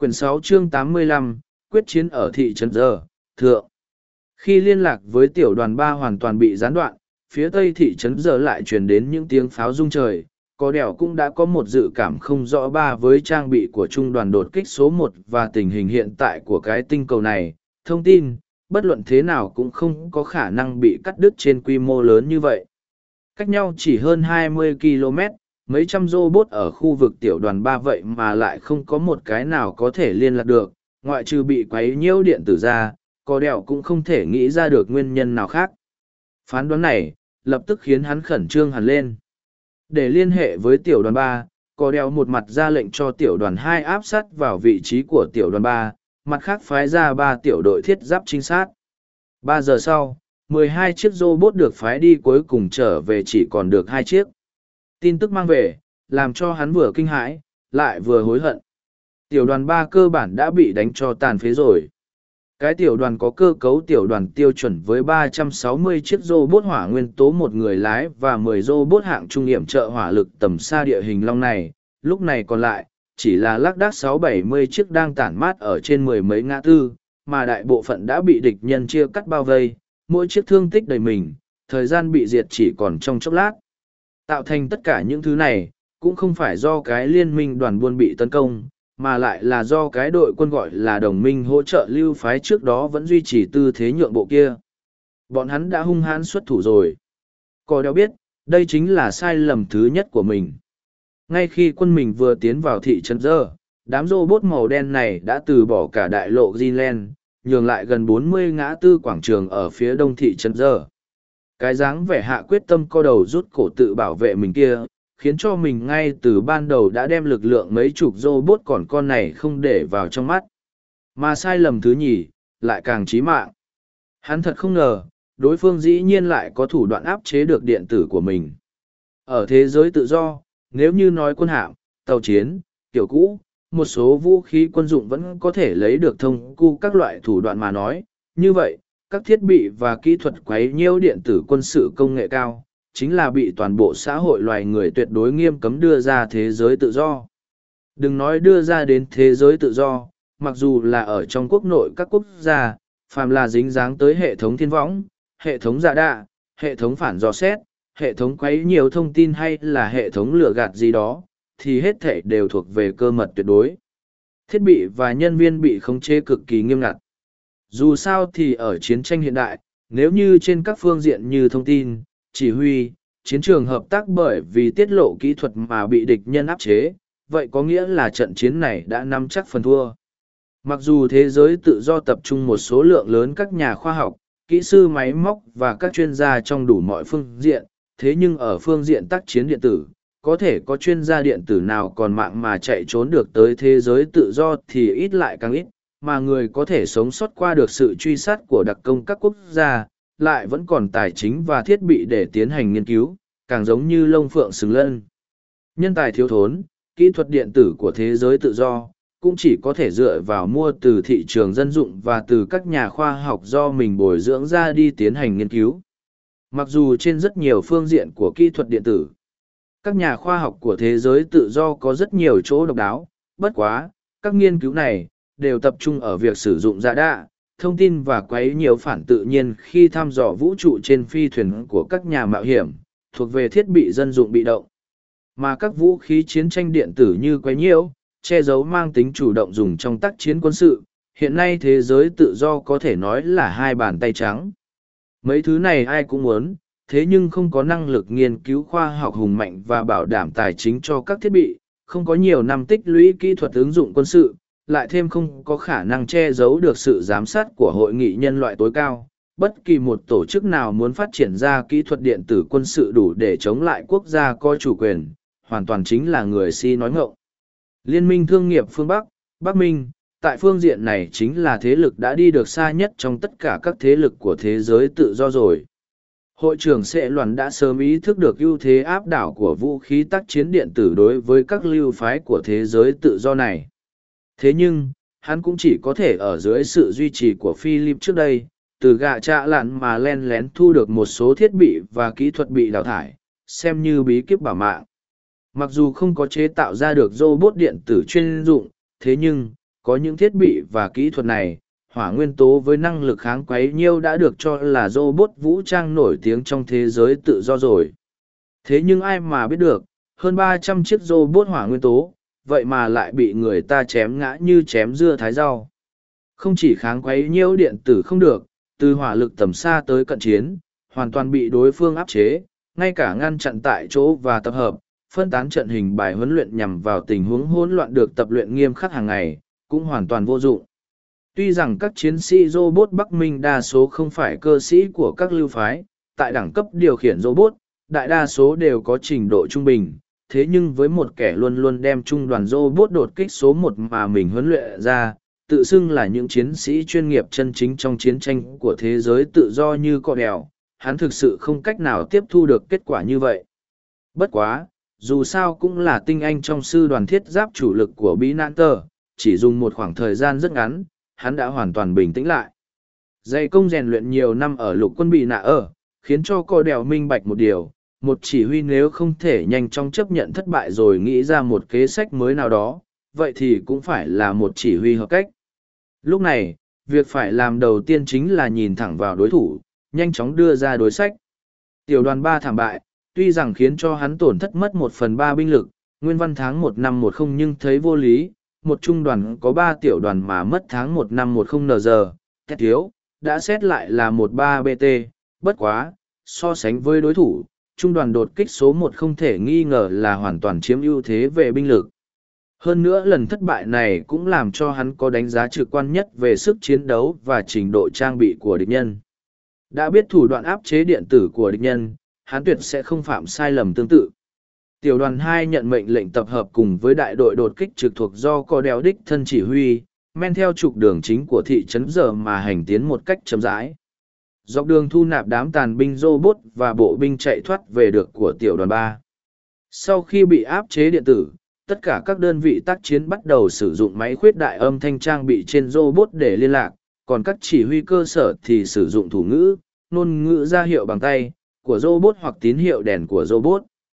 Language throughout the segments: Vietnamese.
quyển 6 chương 85, quyết chiến ở thị trấn Giờ, Thượng. Khi liên lạc với tiểu đoàn 3 hoàn toàn bị gián đoạn, phía tây thị trấn Giờ lại truyền đến những tiếng pháo rung trời. Có đèo cũng đã có một dự cảm không rõ với trang bị của trung đoàn đột kích số 1 và tình hình hiện tại của cái tinh cầu này. Thông tin, bất luận thế nào cũng không có khả năng bị cắt đứt trên quy mô lớn như vậy. Cách nhau chỉ hơn 20 km, mấy trăm robot ở khu vực tiểu đoàn 3 vậy mà lại không có một cái nào có thể liên lạc được, ngoại trừ bị quấy nhiễu điện tử ra, có đèo cũng không thể nghĩ ra được nguyên nhân nào khác. Phán đoán này, lập tức khiến hắn khẩn trương hẳn lên. Để liên hệ với tiểu đoàn 3, có đèo một mặt ra lệnh cho tiểu đoàn 2 áp sát vào vị trí của tiểu đoàn 3, mặt khác phái ra 3 tiểu đội thiết giáp trinh sát. 3 giờ sau, 12 chiếc robot được phái đi cuối cùng trở về chỉ còn được 2 chiếc. Tin tức mang về, làm cho hắn vừa kinh hãi, lại vừa hối hận. Tiểu đoàn 3 cơ bản đã bị đánh cho tàn phế rồi. Cái tiểu đoàn có cơ cấu tiểu đoàn tiêu chuẩn với 360 chiếc robot hỏa nguyên tố một người lái và 10 robot hạng trung yểm trợ hỏa lực tầm xa địa hình long này, lúc này còn lại, chỉ là lác đác 6-70 chiếc đang tản mát ở trên mười mấy ngã tư, mà đại bộ phận đã bị địch nhân chia cắt bao vây, mỗi chiếc thương tích đầy mình, thời gian bị diệt chỉ còn trong chốc lát. Tạo thành tất cả những thứ này, cũng không phải do cái liên minh đoàn buôn bị tấn công, mà lại là do cái đội quân gọi là đồng minh hỗ trợ lưu phái trước đó vẫn duy trì tư thế nhượng bộ kia. Bọn hắn đã hung hãn xuất thủ rồi. Có đeo biết, đây chính là sai lầm thứ nhất của mình. Ngay khi quân mình vừa tiến vào thị trấn Giờ, đám robot màu đen này đã từ bỏ cả đại lộ Greenland, nhường lại gần 40 ngã tư quảng trường ở phía đông thị trấn Giờ. Cái dáng vẻ hạ quyết tâm co đầu rút cổ tự bảo vệ mình kia, khiến cho mình ngay từ ban đầu đã đem lực lượng mấy chục robot còn con này không để vào trong mắt. Mà sai lầm thứ nhì, lại càng chí mạng. Hắn thật không ngờ, đối phương dĩ nhiên lại có thủ đoạn áp chế được điện tử của mình. Ở thế giới tự do, nếu như nói quân hạm, tàu chiến, kiểu cũ, một số vũ khí quân dụng vẫn có thể lấy được thông cu các loại thủ đoạn mà nói, như vậy, các thiết bị và kỹ thuật quấy nhiễu điện tử quân sự công nghệ cao, chính là bị toàn bộ xã hội loài người tuyệt đối nghiêm cấm đưa ra thế giới tự do. Đừng nói đưa ra đến thế giới tự do, mặc dù là ở trong quốc nội các quốc gia, phàm là dính dáng tới hệ thống thiên võng, hệ thống giả đạ, hệ thống phản dò xét, hệ thống quấy nhiều thông tin hay là hệ thống lừa gạt gì đó, thì hết thể đều thuộc về cơ mật tuyệt đối. Thiết bị và nhân viên bị khống chế cực kỳ nghiêm ngặt. Dù sao thì ở chiến tranh hiện đại, nếu như trên các phương diện như thông tin, chỉ huy, chiến trường hợp tác bởi vì tiết lộ kỹ thuật mà bị địch nhân áp chế, vậy có nghĩa là trận chiến này đã nắm chắc phần thua. Mặc dù thế giới tự do tập trung một số lượng lớn các nhà khoa học, kỹ sư máy móc và các chuyên gia trong đủ mọi phương diện, thế nhưng ở phương diện tác chiến điện tử, có thể có chuyên gia điện tử nào còn mạng mà chạy trốn được tới thế giới tự do thì ít lại càng ít, mà người có thể sống sót qua được sự truy sát của đặc công các quốc gia, lại vẫn còn tài chính và thiết bị để tiến hành nghiên cứu, càng giống như lông phượng xứng lân. Nhân tài thiếu thốn, kỹ thuật điện tử của thế giới tự do, cũng chỉ có thể dựa vào mua từ thị trường dân dụng và từ các nhà khoa học do mình bồi dưỡng ra đi tiến hành nghiên cứu. Mặc dù trên rất nhiều phương diện của kỹ thuật điện tử, các nhà khoa học của thế giới tự do có rất nhiều chỗ độc đáo, bất quá, các nghiên cứu này đều tập trung ở việc sử dụng giả đạ, thông tin và quấy nhiều phản tự nhiên khi thăm dò vũ trụ trên phi thuyền của các nhà mạo hiểm, thuộc về thiết bị dân dụng bị động. Mà các vũ khí chiến tranh điện tử như quấy nhiễu, che giấu mang tính chủ động dùng trong tác chiến quân sự, hiện nay thế giới tự do có thể nói là hai bàn tay trắng. Mấy thứ này ai cũng muốn, thế nhưng không có năng lực nghiên cứu khoa học hùng mạnh và bảo đảm tài chính cho các thiết bị, không có nhiều năm tích lũy kỹ thuật ứng dụng quân sự, lại thêm không có khả năng che giấu được sự giám sát của hội nghị nhân loại tối cao. Bất kỳ một tổ chức nào muốn phát triển ra kỹ thuật điện tử quân sự đủ để chống lại quốc gia có chủ quyền, hoàn toàn chính là người si nói ngọng. Liên minh thương nghiệp phương Bắc, Bắc Minh, tại phương diện này chính là thế lực đã đi được xa nhất trong tất cả các thế lực của thế giới tự do rồi. Hội trưởng Sệ Loan đã sớm ý thức được ưu thế áp đảo của vũ khí tác chiến điện tử đối với các lưu phái của thế giới tự do này. Thế nhưng, hắn cũng chỉ có thể ở dưới sự duy trì của Philip trước đây, từ gạ trạ lặn mà len lén thu được một số thiết bị và kỹ thuật bị đào thải, xem như bí kíp bảo mạng. Mặc dù không có chế tạo ra được robot điện tử chuyên dụng, thế nhưng, Có những thiết bị và kỹ thuật này, hỏa nguyên tố với năng lực kháng quấy nhiêu đã được cho là robot vũ trang nổi tiếng trong thế giới tự do rồi. Thế nhưng ai mà biết được, hơn 300 chiếc robot hỏa nguyên tố, vậy mà lại bị người ta chém ngã như chém dưa thái rau. Không chỉ kháng quấy nhiêu điện tử không được, từ hỏa lực tầm xa tới cận chiến, hoàn toàn bị đối phương áp chế, ngay cả ngăn chặn tại chỗ và tập hợp, phân tán trận hình bài huấn luyện nhằm vào tình huống hỗn loạn được tập luyện nghiêm khắc hàng ngày, cũng hoàn toàn vô dụng. Tuy rằng các chiến sĩ robot Bắc Minh đa số không phải cơ sĩ của các lưu phái, tại đẳng cấp điều khiển robot, đại đa số đều có trình độ trung bình, thế nhưng với một kẻ luôn luôn đem trung đoàn robot đột kích số 1 mà mình huấn luyện ra, tự xưng là những chiến sĩ chuyên nghiệp chân chính trong chiến tranh của thế giới tự do như cọ đèo, hắn thực sự không cách nào tiếp thu được kết quả như vậy. Bất quá, dù sao cũng là tinh anh trong sư đoàn thiết giáp chủ lực của Bí Nạn Tờ, chỉ dùng một khoảng thời gian rất ngắn, hắn đã hoàn toàn bình tĩnh lại. Dày công rèn luyện nhiều năm ở lục quân bị nạ ở, khiến cho cọ đèo minh bạch một điều, một chỉ huy nếu không thể nhanh chóng chấp nhận thất bại rồi nghĩ ra một kế sách mới nào đó, vậy thì cũng phải là một chỉ huy hợp cách. Lúc này, việc phải làm đầu tiên chính là nhìn thẳng vào đối thủ, nhanh chóng đưa ra đối sách. Tiểu đoàn 3 thảm bại, tuy rằng khiến cho hắn tổn thất mất 1/3 binh lực, nguyên văn tháng 1 năm 10 nhưng thấy vô lý, một trung đoàn có 3 tiểu đoàn mà mất tháng 1 năm 10 NG, thét thiếu, đã xét lại là 13 BT, bất quá, so sánh với đối thủ, trung đoàn đột kích số 1 không thể nghi ngờ là hoàn toàn chiếm ưu thế về binh lực. Hơn nữa lần thất bại này cũng làm cho hắn có đánh giá trực quan nhất về sức chiến đấu và trình độ trang bị của địch nhân. Đã biết thủ đoạn áp chế điện tử của địch nhân, hắn tuyệt sẽ không phạm sai lầm tương tự. Tiểu đoàn 2 nhận mệnh lệnh tập hợp cùng với đại đội đột kích trực thuộc do Cọ đèo đích thân chỉ huy, men theo trục đường chính của thị trấn giờ mà hành tiến một cách chậm rãi. Dọc đường thu nạp đám tàn binh robot và bộ binh chạy thoát về được của tiểu đoàn 3. Sau khi bị áp chế điện tử, tất cả các đơn vị tác chiến bắt đầu sử dụng máy khuyết đại âm thanh trang bị trên robot để liên lạc, còn các chỉ huy cơ sở thì sử dụng thủ ngữ, ngôn ngữ ra hiệu bằng tay của robot hoặc tín hiệu đèn của robot.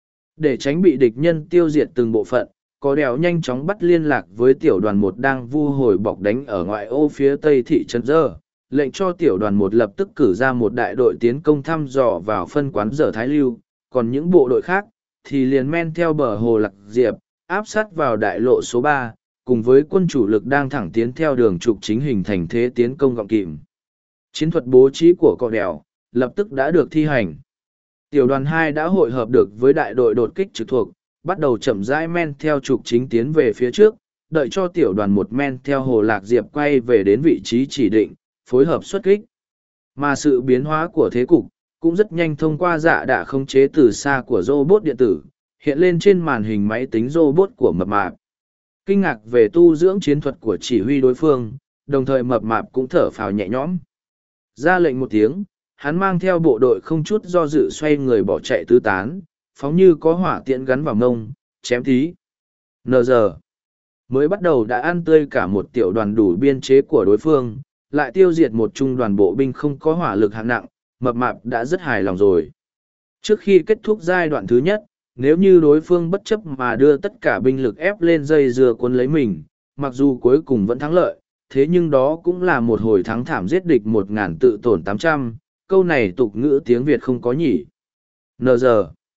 Để tránh bị địch nhân tiêu diệt từng bộ phận, Cọ đèo nhanh chóng bắt liên lạc với tiểu đoàn 1 đang vu hồi bọc đánh ở ngoại ô phía tây thị trấn Dơ, lệnh cho tiểu đoàn 1 lập tức cử ra một đại đội tiến công thăm dò vào phân quán Dở Thái Lưu, còn những bộ đội khác thì liền men theo bờ hồ Lạc Diệp, áp sát vào đại lộ số 3, cùng với quân chủ lực đang thẳng tiến theo đường trục chính hình thành thế tiến công gọng kìm. Chiến thuật bố trí của Cọ đèo lập tức đã được thi hành. Tiểu đoàn 2 đã hội hợp được với đại đội đột kích trực thuộc, bắt đầu chậm rãi men theo trục chính tiến về phía trước, đợi cho tiểu đoàn 1 men theo hồ Lạc Diệp quay về đến vị trí chỉ định, phối hợp xuất kích. Mà sự biến hóa của thế cục cũng rất nhanh thông qua dạ đạ khống chế từ xa của robot điện tử, hiện lên trên màn hình máy tính robot của Mập Mạp. Kinh ngạc về tu dưỡng chiến thuật của chỉ huy đối phương, đồng thời Mập Mạp cũng thở phào nhẹ nhõm. Ra lệnh một tiếng, hắn mang theo bộ đội không chút do dự xoay người bỏ chạy tứ tán, phóng như có hỏa tiễn gắn vào mông, chém thí. NG mới bắt đầu đã ăn tươi cả một tiểu đoàn đủ biên chế của đối phương, lại tiêu diệt một trung đoàn bộ binh không có hỏa lực hạng nặng, Mập Mạp đã rất hài lòng rồi. Trước khi kết thúc giai đoạn thứ nhất, nếu như đối phương bất chấp mà đưa tất cả binh lực ép lên dây dưa cuốn lấy mình, mặc dù cuối cùng vẫn thắng lợi, thế nhưng đó cũng là một hồi thắng thảm giết địch 1.000 tự tổn 800, câu này tục ngữ tiếng Việt không có nhỉ. NG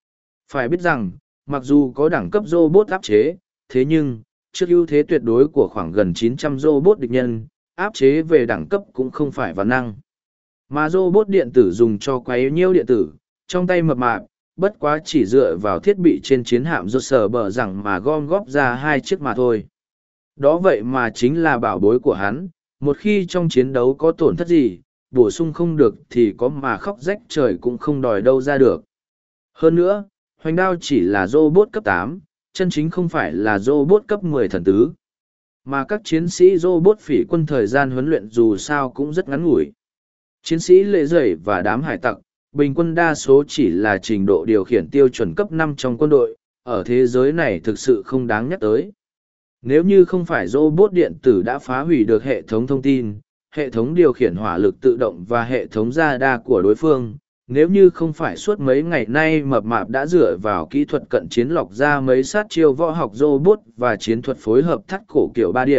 phải biết rằng, mặc dù có đẳng cấp robot áp chế, thế nhưng, trước ưu thế tuyệt đối của khoảng gần 900 robot địch nhân, áp chế về đẳng cấp cũng không phải văn năng. Mà robot điện tử dùng cho quấy nhiêu điện tử, trong tay Mập Mạp, bất quá chỉ dựa vào thiết bị trên chiến hạm do sở bờ rằng mà gom góp ra 2 chiếc mà thôi. Đó vậy mà chính là bảo bối của hắn, một khi trong chiến đấu có tổn thất gì, bổ sung không được thì có mà khóc rách trời cũng không đòi đâu ra được. Hơn nữa, Hoành Đao chỉ là robot cấp 8, chân chính không phải là robot cấp 10 thần tứ. Mà các chiến sĩ robot phỉ quân thời gian huấn luyện dù sao cũng rất ngắn ngủi. Chiến sĩ lệ dẩy và đám hải tặc, bình quân đa số chỉ là trình độ điều khiển tiêu chuẩn cấp 5 trong quân đội, ở thế giới này thực sự không đáng nhắc tới. Nếu như không phải robot điện tử đã phá hủy được hệ thống thông tin, hệ thống điều khiển hỏa lực tự động và hệ thống radar của đối phương, nếu như không phải suốt mấy ngày nay Mập Mạp đã dựa vào kỹ thuật cận chiến lọc ra mấy sát chiêu võ học robot và chiến thuật phối hợp thắt cổ kiểu 3 điểm,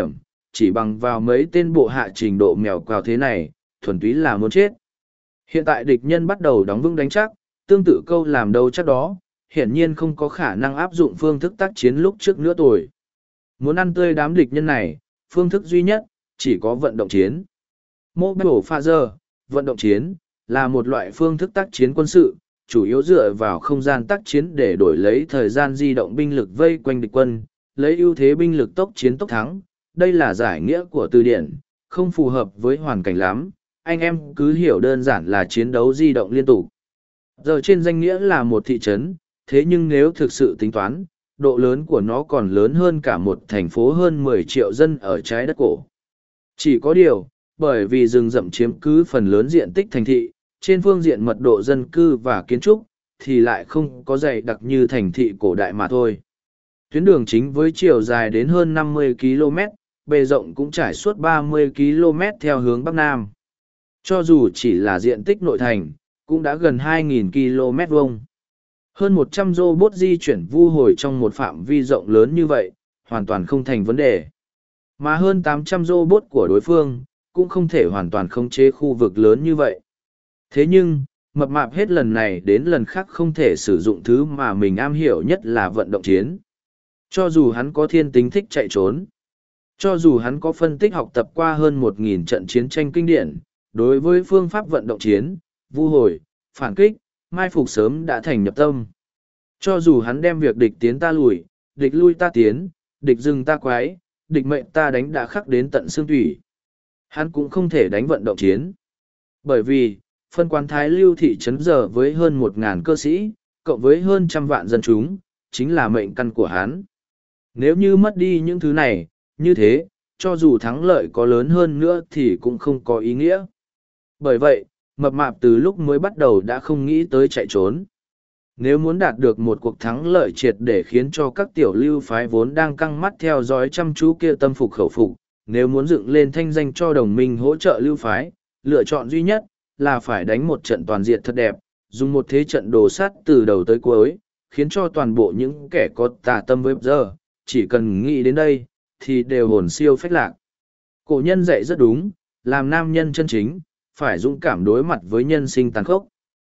chỉ bằng vào mấy tên bộ hạ trình độ mèo quào thế này, thuần túy là muốn chết. Hiện tại địch nhân bắt đầu đóng vững đánh chắc, tương tự câu làm đâu chắc đó, hiển nhiên không có khả năng áp dụng phương thức tác chiến lúc trước nữa rồi. Muốn ăn tươi đám địch nhân này, phương thức duy nhất, chỉ có vận động chiến. Mobile Phase, vận động chiến, là một loại phương thức tác chiến quân sự, chủ yếu dựa vào không gian tác chiến để đổi lấy thời gian di động binh lực vây quanh địch quân, lấy ưu thế binh lực tốc chiến tốc thắng. Đây là giải nghĩa của từ điển, không phù hợp với hoàn cảnh lắm, anh em cứ hiểu đơn giản là chiến đấu di động liên tục. Giờ trên danh nghĩa là một thị trấn, thế nhưng nếu thực sự tính toán, độ lớn của nó còn lớn hơn cả một thành phố hơn 10 triệu dân ở trái đất cổ. Chỉ có điều, bởi vì rừng rậm chiếm cứ phần lớn diện tích thành thị, trên phương diện mật độ dân cư và kiến trúc, thì lại không có dày đặc như thành thị cổ đại mà thôi. Tuyến đường chính với chiều dài đến hơn 50 km, bề rộng cũng trải suốt 30 km theo hướng Bắc Nam. Cho dù chỉ là diện tích nội thành, cũng đã gần 2.000 km vuông. Hơn 100 robot di chuyển vu hồi trong một phạm vi rộng lớn như vậy, hoàn toàn không thành vấn đề. Mà hơn 800 robot của đối phương, cũng không thể hoàn toàn khống chế khu vực lớn như vậy. Thế nhưng, mập mạp hết lần này đến lần khác không thể sử dụng thứ mà mình am hiểu nhất là vận động chiến. Cho dù hắn có thiên tính thích chạy trốn, cho dù hắn có phân tích học tập qua hơn 1.000 trận chiến tranh kinh điển, đối với phương pháp vận động chiến, vu hồi, phản kích, mai phục sớm đã thành nhập tâm. Cho dù hắn đem việc địch tiến ta lùi, địch lui ta tiến, địch dừng ta quái, địch mệnh ta đánh đã khắc đến tận xương thủy, hắn cũng không thể đánh vận động chiến. Bởi vì, phân quán Thái Lưu thị trấn giờ với hơn 1.000 cơ sĩ, cộng với hơn 100 vạn dân chúng, chính là mệnh căn của hắn. Nếu như mất đi những thứ này, như thế, cho dù thắng lợi có lớn hơn nữa thì cũng không có ý nghĩa. Bởi vậy, mập mạp từ lúc mới bắt đầu đã không nghĩ tới chạy trốn. Nếu muốn đạt được một cuộc thắng lợi triệt để khiến cho các tiểu lưu phái vốn đang căng mắt theo dõi chăm chú kia tâm phục khẩu phục, nếu muốn dựng lên thanh danh cho đồng minh hỗ trợ lưu phái, lựa chọn duy nhất là phải đánh một trận toàn diện thật đẹp, dùng một thế trận đồ sát từ đầu tới cuối, khiến cho toàn bộ những kẻ có tà tâm với giờ, chỉ cần nghĩ đến đây, thì đều hồn siêu phách lạc. Cổ nhân dạy rất đúng, làm nam nhân chân chính, phải dũng cảm đối mặt với nhân sinh tàn khốc.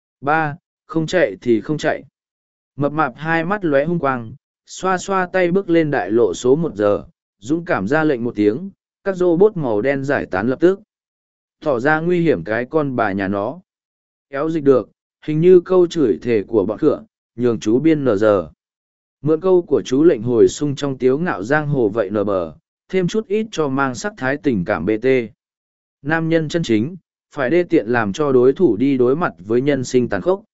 3. Không chạy thì không chạy. Mập mạp hai mắt lóe hung quang, xoa xoa tay bước lên đại lộ số 1 giờ, dũng cảm ra lệnh một tiếng, các robot màu đen giải tán lập tức. Tỏ ra nguy hiểm cái con bà nhà nó. Kéo dịch được, hình như câu chửi thề của bọn khựa, nhường chú biên nờ giờ. Mượn câu của chú lệnh hồi sung trong tiếu ngạo giang hồ vậy nờ bờ, thêm chút ít cho mang sắc thái tình cảm BT. Nam nhân chân chính, phải đê tiện làm cho đối thủ đi đối mặt với nhân sinh tàn khốc.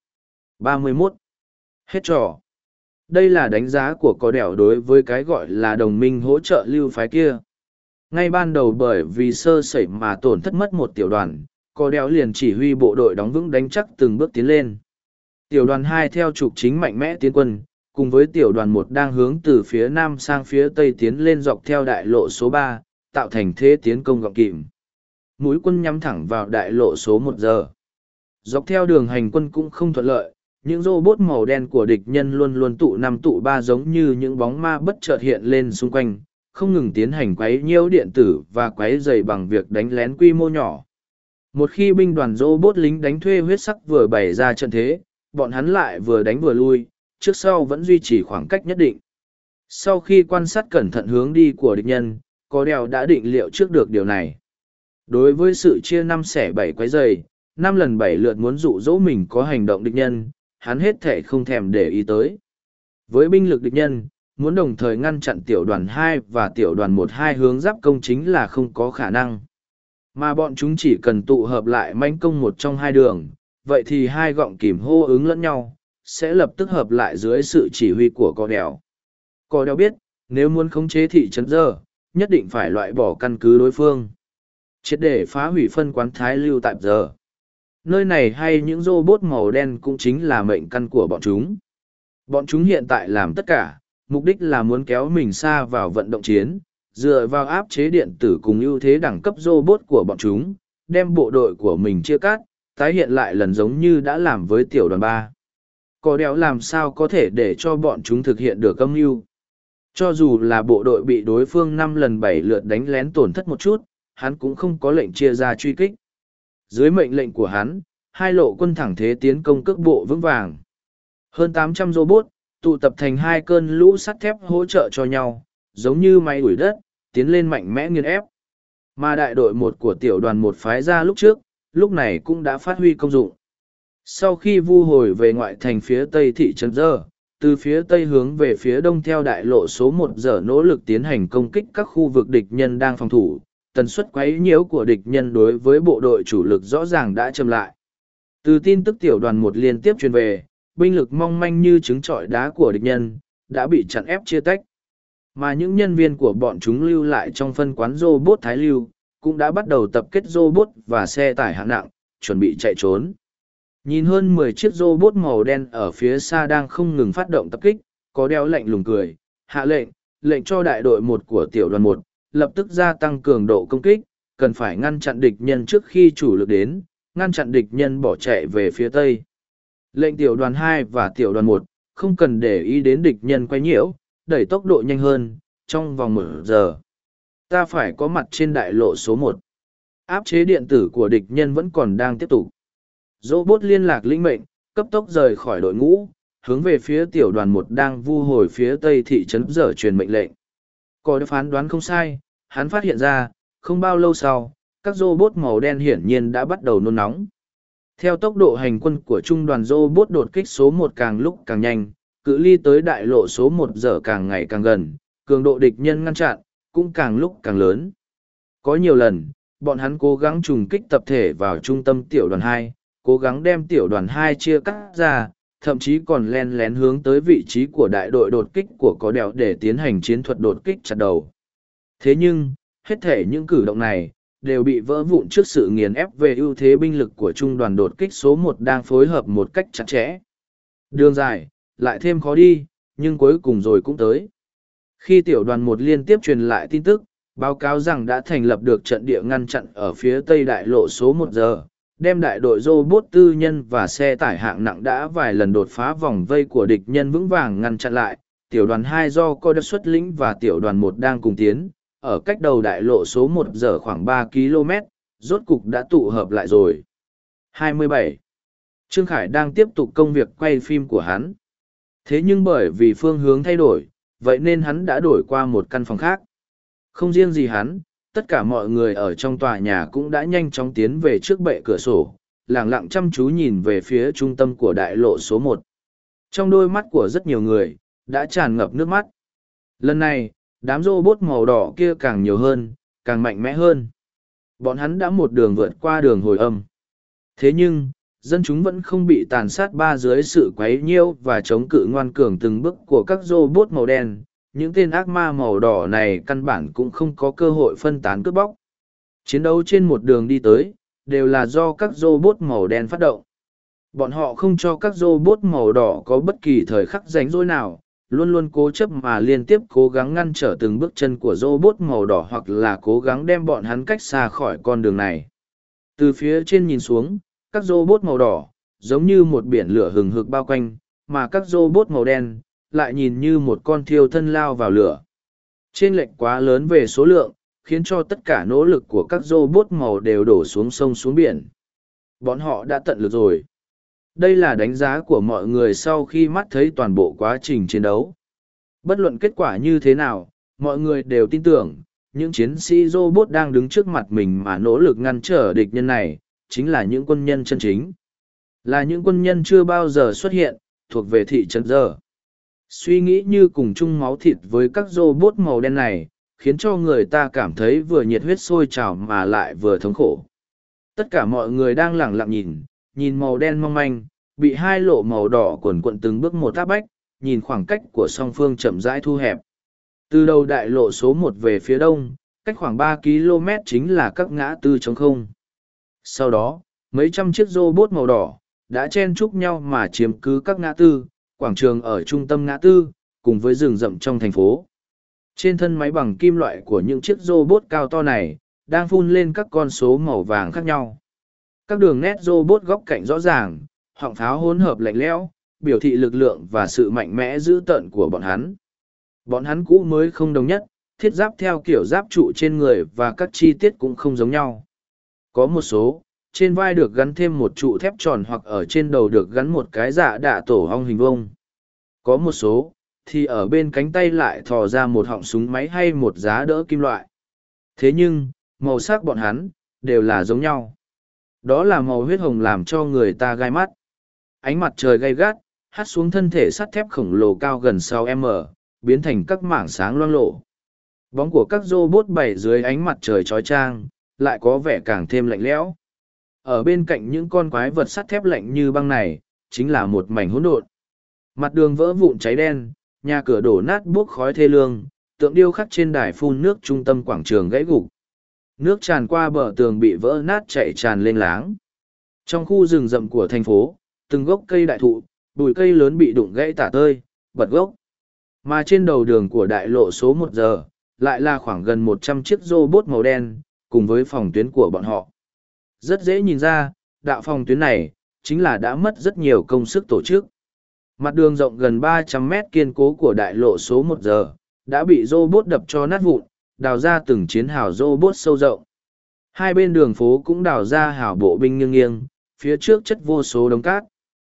31. Hết trò. Đây là đánh giá của có đẻo đối với cái gọi là đồng minh hỗ trợ lưu phái kia. Ngay ban đầu bởi vì sơ sẩy mà tổn thất mất một tiểu đoàn, có đẻo liền chỉ huy bộ đội đóng vững đánh chắc từng bước tiến lên. Tiểu đoàn 2 theo trục chính mạnh mẽ tiến quân, cùng với tiểu đoàn 1 đang hướng từ phía nam sang phía tây tiến lên dọc theo đại lộ số 3, tạo thành thế tiến công gọng kìm. Mũi quân nhắm thẳng vào đại lộ số 1 giờ. Dọc theo đường hành quân cũng không thuận lợi, những robot màu đen của địch nhân luôn luôn tụ 5 tụ 3 giống như những bóng ma bất chợt hiện lên xung quanh, không ngừng tiến hành quấy nhiễu điện tử và quấy rầy bằng việc đánh lén quy mô nhỏ. Một khi binh đoàn robot lính đánh thuê huyết sắc vừa bày ra trận thế, bọn hắn lại vừa đánh vừa lui, trước sau vẫn duy trì khoảng cách nhất định. Sau khi quan sát cẩn thận hướng đi của địch nhân, có đèo đã định liệu trước được điều này. Đối với sự chia 5 xẻ 7 quấy rầy, 5 lần 7 lượt muốn dụ dỗ mình có hành động địch nhân, hắn hết thể không thèm để ý tới. Với binh lực địch nhân, muốn đồng thời ngăn chặn tiểu đoàn 2 và tiểu đoàn 1-2 hướng giáp công chính là không có khả năng. Mà bọn chúng chỉ cần tụ hợp lại mãnh công một trong hai đường, vậy thì hai gọng kìm hô ứng lẫn nhau, sẽ lập tức hợp lại dưới sự chỉ huy của cò đèo. Cò đèo biết, nếu muốn khống chế thị trấn giờ, nhất định phải loại bỏ căn cứ đối phương. Triệt để phá hủy phân quán Thái Lưu tại giờ. Nơi này hay những robot màu đen cũng chính là mệnh căn của bọn chúng. Bọn chúng hiện tại làm tất cả, mục đích là muốn kéo mình xa vào vận động chiến, dựa vào áp chế điện tử cùng ưu thế đẳng cấp robot của bọn chúng, đem bộ đội của mình chia cắt, tái hiện lại lần giống như đã làm với tiểu đoàn 3. Cò đéo làm sao có thể để cho bọn chúng thực hiện được âm mưu. Cho dù là bộ đội bị đối phương 5 lần 7 lượt đánh lén tổn thất một chút, hắn cũng không có lệnh chia ra truy kích. Dưới mệnh lệnh của hắn, hai lộ quân thẳng thế tiến công cước bộ vững vàng. Hơn 800 robot, tụ tập thành hai cơn lũ sắt thép hỗ trợ cho nhau, giống như máy đuổi đất, tiến lên mạnh mẽ nghiền ép. Mà đại đội 1 của tiểu đoàn 1 phái ra lúc trước, lúc này cũng đã phát huy công dụng. Sau khi vu hồi về ngoại thành phía tây thị trấn Giờ, từ phía tây hướng về phía đông theo đại lộ số 1 giờ nỗ lực tiến hành công kích các khu vực địch nhân đang phòng thủ, tần suất quấy nhiễu của địch nhân đối với bộ đội chủ lực rõ ràng đã chậm lại. Từ tin tức tiểu đoàn 1 liên tiếp truyền về, binh lực mong manh như trứng trọi đá của địch nhân, đã bị chặn ép chia tách. Mà những nhân viên của bọn chúng lưu lại trong phân quán robot Thái Lưu, cũng đã bắt đầu tập kết robot và xe tải hạng nặng, chuẩn bị chạy trốn. Nhìn hơn 10 chiếc robot màu đen ở phía xa đang không ngừng phát động tập kích, có đeo lạnh lùng cười, hạ lệnh cho đại đội 1 của tiểu đoàn 1, lập tức gia tăng cường độ công kích, cần phải ngăn chặn địch nhân trước khi chủ lực đến, ngăn chặn địch nhân bỏ chạy về phía tây. Lệnh tiểu đoàn 2 và tiểu đoàn 1, không cần để ý đến địch nhân quay nhiễu, đẩy tốc độ nhanh hơn, trong vòng 1 giờ. Ta phải có mặt trên đại lộ số 1. Áp chế điện tử của địch nhân vẫn còn đang tiếp tục. Robot liên lạc lĩnh mệnh, cấp tốc rời khỏi đội ngũ, hướng về phía tiểu đoàn 1 đang vu hồi phía tây thị trấn Giờ truyền mệnh lệnh. Có phán đoán không sai, hắn phát hiện ra, không bao lâu sau, các robot màu đen hiển nhiên đã bắt đầu nôn nóng. Theo tốc độ hành quân của trung đoàn robot đột kích số 1 càng lúc càng nhanh, cự ly tới đại lộ số 1 giờ càng ngày càng gần, cường độ địch nhân ngăn chặn, cũng càng lúc càng lớn. Có nhiều lần, bọn hắn cố gắng trùng kích tập thể vào trung tâm tiểu đoàn 2, cố gắng đem tiểu đoàn 2 chia cắt ra, thậm chí còn len lén hướng tới vị trí của đại đội đột kích của có đèo để tiến hành chiến thuật đột kích chặt đầu. Thế nhưng, hết thể những cử động này, đều bị vỡ vụn trước sự nghiền ép về ưu thế binh lực của trung đoàn đột kích số 1 đang phối hợp một cách chặt chẽ. Đường dài, lại thêm khó đi, nhưng cuối cùng rồi cũng tới. Khi tiểu đoàn 1 liên tiếp truyền lại tin tức, báo cáo rằng đã thành lập được trận địa ngăn chặn ở phía tây đại lộ số 1 giờ, đem đại đội robot tư nhân và xe tải hạng nặng đã vài lần đột phá vòng vây của địch nhân vững vàng ngăn chặn lại. Tiểu đoàn 2 do cô đã xuất lĩnh và tiểu đoàn 1 đang cùng tiến, ở cách đầu đại lộ số 1 giờ khoảng 3 km, rốt cục đã tụ hợp lại rồi. 27. Trương Khải đang tiếp tục công việc quay phim của hắn. Thế nhưng bởi vì phương hướng thay đổi, vậy nên hắn đã đổi qua một căn phòng khác. Không riêng gì hắn, tất cả mọi người ở trong tòa nhà cũng đã nhanh chóng tiến về trước bệ cửa sổ, lẳng lặng chăm chú nhìn về phía trung tâm của đại lộ số 1. Trong đôi mắt của rất nhiều người, đã tràn ngập nước mắt. Lần này, đám robot màu đỏ kia càng nhiều hơn, càng mạnh mẽ hơn. Bọn hắn đã một đường vượt qua đường hồi âm. Thế nhưng, dân chúng vẫn không bị tàn sát dưới sự quấy nhiễu và chống cự ngoan cường từng bước của các robot màu đen. Những tên ác ma màu đỏ này căn bản cũng không có cơ hội phân tán cướp bóc. Chiến đấu trên một đường đi tới, đều là do các robot màu đen phát động. Bọn họ không cho các robot màu đỏ có bất kỳ thời khắc rảnh rỗi nào, luôn luôn cố chấp mà liên tiếp cố gắng ngăn trở từng bước chân của robot màu đỏ hoặc là cố gắng đem bọn hắn cách xa khỏi con đường này. Từ phía trên nhìn xuống, các robot màu đỏ, giống như một biển lửa hừng hực bao quanh, mà các robot màu đen, lại nhìn như một con thiêu thân lao vào lửa. Chênh lệch quá lớn về số lượng, khiến cho tất cả nỗ lực của các robot màu đều đổ xuống sông xuống biển. Bọn họ đã tận lực rồi. Đây là đánh giá của mọi người sau khi mắt thấy toàn bộ quá trình chiến đấu. Bất luận kết quả như thế nào, mọi người đều tin tưởng, những chiến sĩ robot đang đứng trước mặt mình mà nỗ lực ngăn trở địch nhân này, chính là những quân nhân chân chính. Là những quân nhân chưa bao giờ xuất hiện, thuộc về thị trấn Giờ. Suy nghĩ như cùng chung máu thịt với các robot màu đen này, khiến cho người ta cảm thấy vừa nhiệt huyết sôi trào mà lại vừa thống khổ. Tất cả mọi người đang lẳng lặng nhìn màu đen mong manh, bị hai lộ màu đỏ quần quận từng bước một áp bách, nhìn khoảng cách của song phương chậm rãi thu hẹp. Từ đầu đại lộ số 1 về phía đông, cách khoảng 3 km chính là các ngã tư trống không. Sau đó, mấy trăm chiếc robot màu đỏ đã chen chúc nhau mà chiếm cứ các ngã tư, quảng trường ở trung tâm ngã tư, cùng với rừng rậm trong thành phố. Trên thân máy bằng kim loại của những chiếc robot cao to này, đang phun lên các con số màu vàng khác nhau. Các đường nét robot góc cạnh rõ ràng, họng pháo hỗn hợp lạnh lẽo, biểu thị lực lượng và sự mạnh mẽ dữ tợn của bọn hắn. Bọn hắn cũ mới không đồng nhất, thiết giáp theo kiểu giáp trụ trên người và các chi tiết cũng không giống nhau. Có một số, trên vai được gắn thêm một trụ thép tròn hoặc ở trên đầu được gắn một cái dạ đạ tổ ong hình vuông. Có một số, thì ở bên cánh tay lại thò ra một họng súng máy hay một giá đỡ kim loại. Thế nhưng, màu sắc bọn hắn, đều là giống nhau. Đó là màu huyết hồng làm cho người ta gai mắt. Ánh mặt trời gay gắt, hắt xuống thân thể sắt thép khổng lồ cao gần 6m, biến thành các mảng sáng loang lổ. Bóng của các robot bày dưới ánh mặt trời chói chang, lại có vẻ càng thêm lạnh lẽo. Ở bên cạnh những con quái vật sắt thép lạnh như băng này, chính là một mảnh hỗn độn. Mặt đường vỡ vụn cháy đen, nhà cửa đổ nát buốc khói thê lương, tượng điêu khắc trên đài phun nước trung tâm quảng trường gãy gục. Nước tràn qua bờ tường bị vỡ nát chảy tràn lên láng. Trong khu rừng rậm của thành phố, từng gốc cây đại thụ, bụi cây lớn bị đụng gãy tả tơi, bật gốc. Mà trên đầu đường của đại lộ số 1 giờ, lại là khoảng gần 100 chiếc robot màu đen, cùng với phòng tuyến của bọn họ. Rất dễ nhìn ra, đạo phòng tuyến này, chính là đã mất rất nhiều công sức tổ chức. Mặt đường rộng gần 300 mét kiên cố của đại lộ số 1 giờ, đã bị robot đập cho nát vụn, đào ra từng chiến hào robot sâu rộng. Hai bên đường phố cũng đào ra hào bộ binh nghiêng nghiêng, phía trước chất vô số đống cát.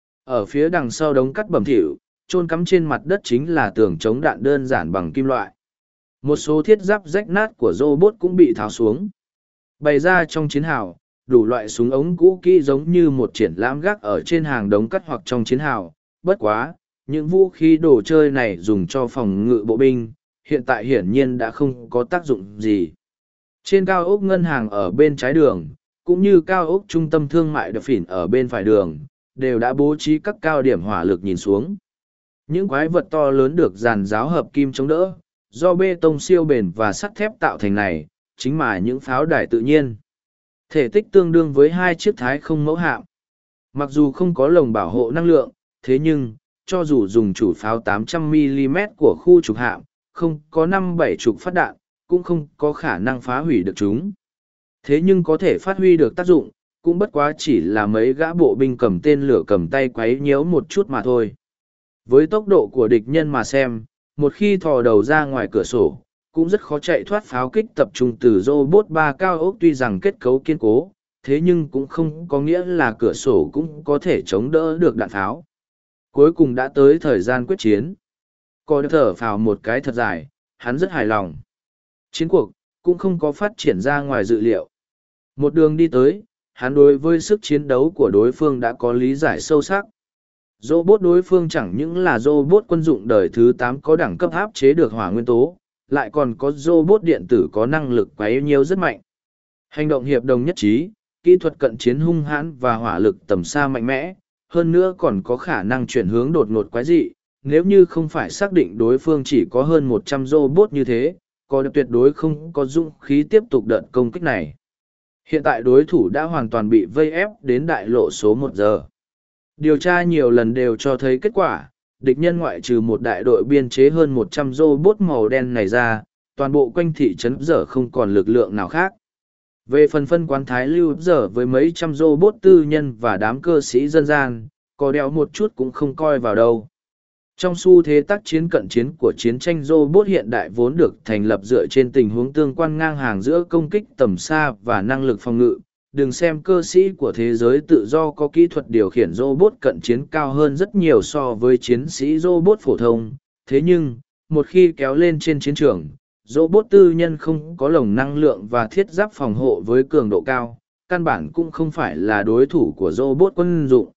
Ở phía đằng sau đống cát bẩm thỉu, chôn cắm trên mặt đất chính là tường chống đạn đơn giản bằng kim loại. Một số thiết giáp rách nát của robot cũng bị tháo xuống. Bày ra trong chiến hào, đủ loại súng ống cũ kỹ giống như một triển lãm gác ở trên hàng đống cát hoặc trong chiến hào. Bất quá, những vũ khí đồ chơi này dùng cho phòng ngự bộ binh, hiện tại hiển nhiên đã không có tác dụng gì. Trên cao ốc ngân hàng ở bên trái đường, cũng như cao ốc trung tâm thương mại đập phỉn ở bên phải đường, đều đã bố trí các cao điểm hỏa lực nhìn xuống. Những quái vật to lớn được dàn giáo hợp kim chống đỡ, do bê tông siêu bền và sắt thép tạo thành này, chính là những pháo đài tự nhiên. Thể tích tương đương với 2 chiếc Thái không mẫu hạm. Mặc dù không có lồng bảo hộ năng lượng, thế nhưng, cho dù dùng chủ pháo 800mm của khu trục hạm, không có 5-7 chục phát đạn, cũng không có khả năng phá hủy được chúng. Thế nhưng có thể phát huy được tác dụng, cũng bất quá chỉ là mấy gã bộ binh cầm tên lửa cầm tay quấy nhiễu một chút mà thôi. Với tốc độ của địch nhân mà xem, một khi thò đầu ra ngoài cửa sổ, cũng rất khó chạy thoát pháo kích tập trung từ robot 3 cao ốc. Tuy rằng kết cấu kiên cố, thế nhưng cũng không có nghĩa là cửa sổ cũng có thể chống đỡ được đạn pháo. Cuối cùng đã tới thời gian quyết chiến. Có thở phào một cái thật dài, hắn rất hài lòng. Chiến cuộc cũng không có phát triển ra ngoài dự liệu. Một đường đi tới, hắn đối với sức chiến đấu của đối phương đã có lý giải sâu sắc. Robot đối phương chẳng những là robot quân dụng đời thứ 8 có đẳng cấp áp chế được hỏa nguyên tố, lại còn có robot điện tử có năng lực quấy nhiễu rất mạnh. Hành động hiệp đồng nhất trí, kỹ thuật cận chiến hung hãn và hỏa lực tầm xa mạnh mẽ, hơn nữa còn có khả năng chuyển hướng đột ngột quái dị. Nếu như không phải xác định đối phương chỉ có hơn 100 robot như thế, có tuyệt đối không có dũng khí tiếp tục đợt công kích này. Hiện tại đối thủ đã hoàn toàn bị vây ép đến đại lộ số 1 giờ. Điều tra nhiều lần đều cho thấy kết quả, địch nhân ngoại trừ một đại đội biên chế hơn 100 robot màu đen này ra, toàn bộ quanh thị trấn giờ không còn lực lượng nào khác. Về phần phân quán Thái Lưu giờ với mấy trăm robot tư nhân và đám cơ sĩ dân gian, có đeo một chút cũng không coi vào đâu. Trong xu thế tác chiến cận chiến của chiến tranh robot hiện đại vốn được thành lập dựa trên tình huống tương quan ngang hàng giữa công kích tầm xa và năng lực phòng ngự, đừng xem cơ sĩ của thế giới tự do có kỹ thuật điều khiển robot cận chiến cao hơn rất nhiều so với chiến sĩ robot phổ thông, thế nhưng, một khi kéo lên trên chiến trường, robot tư nhân không có lồng năng lượng và thiết giáp phòng hộ với cường độ cao, căn bản cũng không phải là đối thủ của robot quân dụng.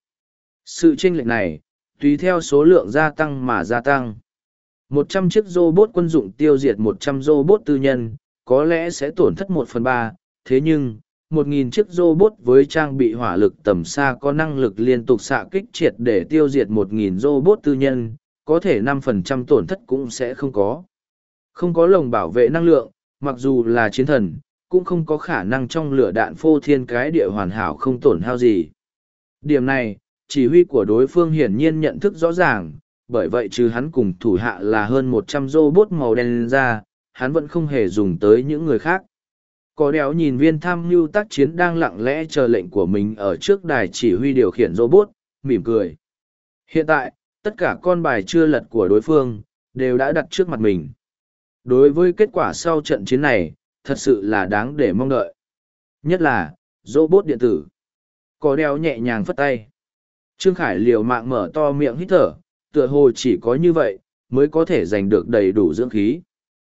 Sự chênh lệch này, tùy theo số lượng gia tăng mà gia tăng. 100 chiếc robot quân dụng tiêu diệt 100 robot tư nhân, có lẽ sẽ tổn thất 1/3, thế nhưng, 1.000 chiếc robot với trang bị hỏa lực tầm xa có năng lực liên tục xạ kích triệt để tiêu diệt 1.000 robot tư nhân, có thể 5% tổn thất cũng sẽ không có. Không có lồng bảo vệ năng lượng, mặc dù là chiến thần, cũng không có khả năng trong lửa đạn phô thiên cái địa hoàn hảo không tổn hao gì. Điểm này, chỉ huy của đối phương hiển nhiên nhận thức rõ ràng, bởi vậy trừ hắn cùng thủ hạ là hơn 100 robot màu đen ra, hắn vẫn không hề dùng tới những người khác. Có đéo nhìn viên tham mưu tác chiến đang lặng lẽ chờ lệnh của mình ở trước đài chỉ huy điều khiển robot, mỉm cười. Hiện tại, tất cả con bài chưa lật của đối phương, đều đã đặt trước mặt mình. Đối với kết quả sau trận chiến này, thật sự là đáng để mong đợi. Nhất là, robot điện tử. Có đeo nhẹ nhàng phất tay. Trương Khải liều mạng mở to miệng hít thở, tựa hồ chỉ có như vậy, mới có thể giành được đầy đủ dưỡng khí.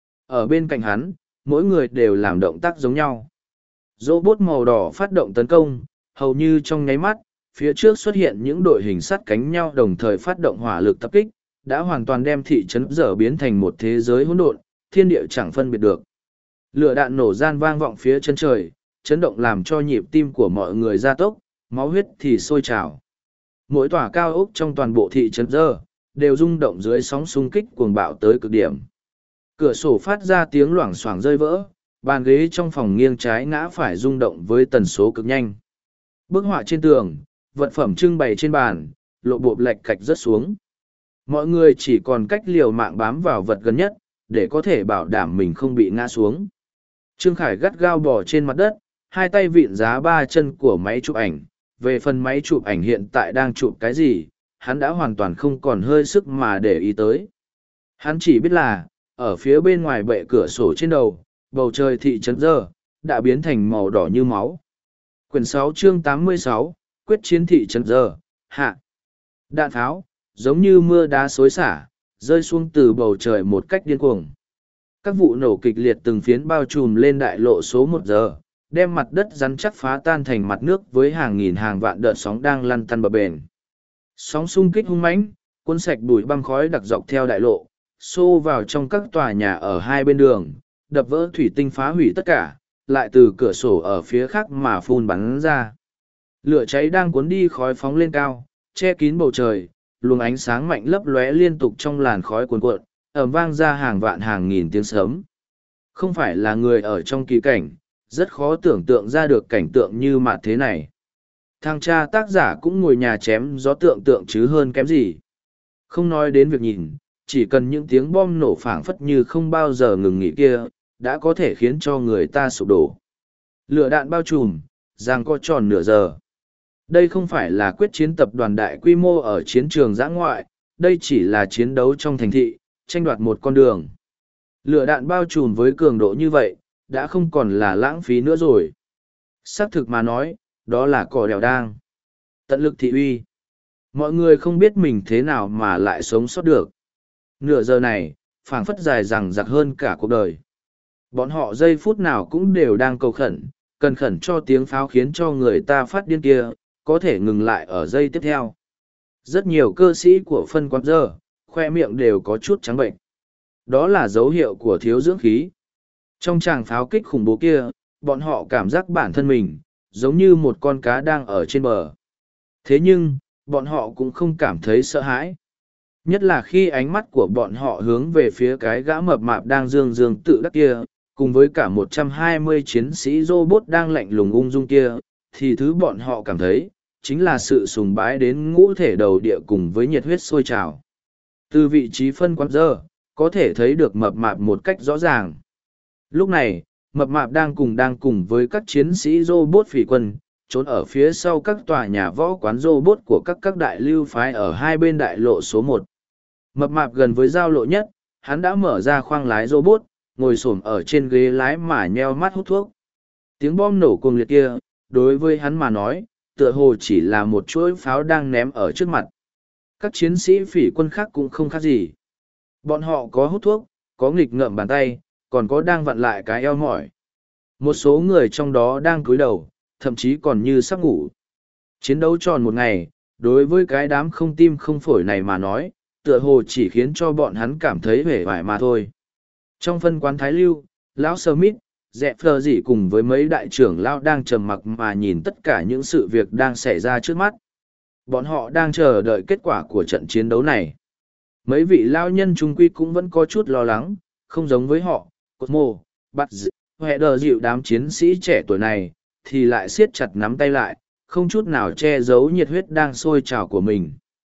Ở bên cạnh hắn, mỗi người đều làm động tác giống nhau. Robot màu đỏ phát động tấn công, hầu như trong nháy mắt, phía trước xuất hiện những đội hình sắt cánh nhau đồng thời phát động hỏa lực tập kích, đã hoàn toàn đem thị trấn dở biến thành một thế giới hỗn độn, thiên địa chẳng phân biệt được. Lửa đạn nổ gian vang vọng phía chân trời, chấn động làm cho nhịp tim của mọi người gia tốc, máu huyết thì sôi trào. Mỗi tòa cao ốc trong toàn bộ thị trấn dở, đều rung động dưới sóng xung kích cuồng bạo tới cực điểm. Cửa sổ phát ra tiếng loảng xoảng rơi vỡ, bàn ghế trong phòng nghiêng trái ngã phải rung động với tần số cực nhanh. Bức họa trên tường, vật phẩm trưng bày trên bàn, lộ bộp lệch cạch rớt xuống. Mọi người chỉ còn cách liều mạng bám vào vật gần nhất, để có thể bảo đảm mình không bị ngã xuống. Trương Khải gắt gao bò trên mặt đất, hai tay vịn giá ba chân của máy chụp ảnh. Về phần máy chụp ảnh hiện tại đang chụp cái gì, hắn đã hoàn toàn không còn hơi sức mà để ý tới. Hắn chỉ biết là, ở phía bên ngoài bệ cửa sổ trên đầu, bầu trời thị trấn giờ, đã biến thành màu đỏ như máu. Quyển 6 chương 86, quyết chiến thị trấn giờ, hạ. Đạn tháo, giống như mưa đá xối xả, rơi xuống từ bầu trời một cách điên cuồng. Các vụ nổ kịch liệt từng phiến bao trùm lên đại lộ số 1 giờ, đem mặt đất rắn chắc phá tan thành mặt nước với hàng nghìn hàng vạn đợt sóng đang lăn tăn bờ bền. Sóng xung kích hung mãnh, cuốn sạch bụi băng khói đặc dọc theo đại lộ, xô vào trong các tòa nhà ở hai bên đường, đập vỡ thủy tinh phá hủy tất cả, lại từ cửa sổ ở phía khác mà phun bắn ra. Lửa cháy đang cuốn đi khói phóng lên cao, che kín bầu trời, luồng ánh sáng mạnh lấp lóe liên tục trong làn khói cuồn cuộn, ầm vang ra hàng vạn hàng nghìn tiếng sấm. Không phải là người ở trong kỳ cảnh, rất khó tưởng tượng ra được cảnh tượng như mà thế này. Thằng cha tác giả cũng ngồi nhà chém gió tượng tượng chứ hơn kém gì. Không nói đến việc nhìn, chỉ cần những tiếng bom nổ phảng phất như không bao giờ ngừng nghỉ kia, đã có thể khiến cho người ta sụp đổ. Lửa đạn bao trùm, giằng co tròn nửa giờ. Đây không phải là quyết chiến tập đoàn đại quy mô ở chiến trường dã ngoại, đây chỉ là chiến đấu trong thành thị, tranh đoạt một con đường. Lửa đạn bao trùm với cường độ như vậy, đã không còn là lãng phí nữa rồi. Xác thực mà nói, đó là cỏ đèo đang. Tận lực thị uy. Mọi người không biết mình thế nào mà lại sống sót được. Nửa giờ này, phảng phất dài dằng dặc hơn cả cuộc đời. Bọn họ giây phút nào cũng đều đang cầu khẩn, cần khẩn cho tiếng pháo khiến cho người ta phát điên kia, có thể ngừng lại ở giây tiếp theo. Rất nhiều cơ sĩ của phân quán giờ, khoe miệng đều có chút trắng bệnh. Đó là dấu hiệu của thiếu dưỡng khí. Trong tràng pháo kích khủng bố kia, bọn họ cảm giác bản thân mình, giống như một con cá đang ở trên bờ. Thế nhưng, bọn họ cũng không cảm thấy sợ hãi. Nhất là khi ánh mắt của bọn họ hướng về phía cái gã mập mạp đang dương dương tự đắc kia, cùng với cả 120 chiến sĩ robot đang lạnh lùng ung dung kia, thì thứ bọn họ cảm thấy, chính là sự sùng bái đến ngũ thể đầu địa cùng với nhiệt huyết sôi trào. Từ vị trí phân quán giờ, có thể thấy được mập mạp một cách rõ ràng. Lúc này, mập mạp đang cùng với các chiến sĩ robot phỉ quân, trốn ở phía sau các tòa nhà võ quán robot của các đại lưu phái ở hai bên đại lộ số 1. Mập mạp gần với giao lộ nhất, hắn đã mở ra khoang lái robot, ngồi xổm ở trên ghế lái mà nheo mắt hút thuốc. Tiếng bom nổ cuồng liệt kia, đối với hắn mà nói, tựa hồ chỉ là một chuỗi pháo đang ném ở trước mặt. Các chiến sĩ phỉ quân khác cũng không khác gì. Bọn họ có hút thuốc, có nghịch ngợm bàn tay, còn có đang vặn lại cái eo mỏi. Một số người trong đó đang cúi đầu, thậm chí còn như sắp ngủ. Chiến đấu tròn một ngày, đối với cái đám không tim không phổi này mà nói, tựa hồ chỉ khiến cho bọn hắn cảm thấy vẻ vải mà thôi. Trong phân quán Thái Lưu, lão Smith, dẹp phờ dỉ cùng với mấy đại trưởng lão đang trầm mặc mà nhìn tất cả những sự việc đang xảy ra trước mắt. Bọn họ đang chờ đợi kết quả của trận chiến đấu này. Mấy vị lão nhân trung quy cũng vẫn có chút lo lắng, không giống với họ, Cosmo, bắt hệ đờ dịu đám chiến sĩ trẻ tuổi này, thì lại siết chặt nắm tay lại, không chút nào che giấu nhiệt huyết đang sôi trào của mình.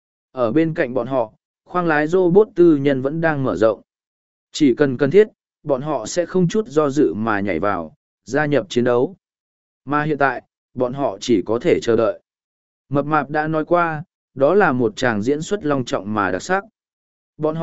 Ở bên cạnh bọn họ, khoang lái robot tư nhân vẫn đang mở rộng. Chỉ cần cần thiết, bọn họ sẽ không chút do dự mà nhảy vào, gia nhập chiến đấu. Mà hiện tại, bọn họ chỉ có thể chờ đợi. Mập mạp đã nói qua, đó là một tràng diễn xuất long trọng mà đặc sắc. Bọn họ,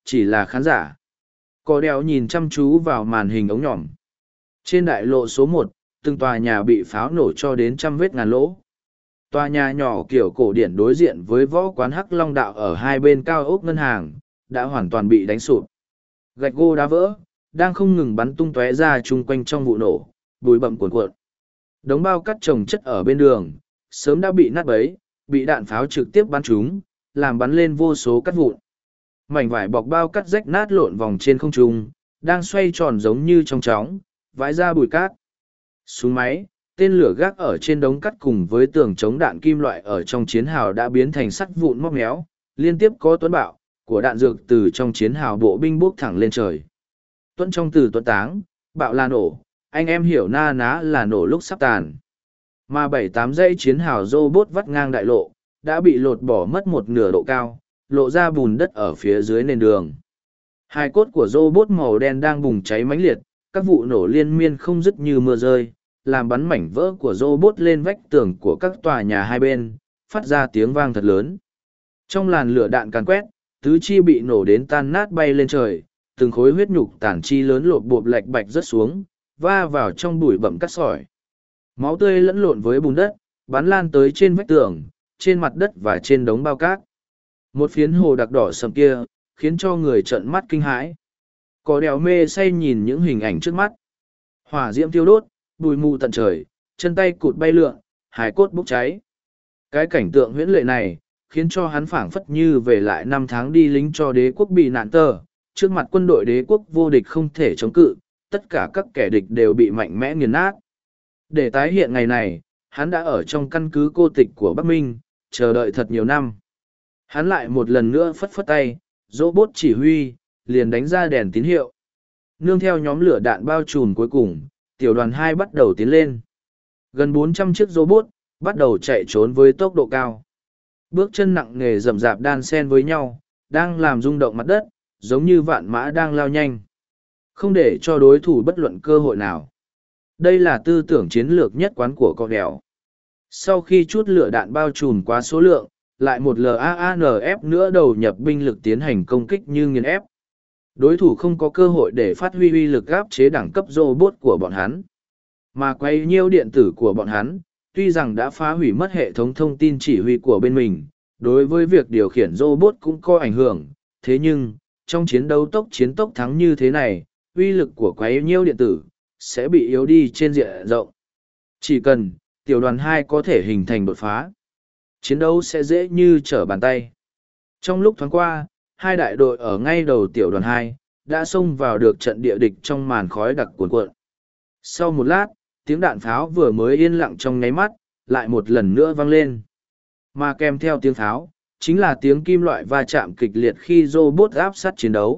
chỉ là khán giả. Cò đèo nhìn chăm chú vào màn hình ống nhỏm. Trên đại lộ số 1, từng tòa nhà bị pháo nổ cho đến trăm vết ngàn lỗ. Tòa nhà nhỏ kiểu cổ điển đối diện với võ quán Hắc Long Đạo ở hai bên cao ốc ngân hàng, đã hoàn toàn bị đánh sụp. Gạch gô đá vỡ, đang không ngừng bắn tung tóe ra chung quanh trong vụ nổ, bụi bặm cuồn cuộn. Đống bao cát chồng chất ở bên đường, sớm đã bị nát bấy, bị đạn pháo trực tiếp bắn trúng, làm bắn lên vô số cát vụn. Mảnh vải bọc bao cát rách nát lộn vòng trên không trung, đang xoay tròn giống như trong chóng, vãi ra bụi cát. Súng máy, tên lửa gác ở trên đống cát cùng với tường chống đạn kim loại ở trong chiến hào đã biến thành sắt vụn móc méo, liên tiếp có tuấn bạo của đạn dược từ trong chiến hào bộ binh bốc thẳng lên trời. Tuấn trong từ tuấn táng, bạo là nổ, anh em hiểu na ná là nổ lúc sắp tàn. Mà 7-8 dãy chiến hào robot vắt ngang đại lộ, đã bị lột bỏ mất một nửa độ cao, lộ ra bùn đất ở phía dưới nền đường. Hai cốt của robot màu đen đang bùng cháy mãnh liệt, các vụ nổ liên miên không dứt như mưa rơi, làm bắn mảnh vỡ của robot lên vách tường của các tòa nhà hai bên, phát ra tiếng vang thật lớn. Trong làn lửa đạn càn quét, tứ chi bị nổ đến tan nát bay lên trời, từng khối huyết nhục tản chi lớn lột bộp lạch bạch rớt xuống, va vào trong bụi bặm cát sỏi. Máu tươi lẫn lộn với bùn đất, bắn lan tới trên vách tường, trên mặt đất và trên đống bao cát. Một phiến hồ đặc đỏ sầm kia, khiến cho người trợn mắt kinh hãi. Cò đèo mê say nhìn những hình ảnh trước mắt. Hỏa diễm thiêu đốt, bụi mù tận trời, chân tay cụt bay lượn, hài cốt bốc cháy. Cái cảnh tượng huyễn lệ này, khiến cho hắn phảng phất như về lại 5 tháng đi lính cho đế quốc bị nạn tờ. Trước mặt quân đội đế quốc vô địch không thể chống cự, tất cả các kẻ địch đều bị mạnh mẽ nghiền nát. Để tái hiện ngày này, hắn đã ở trong căn cứ cô tịch của Bắc Minh, chờ đợi thật nhiều năm. Hắn lại một lần nữa phất phất tay, robot chỉ huy, liền đánh ra đèn tín hiệu. Nương theo nhóm lửa đạn bao trùm cuối cùng, tiểu đoàn 2 bắt đầu tiến lên. Gần 400 chiếc robot, bắt đầu chạy trốn với tốc độ cao. Bước chân nặng nề rậm rạp đan xen với nhau, đang làm rung động mặt đất, giống như vạn mã đang lao nhanh. Không để cho đối thủ bất luận cơ hội nào. Đây là tư tưởng chiến lược nhất quán của con đèo. Sau khi chút lửa đạn bao trùm quá số lượng, lại một LAANF nữa đầu nhập binh lực tiến hành công kích như nghiền ép. Đối thủ không có cơ hội để phát huy uy lực áp chế đẳng cấp robot của bọn hắn. Mà quay nhiêu điện tử của bọn hắn, tuy rằng đã phá hủy mất hệ thống thông tin chỉ huy của bên mình, đối với việc điều khiển robot cũng có ảnh hưởng. Thế nhưng, trong chiến đấu chiến tốc thắng như thế này, uy lực của quấy nhiêu điện tử sẽ bị yếu đi trên diện rộng. Chỉ cần tiểu đoàn 2 có thể hình thành đột phá, chiến đấu sẽ dễ như trở bàn tay. Trong lúc thoáng qua, hai đại đội ở ngay đầu tiểu đoàn 2 đã xông vào được trận địa địch trong màn khói đặc cuồn cuộn. Sau một lát, tiếng đạn pháo vừa mới yên lặng trong nháy mắt, lại một lần nữa vang lên. Mà kèm theo tiếng pháo, chính là tiếng kim loại va chạm kịch liệt khi robot áp sát chiến đấu.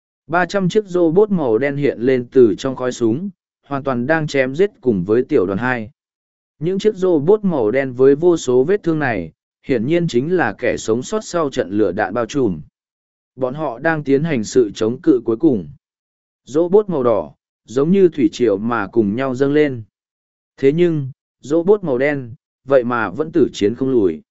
300 chiếc robot màu đen hiện lên từ trong khói súng, hoàn toàn đang chém giết cùng với tiểu đoàn 2. Những chiếc robot màu đen với vô số vết thương này, hiển nhiên chính là kẻ sống sót sau trận lửa đạn bao trùm. Bọn họ đang tiến hành sự chống cự cuối cùng. Robot màu đỏ, giống như thủy triều mà cùng nhau dâng lên. Thế nhưng, robot màu đen, vậy mà vẫn tử chiến không lùi.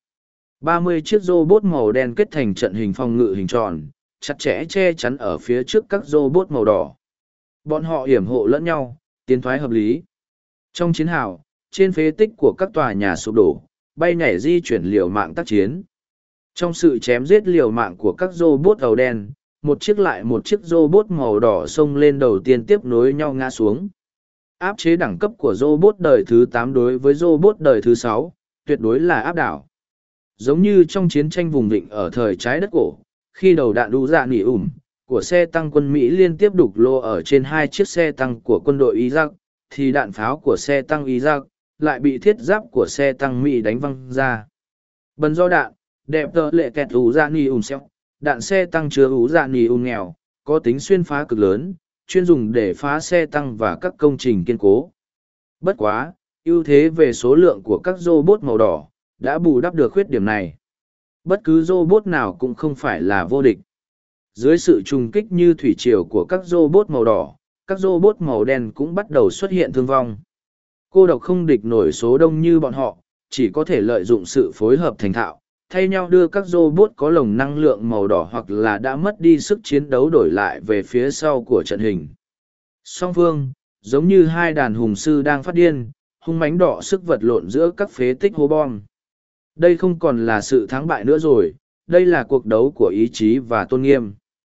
30 chiếc robot màu đen kết thành trận hình phòng ngự hình tròn, chặt chẽ che chắn ở phía trước các robot màu đỏ. Bọn họ yểm hộ lẫn nhau, tiến thoái hợp lý. Trong chiến hào, trên phế tích của các tòa nhà sụp đổ, bay nhảy di chuyển liều mạng tác chiến. Trong sự chém giết liều mạng của các robot màu đen, một chiếc lại một chiếc robot màu đỏ xông lên đầu tiên tiếp nối nhau ngã xuống. Áp chế đẳng cấp của robot đời thứ 8 đối với robot đời thứ 6, tuyệt đối là áp đảo. Giống như trong chiến tranh vùng vịnh ở thời trái đất cổ, khi đầu đạn đu dạ nỉ của xe tăng quân Mỹ liên tiếp đục lô ở trên 2 chiếc xe tăng của quân đội Iraq, thì đạn pháo của xe tăng Iraq lại bị thiết giáp của xe tăng Mỹ đánh văng ra. Bần do đạn, đẹp tờ lệ kẹt ủ dạ nỉ xeo, đạn xe tăng chứa ủ dạ nỉ nghèo, có tính xuyên phá cực lớn, chuyên dùng để phá xe tăng và các công trình kiên cố. Bất quá, ưu thế về số lượng của các robot màu đỏ đã bù đắp được khuyết điểm này. Bất cứ robot nào cũng không phải là vô địch. Dưới sự trùng kích như thủy triều của các robot màu đỏ, các robot màu đen cũng bắt đầu xuất hiện thương vong. Cô độc không địch nổi số đông như bọn họ, chỉ có thể lợi dụng sự phối hợp thành thạo, thay nhau đưa các robot có lồng năng lượng màu đỏ hoặc là đã mất đi sức chiến đấu đổi lại về phía sau của trận hình. Song phương, giống như hai đàn hùng sư đang phát điên, hung mãnh đỏ sức vật lộn giữa các phế tích hố bom. Đây không còn là sự thắng bại nữa rồi, đây là cuộc đấu của ý chí và tôn nghiêm.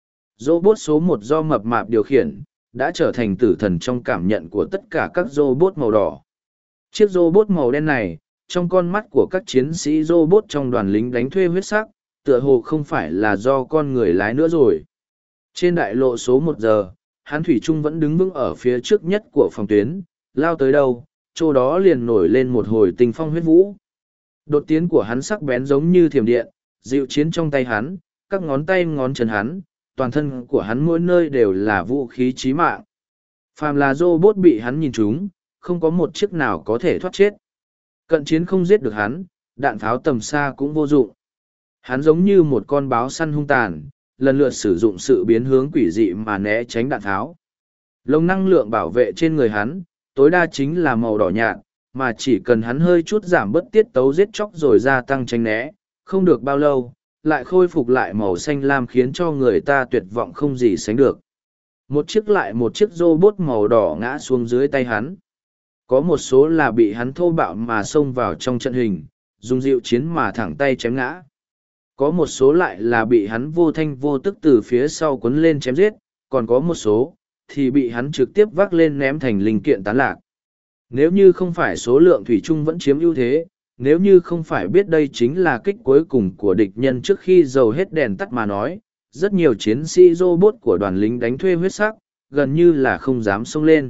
Robot số 1 do mập mạp điều khiển, đã trở thành tử thần trong cảm nhận của tất cả các robot màu đỏ. Chiếc robot màu đen này, trong con mắt của các chiến sĩ robot trong đoàn lính đánh thuê huyết sắc, tựa hồ không phải là do con người lái nữa rồi. Trên đại lộ số 1 giờ, hắn thủy chung vẫn đứng vững ở phía trước nhất của phòng tuyến, lao tới đâu, chỗ đó liền nổi lên một hồi tình phong huyết vũ. Đột tiến của hắn sắc bén giống như thiểm điện, dịu chiến trong tay hắn, các ngón tay ngón chân hắn, toàn thân của hắn mỗi nơi đều là vũ khí chí mạng. Phàm là robot bị hắn nhìn trúng, không có một chiếc nào có thể thoát chết. Cận chiến không giết được hắn, đạn pháo tầm xa cũng vô dụng. Hắn giống như một con báo săn hung tàn, lần lượt sử dụng sự biến hướng quỷ dị mà né tránh đạn tháo. Lồng năng lượng bảo vệ trên người hắn, tối đa chính là màu đỏ nhạt, mà chỉ cần hắn hơi chút giảm bớt tiết tấu giết chóc rồi gia tăng tránh né, không được bao lâu, lại khôi phục lại màu xanh lam khiến cho người ta tuyệt vọng không gì sánh được. Một chiếc lại một chiếc robot màu đỏ ngã xuống dưới tay hắn. Có một số là bị hắn thô bạo mà xông vào trong trận hình, dùng dịu chiến mà thẳng tay chém ngã. Có một số lại là bị hắn vô thanh vô tức từ phía sau quấn lên chém giết, còn có một số thì bị hắn trực tiếp vác lên ném thành linh kiện tán lạc. Nếu như không phải số lượng thủy chung vẫn chiếm ưu thế, nếu như không phải biết đây chính là kích cuối cùng của địch nhân trước khi dầu hết đèn tắt mà nói, rất nhiều chiến sĩ robot của đoàn lính đánh thuê huyết sắc, gần như là không dám xông lên.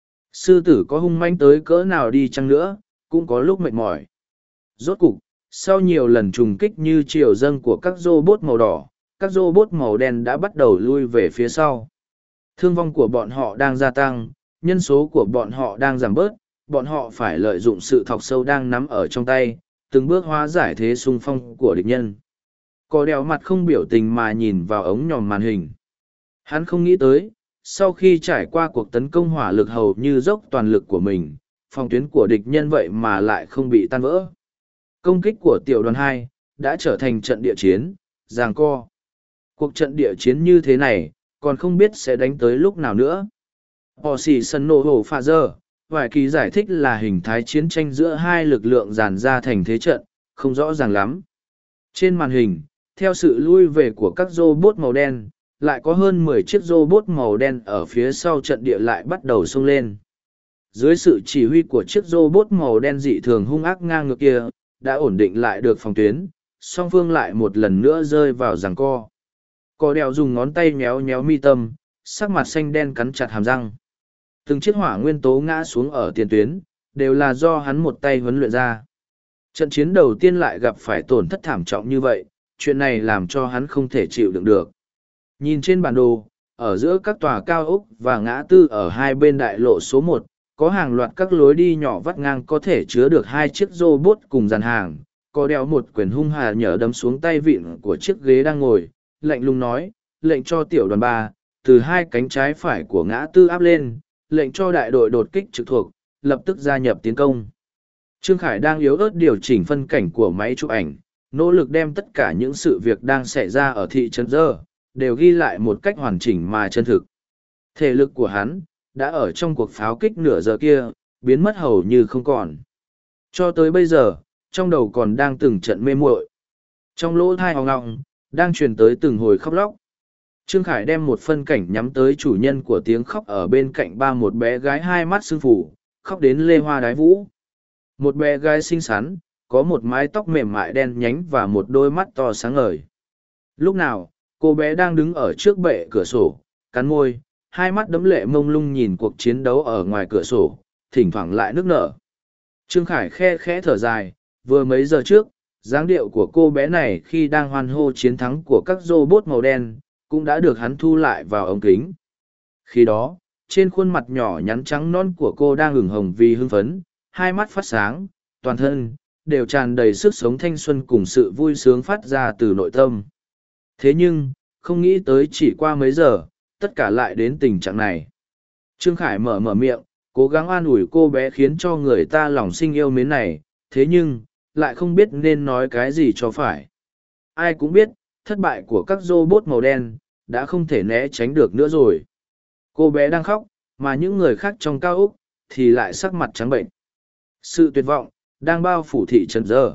Sư tử có hung manh tới cỡ nào đi chăng nữa, cũng có lúc mệt mỏi. Rốt cục, sau nhiều lần trùng kích như triều dâng của các robot màu đỏ, các robot màu đen đã bắt đầu lui về phía sau. Thương vong của bọn họ đang gia tăng, nhân số của bọn họ đang giảm bớt, bọn họ phải lợi dụng sự thọc sâu đang nắm ở trong tay, từng bước hóa giải thế xung phong của địch nhân. Có đèo mặt không biểu tình mà nhìn vào ống nhòm màn hình. Hắn không nghĩ tới, sau khi trải qua cuộc tấn công hỏa lực hầu như dốc toàn lực của mình, phòng tuyến của địch nhân vậy mà lại không bị tan vỡ. Công kích của tiểu đoàn 2 đã trở thành trận địa chiến, giằng co. Cuộc trận địa chiến như thế này, còn không biết sẽ đánh tới lúc nào nữa. Họ xì sân nổ hổ phạ giờ, vài kỳ giải thích là hình thái chiến tranh giữa hai lực lượng dàn ra thành thế trận, không rõ ràng lắm. Trên màn hình, theo sự lui về của các robot màu đen, lại có hơn 10 chiếc robot màu đen ở phía sau trận địa lại bắt đầu xông lên. Dưới sự chỉ huy của chiếc robot màu đen dị thường hung ác ngang ngược kia, đã ổn định lại được phòng tuyến, song phương lại một lần nữa rơi vào giằng co. Cò đèo dùng ngón tay méo méo mi tâm, sắc mặt xanh đen cắn chặt hàm răng. Từng chiếc hỏa nguyên tố ngã xuống ở tiền tuyến, đều là do hắn một tay huấn luyện ra. Trận chiến đầu tiên lại gặp phải tổn thất thảm trọng như vậy, chuyện này làm cho hắn không thể chịu đựng được. Nhìn trên bản đồ, ở giữa các tòa cao ốc và ngã tư ở hai bên đại lộ số 1, có hàng loạt các lối đi nhỏ vắt ngang có thể chứa được hai chiếc robot cùng dàn hàng. Có đeo một quyền hung hà nhở đấm xuống tay vịn của chiếc ghế đang ngồi, lạnh lùng nói, lệnh cho tiểu đoàn 3, từ hai cánh trái phải của ngã tư áp lên, lệnh cho đại đội đột kích trực thuộc, lập tức gia nhập tiến công. Trương Khải đang yếu ớt điều chỉnh phân cảnh của máy chụp ảnh, nỗ lực đem tất cả những sự việc đang xảy ra ở thị trấn Dơ, đều ghi lại một cách hoàn chỉnh mà chân thực. Thể lực của hắn, đã ở trong cuộc pháo kích nửa giờ kia, biến mất hầu như không còn. Cho tới bây giờ, trong đầu còn đang từng trận mê muội. Trong lỗ thai hoang ngọng, đang truyền tới từng hồi khóc lóc. Trương Khải đem một phân cảnh nhắm tới chủ nhân của tiếng khóc ở bên cạnh một bé gái hai mắt sưng phù, khóc đến lê hoa đái vũ. Một bé gái xinh xắn, có một mái tóc mềm mại đen nhánh và một đôi mắt to sáng ngời. Lúc nào, cô bé đang đứng ở trước bệ cửa sổ, cắn môi, hai mắt đẫm lệ mông lung nhìn cuộc chiến đấu ở ngoài cửa sổ, thỉnh thoảng lại nức nở. Trương Khải khe khẽ thở dài, vừa mấy giờ trước, dáng điệu của cô bé này khi đang hoan hô chiến thắng của các robot màu đen, cũng đã được hắn thu lại vào ống kính. Khi đó, trên khuôn mặt nhỏ nhắn trắng non của cô đang ửng hồng vì hưng phấn, hai mắt phát sáng, toàn thân, đều tràn đầy sức sống thanh xuân cùng sự vui sướng phát ra từ nội tâm. Thế nhưng, không nghĩ tới chỉ qua mấy giờ, tất cả lại đến tình trạng này. Trương Khải mở miệng, cố gắng an ủi cô bé khiến cho người ta lòng sinh yêu mến này, thế nhưng, lại không biết nên nói cái gì cho phải. Ai cũng biết, thất bại của các robot màu đen đã không thể né tránh được nữa rồi. Cô bé đang khóc, mà những người khác trong cao ốc thì lại sắc mặt trắng bệnh. Sự tuyệt vọng đang bao phủ thị trấn giờ.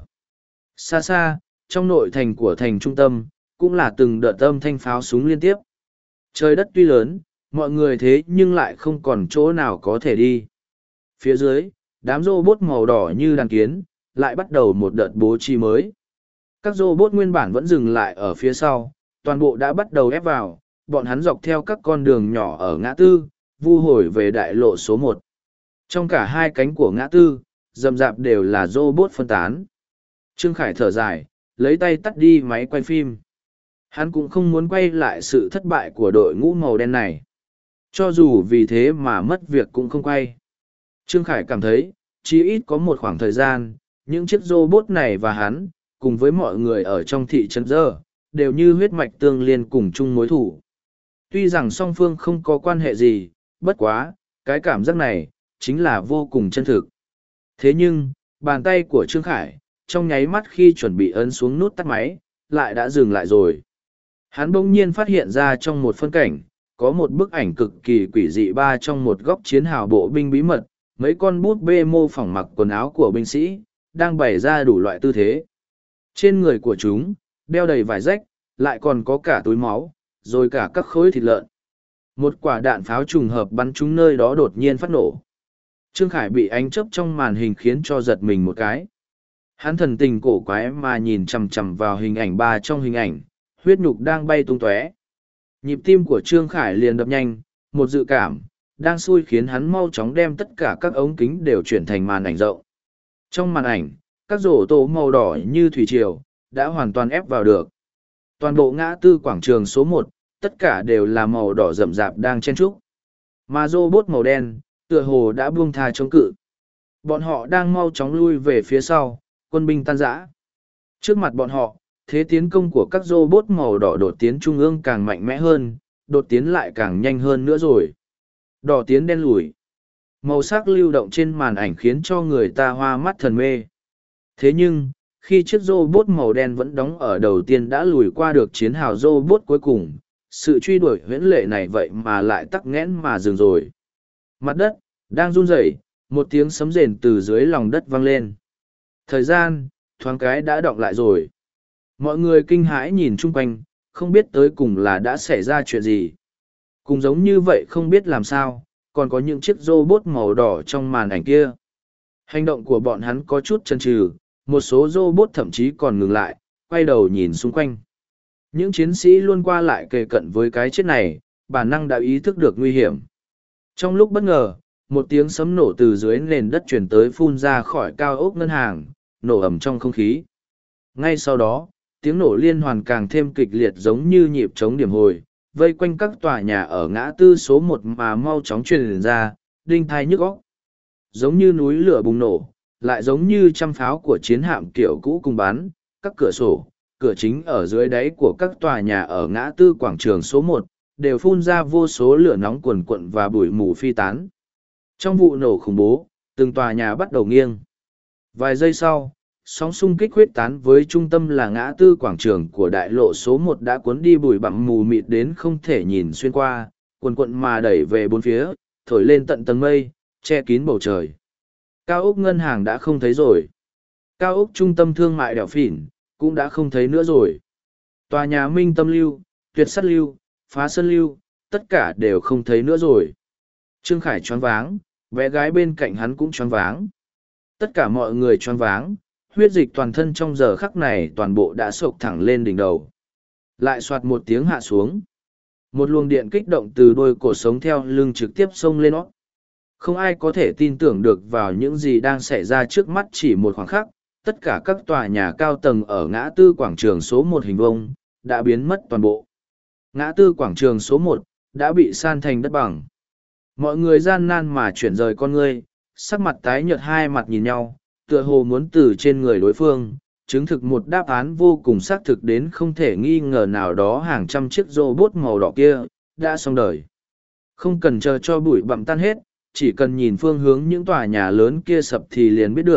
Xa xa, trong nội thành của thành trung tâm, cũng là từng đợt âm thanh pháo súng liên tiếp. Trời đất tuy lớn, mọi người thế nhưng lại không còn chỗ nào có thể đi. Phía dưới, đám robot màu đỏ như đàn kiến, lại bắt đầu một đợt bố trí mới. Các robot nguyên bản vẫn dừng lại ở phía sau, toàn bộ đã bắt đầu ép vào, bọn hắn dọc theo các con đường nhỏ ở ngã tư, vu hồi về đại lộ số 1. Trong cả hai cánh của ngã tư, rậm rạp đều là robot phân tán. Trương Khải thở dài, lấy tay tắt đi máy quay phim. Hắn cũng không muốn quay lại sự thất bại của đội ngũ màu đen này. Cho dù vì thế mà mất việc cũng không quay. Trương Khải cảm thấy, chỉ ít có một khoảng thời gian, những chiếc robot này và hắn, cùng với mọi người ở trong thị trấn giờ, đều như huyết mạch tương liên cùng chung mối thủ. Tuy rằng song phương không có quan hệ gì, bất quá, cái cảm giác này, chính là vô cùng chân thực. Thế nhưng, bàn tay của Trương Khải, trong nháy mắt khi chuẩn bị ấn xuống nút tắt máy, lại đã dừng lại rồi. Hắn bỗng nhiên phát hiện ra trong một phân cảnh, có một bức ảnh cực kỳ quỷ dị ba trong một góc chiến hào bộ binh bí mật, mấy con búp bê mô phỏng mặc quần áo của binh sĩ, đang bày ra đủ loại tư thế. Trên người của chúng, đeo đầy vải rách, lại còn có cả túi máu, rồi cả các khối thịt lợn. Một quả đạn pháo trùng hợp bắn trúng nơi đó đột nhiên phát nổ. Trương Khải bị ánh chớp trong màn hình khiến cho giật mình một cái. Hắn thần tình cổ quái mà nhìn chằm chằm vào hình ảnh ba trong hình ảnh, huyết nhục đang bay tung tóe. Nhịp tim của Trương Khải liền đập nhanh, một dự cảm, đang xui khiến hắn mau chóng đem tất cả các ống kính đều chuyển thành màn ảnh rộng. Trong màn ảnh, các rổ tổ màu đỏ như thủy triều, đã hoàn toàn ép vào được. Toàn bộ ngã tư quảng trường số 1, tất cả đều là màu đỏ rậm rạp đang chen trúc. Mà robot màu đen, tựa hồ đã buông tha chống cự. Bọn họ đang mau chóng lui về phía sau, quân binh tan rã. Trước mặt bọn họ, thế tiến công của các robot màu đỏ đột tiến trung ương càng mạnh mẽ hơn, đột tiến lại càng nhanh hơn nữa rồi. Đỏ tiến đen lùi. Màu sắc lưu động trên màn ảnh khiến cho người ta hoa mắt thần mê. Thế nhưng, khi chiếc robot màu đen vẫn đóng ở đầu tiên đã lùi qua được chiến hào robot cuối cùng, sự truy đuổi huyễn lệ này vậy mà lại tắc nghẽn mà dừng rồi. Mặt đất đang run rẩy, một tiếng sấm rền từ dưới lòng đất vang lên. Thời gian thoáng cái đã đọng lại rồi. Mọi người kinh hãi nhìn chung quanh, không biết tới cùng là đã xảy ra chuyện gì. Cùng giống như vậy không biết làm sao, còn có những chiếc robot màu đỏ trong màn ảnh kia. Hành động của bọn hắn có chút chần chừ, một số robot thậm chí còn ngừng lại, quay đầu nhìn xung quanh. Những chiến sĩ luôn qua lại kề cận với cái chết này, bản năng đã ý thức được nguy hiểm. Trong lúc bất ngờ, một tiếng sấm nổ từ dưới nền đất chuyển tới phun ra khỏi cao ốc ngân hàng, nổ ầm trong không khí. Ngay sau đó, tiếng nổ liên hoàn càng thêm kịch liệt giống như nhịp trống điểm hồi, vây quanh các tòa nhà ở ngã tư số 1 mà mau chóng truyền ra, đinh thai nhức óc. Giống như núi lửa bùng nổ, lại giống như trăm pháo của chiến hạm kiểu cũ cùng bắn, các cửa sổ, cửa chính ở dưới đáy của các tòa nhà ở ngã tư quảng trường số 1, đều phun ra vô số lửa nóng cuồn cuộn và bụi mù phi tán. Trong vụ nổ khủng bố, từng tòa nhà bắt đầu nghiêng. Vài giây sau, sóng xung kích huyết tán với trung tâm là ngã tư quảng trường của đại lộ số 1 đã cuốn đi bụi bặm mù mịt đến không thể nhìn xuyên qua, cuồn cuộn mà đẩy về bốn phía, thổi lên tận tầng mây, che kín bầu trời. Cao ốc ngân hàng đã không thấy rồi. Cao ốc trung tâm thương mại đèo phỉn, cũng đã không thấy nữa rồi. Tòa nhà Minh Tâm Lưu, Tuyệt Sắt Lưu, Phá Sơn Lưu, tất cả đều không thấy nữa rồi. Trương Khải choáng váng, bé gái bên cạnh hắn cũng choáng váng. Tất cả mọi người choáng váng, huyết dịch toàn thân trong giờ khắc này toàn bộ đã sộc thẳng lên đỉnh đầu. Lại soạt một tiếng hạ xuống. Một luồng điện kích động từ đôi cổ sống theo lưng trực tiếp xông lên nó. Không ai có thể tin tưởng được vào những gì đang xảy ra trước mắt chỉ một khoảng khắc. Tất cả các tòa nhà cao tầng ở ngã tư quảng trường số 1 hình vuông đã biến mất toàn bộ. Ngã tư quảng trường số 1 đã bị san thành đất bằng. Mọi người gian nan mà chuyển rời con ngươi, sắc mặt tái nhợt hai mặt nhìn nhau, tựa hồ muốn từ trên người đối phương, chứng thực một đáp án vô cùng xác thực đến không thể nghi ngờ nào đó hàng trăm chiếc robot màu đỏ kia, đã xong đời. Không cần chờ cho bụi bặm tan hết, chỉ cần nhìn phương hướng những tòa nhà lớn kia sập thì liền biết được,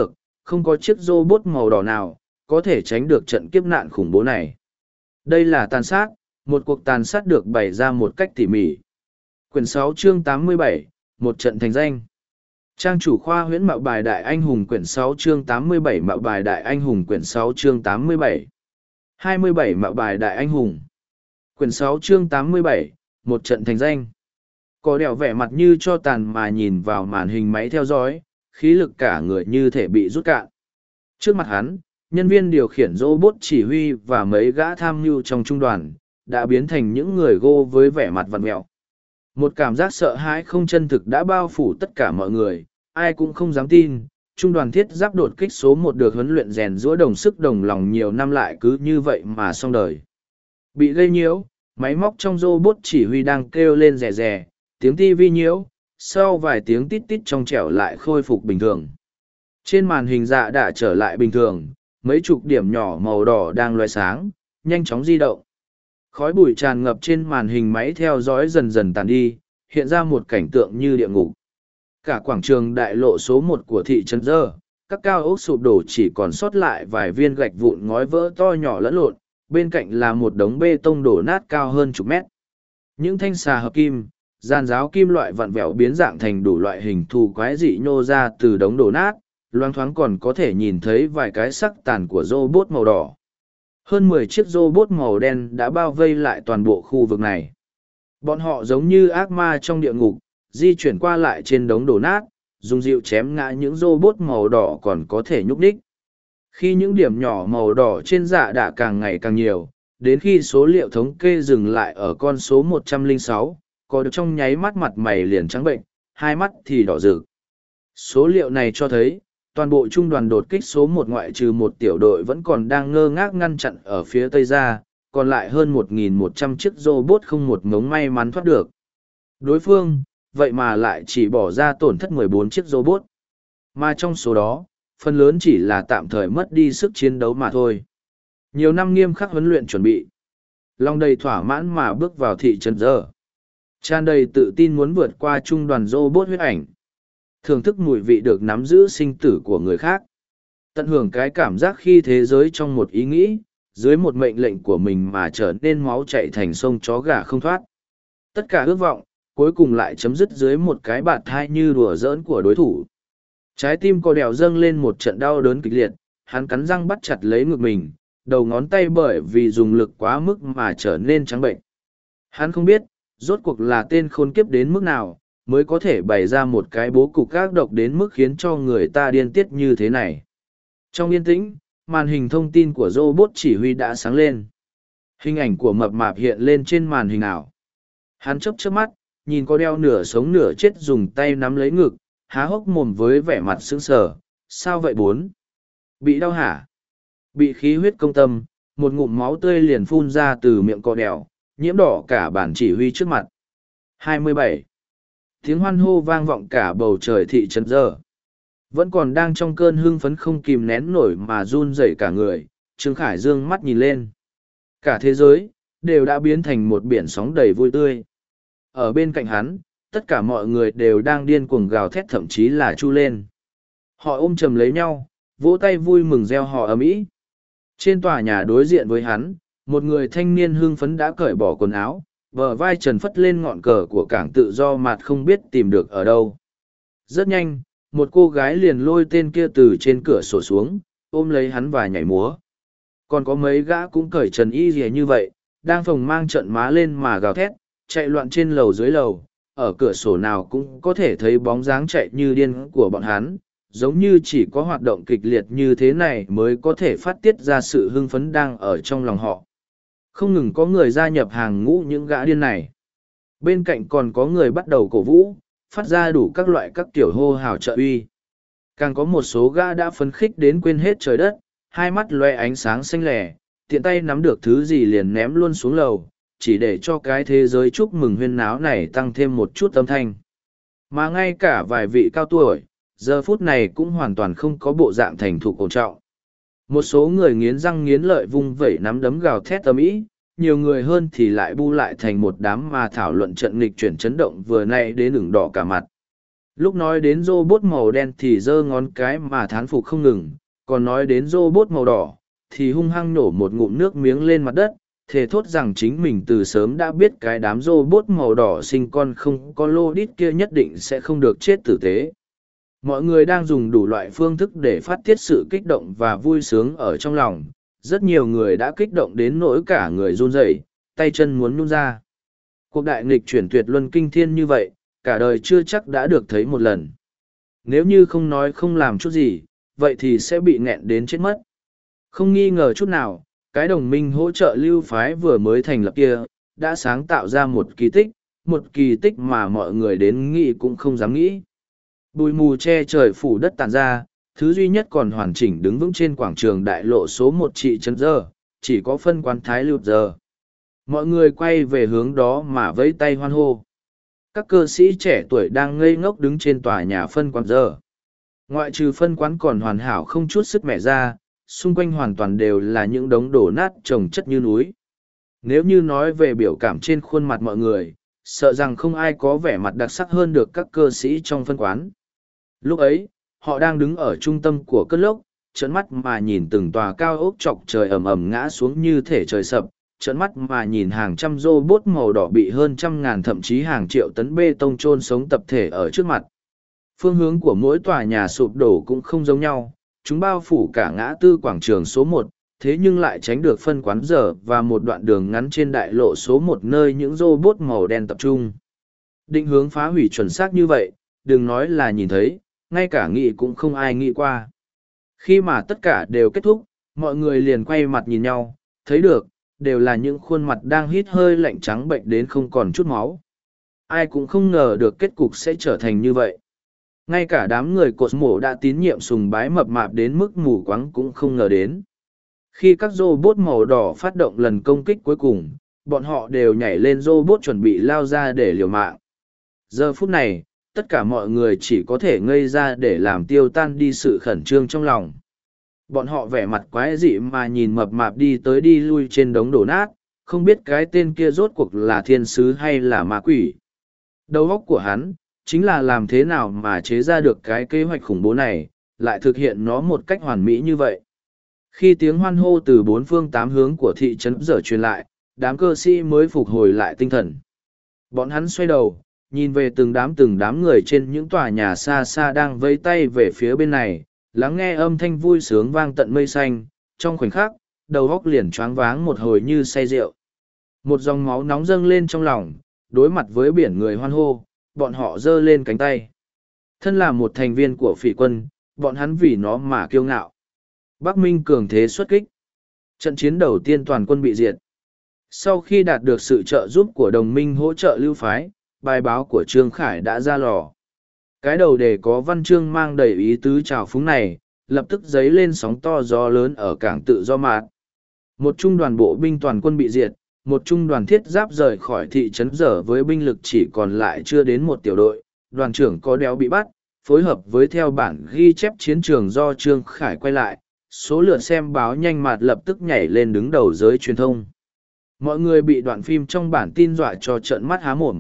không có chiếc robot màu đỏ nào có thể tránh được trận kiếp nạn khủng bố này. Đây là tàn sát, một cuộc tàn sát được bày ra một cách tỉ mỉ. Quyển 6 chương 87, một trận thành danh. Trang chủ khoa huyễn mạo bài đại anh hùng quyển 6 chương 87 mạo bài đại anh hùng quyển 6 chương 87. 27 mạo bài đại anh hùng. Quyển 6 chương 87, một trận thành danh. Có đèo vẻ mặt như cho tàn mà nhìn vào màn hình máy theo dõi, khí lực cả người như thể bị rút cạn. Trước mặt hắn, nhân viên điều khiển robot chỉ huy và mấy gã tham mưu trong trung đoàn, đã biến thành những người gô với vẻ mặt vặn mẹo. Một cảm giác sợ hãi không chân thực đã bao phủ tất cả mọi người, ai cũng không dám tin. Trung đoàn thiết giáp đột kích số 1 được huấn luyện rèn giũa đồng sức đồng lòng nhiều năm lại cứ như vậy mà xong đời. Bị gây nhiễu, máy móc trong robot chỉ huy đang kêu lên rè rè, tiếng tivi nhiễu, sau vài tiếng tít tít trong trẻo lại khôi phục bình thường. Trên màn hình dạ đã trở lại bình thường, mấy chục điểm nhỏ màu đỏ đang loé sáng, nhanh chóng di động. Khói bụi tràn ngập trên màn hình máy theo dõi dần dần tàn đi, hiện ra một cảnh tượng như địa ngục. Cả quảng trường đại lộ số 1 của thị trấn Dơ, các cao ốc sụp đổ chỉ còn sót lại vài viên gạch vụn ngói vỡ to nhỏ lẫn lộn, bên cạnh là một đống bê tông đổ nát cao hơn chục mét. Những thanh xà hợp kim, giàn giáo kim loại vặn vẹo biến dạng thành đủ loại hình thù quái dị nhô ra từ đống đổ nát, loang thoáng còn có thể nhìn thấy vài cái sắc tàn của robot màu đỏ. Hơn 10 chiếc robot màu đen đã bao vây lại toàn bộ khu vực này. Bọn họ giống như ác ma trong địa ngục, di chuyển qua lại trên đống đổ nát, dùng dịu chém ngã những robot màu đỏ còn có thể nhúc nhích. Khi những điểm nhỏ màu đỏ trên dạ đã càng ngày càng nhiều, đến khi số liệu thống kê dừng lại ở con số 106, có được trong nháy mắt mặt mày liền trắng bệnh, hai mắt thì đỏ rực. Số liệu này cho thấy, toàn bộ trung đoàn đột kích số 1 ngoại trừ một tiểu đội vẫn còn đang ngơ ngác ngăn chặn ở phía tây ra, còn lại hơn 1.100 chiếc robot không một ngống may mắn thoát được. Đối phương, vậy mà lại chỉ bỏ ra tổn thất 14 chiếc robot. Mà trong số đó, phần lớn chỉ là tạm thời mất đi sức chiến đấu mà thôi. Nhiều năm nghiêm khắc huấn luyện chuẩn bị. Lòng đầy thỏa mãn mà bước vào thị trấn Dơ. Tràn đầy tự tin muốn vượt qua trung đoàn robot huyết ảnh. Thưởng thức mùi vị được nắm giữ sinh tử của người khác. Tận hưởng cái cảm giác khi thế giới trong một ý nghĩ, dưới một mệnh lệnh của mình mà trở nên máu chạy thành sông chó gà không thoát. Tất cả ước vọng, cuối cùng lại chấm dứt dưới một cái bạt thai như đùa giỡn của đối thủ. Trái tim có đèo dâng lên một trận đau đớn kịch liệt, hắn cắn răng bắt chặt lấy ngực mình, đầu ngón tay bởi vì dùng lực quá mức mà trở nên trắng bệnh. Hắn không biết, rốt cuộc là tên khốn kiếp đến mức nào, mới có thể bày ra một cái bố cục ác độc đến mức khiến cho người ta điên tiết như thế này. Trong yên tĩnh, màn hình thông tin của robot chỉ huy đã sáng lên. Hình ảnh của mập mạp hiện lên trên màn hình ảo. Hắn chớp chớp mắt, nhìn có đeo nửa sống nửa chết dùng tay nắm lấy ngực, há hốc mồm với vẻ mặt sững sờ. Sao vậy bốn? Bị đau hả? Bị khí huyết công tâm, một ngụm máu tươi liền phun ra từ miệng cọ đèo, nhiễm đỏ cả bản chỉ huy trước mặt. 27. Tiếng hoan hô vang vọng cả bầu trời thị trấn Dơ. Vẫn còn đang trong cơn hưng phấn không kìm nén nổi mà run rẩy cả người, Trương Khải dương mắt nhìn lên. Cả thế giới, đều đã biến thành một biển sóng đầy vui tươi. Ở bên cạnh hắn, tất cả mọi người đều đang điên cuồng gào thét thậm chí là chu lên. Họ ôm chầm lấy nhau, vỗ tay vui mừng reo hò ầm ĩ. Trên tòa nhà đối diện với hắn, một người thanh niên hưng phấn đã cởi bỏ quần áo, bờ vai trần phất lên ngọn cờ của cảng tự do mà không biết tìm được ở đâu. Rất nhanh, một cô gái liền lôi tên kia từ trên cửa sổ xuống, ôm lấy hắn và nhảy múa. Còn có mấy gã cũng cởi trần y rìa như vậy, đang phồng mang trận má lên mà gào thét, chạy loạn trên lầu dưới lầu, ở cửa sổ nào cũng có thể thấy bóng dáng chạy như điên của bọn hắn, giống như chỉ có hoạt động kịch liệt như thế này mới có thể phát tiết ra sự hưng phấn đang ở trong lòng họ. Không ngừng có người gia nhập hàng ngũ những gã điên này. Bên cạnh còn có người bắt đầu cổ vũ, phát ra đủ các loại các kiểu hô hào trợ uy. Càng có một số gã đã phấn khích đến quên hết trời đất, hai mắt loe ánh sáng xanh lẻ, tiện tay nắm được thứ gì liền ném luôn xuống lầu, chỉ để cho cái thế giới chúc mừng huyên náo này tăng thêm một chút âm thanh. Mà ngay cả vài vị cao tuổi, giờ phút này cũng hoàn toàn không có bộ dạng thành thục ổn trọng. Một số người nghiến răng nghiến lợi vung vẩy nắm đấm gào thét ầm ĩ, nhiều người hơn thì lại bu lại thành một đám mà thảo luận trận nghịch chuyển chấn động vừa nay đến ửng đỏ cả mặt. Lúc nói đến robot màu đen thì giơ ngón cái mà thán phục không ngừng, còn nói đến robot màu đỏ, thì hung hăng nổ một ngụm nước miếng lên mặt đất, thề thốt rằng chính mình từ sớm đã biết cái đám robot màu đỏ sinh con không có lô đít kia nhất định sẽ không được chết tử tế. Mọi người đang dùng đủ loại phương thức để phát tiết sự kích động và vui sướng ở trong lòng. Rất nhiều người đã kích động đến nỗi cả người run rẩy, tay chân muốn nhún ra. Cuộc đại nghịch chuyển tuyệt luân kinh thiên như vậy, cả đời chưa chắc đã được thấy một lần. Nếu như không nói không làm chút gì, vậy thì sẽ bị nghẹn đến chết mất. Không nghi ngờ chút nào, cái đồng minh hỗ trợ lưu phái vừa mới thành lập kia, đã sáng tạo ra một kỳ tích mà mọi người đến nghĩ cũng không dám nghĩ. Bụi mù che trời phủ đất tàn ra, thứ duy nhất còn hoàn chỉnh đứng vững trên quảng trường đại lộ số 1 thị trấn giờ, chỉ có phân quán Thái Lưu giờ. Mọi người quay về hướng đó mà vẫy tay hoan hô. Các cơ sĩ trẻ tuổi đang ngây ngốc đứng trên tòa nhà phân quán giờ. Ngoại trừ phân quán còn hoàn hảo không chút sức mẻ ra, xung quanh hoàn toàn đều là những đống đổ nát chồng chất như núi. Nếu như nói về biểu cảm trên khuôn mặt mọi người, sợ rằng không ai có vẻ mặt đặc sắc hơn được các cơ sĩ trong phân quán. Lúc ấy, họ đang đứng ở trung tâm của cơn lốc, trợn mắt mà nhìn từng tòa cao ốc chọc trời ầm ầm ngã xuống như thể trời sập, trợn mắt mà nhìn hàng trăm robot màu đỏ bị hơn trăm ngàn thậm chí hàng triệu tấn bê tông chôn sống tập thể ở trước mặt. Phương hướng của mỗi tòa nhà sụp đổ cũng không giống nhau, chúng bao phủ cả ngã tư quảng trường số 1, thế nhưng lại tránh được phân quán giờ và một đoạn đường ngắn trên đại lộ số 1 nơi những robot màu đen tập trung. Định hướng phá hủy chuẩn xác như vậy, đừng nói là nhìn thấy, ngay cả nghĩ cũng không ai nghĩ qua. Khi mà tất cả đều kết thúc, mọi người liền quay mặt nhìn nhau, thấy được, đều là những khuôn mặt đang hít hơi lạnh trắng bệnh đến không còn chút máu. Ai cũng không ngờ được kết cục sẽ trở thành như vậy. Ngay cả đám người cột mổ đã tín nhiệm sùng bái mập mạp đến mức mù quáng cũng không ngờ đến. Khi các robot màu đỏ phát động lần công kích cuối cùng, bọn họ đều nhảy lên robot chuẩn bị lao ra để liều mạng. Giờ phút này, tất cả mọi người chỉ có thể ngây ra để làm tiêu tan đi sự khẩn trương trong lòng. Bọn họ vẻ mặt quái dị mà nhìn mập mạp đi tới đi lui trên đống đổ nát, không biết cái tên kia rốt cuộc là thiên sứ hay là ma quỷ. Đầu óc của hắn, chính là làm thế nào mà chế ra được cái kế hoạch khủng bố này, lại thực hiện nó một cách hoàn mỹ như vậy. Khi tiếng hoan hô từ bốn phương tám hướng của thị trấn giờ truyền lại, đám cơ sĩ mới phục hồi lại tinh thần. Bọn hắn xoay đầu, nhìn về từng đám người trên những tòa nhà xa xa đang vây tay về phía bên này, lắng nghe âm thanh vui sướng vang tận mây xanh, trong khoảnh khắc, đầu óc liền choáng váng một hồi như say rượu. Một dòng máu nóng dâng lên trong lòng, đối mặt với biển người hoan hô, bọn họ giơ lên cánh tay. Thân là một thành viên của phỉ quân, bọn hắn vì nó mà kiêu ngạo. Bắc Minh cường thế xuất kích. Trận chiến đầu tiên toàn quân bị diệt. Sau khi đạt được sự trợ giúp của đồng minh hỗ trợ lưu phái, bài báo của Trương Khải đã ra lò. Cái đầu đề có văn chương mang đầy ý tứ trào phúng này, lập tức dấy lên sóng to gió lớn ở cảng Tự Do Mạt. Một trung đoàn bộ binh toàn quân bị diệt, một trung đoàn thiết giáp rời khỏi thị trấn giờ với binh lực chỉ còn lại chưa đến một tiểu đội, đoàn trưởng có đéo bị bắt, phối hợp với theo bản ghi chép chiến trường do Trương Khải quay lại, số lượt xem báo nhanh mạt lập tức nhảy lên đứng đầu giới truyền thông. Mọi người bị đoạn phim trong bản tin dọa cho trợn mắt há mồm.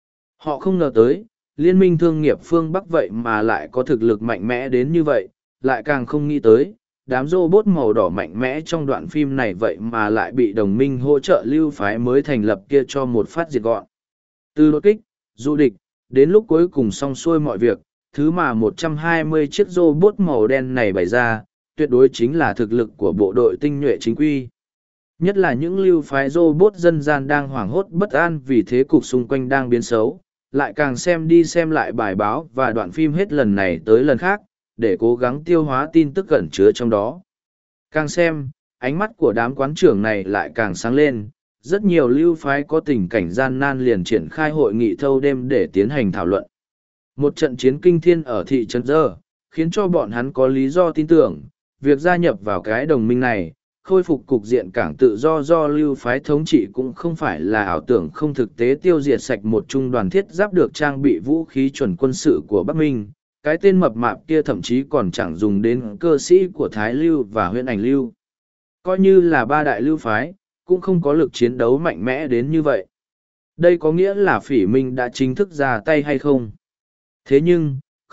Họ không ngờ tới, Liên minh thương nghiệp phương Bắc vậy mà lại có thực lực mạnh mẽ đến như vậy, lại càng không nghĩ tới, đám robot màu đỏ mạnh mẽ trong đoạn phim này vậy mà lại bị đồng minh hỗ trợ lưu phái mới thành lập kia cho một phát diệt gọn. Từ đột kích, du địch, đến lúc cuối cùng xong xuôi mọi việc, thứ mà 120 chiếc robot màu đen này bày ra, tuyệt đối chính là thực lực của bộ đội tinh nhuệ chính quy. Nhất là những lưu phái robot dân gian đang hoảng hốt bất an vì thế cục xung quanh đang biến xấu, lại càng xem đi xem lại bài báo và đoạn phim hết lần này tới lần khác, để cố gắng tiêu hóa tin tức ẩn chứa trong đó. Càng xem, ánh mắt của đám quán trưởng này lại càng sáng lên, rất nhiều lưu phái có tình cảnh gian nan liền triển khai hội nghị thâu đêm để tiến hành thảo luận. Một trận chiến kinh thiên ở thị trấn giờ, khiến cho bọn hắn có lý do tin tưởng, việc gia nhập vào cái đồng minh này, khôi phục cục diện cảng tự do lưu phái thống trị cũng không phải là ảo tưởng không thực tế tiêu diệt sạch một trung đoàn thiết giáp được trang bị vũ khí chuẩn quân sự của Bắc Minh. Cái tên mập mạp kia thậm chí còn chẳng dùng đến cơ sĩ của Thái Lưu và huyện ảnh Lưu. Coi như là ba đại lưu phái, cũng không có lực chiến đấu mạnh mẽ đến như vậy. Đây có nghĩa là phỉ minh đã chính thức ra tay hay không? Thế nhưng,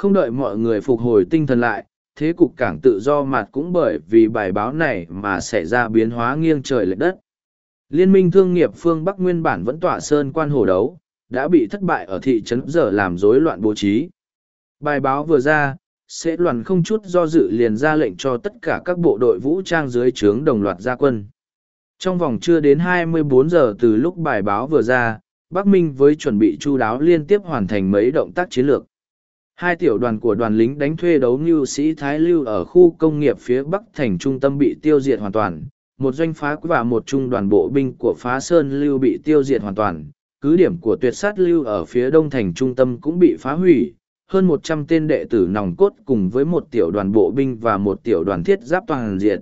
Không đợi mọi người phục hồi tinh thần lại, thế cục cảng tự do mặt cũng bởi vì bài báo này mà xảy ra biến hóa nghiêng trời lệch đất. Liên minh thương nghiệp phương Bắc nguyên bản vẫn tỏa sơn quan hồ đấu, đã bị thất bại ở thị trấn giờ làm rối loạn bố trí. Bài báo vừa ra, sẽ loàn không chút do dự liền ra lệnh cho tất cả các bộ đội vũ trang dưới trướng đồng loạt ra quân. Trong vòng chưa đến 24 giờ từ lúc bài báo vừa ra, Bắc Minh với chuẩn bị chu đáo liên tiếp hoàn thành mấy động tác chiến lược. Hai tiểu đoàn của đoàn lính đánh thuê đấu Ngưu sĩ Thái Lưu ở khu công nghiệp phía Bắc thành trung tâm bị tiêu diệt hoàn toàn, một doanh phá và một trung đoàn bộ binh của phá Sơn Lưu bị tiêu diệt hoàn toàn, cứ điểm của tuyệt sát Lưu ở phía đông thành trung tâm cũng bị phá hủy, hơn 100 tên đệ tử nòng cốt cùng với một tiểu đoàn bộ binh và một tiểu đoàn thiết giáp toàn diệt.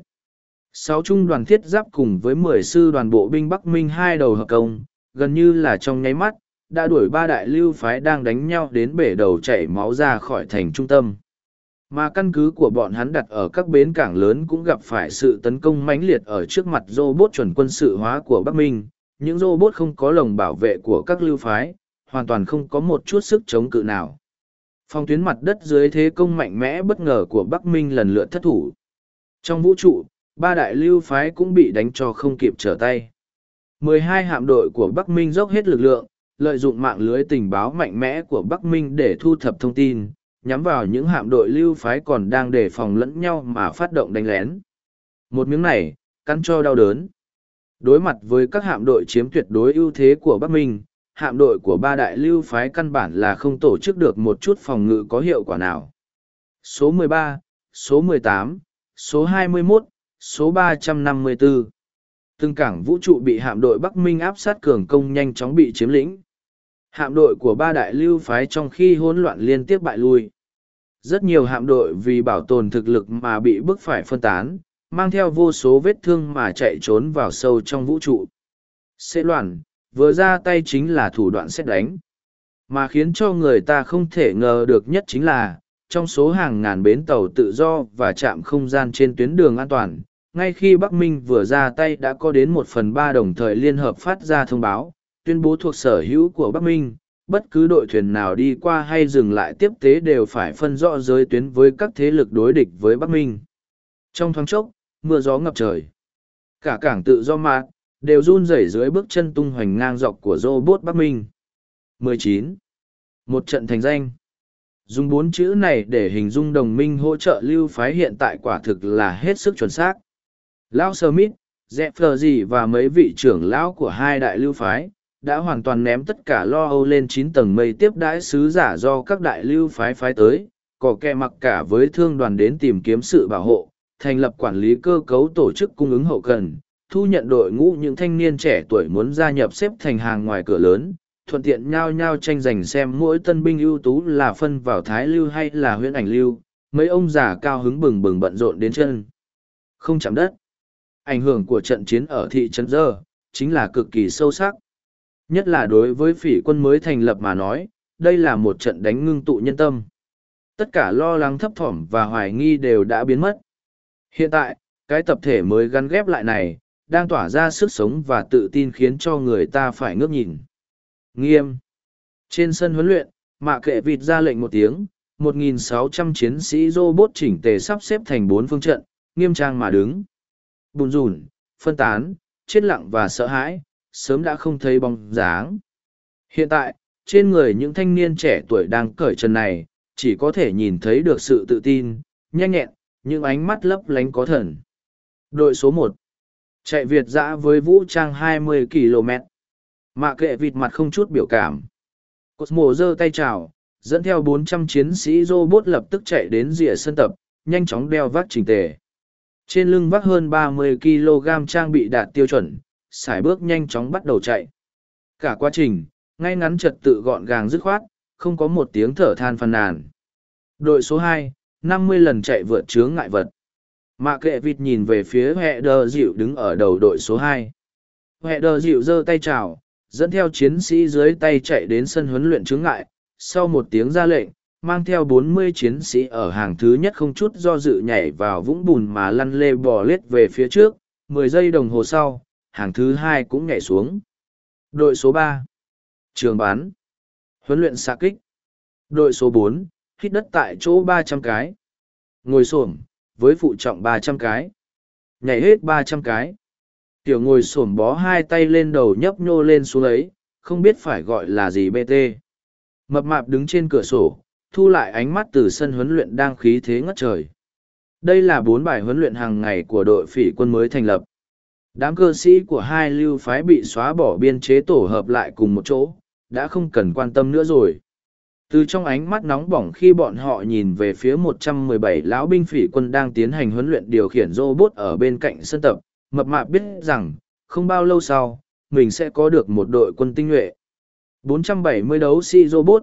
6 trung đoàn thiết giáp cùng với 10 sư đoàn bộ binh Bắc Minh hai đầu hợp công, gần như là trong nháy mắt, đã đuổi ba đại lưu phái đang đánh nhau đến bể đầu chảy máu ra khỏi thành trung tâm. Mà căn cứ của bọn hắn đặt ở các bến cảng lớn cũng gặp phải sự tấn công mãnh liệt ở trước mặt robot chuẩn quân sự hóa của Bắc Minh, những robot không có lồng bảo vệ của các lưu phái, hoàn toàn không có một chút sức chống cự nào. Phòng tuyến mặt đất dưới thế công mạnh mẽ bất ngờ của Bắc Minh lần lượt thất thủ. Trong vũ trụ, ba đại lưu phái cũng bị đánh cho không kịp trở tay. 12 hạm đội của Bắc Minh dốc hết lực lượng, lợi dụng mạng lưới tình báo mạnh mẽ của Bắc Minh để thu thập thông tin, nhắm vào những hạm đội lưu phái còn đang đề phòng lẫn nhau mà phát động đánh lén. Một miếng này, cắn cho đau đớn. Đối mặt với các hạm đội chiếm tuyệt đối ưu thế của Bắc Minh, hạm đội của ba đại lưu phái căn bản là không tổ chức được một chút phòng ngự có hiệu quả nào. Số 13, số 18, số 21, số 354. Từng cảng vũ trụ bị hạm đội Bắc Minh áp sát cường công nhanh chóng bị chiếm lĩnh. Hạm đội của ba đại lưu phái trong khi hỗn loạn liên tiếp bại lui. Rất nhiều hạm đội vì bảo tồn thực lực mà bị bức phải phân tán, mang theo vô số vết thương mà chạy trốn vào sâu trong vũ trụ. Xê loạn, vừa ra tay chính là thủ đoạn xét đánh. Mà khiến cho người ta không thể ngờ được nhất chính là, trong số hàng ngàn bến tàu tự do và trạm không gian trên tuyến đường an toàn, ngay khi Bắc Minh vừa ra tay đã có đến 1/3 đồng thời liên hợp phát ra thông báo, tuyên bố thuộc sở hữu của Bắc Minh, bất cứ đội thuyền nào đi qua hay dừng lại tiếp tế đều phải phân rõ giới tuyến với các thế lực đối địch với Bắc Minh. Trong thoáng chốc, mưa gió ngập trời. Cả cảng tự do mạc, đều run rẩy dưới bước chân tung hoành ngang dọc của robot Bắc Minh. 19. Một trận thành danh. Dùng 4 chữ này để hình dung đồng minh hỗ trợ lưu phái hiện tại quả thực là hết sức chuẩn xác. Lão Smith, Jeffrey và mấy vị trưởng lão của hai đại lưu phái, đã hoàn toàn ném tất cả lo âu lên 9 tầng mây tiếp đãi sứ giả do các đại lưu phái phái tới, có kẻ mặc cả với thương đoàn đến tìm kiếm sự bảo hộ, thành lập quản lý cơ cấu tổ chức cung ứng hậu cần, thu nhận đội ngũ những thanh niên trẻ tuổi muốn gia nhập xếp thành hàng ngoài cửa lớn, thuận tiện nhao nhao tranh giành xem mỗi tân binh ưu tú là phân vào Thái Lưu hay là Huyễn Ảnh Lưu, mấy ông già cao hứng bừng bừng bận rộn đến chân không chạm đất. Ảnh hưởng của trận chiến ở thị trấn Giờ chính là cực kỳ sâu sắc. Nhất là đối với phỉ quân mới thành lập mà nói, đây là một trận đánh ngưng tụ nhân tâm. Tất cả lo lắng thấp thỏm và hoài nghi đều đã biến mất. Hiện tại, cái tập thể mới gắn ghép lại này, đang tỏa ra sức sống và tự tin khiến cho người ta phải ngước nhìn. Nghiêm. Trên sân huấn luyện, Mạ Kệ Vịt ra lệnh một tiếng, 1.600 chiến sĩ robot chỉnh tề sắp xếp thành 4 phương trận, nghiêm trang mà đứng. Bùn rùn, phân tán, chết lặng và sợ hãi, sớm đã không thấy bóng dáng. Hiện tại, trên người những thanh niên trẻ tuổi đang cởi trần này, chỉ có thể nhìn thấy được sự tự tin, nhanh nhẹn, những ánh mắt lấp lánh có thần. Đội số 1. Chạy Việt dã với vũ trang 20 km. Mạ Kệ Vịt mặt không chút biểu cảm. Cosmo giơ tay chào, dẫn theo 400 chiến sĩ robot lập tức chạy đến rìa sân tập, nhanh chóng đeo vác chỉnh tề. Trên lưng vác hơn 30 kg trang bị đạt tiêu chuẩn, sải bước nhanh chóng bắt đầu chạy. Cả quá trình, ngay ngắn trật tự gọn gàng dứt khoát, không có một tiếng thở than phàn nàn. Đội số 2, 50 lần chạy vượt chướng ngại vật. Mạ Kệ Vịt nhìn về phía Hệ Đờ Dịu đứng ở đầu đội số 2. Hệ Đờ Dịu giơ tay chào, dẫn theo chiến sĩ dưới tay chạy đến sân huấn luyện chướng ngại. Sau một tiếng ra lệnh, mang theo 40 chiến sĩ ở hàng thứ nhất không chút do dự nhảy vào vũng bùn mà lăn lê bò lết về phía trước. 10 giây đồng hồ sau, hàng thứ hai cũng nhảy xuống. Đội số 3. Trường bắn. Huấn luyện xạ kích. Đội số 4. hít đất tại chỗ 300 cái. Ngồi xổm, với phụ trọng 300 cái. Nhảy hết 300 cái. Tiểu ngồi xổm bó hai tay lên đầu nhấp nhô lên xuống ấy, không biết phải gọi là gì BT. Mập mạp đứng trên cửa sổ, thu lại ánh mắt từ sân huấn luyện đang khí thế ngất trời. Đây là 4 bài huấn luyện hàng ngày của đội phỉ quân mới thành lập. Đám cơ sĩ của hai lưu phái bị xóa bỏ biên chế tổ hợp lại cùng một chỗ, đã không cần quan tâm nữa rồi. Từ trong ánh mắt nóng bỏng khi bọn họ nhìn về phía 117 lão binh phỉ quân đang tiến hành huấn luyện điều khiển robot ở bên cạnh sân tập, mập mạp biết rằng, không bao lâu sau, mình sẽ có được một đội quân tinh nhuệ. 470 đấu sĩ robot,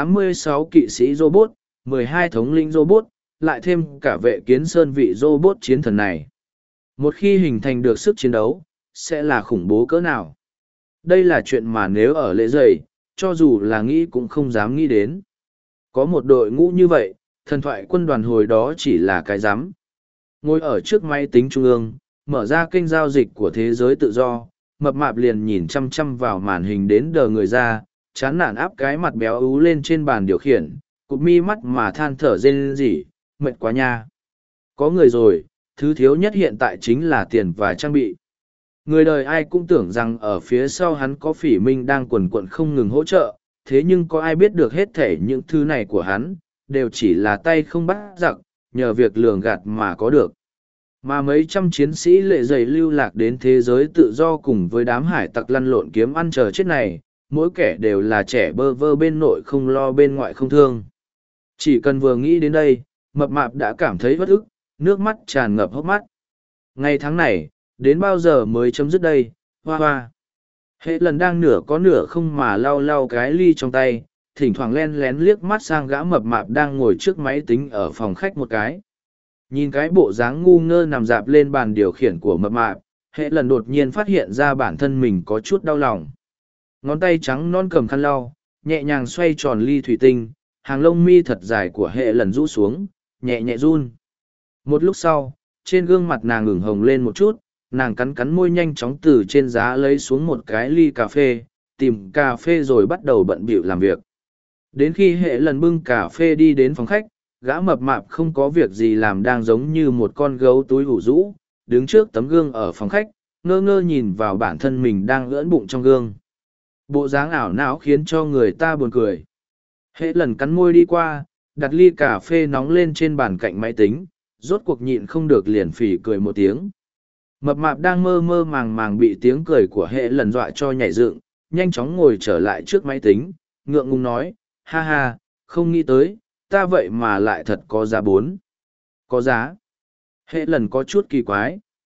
86 kỵ sĩ robot, 12 thống lĩnh robot, lại thêm cả vệ kiến sơn vị robot chiến thần này. Một khi hình thành được sức chiến đấu, sẽ là khủng bố cỡ nào. Đây là chuyện mà nếu ở lễ dày, cho dù là nghĩ cũng không dám nghĩ đến. Có một đội ngũ như vậy, thần thoại quân đoàn hồi đó chỉ là cái rắm. Ngồi ở trước máy tính trung ương, mở ra kênh giao dịch của thế giới tự do, mập mạp liền nhìn chăm chăm vào màn hình đến đờ người ra, chán nản áp cái mặt béo ú lên trên bàn điều khiển, cụp mi mắt mà than thở rên rỉ, mệt quá nha. Có người rồi, thứ thiếu nhất hiện tại chính là tiền và trang bị. Người đời ai cũng tưởng rằng ở phía sau hắn có phỉ minh đang quần quận không ngừng hỗ trợ, thế nhưng có ai biết được hết thể những thứ này của hắn, đều chỉ là tay không bắt giặc, nhờ việc lường gạt mà có được. Mà mấy trăm chiến sĩ lệ dày lưu lạc đến thế giới tự do cùng với đám hải tặc lăn lộn kiếm ăn chờ chết này, mỗi kẻ đều là trẻ bơ vơ bên nội không lo bên ngoại không thương. Chỉ cần vừa nghĩ đến đây, mập mạp đã cảm thấy bất ức, nước mắt tràn ngập hốc mắt. Ngày tháng này, đến bao giờ mới chấm dứt đây, hoa hoa. Hệ lần đang nửa có nửa không mà lau lau cái ly trong tay, thỉnh thoảng len lén liếc mắt sang gã mập mạp đang ngồi trước máy tính ở phòng khách một cái. Nhìn cái bộ dáng ngu ngơ nằm dạp lên bàn điều khiển của mập mạp, hệ lần đột nhiên phát hiện ra bản thân mình có chút đau lòng. Ngón tay trắng non cầm khăn lau, nhẹ nhàng xoay tròn ly thủy tinh, hàng lông mi thật dài của hệ lần rũ xuống, nhẹ nhẹ run. Một lúc sau, trên gương mặt nàng ửng hồng lên một chút, nàng cắn cắn môi nhanh chóng từ trên giá lấy xuống một cái ly cà phê, tìm cà phê rồi bắt đầu bận bịu làm việc. Đến khi hệ lần bưng cà phê đi đến phòng khách, gã mập mạp không có việc gì làm đang giống như một con gấu túi hủ rũ, đứng trước tấm gương ở phòng khách, ngơ ngơ nhìn vào bản thân mình đang ưỡn bụng trong gương. Bộ dáng ảo não khiến cho người ta buồn cười. Hệ lần cắn môi đi qua, đặt ly cà phê nóng lên trên bàn cạnh máy tính, rốt cuộc nhịn không được liền phỉ cười một tiếng. Mập mạp đang mơ mơ màng màng bị tiếng cười của hệ lần dọa cho nhảy dựng, nhanh chóng ngồi trở lại trước máy tính, ngượng ngùng nói, ha ha, không nghĩ tới, ta vậy mà lại thật có giá 4. Có giá. Hệ lần có chút kỳ quái.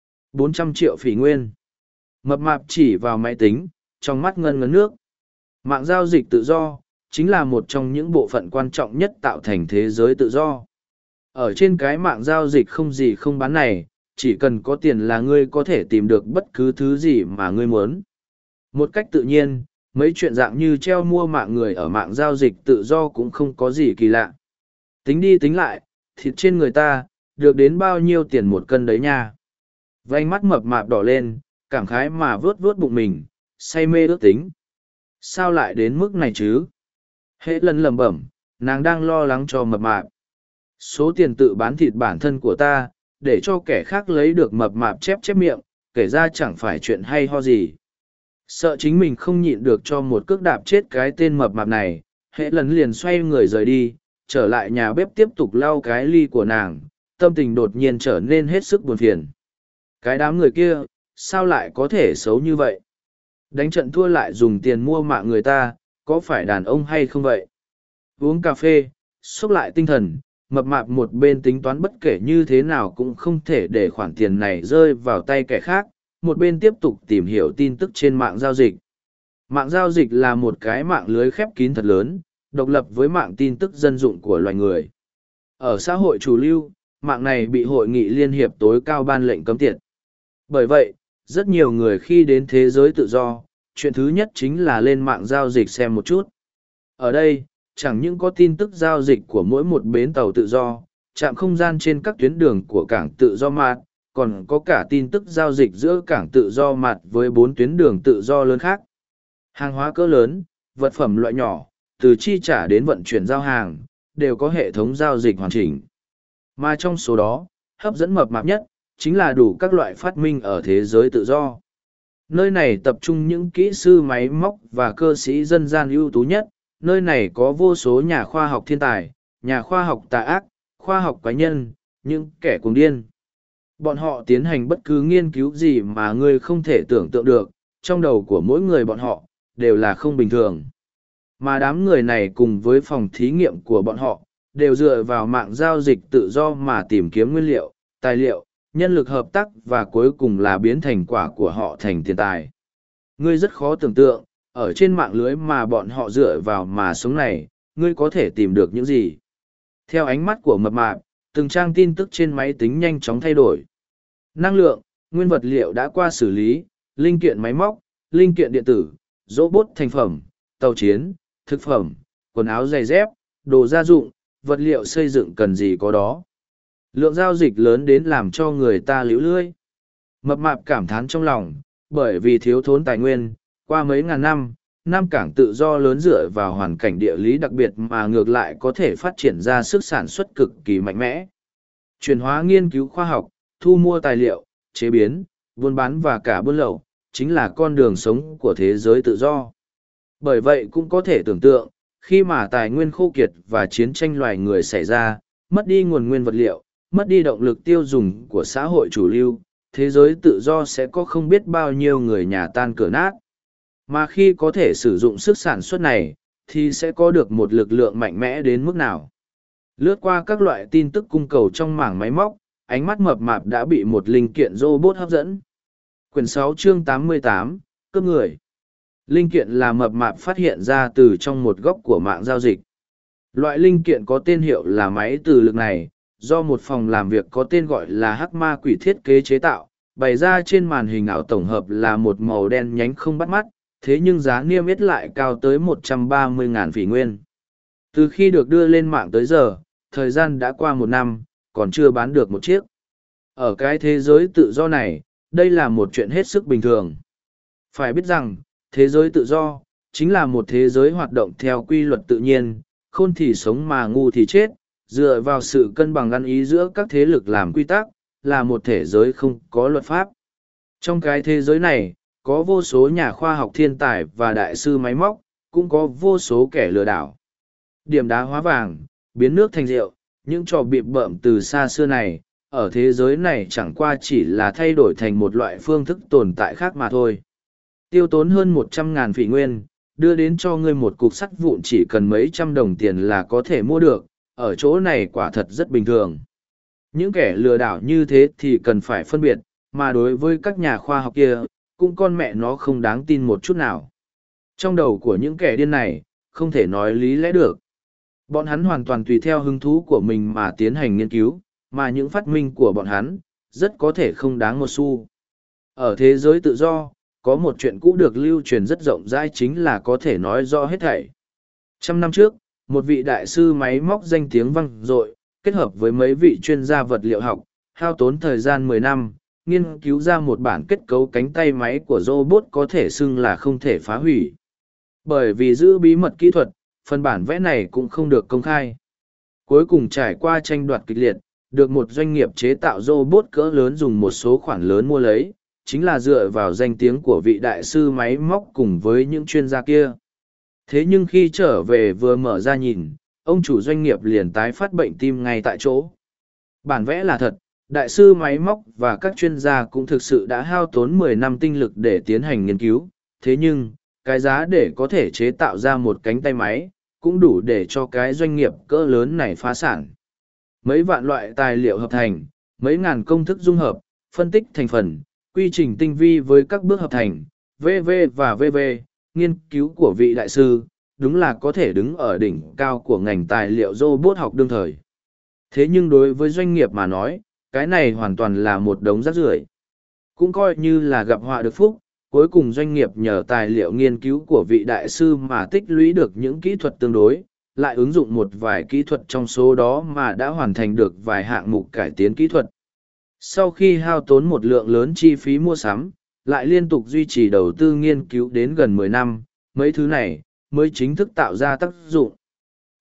400 triệu phỉ nguyên. Mập mạp chỉ vào máy tính, trong mắt ngân ngấn nước. Mạng giao dịch tự do, chính là một trong những bộ phận quan trọng nhất tạo thành thế giới tự do. Ở trên cái mạng giao dịch không gì không bán này, chỉ cần có tiền là ngươi có thể tìm được bất cứ thứ gì mà ngươi muốn. Một cách tự nhiên, mấy chuyện dạng như treo mua mạng người ở mạng giao dịch tự do cũng không có gì kỳ lạ. Tính đi tính lại, thịt trên người ta, được đến bao nhiêu tiền một cân đấy nha. Vành mắt mập mạp đỏ lên, cảm khái mà vướt vướt bụng mình, say mê ước tính. Sao lại đến mức này chứ? Hệ lần lẩm bẩm, nàng đang lo lắng cho mập mạp. Số tiền tự bán thịt bản thân của ta, để cho kẻ khác lấy được mập mạp chép chép miệng, kể ra chẳng phải chuyện hay ho gì. Sợ chính mình không nhịn được cho một cước đạp chết cái tên mập mạp này, hệ lần liền xoay người rời đi, trở lại nhà bếp tiếp tục lau cái ly của nàng, tâm tình đột nhiên trở nên hết sức buồn phiền. Cái đám người kia, sao lại có thể xấu như vậy? Đánh trận thua lại dùng tiền mua mạng người ta, có phải đàn ông hay không vậy? Uống cà phê, xúc lại tinh thần, mập mạp một bên tính toán bất kể như thế nào cũng không thể để khoản tiền này rơi vào tay kẻ khác, một bên tiếp tục tìm hiểu tin tức trên mạng giao dịch. Mạng giao dịch là một cái mạng lưới khép kín thật lớn, độc lập với mạng tin tức dân dụng của loài người. Ở xã hội chủ lưu, mạng này bị hội nghị liên hiệp tối cao ban lệnh cấm tiệt. Bởi vậy, rất nhiều người khi đến thế giới tự do, chuyện thứ nhất chính là lên mạng giao dịch xem một chút. Ở đây, chẳng những có tin tức giao dịch của mỗi một bến tàu tự do, trạm không gian trên các tuyến đường của cảng tự do mạt, còn có cả tin tức giao dịch giữa cảng tự do mạt với 4 tuyến đường tự do lớn khác. Hàng hóa cỡ lớn, vật phẩm loại nhỏ, từ chi trả đến vận chuyển giao hàng, đều có hệ thống giao dịch hoàn chỉnh. Mà trong số đó, hấp dẫn mập mạp nhất, chính là đủ các loại phát minh ở thế giới tự do. Nơi này tập trung những kỹ sư máy móc và cơ sĩ dân gian ưu tú nhất, nơi này có vô số nhà khoa học thiên tài, nhà khoa học tà ác, khoa học quái nhân, những kẻ cuồng điên. Bọn họ tiến hành bất cứ nghiên cứu gì mà ngươi không thể tưởng tượng được, trong đầu của mỗi người bọn họ, đều là không bình thường. Mà đám người này cùng với phòng thí nghiệm của bọn họ, đều dựa vào mạng giao dịch tự do mà tìm kiếm nguyên liệu, tài liệu, nhân lực hợp tác và cuối cùng là biến thành quả của họ thành tiền tài. Ngươi rất khó tưởng tượng, ở trên mạng lưới mà bọn họ dựa vào mà sống này, ngươi có thể tìm được những gì. Theo ánh mắt của mập mạp, từng trang tin tức trên máy tính nhanh chóng thay đổi. Năng lượng, nguyên vật liệu đã qua xử lý, linh kiện máy móc, linh kiện điện tử, robot thành phẩm, tàu chiến, thực phẩm, quần áo giày dép, đồ gia dụng, vật liệu xây dựng cần gì có đó. Lượng giao dịch lớn đến làm cho người ta liễu lưỡi. Mập mạp cảm thán trong lòng, bởi vì thiếu thốn tài nguyên, qua mấy ngàn năm, Nam Cảng tự do lớn dựa vào hoàn cảnh địa lý đặc biệt mà ngược lại có thể phát triển ra sức sản xuất cực kỳ mạnh mẽ. Chuyển hóa nghiên cứu khoa học, thu mua tài liệu, chế biến, buôn bán và cả buôn lậu, chính là con đường sống của thế giới tự do. Bởi vậy cũng có thể tưởng tượng, khi mà tài nguyên khô kiệt và chiến tranh loài người xảy ra, mất đi nguồn nguyên vật liệu, mất đi động lực tiêu dùng của xã hội chủ lưu, thế giới tự do sẽ có không biết bao nhiêu người nhà tan cửa nát. Mà khi có thể sử dụng sức sản xuất này, thì sẽ có được một lực lượng mạnh mẽ đến mức nào. Lướt qua các loại tin tức cung cầu trong mảng máy móc, ánh mắt mập mạp đã bị một linh kiện robot hấp dẫn. Quyển 6 chương 88, cướp người. Linh kiện là mập mạp phát hiện ra từ trong một góc của mạng giao dịch. Loại linh kiện có tên hiệu là máy từ lực này, do một phòng làm việc có tên gọi là Hắc Ma Quỷ thiết kế chế tạo, bày ra trên màn hình ảo tổng hợp là một màu đen nhánh không bắt mắt, thế nhưng giá niêm yết lại cao tới 130.000 phỉ nguyên. Từ khi được đưa lên mạng tới giờ, thời gian đã qua 1 năm, còn chưa bán được một chiếc. Ở cái thế giới tự do này, đây là một chuyện hết sức bình thường. Phải biết rằng, thế giới tự do, chính là một thế giới hoạt động theo quy luật tự nhiên, khôn thì sống mà ngu thì chết, dựa vào sự cân bằng ăn ý giữa các thế lực làm quy tắc, là một thế giới không có luật pháp. Trong cái thế giới này, có vô số nhà khoa học thiên tài và đại sư máy móc, cũng có vô số kẻ lừa đảo. Điểm đá hóa vàng, biến nước thành rượu, những trò bịp bợm từ xa xưa này, ở thế giới này chẳng qua chỉ là thay đổi thành một loại phương thức tồn tại khác mà thôi. Tiêu tốn hơn 100.000 phỉ nguyên, đưa đến cho ngươi một cục sắt vụn chỉ cần mấy trăm đồng tiền là có thể mua được, ở chỗ này quả thật rất bình thường. Những kẻ lừa đảo như thế thì cần phải phân biệt, mà đối với các nhà khoa học kia, cũng con mẹ nó không đáng tin một chút nào. Trong đầu của những kẻ điên này, không thể nói lý lẽ được. Bọn hắn hoàn toàn tùy theo hứng thú của mình mà tiến hành nghiên cứu, mà những phát minh của bọn hắn, rất có thể không đáng một xu. Ở thế giới tự do, có một chuyện cũ được lưu truyền rất rộng rãi chính là có thể nói rõ hết thảy. 100 năm trước, một vị đại sư máy móc danh tiếng vang dội, kết hợp với mấy vị chuyên gia vật liệu học, hao tốn thời gian 10 năm, nghiên cứu ra một bản kết cấu cánh tay máy của robot có thể xưng là không thể phá hủy. Bởi vì giữ bí mật kỹ thuật, phần bản vẽ này cũng không được công khai. Cuối cùng trải qua tranh đoạt kịch liệt, được một doanh nghiệp chế tạo robot cỡ lớn dùng một số khoản lớn mua lấy, chính là dựa vào danh tiếng của vị đại sư máy móc cùng với những chuyên gia kia. Thế nhưng khi trở về vừa mở ra nhìn, ông chủ doanh nghiệp liền tái phát bệnh tim ngay tại chỗ. Bản vẽ là thật, đại sư máy móc và các chuyên gia cũng thực sự đã hao tốn 10 năm tinh lực để tiến hành nghiên cứu, thế nhưng, cái giá để có thể chế tạo ra một cánh tay máy, cũng đủ để cho cái doanh nghiệp cỡ lớn này phá sản. Mấy vạn loại tài liệu hợp thành, mấy ngàn công thức dung hợp, phân tích thành phần, quy trình tinh vi với các bước hợp thành, VV và VV, nghiên cứu của vị đại sư, đúng là có thể đứng ở đỉnh cao của ngành tài liệu robot học đương thời. Thế nhưng đối với doanh nghiệp mà nói, cái này hoàn toàn là một đống rác rưởi. Cũng coi như là gặp họa được phúc, cuối cùng doanh nghiệp nhờ tài liệu nghiên cứu của vị đại sư mà tích lũy được những kỹ thuật tương đối, lại ứng dụng một vài kỹ thuật trong số đó mà đã hoàn thành được vài hạng mục cải tiến kỹ thuật. Sau khi hao tốn một lượng lớn chi phí mua sắm, lại liên tục duy trì đầu tư nghiên cứu đến gần 10 năm, mấy thứ này mới chính thức tạo ra tác dụng.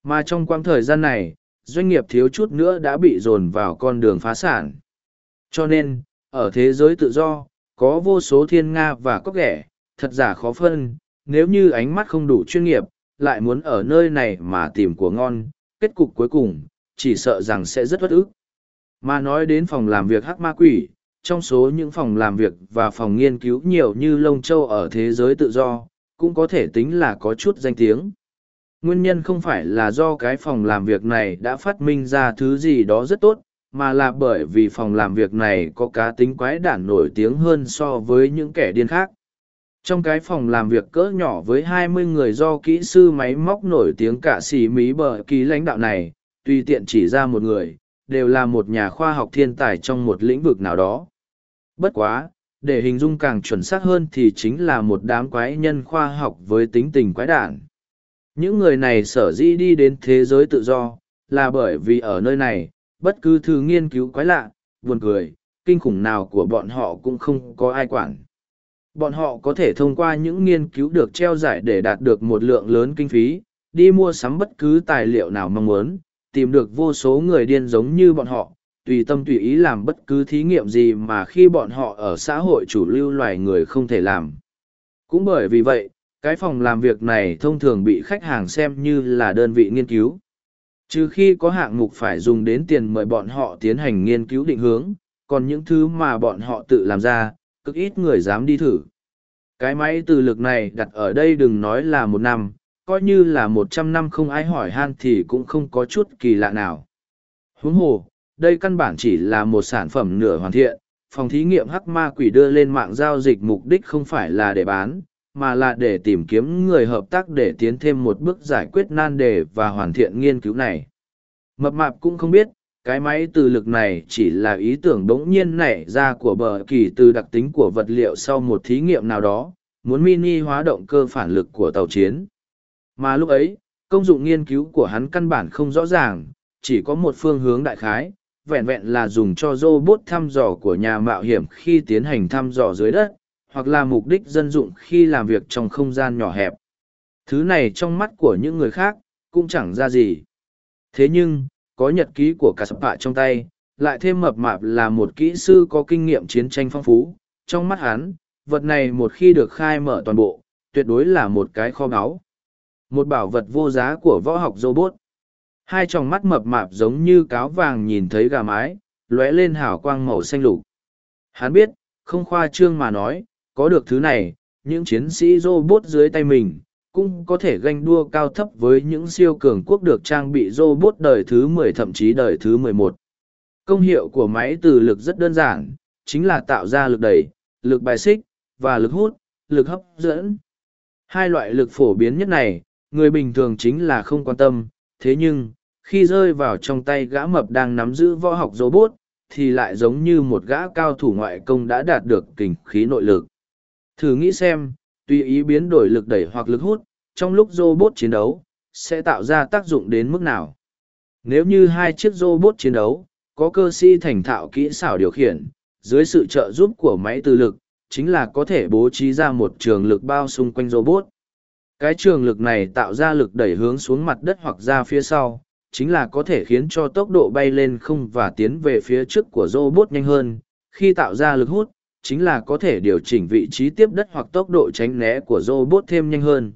Mà trong quãng thời gian này, doanh nghiệp thiếu chút nữa đã bị dồn vào con đường phá sản. Cho nên, ở thế giới tự do, có vô số thiên nga và cóc ghẻ, thật giả khó phân, nếu như ánh mắt không đủ chuyên nghiệp, lại muốn ở nơi này mà tìm của ngon, kết cục cuối cùng, chỉ sợ rằng sẽ rất bất ức. Mà nói đến phòng làm việc hắc ma quỷ, trong số những phòng làm việc và phòng nghiên cứu nhiều như Lông Châu ở thế giới tự do, cũng có thể tính là có chút danh tiếng. Nguyên nhân không phải là do cái phòng làm việc này đã phát minh ra thứ gì đó rất tốt, mà là bởi vì phòng làm việc này có cá tính quái đản nổi tiếng hơn so với những kẻ điên khác. Trong cái phòng làm việc cỡ nhỏ với 20 người do kỹ sư máy móc nổi tiếng cả xì mí bờ kỳ lãnh đạo này, tùy tiện chỉ ra một người, đều là một nhà khoa học thiên tài trong một lĩnh vực nào đó. Bất quá, để hình dung càng chuẩn xác hơn thì chính là một đám quái nhân khoa học với tính tình quái đản. Những người này sở dĩ đi đến thế giới tự do, là bởi vì ở nơi này, bất cứ thứ nghiên cứu quái lạ, buồn cười, kinh khủng nào của bọn họ cũng không có ai quản. Bọn họ có thể thông qua những nghiên cứu được treo giải để đạt được một lượng lớn kinh phí, đi mua sắm bất cứ tài liệu nào mong muốn, tìm được vô số người điên giống như bọn họ, tùy tâm tùy ý làm bất cứ thí nghiệm gì mà khi bọn họ ở xã hội chủ lưu loài người không thể làm. Cũng bởi vì vậy, cái phòng làm việc này thông thường bị khách hàng xem như là đơn vị nghiên cứu. Trừ khi có hạng mục phải dùng đến tiền mời bọn họ tiến hành nghiên cứu định hướng, còn những thứ mà bọn họ tự làm ra, cực ít người dám đi thử. Cái máy từ lực này đặt ở đây đừng nói là 1 năm, coi như là 100 năm không ai hỏi han thì cũng không có chút kỳ lạ nào. Huống hồ, đây căn bản chỉ là một sản phẩm nửa hoàn thiện, phòng thí nghiệm hắc ma quỷ đưa lên mạng giao dịch mục đích không phải là để bán, mà là để tìm kiếm người hợp tác để tiến thêm một bước giải quyết nan đề và hoàn thiện nghiên cứu này. Mập mạp cũng không biết, cái máy từ lực này chỉ là ý tưởng bỗng nhiên nảy ra của bờ kỳ từ đặc tính của vật liệu sau một thí nghiệm nào đó, muốn mini hóa động cơ phản lực của tàu chiến. Mà lúc ấy, công dụng nghiên cứu của hắn căn bản không rõ ràng, chỉ có một phương hướng đại khái, vẹn vẹn là dùng cho robot thăm dò của nhà mạo hiểm khi tiến hành thăm dò dưới đất, hoặc là mục đích dân dụng khi làm việc trong không gian nhỏ hẹp. Thứ này trong mắt của những người khác, cũng chẳng ra gì. Thế nhưng, có nhật ký của cả sập bạ trong tay, lại thêm mập mạp là một kỹ sư có kinh nghiệm chiến tranh phong phú. Trong mắt hắn, vật này một khi được khai mở toàn bộ, tuyệt đối là một cái kho báu. Một bảo vật vô giá của võ học robot. Hai tròng mắt mập mạp giống như cáo vàng nhìn thấy gà mái, lóe lên hào quang màu xanh lục. Hắn biết, không khoa trương mà nói, có được thứ này, những chiến sĩ robot dưới tay mình, cũng có thể ganh đua cao thấp với những siêu cường quốc được trang bị robot đời thứ 10 thậm chí đời thứ 11. Công hiệu của máy từ lực rất đơn giản, chính là tạo ra lực đẩy, lực bài xích, và lực hút, lực hấp dẫn. Hai loại lực phổ biến nhất này, người bình thường chính là không quan tâm, thế nhưng, khi rơi vào trong tay gã mập đang nắm giữ võ học robot, thì lại giống như một gã cao thủ ngoại công đã đạt được kình khí nội lực. Thử nghĩ xem, tùy ý biến đổi lực đẩy hoặc lực hút, trong lúc robot chiến đấu, sẽ tạo ra tác dụng đến mức nào. Nếu như hai chiếc robot chiến đấu, có cơ sĩ thành thạo kỹ xảo điều khiển, dưới sự trợ giúp của máy từ lực, chính là có thể bố trí ra một trường lực bao xung quanh robot. Cái trường lực này tạo ra lực đẩy hướng xuống mặt đất hoặc ra phía sau, chính là có thể khiến cho tốc độ bay lên không và tiến về phía trước của robot nhanh hơn. Khi tạo ra lực hút, chính là có thể điều chỉnh vị trí tiếp đất hoặc tốc độ tránh né của robot thêm nhanh hơn.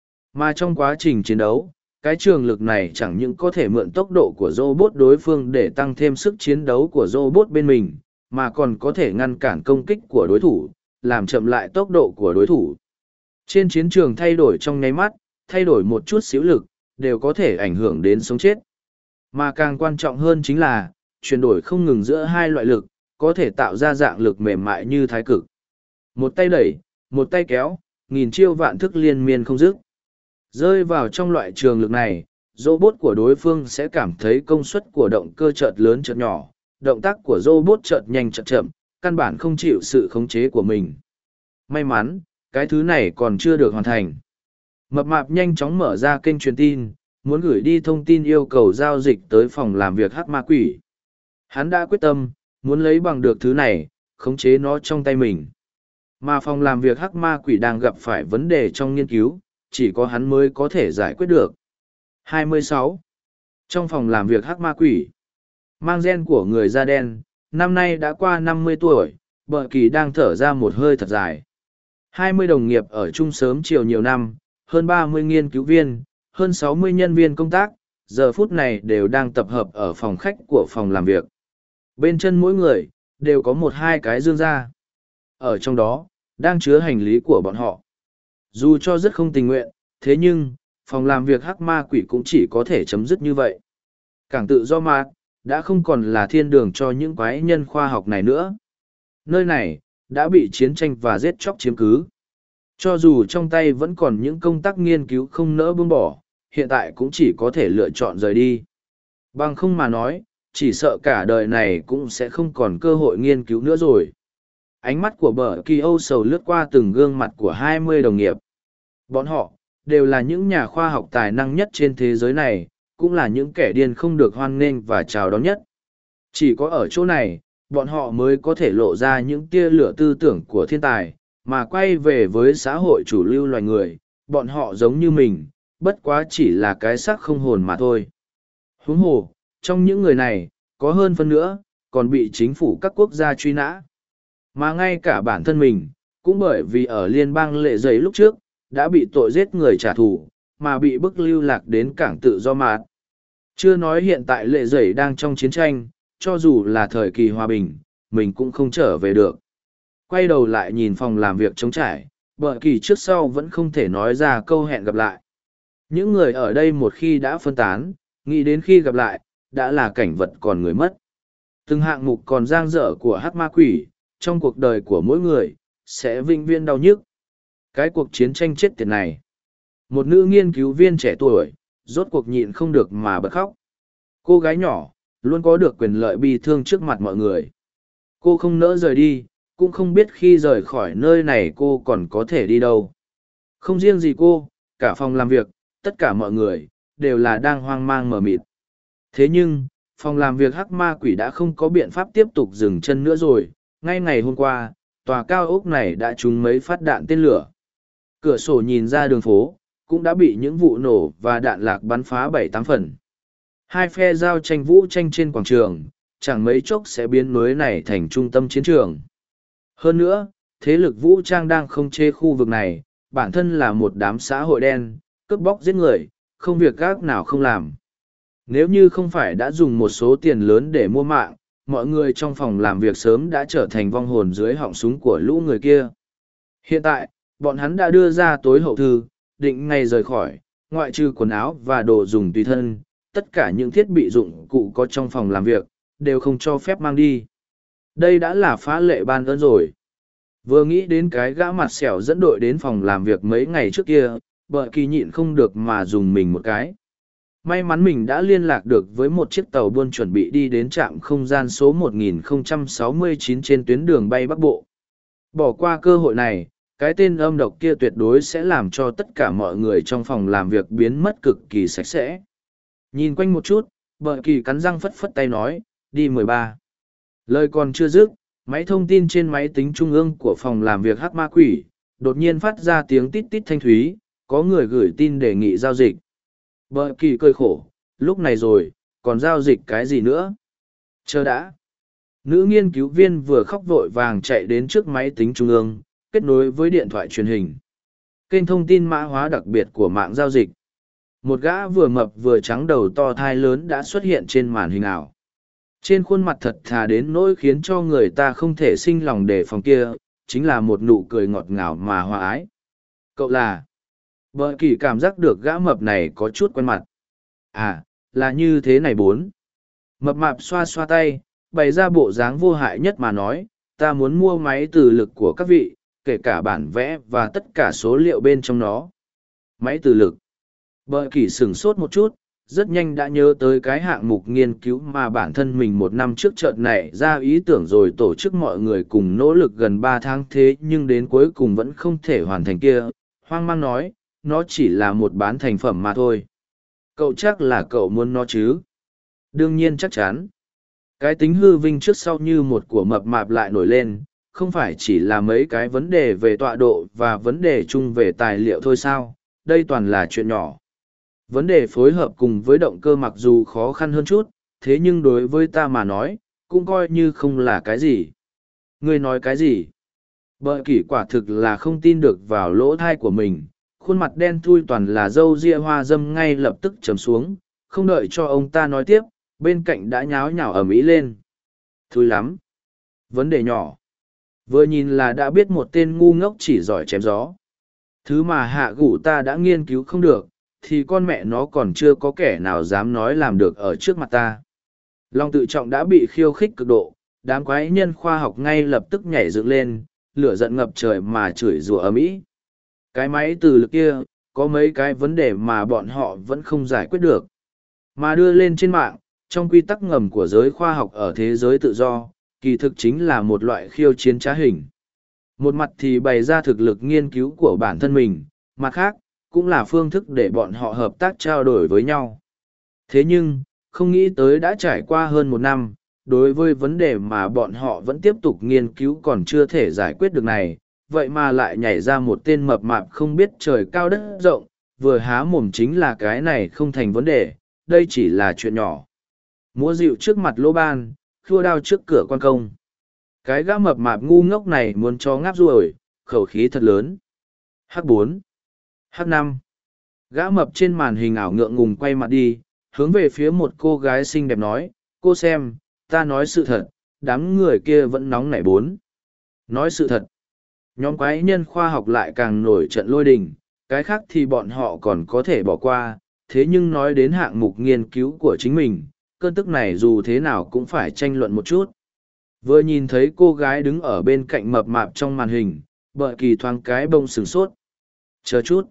Mà trong quá trình chiến đấu, cái trường lực này chẳng những có thể mượn tốc độ của robot đối phương để tăng thêm sức chiến đấu của robot bên mình, mà còn có thể ngăn cản công kích của đối thủ, làm chậm lại tốc độ của đối thủ. Trên chiến trường thay đổi trong nháy mắt, thay đổi một chút xíu lực, đều có thể ảnh hưởng đến sống chết. Mà càng quan trọng hơn chính là, chuyển đổi không ngừng giữa hai loại lực, có thể tạo ra dạng lực mềm mại như thái cực. Một tay đẩy, một tay kéo, nghìn chiêu vạn thức liên miên không dứt. Rơi vào trong loại trường lực này, robot của đối phương sẽ cảm thấy công suất của động cơ chợt lớn chợt nhỏ, động tác của robot chợt nhanh chợt chậm, căn bản không chịu sự khống chế của mình. May mắn, cái thứ này còn chưa được hoàn thành. Mập mạp nhanh chóng mở ra kênh truyền tin, muốn gửi đi thông tin yêu cầu giao dịch tới phòng làm việc hắc ma quỷ. Hắn đã quyết tâm, muốn lấy bằng được thứ này, khống chế nó trong tay mình. Mà phòng làm việc hắc ma quỷ đang gặp phải vấn đề trong nghiên cứu, chỉ có hắn mới có thể giải quyết được. 26. Trong phòng làm việc hắc ma quỷ, mang gen của người da đen, năm nay đã qua 50 tuổi, Bợ Kỳ đang thở ra một hơi thật dài. 20 đồng nghiệp ở chung sớm chiều nhiều năm, hơn 30 nghiên cứu viên, hơn 60 nhân viên công tác, giờ phút này đều đang tập hợp ở phòng khách của phòng làm việc. Bên chân mỗi người, đều có một hai cái dương ra. Ở trong đó, đang chứa hành lý của bọn họ. Dù cho rất không tình nguyện, thế nhưng, phòng làm việc hắc ma quỷ cũng chỉ có thể chấm dứt như vậy. Cảng tự do mà, đã không còn là thiên đường cho những quái nhân khoa học này nữa. Nơi này, đã bị chiến tranh và giết chóc chiếm cứ. Cho dù trong tay vẫn còn những công tác nghiên cứu không nỡ buông bỏ, hiện tại cũng chỉ có thể lựa chọn rời đi. Bằng không mà nói, chỉ sợ cả đời này cũng sẽ không còn cơ hội nghiên cứu nữa rồi. Ánh mắt của Bợ Kỳ âu sầu lướt qua từng gương mặt của 20 đồng nghiệp. Bọn họ, đều là những nhà khoa học tài năng nhất trên thế giới này, cũng là những kẻ điên không được hoan nghênh và chào đón nhất. Chỉ có ở chỗ này, bọn họ mới có thể lộ ra những tia lửa tư tưởng của thiên tài, mà quay về với xã hội chủ lưu loài người, bọn họ giống như mình, bất quá chỉ là cái xác không hồn mà thôi. Huống hồ, trong những người này, có hơn phân nữa, còn bị chính phủ các quốc gia truy nã. Mà ngay cả bản thân mình, cũng bởi vì ở liên bang lệ giấy lúc trước, đã bị tội giết người trả thù, mà bị bức lưu lạc đến cảng tự do mạt. Chưa nói hiện tại lệ giấy đang trong chiến tranh, cho dù là thời kỳ hòa bình, mình cũng không trở về được. Quay đầu lại nhìn phòng làm việc trống trải, Bợ Kỳ trước sau vẫn không thể nói ra câu hẹn gặp lại. Những người ở đây một khi đã phân tán, nghĩ đến khi gặp lại, đã là cảnh vật còn người mất. Từng hạng mục còn dang dở của hắc ma quỷ, trong cuộc đời của mỗi người, sẽ vĩnh viễn đau nhức. Cái cuộc chiến tranh chết tiệt này. Một nữ nghiên cứu viên trẻ tuổi, rốt cuộc nhịn không được mà bật khóc. Cô gái nhỏ, luôn có được quyền lợi bi thương trước mặt mọi người. Cô không nỡ rời đi, cũng không biết khi rời khỏi nơi này cô còn có thể đi đâu. Không riêng gì cô, cả phòng làm việc, tất cả mọi người, đều là đang hoang mang mờ mịt. Thế nhưng, phòng làm việc hắc ma quỷ đã không có biện pháp tiếp tục dừng chân nữa rồi. Ngay ngày hôm qua, tòa cao ốc này đã trúng mấy phát đạn tên lửa. Cửa sổ nhìn ra đường phố, cũng đã bị những vụ nổ và đạn lạc bắn phá 7-8 phần. Hai phe giao tranh vũ tranh trên quảng trường, chẳng mấy chốc sẽ biến núi này thành trung tâm chiến trường. Hơn nữa, thế lực vũ trang đang không chê khu vực này, bản thân là một đám xã hội đen, cướp bóc giết người, không việc gác nào không làm. Nếu như không phải đã dùng một số tiền lớn để mua mạng, mọi người trong phòng làm việc sớm đã trở thành vong hồn dưới họng súng của lũ người kia. Hiện tại, bọn hắn đã đưa ra tối hậu thư, định ngày rời khỏi, ngoại trừ quần áo và đồ dùng tùy thân, tất cả những thiết bị dụng cụ có trong phòng làm việc, đều không cho phép mang đi. Đây đã là phá lệ ban ơn rồi. Vừa nghĩ đến cái gã mặt xẻo dẫn đội đến phòng làm việc mấy ngày trước kia, Bợ Kỳ nhịn không được mà dùng mình một cái. May mắn mình đã liên lạc được với một chiếc tàu buôn chuẩn bị đi đến trạm không gian số 1069 trên tuyến đường bay Bắc Bộ. Bỏ qua cơ hội này, cái tên âm độc kia tuyệt đối sẽ làm cho tất cả mọi người trong phòng làm việc biến mất cực kỳ sạch sẽ. Nhìn quanh một chút, Bợ Kỳ cắn răng phất phất tay nói, đi 13. Lời còn chưa dứt, máy thông tin trên máy tính trung ương của phòng làm việc hắc ma quỷ, đột nhiên phát ra tiếng tít tít thanh thúy, có người gửi tin đề nghị giao dịch. Bợ Kỳ cười khổ, lúc này rồi, còn giao dịch cái gì nữa? Chờ đã. Nữ nghiên cứu viên vừa khóc vội vàng chạy đến trước máy tính trung ương, kết nối với điện thoại truyền hình. Kênh thông tin mã hóa đặc biệt của mạng giao dịch. Một gã vừa mập vừa trắng đầu to thai lớn đã xuất hiện trên màn hình ảo. Trên khuôn mặt thật thà đến nỗi khiến cho người ta không thể sinh lòng đề phòng kia, chính là một nụ cười ngọt ngào mà hòa ái. Cậu là... Bợ Kỳ cảm giác được gã mập này có chút quen mặt. À, là như thế này bốn. Mập mạp xoa xoa tay, bày ra bộ dáng vô hại nhất mà nói, ta muốn mua máy từ lực của các vị, kể cả bản vẽ và tất cả số liệu bên trong nó. Máy từ lực. Bợ Kỳ sửng sốt một chút, rất nhanh đã nhớ tới cái hạng mục nghiên cứu mà bản thân mình một năm trước chợt nảy ra ý tưởng rồi tổ chức mọi người cùng nỗ lực gần 3 tháng thế nhưng đến cuối cùng vẫn không thể hoàn thành kia. Hoang mang nói, nó chỉ là một bán thành phẩm mà thôi. Cậu chắc là cậu muốn nó chứ? Đương nhiên chắc chắn. Cái tính hư vinh trước sau như một của mập mạp lại nổi lên, không phải chỉ là mấy cái vấn đề về tọa độ và vấn đề chung về tài liệu thôi sao, đây toàn là chuyện nhỏ. Vấn đề phối hợp cùng với động cơ mặc dù khó khăn hơn chút, thế nhưng đối với ta mà nói, cũng coi như không là cái gì. Ngươi nói cái gì? Bợ kỷ quả thực là không tin được vào lỗ thai của mình, khuôn mặt đen thui toàn là râu ria hoa dâm ngay lập tức trầm xuống, không đợi cho ông ta nói tiếp, bên cạnh đã nháo nhào ầm ĩ lên. Thui lắm. Vấn đề nhỏ. Vừa nhìn là đã biết một tên ngu ngốc chỉ giỏi chém gió. Thứ mà hạ gủ ta đã nghiên cứu không được, thì con mẹ nó còn chưa có kẻ nào dám nói làm được ở trước mặt ta. Lòng tự trọng đã bị khiêu khích cực độ, đám quái nhân khoa học ngay lập tức nhảy dựng lên, lửa giận ngập trời mà chửi rủa ầm ĩ. Cái máy từ lực kia, có mấy cái vấn đề mà bọn họ vẫn không giải quyết được. Mà đưa lên trên mạng, trong quy tắc ngầm của giới khoa học ở thế giới tự do, kỳ thực chính là một loại khiêu chiến trá hình. Một mặt thì bày ra thực lực nghiên cứu của bản thân mình, mặt khác, cũng là phương thức để bọn họ hợp tác trao đổi với nhau. Thế nhưng, không nghĩ tới đã trải qua hơn một năm, đối với vấn đề mà bọn họ vẫn tiếp tục nghiên cứu còn chưa thể giải quyết được này, vậy mà lại nhảy ra một tên mập mạp không biết trời cao đất rộng, vừa há mồm chính là cái này không thành vấn đề, đây chỉ là chuyện nhỏ. Múa dịu trước mặt lô ban, khua đao trước cửa quan công. Cái gã mập mạp ngu ngốc này muốn cho ngáp ruồi, khẩu khí thật lớn. H4 H5 Gã mập trên màn hình ảo ngượng ngùng quay mặt đi, hướng về phía một cô gái xinh đẹp nói, cô xem, ta nói sự thật, đám người kia vẫn nóng nảy bốn. Nói sự thật. Nhóm quái nhân khoa học lại càng nổi trận lôi đình, cái khác thì bọn họ còn có thể bỏ qua, thế nhưng nói đến hạng mục nghiên cứu của chính mình, cơn tức này dù thế nào cũng phải tranh luận một chút. Vừa nhìn thấy cô gái đứng ở bên cạnh mập mạp trong màn hình, Bợ Kỳ thoáng cái bông sửng sốt. Chờ chút.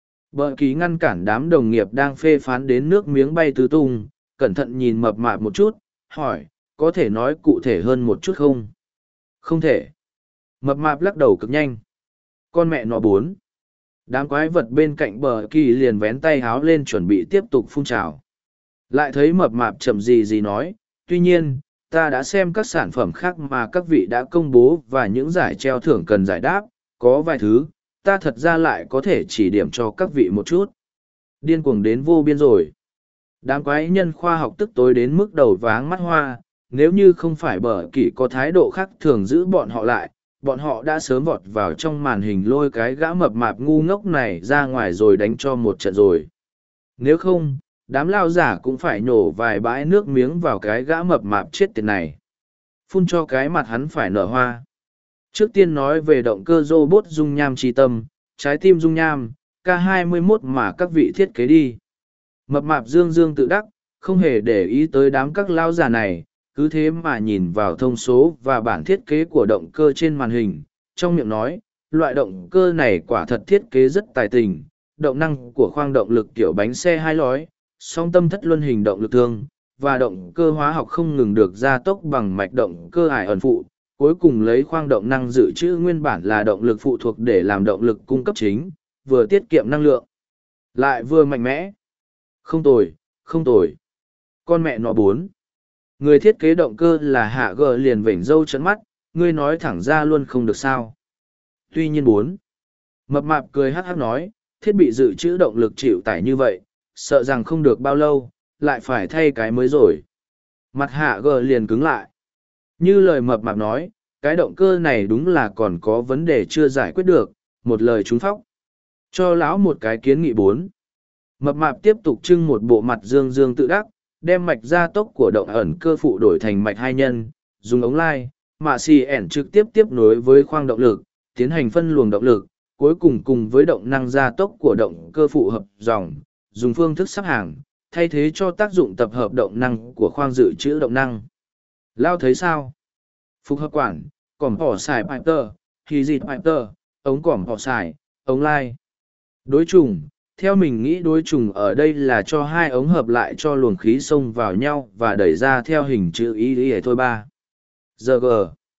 Bợ Kỳ ngăn cản đám đồng nghiệp đang phê phán đến nước miếng bay tứ tung, cẩn thận nhìn mập mạp một chút, hỏi, có thể nói cụ thể hơn một chút không? Không thể. Mập mạp lắc đầu cực nhanh. Con mẹ nó bốn. Đám quái vật bên cạnh Bợ Kỳ liền vén tay háo lên chuẩn bị tiếp tục phun trào. Lại thấy mập mạp chậm gì nói, tuy nhiên, ta đã xem các sản phẩm khác mà các vị đã công bố và những giải treo thưởng cần giải đáp, có vài thứ, ta thật ra lại có thể chỉ điểm cho các vị một chút. Điên cuồng đến vô biên rồi. Đám quái nhân khoa học tức tối đến mức đầu váng mắt hoa, nếu như không phải Bợ Kỳ có thái độ khác thường giữ bọn họ lại, bọn họ đã sớm vọt vào trong màn hình lôi cái gã mập mạp ngu ngốc này ra ngoài rồi đánh cho một trận rồi. Nếu không, đám lao giả cũng phải nhổ vài bãi nước miếng vào cái gã mập mạp chết tiệt này. Phun cho cái mặt hắn phải nở hoa. Trước tiên nói về động cơ robot dung nham tri tâm, trái tim dung nham, K21 mà các vị thiết kế đi. Mập mạp dương dương tự đắc, không hề để ý tới đám các lao giả này, cứ thế mà nhìn vào thông số và bản thiết kế của động cơ trên màn hình, trong miệng nói, loại động cơ này quả thật thiết kế rất tài tình, động năng của khoang động lực kiểu bánh xe hai lối, song tâm thất luân hình động lực thương, và động cơ hóa học không ngừng được gia tốc bằng mạch động cơ ải ẩn phụ, cuối cùng lấy khoang động năng dự trữ nguyên bản là động lực phụ thuộc để làm động lực cung cấp chính, vừa tiết kiệm năng lượng, lại vừa mạnh mẽ. Không tồi, không tồi. Con mẹ nó bốn. Người thiết kế động cơ là Hạ Gờ liền vểnh râu trấn mắt, ngươi nói thẳng ra luôn không được sao. Tuy nhiên bốn. Mập mạp cười hắc hắc nói, thiết bị dự trữ động lực chịu tải như vậy, sợ rằng không được bao lâu, lại phải thay cái mới rồi. Mặt Hạ Gờ liền cứng lại. Như lời mập mạp nói, cái động cơ này đúng là còn có vấn đề chưa giải quyết được, một lời trúng phóc. Cho lão một cái kiến nghị bốn. Mập mạp tiếp tục trưng một bộ mặt dương dương tự đắc, đem mạch gia tốc của động ẩn cơ phụ đổi thành mạch hai nhân, dùng ống lai, mạ xì ẻn trực tiếp tiếp nối với khoang động lực, tiến hành phân luồng động lực, cuối cùng cùng với động năng gia tốc của động cơ phụ hợp dòng, dùng phương thức sắp hàng, thay thế cho tác dụng tập hợp động năng của khoang dự trữ động năng. Lao thấy sao? Phục hợp quản, cỏm bỏ xài piper, khí dịt piper, ống cỏm bỏ xài, ống lai. Đối trùng, theo mình nghĩ đối trùng ở đây là cho hai ống hợp lại cho luồng khí xông vào nhau và đẩy ra theo hình chữ y thôi ba. Giờ g.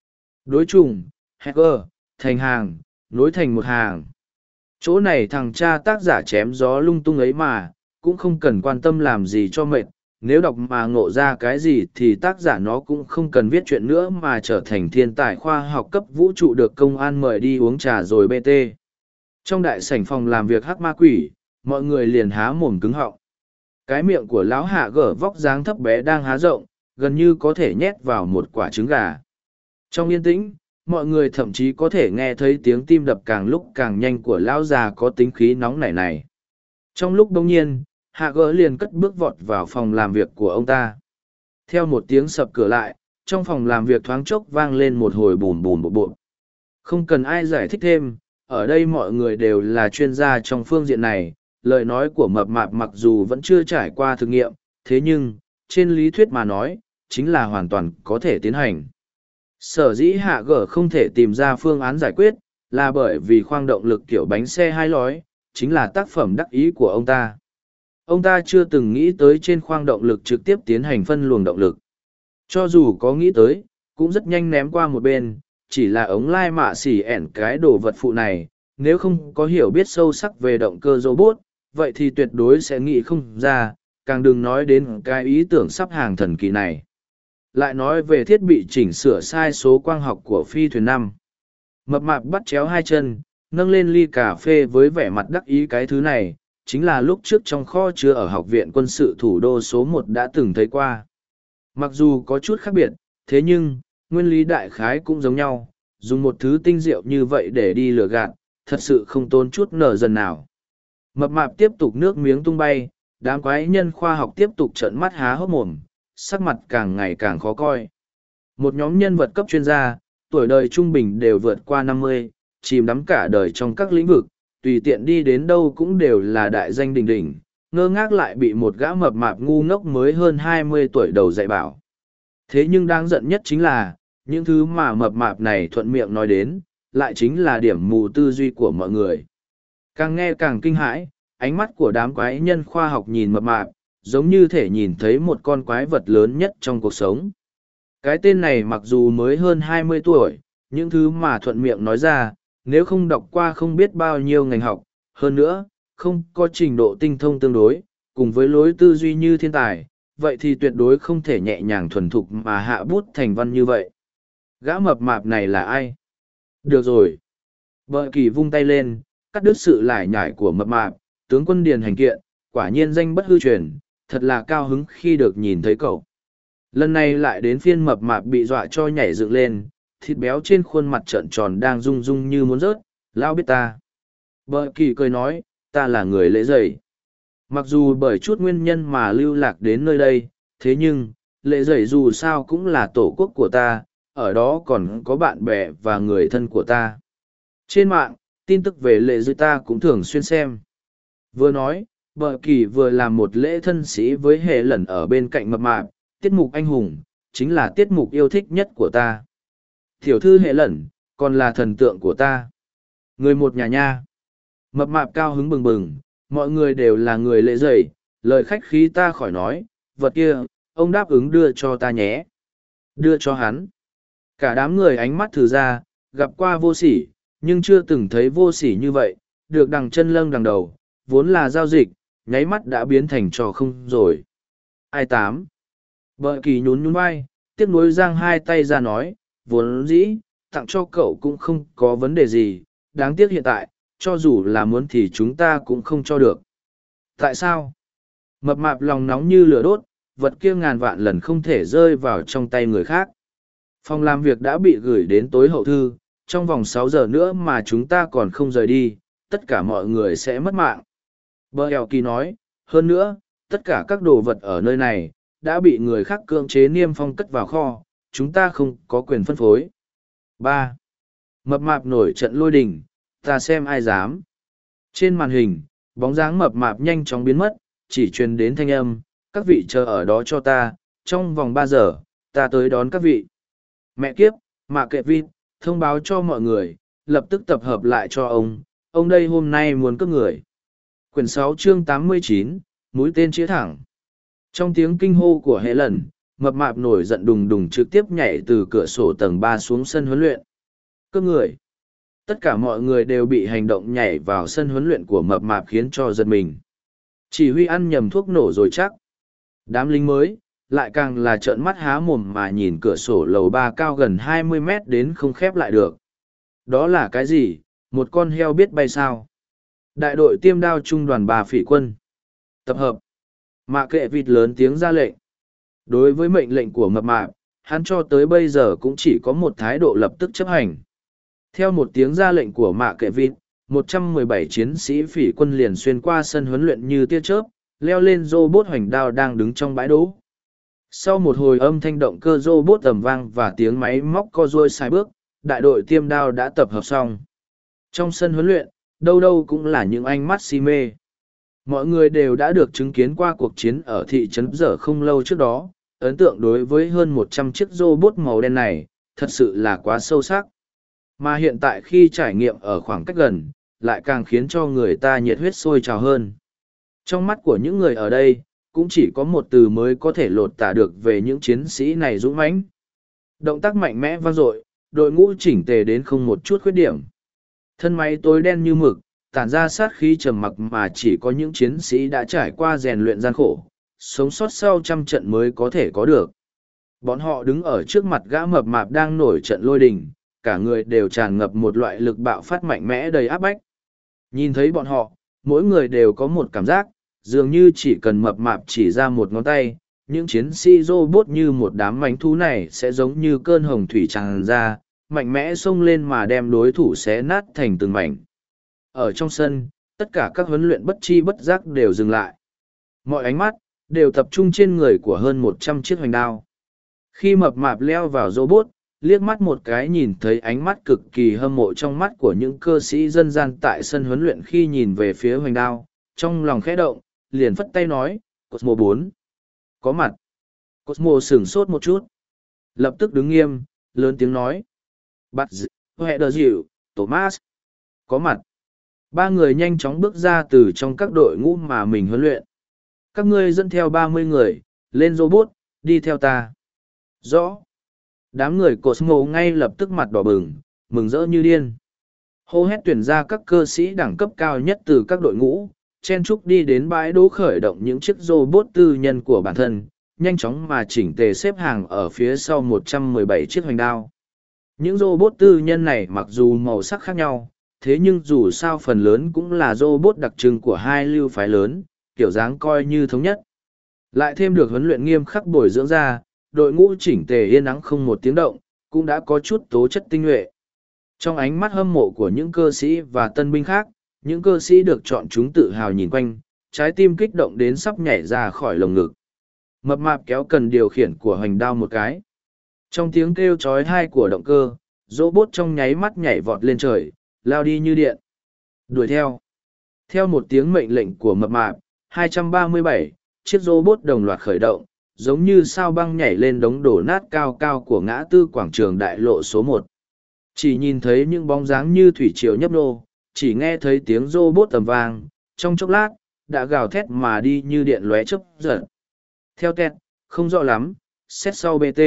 Đối trùng, hẹt g, thành hàng, nối thành một hàng. Chỗ này thằng cha tác giả chém gió lung tung ấy mà, cũng không cần quan tâm làm gì cho mệt, nếu đọc mà ngộ ra cái gì thì tác giả nó cũng không cần viết chuyện nữa mà trở thành thiên tài khoa học cấp vũ trụ được công an mời đi uống trà rồi bt. Trong đại sảnh phòng làm việc hắc ma quỷ, mọi người liền há mồm cứng họng. Cái miệng của lão hạ gở vóc dáng thấp bé đang há rộng, gần như có thể nhét vào một quả trứng gà. Trong yên tĩnh, mọi người thậm chí có thể nghe thấy tiếng tim đập càng lúc càng nhanh của lão già có tính khí nóng nảy này. Trong lúc đông nhiên, hạ gỡ liền cất bước vọt vào phòng làm việc của ông ta. Theo một tiếng sập cửa lại, trong phòng làm việc thoáng chốc vang lên một hồi bùm bùm bộp bộp. Không cần ai giải thích thêm, ở đây mọi người đều là chuyên gia trong phương diện này. Lời nói của mập mạp mặc dù vẫn chưa trải qua thử nghiệm, thế nhưng, trên lý thuyết mà nói, chính là hoàn toàn có thể tiến hành. Sở dĩ hạ gở không thể tìm ra phương án giải quyết, là bởi vì khoang động lực kiểu bánh xe hai lối, chính là tác phẩm đắc ý của ông ta. Ông ta chưa từng nghĩ tới trên khoang động lực trực tiếp tiến hành phân luồng động lực. Cho dù có nghĩ tới, cũng rất nhanh ném qua một bên, chỉ là ống lai mạ xỉ ẻn cái đồ vật phụ này, nếu không có hiểu biết sâu sắc về động cơ robot, vậy thì tuyệt đối sẽ nghĩ không ra, càng đừng nói đến cái ý tưởng sắp hàng thần kỳ này. Lại nói về thiết bị chỉnh sửa sai số quang học của phi thuyền 5. Mập mạp bắt chéo hai chân, nâng lên ly cà phê với vẻ mặt đắc ý. Cái thứ này, chính là lúc trước trong kho chứa ở học viện quân sự thủ đô số 1 đã từng thấy qua. Mặc dù có chút khác biệt, thế nhưng, nguyên lý đại khái cũng giống nhau, dùng một thứ tinh diệu như vậy để đi lừa gạt, thật sự không tốn chút nở dần nào. Mập mạp tiếp tục nước miếng tung bay, đám quái nhân khoa học tiếp tục trợn mắt há hốc mồm, sắc mặt càng ngày càng khó coi. Một nhóm nhân vật cấp chuyên gia, tuổi đời trung bình đều vượt qua 50, chìm đắm cả đời trong các lĩnh vực, tùy tiện đi đến đâu cũng đều là đại danh đỉnh đỉnh, ngơ ngác lại bị một gã mập mạp ngu ngốc mới hơn 20 tuổi đầu dạy bảo. Thế nhưng đáng giận nhất chính là, những thứ mà mập mạp này thuận miệng nói đến, lại chính là điểm mù tư duy của mọi người. Càng nghe càng kinh hãi, ánh mắt của đám quái nhân khoa học nhìn mập mạp, giống như thể nhìn thấy một con quái vật lớn nhất trong cuộc sống. Cái tên này mặc dù mới hơn 20 tuổi, những thứ mà thuận miệng nói ra, nếu không đọc qua không biết bao nhiêu ngành học, hơn nữa, không có trình độ tinh thông tương đối, cùng với lối tư duy như thiên tài, vậy thì tuyệt đối không thể nhẹ nhàng thuần thục mà hạ bút thành văn như vậy. Gã mập mạp này là ai? Được rồi. Bợ kỳ vung tay lên, cắt đứt sự lải nhải của mập mạp, tướng quân Điền hành kiện, quả nhiên danh bất hư truyền, thật là cao hứng khi được nhìn thấy cậu. Lần này lại đến phiên mập mạp bị dọa cho nhảy dựng lên, thịt béo trên khuôn mặt trợn tròn đang rung rung như muốn rớt, lao biết ta. Bợ kỳ cười nói, ta là người lễ dày. Mặc dù bởi chút nguyên nhân mà lưu lạc đến nơi đây, thế nhưng, lễ dày dù sao cũng là tổ quốc của ta, ở đó còn có bạn bè và người thân của ta. Trên mạng, tin tức về lễ dày ta cũng thường xuyên xem. Vừa nói, bợ kỳ vừa làm một lễ thân sĩ với hệ lần ở bên cạnh mập mạp, tiết mục anh hùng, chính là tiết mục yêu thích nhất của ta. Tiểu thư hệ lần, còn là thần tượng của ta. Người một nhà nha. Mập mạp cao hứng bừng bừng, mọi người đều là người lễ dày, lời khách khí ta khỏi nói, vật kia, ông đáp ứng đưa cho ta nhé. Đưa cho hắn. Cả đám người ánh mắt thử ra, gặp qua vô sỉ, nhưng chưa từng thấy vô sỉ như vậy, được đằng chân lâng đằng đầu, vốn là giao dịch, nháy mắt đã biến thành trò không rồi. Ai tám? Bợ kỳ nhún nhún vai, tiếc nuối giang hai tay ra nói, vốn dĩ, tặng cho cậu cũng không có vấn đề gì, đáng tiếc hiện tại, cho dù là muốn thì chúng ta cũng không cho được. Tại sao? Mập mạp lòng nóng như lửa đốt, vật kia ngàn vạn lần không thể rơi vào trong tay người khác. Phòng làm việc đã bị gửi đến tối hậu thư, trong vòng 6 giờ nữa mà chúng ta còn không rời đi, tất cả mọi người sẽ mất mạng. Bờ Eo Kỳ nói, hơn nữa, tất cả các đồ vật ở nơi này, đã bị người khác cưỡng chế niêm phong cất vào kho, chúng ta không có quyền phân phối. 3. Mập mạp nổi trận lôi đình, ta xem ai dám. Trên màn hình, bóng dáng mập mạp nhanh chóng biến mất, chỉ truyền đến thanh âm, các vị chờ ở đó cho ta, trong vòng 3 giờ, ta tới đón các vị. Mẹ kiếp, mạ kệ vịt, thông báo cho mọi người, lập tức tập hợp lại cho ông đây hôm nay muốn cướp người. Quyển 6 chương 89, mũi tên chĩa thẳng. Trong tiếng kinh hô của hệ lần, mập mạp nổi giận đùng đùng trực tiếp nhảy từ cửa sổ tầng 3 xuống sân huấn luyện. Cướp người. Tất cả mọi người đều bị hành động nhảy vào sân huấn luyện của mập mạp khiến cho giật mình. Chỉ huy ăn nhầm thuốc nổ rồi chắc. Đám lính mới, lại càng là trợn mắt há mồm mà nhìn cửa sổ lầu 3 cao gần 20 mét đến không khép lại được. Đó là cái gì? Một con heo biết bay sao? Đại đội tiêm đao trung đoàn 3 phỉ quân. Tập hợp. Mạ kệ vịt lớn tiếng ra lệnh. Đối với mệnh lệnh của mập mạp, hắn cho tới bây giờ cũng chỉ có một thái độ lập tức chấp hành. Theo một tiếng ra lệnh của mạ kệ vịt, 117 chiến sĩ phỉ quân liền xuyên qua sân huấn luyện như tia chớp, leo lên robot hoành đao đang đứng trong bãi đỗ. Sau một hồi âm thanh động cơ robot ầm vang và tiếng máy móc co duôi sai bước, đại đội tiêm đao đã tập hợp xong. Trong sân huấn luyện, đâu đâu cũng là những ánh mắt si mê. Mọi người đều đã được chứng kiến qua cuộc chiến ở thị trấn Dở không lâu trước đó, ấn tượng đối với hơn 100 chiếc robot màu đen này, thật sự là quá sâu sắc. Mà hiện tại khi trải nghiệm ở khoảng cách gần, lại càng khiến cho người ta nhiệt huyết sôi trào hơn. Trong mắt của những người ở đây, cũng chỉ có một từ mới có thể lột tả được về những chiến sĩ này dũng mãnh. Động tác mạnh mẽ vang dội, đội ngũ chỉnh tề đến không một chút khuyết điểm. Thân máy tối đen như mực, tản ra sát khí trầm mặc mà chỉ có những chiến sĩ đã trải qua rèn luyện gian khổ, sống sót sau trăm trận mới có thể có được. Bọn họ đứng ở trước mặt gã mập mạp đang nổi trận lôi đình, cả người đều tràn ngập một loại lực bạo phát mạnh mẽ đầy áp bách. Nhìn thấy bọn họ, mỗi người đều có một cảm giác, dường như chỉ cần mập mạp chỉ ra một ngón tay, những chiến sĩ robot như một đám mánh thú này sẽ giống như cơn hồng thủy tràn ra, mạnh mẽ xông lên mà đem đối thủ xé nát thành từng mảnh. Ở trong sân, tất cả các huấn luyện bất chi bất giác đều dừng lại. Mọi ánh mắt đều tập trung trên người của hơn 100 chiếc hoành đao. Khi mập mạp leo vào robot, liếc mắt một cái nhìn thấy ánh mắt cực kỳ hâm mộ trong mắt của những cơ sĩ dân gian tại sân huấn luyện khi nhìn về phía hoành đao, trong lòng khẽ động, liền phất tay nói, Cosmo 4. Có mặt. Cosmo sửng sốt một chút. Lập tức đứng nghiêm, lớn tiếng nói. Bắt dị, hệ đờ dịu, Thomas. Có mặt. Ba người nhanh chóng bước ra từ trong các đội ngũ mà mình huấn luyện. Các ngươi dẫn theo 30 người, lên robot, đi theo ta. Rõ. Đám người Cosmo ngay lập tức mặt đỏ bừng, mừng rỡ như điên. Hô hét tuyển ra các cơ sĩ đẳng cấp cao nhất từ các đội ngũ, chen chúc đi đến bãi đỗ khởi động những chiếc robot tư nhân của bản thân, nhanh chóng mà chỉnh tề xếp hàng ở phía sau 117 chiếc hoành đao. Những robot tư nhân này mặc dù màu sắc khác nhau, thế nhưng dù sao phần lớn cũng là robot đặc trưng của hai lưu phái lớn, kiểu dáng coi như thống nhất. Lại thêm được huấn luyện nghiêm khắc bồi dưỡng ra, đội ngũ chỉnh tề yên ắng không một tiếng động, cũng đã có chút tố chất tinh nhuệ. Trong ánh mắt hâm mộ của những cơ sĩ và tân binh khác, những cơ sĩ được chọn chúng tự hào nhìn quanh, trái tim kích động đến sắp nhảy ra khỏi lồng ngực. Mập mạp kéo cần điều khiển của hoành đao một cái. Trong tiếng kêu chói tai của động cơ, robot trong nháy mắt nhảy vọt lên trời, lao đi như điện. Đuổi theo. Theo một tiếng mệnh lệnh của mập mạp, 237 chiếc robot đồng loạt khởi động, giống như sao băng nhảy lên đống đổ nát cao cao của ngã tư quảng trường đại lộ số 1. Chỉ nhìn thấy những bóng dáng như thủy triều nhấp nô, chỉ nghe thấy tiếng robot tầm vang, trong chốc lát, đã gào thét mà đi như điện lóe chớp giật. Theo tẹt, không rõ lắm, xét sau BT.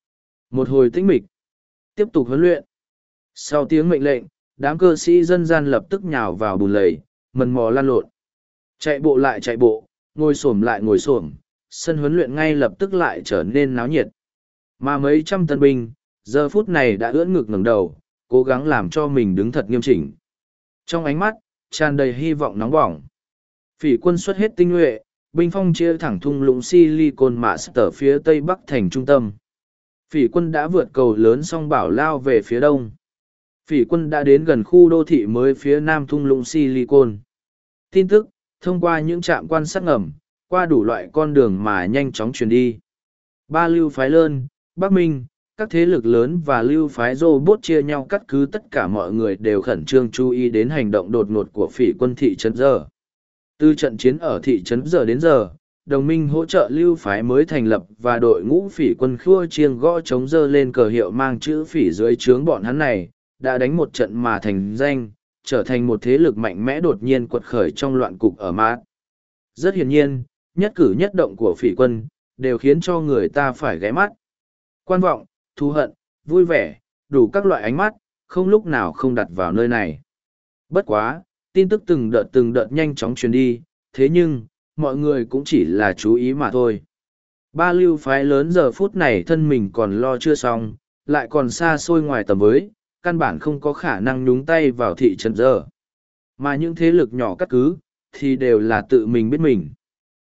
Một hồi tĩnh mịch. Tiếp tục huấn luyện. Sau tiếng mệnh lệnh, đám cơ sĩ dân gian lập tức nhào vào bùn lầy, mần mò lăn lộn. Chạy bộ lại chạy bộ, ngồi xổm lại ngồi xổm, sân huấn luyện ngay lập tức lại trở nên náo nhiệt. Mà mấy trăm tân binh, giờ phút này đã ưỡn ngực ngẩng đầu, cố gắng làm cho mình đứng thật nghiêm chỉnh. Trong ánh mắt, tràn đầy hy vọng nóng bỏng. Phỉ quân xuất hết tinh nhuệ, binh phong chia thẳng thung lũng Silicon Master phía tây bắc thành trung tâm. Phỉ quân đã vượt cầu lớn song bảo lao về phía đông. Phỉ quân đã đến gần khu đô thị mới phía nam thung lũng Silicon. Tin tức, thông qua những trạm quan sát ngầm, qua đủ loại con đường mà nhanh chóng truyền đi. Ba lưu phái lớn, Bắc Minh, các thế lực lớn và lưu phái robot chia nhau cắt cứ, tất cả mọi người đều khẩn trương chú ý đến hành động đột ngột của phỉ quân thị trấn Giờ. Từ trận chiến ở thị trấn Giờ đến giờ, đồng minh hỗ trợ lưu phái mới thành lập và đội ngũ phỉ quân khua chiêng gõ chống dơ lên cờ hiệu mang chữ phỉ dưới trướng bọn hắn này, đã đánh một trận mà thành danh, trở thành một thế lực mạnh mẽ đột nhiên quật khởi trong loạn cục ở Mát. Rất hiển nhiên, nhất cử nhất động của phỉ quân, đều khiến cho người ta phải ghé mắt. Quan vọng, thù hận, vui vẻ, đủ các loại ánh mắt, không lúc nào không đặt vào nơi này. Bất quá, tin tức từng đợt nhanh chóng truyền đi, thế nhưng, mọi người cũng chỉ là chú ý mà thôi. Ba lưu phái lớn giờ phút này thân mình còn lo chưa xong, lại còn xa xôi ngoài tầm với, căn bản không có khả năng nhúng tay vào thị trấn Giờ. Mà những thế lực nhỏ cắt cứ, thì đều là tự mình biết mình.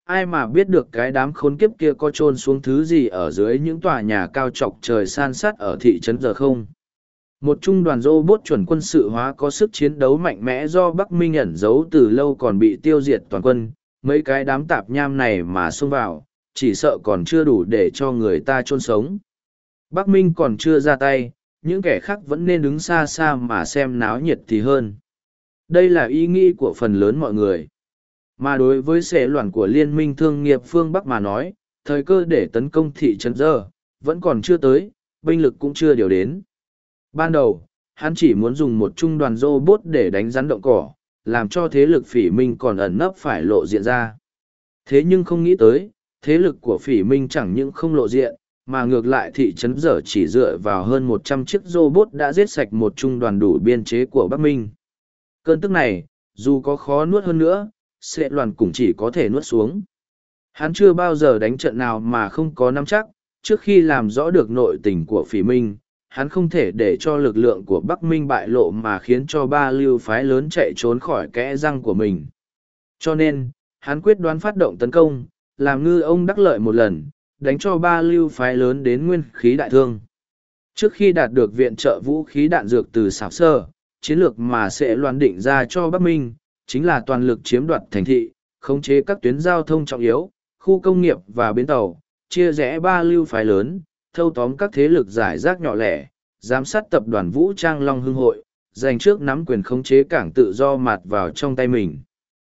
ai mà biết được cái đám khốn kiếp kia có chôn xuống thứ gì ở dưới những tòa nhà cao chọc trời san sát ở thị trấn giờ không. Một trung đoàn robot chuẩn quân sự hóa có sức chiến đấu mạnh mẽ do Bắc Minh ẩn giấu từ lâu còn bị tiêu diệt toàn quân, mấy cái đám tạp nham này mà xông vào, chỉ sợ còn chưa đủ để cho người ta chôn sống. Bắc Minh còn chưa ra tay, những kẻ khác vẫn nên đứng xa xa mà xem náo nhiệt thì hơn. Đây là ý nghĩ của phần lớn mọi người. Mà đối với sẽ loạn của Liên minh Thương nghiệp phương Bắc mà nói, thời cơ để tấn công thị trấn giờ, vẫn còn chưa tới, binh lực cũng chưa điều đến. Ban đầu, hắn chỉ muốn dùng một trung đoàn robot để đánh rắn động cỏ, làm cho thế lực phỉ minh còn ẩn nấp phải lộ diện ra. Thế nhưng không nghĩ tới, thế lực của phỉ minh chẳng những không lộ diện, mà ngược lại thị trấn giờ chỉ dựa vào hơn 100 chiếc robot đã giết sạch một trung đoàn đủ biên chế của Bắc Minh. Cơn tức này, dù có khó nuốt hơn nữa, sẽ loạn cũng chỉ có thể nuốt xuống. Hắn chưa bao giờ đánh trận nào mà không có nắm chắc, trước khi làm rõ được nội tình của phỉ minh, hắn không thể để cho lực lượng của Bắc Minh bại lộ mà khiến cho ba lưu phái lớn chạy trốn khỏi kẽ răng của mình. Cho nên, hắn quyết đoán phát động tấn công, làm ngư ông đắc lợi một lần, đánh cho ba lưu phái lớn đến nguyên khí đại thương. Trước khi đạt được viện trợ vũ khí đạn dược từ Sảo Sơ, chiến lược mà sẽ loan định ra cho Bắc Minh, chính là toàn lực chiếm đoạt thành thị, khống chế các tuyến giao thông trọng yếu, khu công nghiệp và bến tàu, chia rẽ ba lưu phái lớn, thâu tóm các thế lực giải rác nhỏ lẻ, giám sát tập đoàn vũ trang Long Hưng Hội, giành trước nắm quyền khống chế cảng tự do mạt vào trong tay mình.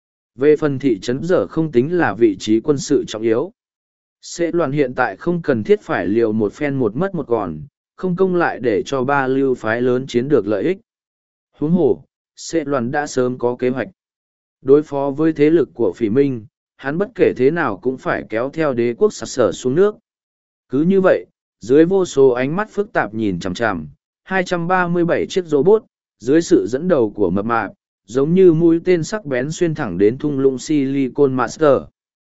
Về phần thị trấn giờ không tính là vị trí quân sự trọng yếu. Sẽ loạn hiện tại không cần thiết phải liều một phen một mất một còn, không công lại để cho ba lưu phái lớn chiến được lợi ích. Huống hồ, sẽ loạn đã sớm có kế hoạch. Đối phó với thế lực của phỉ minh, hắn bất kể thế nào cũng phải kéo theo đế quốc sặc sỡ xuống nước. Cứ như vậy, dưới vô số ánh mắt phức tạp nhìn chằm chằm, 237 chiếc robot, dưới sự dẫn đầu của mập mạp, giống như mũi tên sắc bén xuyên thẳng đến thung lũng Silicon Master.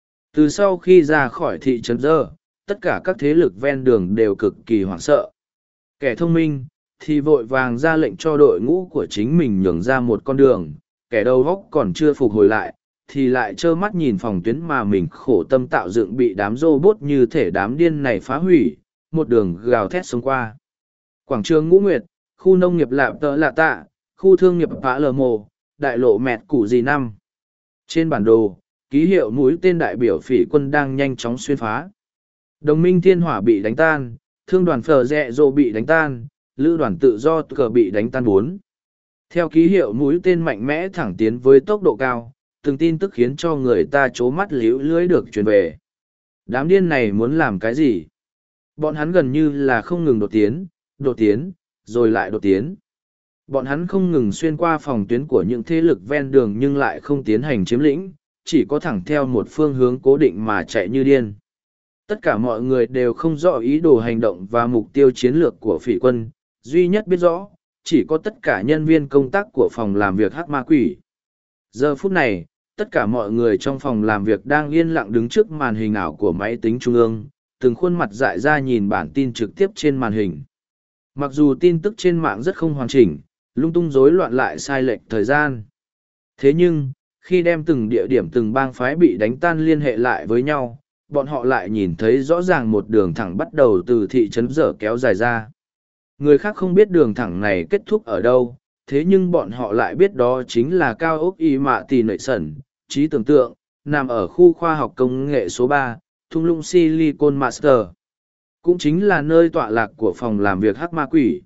Từ sau khi ra khỏi thị trấn giờ, tất cả các thế lực ven đường đều cực kỳ hoảng sợ. Kẻ thông minh, thì vội vàng ra lệnh cho đội ngũ của chính mình nhường ra một con đường, kẻ đầu óc còn chưa phục hồi lại, thì lại trơ mắt nhìn phòng tuyến mà mình khổ tâm tạo dựng bị đám robot như thể đám điên này phá hủy, một đường gào thét xông qua. Quảng trường Ngũ Nguyệt, khu nông nghiệp Lạp Tợ Lạ Tạ, khu thương nghiệp Pã Lờ Mồ, đại lộ Mẹt Củ Dì Năm. Trên bản đồ, ký hiệu mũi tên đại biểu phỉ quân đang nhanh chóng xuyên phá. Đồng minh thiên hỏa bị đánh tan, thương đoàn phở rẹ rộ bị đánh tan, lữ đoàn tự do cờ bị đánh tan 4. Theo ký hiệu mũi tên mạnh mẽ thẳng tiến với tốc độ cao, từng tin tức khiến cho người ta trố mắt líu lưới được truyền về. Đám điên này muốn làm cái gì? Bọn hắn gần như là không ngừng đột tiến, rồi lại đột tiến. Bọn hắn không ngừng xuyên qua phòng tuyến của những thế lực ven đường nhưng lại không tiến hành chiếm lĩnh, chỉ có thẳng theo một phương hướng cố định mà chạy như điên. Tất cả mọi người đều không rõ ý đồ hành động và mục tiêu chiến lược của phỉ quân, duy nhất biết rõ, chỉ có tất cả nhân viên công tác của phòng làm việc hắc ma quỷ. Giờ phút này, tất cả mọi người trong phòng làm việc đang yên lặng đứng trước màn hình ảo của máy tính trung ương, từng khuôn mặt dại ra nhìn bản tin trực tiếp trên màn hình. Mặc dù tin tức trên mạng rất không hoàn chỉnh, lung tung rối loạn lại sai lệch thời gian. Thế nhưng, khi đem từng địa điểm từng bang phái bị đánh tan liên hệ lại với nhau, bọn họ lại nhìn thấy rõ ràng một đường thẳng bắt đầu từ thị trấn dở kéo dài ra. Người khác không biết đường thẳng này kết thúc ở đâu, thế nhưng bọn họ lại biết đó chính là cao ốc y mạ tỷ nệ sẩn, trí tưởng tượng, nằm ở khu khoa học công nghệ số 3, thung lũng Silicon Master. Cũng chính là nơi tọa lạc của phòng làm việc hắc ma quỷ.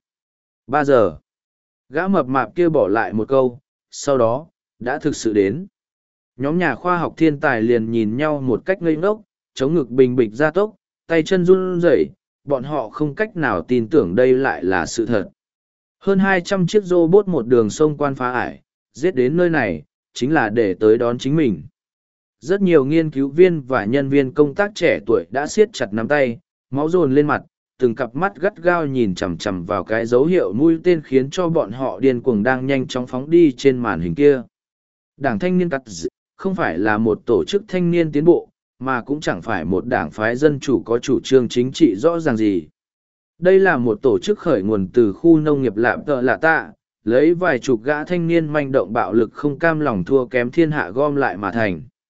3 giờ. Gã mập mạp kia bỏ lại một câu, sau đó, đã thực sự đến. Nhóm nhà khoa học thiên tài liền nhìn nhau một cách ngây ngốc, chống ngực bình bịch ra tốc, tay chân run rẩy, bọn họ không cách nào tin tưởng đây lại là sự thật. Hơn 200 chiếc robot một đường sông quan phá ải, giết đến nơi này, chính là để tới đón chính mình. Rất nhiều nghiên cứu viên và nhân viên công tác trẻ tuổi đã siết chặt nắm tay, máu dồn lên mặt, từng cặp mắt gắt gao nhìn chằm chằm vào cái dấu hiệu mũi tên khiến cho bọn họ điên cuồng đang nhanh chóng phóng đi trên màn hình kia. Đảng Thanh niên Cắt không phải là một tổ chức thanh niên tiến bộ, mà cũng chẳng phải một đảng phái dân chủ có chủ trương chính trị rõ ràng gì. Đây là một tổ chức khởi nguồn từ khu nông nghiệp Lạp Tợ Lạ Tạ, lấy vài chục gã thanh niên manh động bạo lực không cam lòng thua kém thiên hạ gom lại mà thành.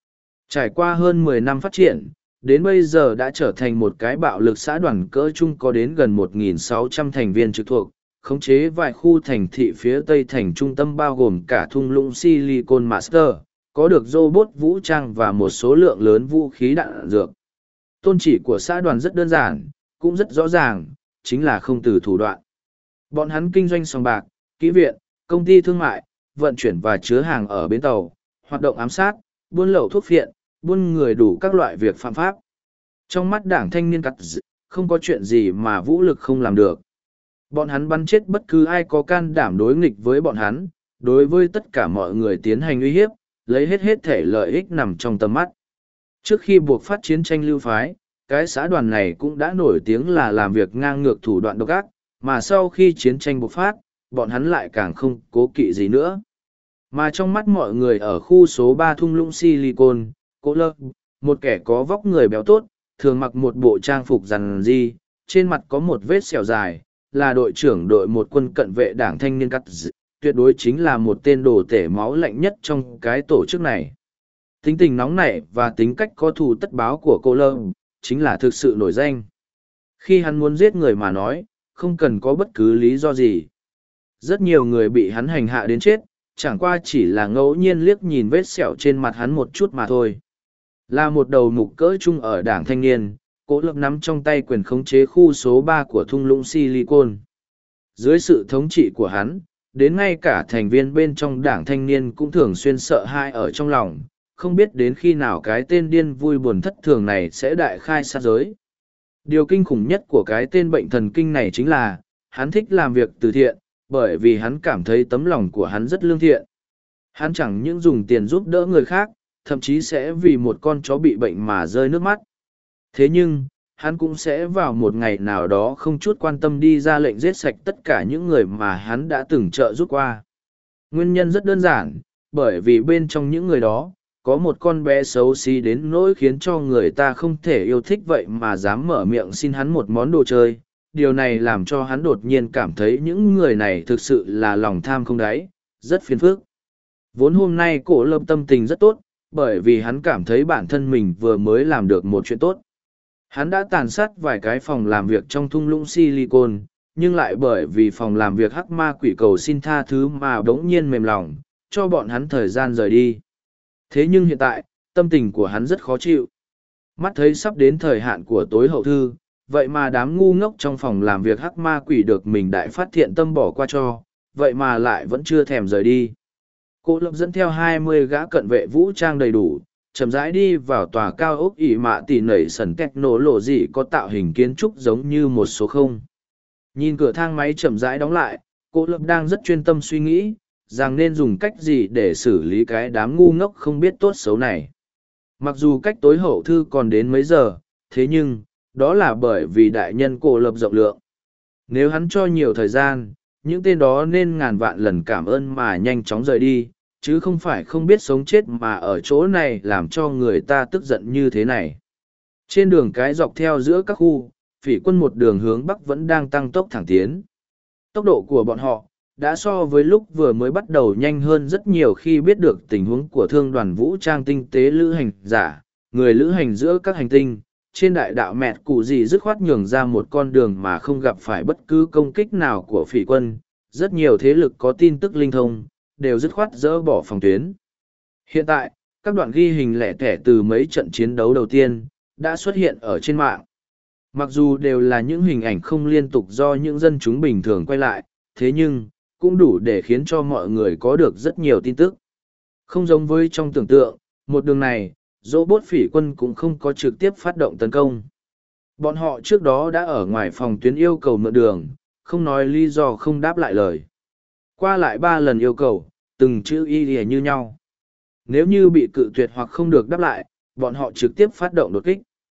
Trải qua hơn 10 năm phát triển, đến bây giờ đã trở thành một cái bạo lực xã đoàn cỡ chung có đến gần 1.600 thành viên trực thuộc, khống chế vài khu thành thị phía tây thành trung tâm bao gồm cả thung lũng Silicon Master, có được robot vũ trang và một số lượng lớn vũ khí đạn dược. Tôn chỉ của xã đoàn rất đơn giản, cũng rất rõ ràng, chính là không từ thủ đoạn. Bọn hắn kinh doanh sòng bạc, kỹ viện, công ty thương mại, vận chuyển và chứa hàng ở bến tàu, hoạt động ám sát, buôn lậu thuốc phiện, buôn người đủ các loại việc phạm pháp. Trong mắt đảng thanh niên cắt dự, không có chuyện gì mà vũ lực không làm được. Bọn hắn bắn chết bất cứ ai có can đảm đối nghịch với bọn hắn, đối với tất cả mọi người tiến hành uy hiếp, lấy hết thể lợi ích nằm trong tầm mắt. Trước khi buộc phát chiến tranh lưu phái, cái xã đoàn này cũng đã nổi tiếng là làm việc ngang ngược thủ đoạn độc ác, mà sau khi chiến tranh bộc phát, bọn hắn lại càng không cố kỵ gì nữa. Mà trong mắt mọi người ở khu số 3 thung lũng Silicon, Cố Lơ, một kẻ có vóc người béo tốt, thường mặc một bộ trang phục rằn ri, trên mặt có một vết sẹo dài, là đội trưởng đội một quân cận vệ đảng thanh niên cắt dự, tuyệt đối chính là một tên đồ tể máu lạnh nhất trong cái tổ chức này. Tính tình nóng nảy và tính cách có thù tất báo của cô Lơ, chính là thực sự nổi danh. Khi hắn muốn giết người mà nói, không cần có bất cứ lý do gì. Rất nhiều người bị hắn hành hạ đến chết, chẳng qua chỉ là ngẫu nhiên liếc nhìn vết sẹo trên mặt hắn một chút mà thôi. Là một đầu mục cỡ chung ở đảng thanh niên, Cố Lập nắm trong tay quyền khống chế khu số 3 của thung lũng Silicon. Dưới sự thống trị của hắn, đến ngay cả thành viên bên trong đảng thanh niên cũng thường xuyên sợ hãi ở trong lòng, không biết đến khi nào cái tên điên vui buồn thất thường này sẽ đại khai sát giới. Điều kinh khủng nhất của cái tên bệnh thần kinh này chính là, hắn thích làm việc từ thiện, bởi vì hắn cảm thấy tấm lòng của hắn rất lương thiện. Hắn chẳng những dùng tiền giúp đỡ người khác, thậm chí sẽ vì một con chó bị bệnh mà rơi nước mắt. Thế nhưng, hắn cũng sẽ vào một ngày nào đó không chút quan tâm đi ra lệnh giết sạch tất cả những người mà hắn đã từng trợ giúp qua. Nguyên nhân rất đơn giản, bởi vì bên trong những người đó, có một con bé xấu xí đến nỗi khiến cho người ta không thể yêu thích vậy mà dám mở miệng xin hắn một món đồ chơi. Điều này làm cho hắn đột nhiên cảm thấy những người này thực sự là lòng tham không đáy, rất phiền phức. Vốn hôm nay Cổ Lâm tâm tình rất tốt, bởi vì hắn cảm thấy bản thân mình vừa mới làm được một chuyện tốt. Hắn đã tàn sát vài cái phòng làm việc trong thung lũng Silicon, nhưng lại bởi vì phòng làm việc hắc ma quỷ cầu xin tha thứ mà bỗng nhiên mềm lòng, cho bọn hắn thời gian rời đi. Thế nhưng hiện tại, tâm tình của hắn rất khó chịu. Mắt thấy sắp đến thời hạn của tối hậu thư, vậy mà đám ngu ngốc trong phòng làm việc hắc ma quỷ được mình đại phát thiện tâm bỏ qua cho, vậy mà lại vẫn chưa thèm rời đi. Cô Lập dẫn theo 20 gã cận vệ vũ trang đầy đủ, chậm rãi đi vào tòa cao ốc ỉ mạ tỉ nảy sần kẹt nổ lộ gì có tạo hình kiến trúc giống như một số không. Nhìn cửa thang máy chậm rãi đóng lại, cô Lập đang rất chuyên tâm suy nghĩ, rằng nên dùng cách gì để xử lý cái đám ngu ngốc không biết tốt xấu này. Mặc dù cách tối hậu thư còn đến mấy giờ, thế nhưng, đó là bởi vì đại nhân cô Lập rộng lượng. Nếu hắn cho nhiều thời gian, những tên đó nên ngàn vạn lần cảm ơn mà nhanh chóng rời đi, chứ không phải không biết sống chết mà ở chỗ này làm cho người ta tức giận như thế này. Trên đường cái dọc theo giữa các khu, phỉ quân một đường hướng bắc vẫn đang tăng tốc thẳng tiến. Tốc độ của bọn họ đã so với lúc vừa mới bắt đầu nhanh hơn rất nhiều khi biết được tình huống của thương đoàn vũ trang tinh tế lữ hành giả, người lữ hành giữa các hành tinh. Trên đại đạo mẹt cụ gì dứt khoát nhường ra một con đường mà không gặp phải bất cứ công kích nào của phỉ quân, rất nhiều thế lực có tin tức linh thông, đều dứt khoát dỡ bỏ phòng tuyến. Hiện tại, các đoạn ghi hình lẻ tẻ từ mấy trận chiến đấu đầu tiên, đã xuất hiện ở trên mạng. Mặc dù đều là những hình ảnh không liên tục do những dân chúng bình thường quay lại, thế nhưng, cũng đủ để khiến cho mọi người có được rất nhiều tin tức. Không giống với trong tưởng tượng, một đường này, robot phỉ quân cũng không có trực tiếp phát động tấn công. Bọn họ trước đó đã ở ngoài phòng tuyến yêu cầu mượn đường, không nói lý do không đáp lại lời. Qua lại 3 lần yêu cầu, từng chữ y lìa như nhau. Nếu như bị cự tuyệt hoặc không được đáp lại, bọn họ trực tiếp phát động đột kích.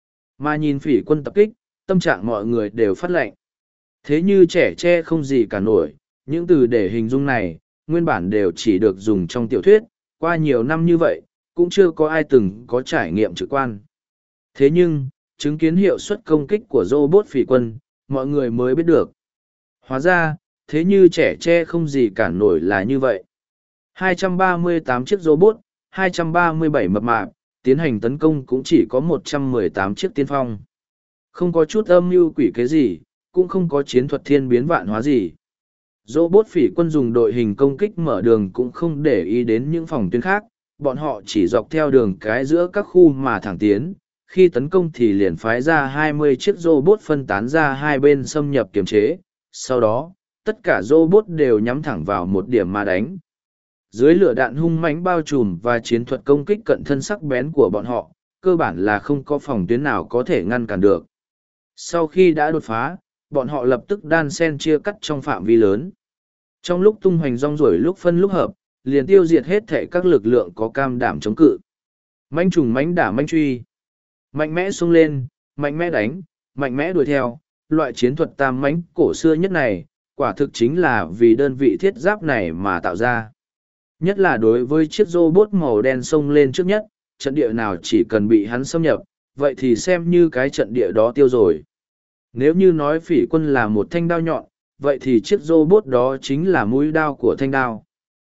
Mà nhìn phỉ quân tập kích, tâm trạng mọi người đều phát lệnh. Thế như trẻ tre không gì cả nổi, những từ để hình dung này, nguyên bản đều chỉ được dùng trong tiểu thuyết, qua nhiều năm như vậy, cũng chưa có ai từng có trải nghiệm trực quan. Thế nhưng, chứng kiến hiệu suất công kích của robot phỉ quân, mọi người mới biết được. Hóa ra, thế như trẻ tre không gì cản nổi là như vậy. 238 chiếc robot, 237 mập mạp, tiến hành tấn công cũng chỉ có 118 chiếc tiên phong. Không có chút âm mưu quỷ kế gì, cũng không có chiến thuật thiên biến vạn hóa gì. Robot phỉ quân dùng đội hình công kích mở đường cũng không để ý đến những phòng tuyến khác, bọn họ chỉ dọc theo đường cái giữa các khu mà thẳng tiến. Khi tấn công thì liền phái ra 20 chiếc robot phân tán ra hai bên xâm nhập kiềm chế, sau đó, tất cả robot đều nhắm thẳng vào một điểm mà đánh. Dưới lửa đạn hung mãnh bao trùm và chiến thuật công kích cận thân sắc bén của bọn họ, cơ bản là không có phòng tuyến nào có thể ngăn cản được. Sau khi đã đột phá, bọn họ lập tức đan sen chia cắt trong phạm vi lớn. Trong lúc tung hoành rong ruổi lúc phân lúc hợp, liền tiêu diệt hết thảy các lực lượng có cam đảm chống cự. Manh trùng mãnh đả manh truy. Mạnh mẽ xông lên, mạnh mẽ đánh, mạnh mẽ đuổi theo. Loại chiến thuật tam mãnh cổ xưa nhất này, quả thực chính là vì đơn vị thiết giáp này mà tạo ra. Nhất là đối với chiếc robot màu đen xông lên trước nhất, trận địa nào chỉ cần bị hắn xâm nhập, vậy thì xem như cái trận địa đó tiêu rồi. Nếu như nói phỉ quân là một thanh đao nhọn, vậy thì chiếc robot đó chính là mũi đao của thanh đao.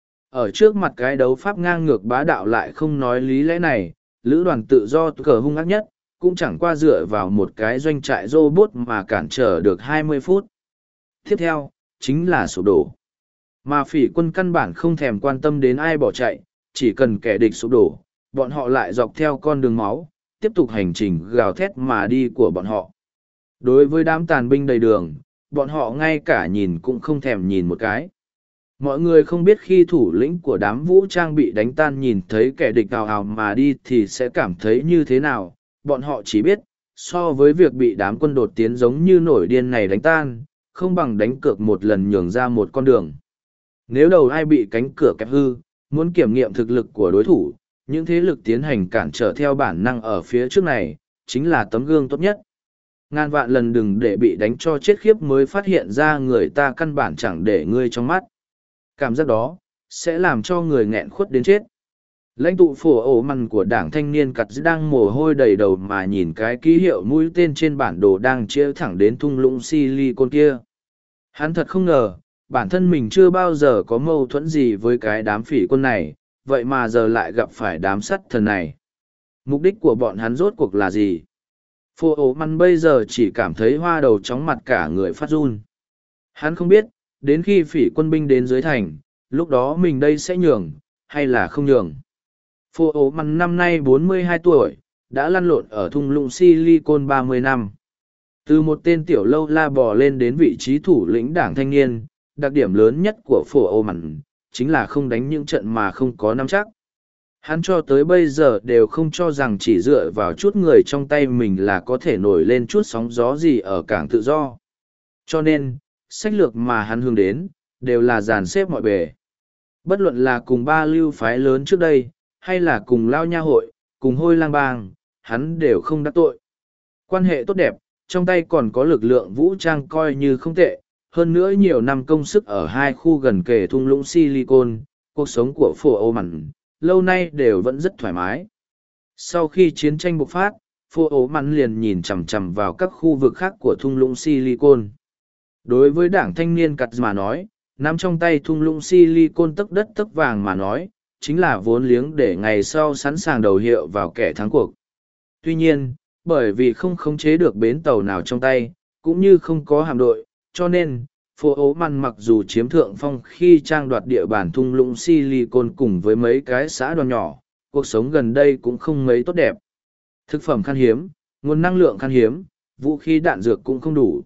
Ở trước mặt cái đấu pháp ngang ngược bá đạo lại không nói lý lẽ này, lữ đoàn tự do cờ hung ác nhất, cũng chẳng qua dựa vào một cái doanh trại robot mà cản trở được 20 phút. Tiếp theo, chính là sụp đổ. Mà phỉ quân căn bản không thèm quan tâm đến ai bỏ chạy, chỉ cần kẻ địch sụp đổ, bọn họ lại dọc theo con đường máu, tiếp tục hành trình gào thét mà đi của bọn họ. Đối với đám tàn binh đầy đường, bọn họ ngay cả nhìn cũng không thèm nhìn một cái. Mọi người không biết khi thủ lĩnh của đám vũ trang bị đánh tan nhìn thấy kẻ địch ào ào mà đi thì sẽ cảm thấy như thế nào. Bọn họ chỉ biết, so với việc bị đám quân đột tiến giống như nổi điên này đánh tan, không bằng đánh cược một lần nhường ra một con đường. Nếu đầu ai bị cánh cửa kẹp hư, muốn kiểm nghiệm thực lực của đối thủ, những thế lực tiến hành cản trở theo bản năng ở phía trước này, chính là tấm gương tốt nhất. Ngàn vạn lần đừng để bị đánh cho chết khiếp mới phát hiện ra người ta căn bản chẳng để ngươi trong mắt. Cảm giác đó, sẽ làm cho người nghẹn khuất đến chết. Lãnh tụ phổ ổ mằn của đảng thanh niên cặt đang mồ hôi đầy đầu mà nhìn cái ký hiệu mũi tên trên bản đồ đang chĩa thẳng đến thung lũng Silicon kia. Hắn thật không ngờ, bản thân mình chưa bao giờ có mâu thuẫn gì với cái đám phỉ quân này, vậy mà giờ lại gặp phải đám sắt thần này. Mục đích của bọn hắn rốt cuộc là gì? Phổ ổ mằn bây giờ chỉ cảm thấy hoa đầu chóng mặt cả người phát run. Hắn không biết, đến khi phỉ quân binh đến dưới thành, lúc đó mình đây sẽ nhường, hay là không nhường. Phổ ổ mằn năm nay 42 tuổi, đã lăn lộn ở thung lũng Silicon 30 năm. Từ một tên tiểu lâu la bò lên đến vị trí thủ lĩnh đảng thanh niên, đặc điểm lớn nhất của phổ ổ mằn chính là không đánh những trận mà không có nắm chắc. Hắn cho tới bây giờ đều không cho rằng chỉ dựa vào chút người trong tay mình là có thể nổi lên chút sóng gió gì ở cảng tự do. Cho nên, sách lược mà hắn hướng đến, đều là dàn xếp mọi bề. Bất luận là cùng ba lưu phái lớn trước đây, hay là cùng Lao Nha Hội, cùng Hôi Lang Bang, hắn đều không đắc tội. Quan hệ tốt đẹp, trong tay còn có lực lượng vũ trang coi như không tệ, hơn nữa nhiều năm công sức ở hai khu gần kề thung lũng Silicon, cuộc sống của phổ ổ mằn lâu nay đều vẫn rất thoải mái. Sau khi chiến tranh bộc phát, phổ ổ mằn liền nhìn chằm chằm vào các khu vực khác của thung lũng Silicon. Đối với đảng thanh niên cặt mà nói, nắm trong tay thung lũng Silicon tấc đất tấc vàng mà nói, chính là vốn liếng để ngày sau sẵn sàng đầu hiệu vào kẻ thắng cuộc. Tuy nhiên, bởi vì không khống chế được bến tàu nào trong tay, cũng như không có hạm đội, cho nên, phổ ổ mằn mặc dù chiếm thượng phong khi trang đoạt địa bàn thung lũng Silicon cùng với mấy cái xã đoàn nhỏ, cuộc sống gần đây cũng không mấy tốt đẹp. Thực phẩm khan hiếm, nguồn năng lượng khan hiếm, vũ khí đạn dược cũng không đủ.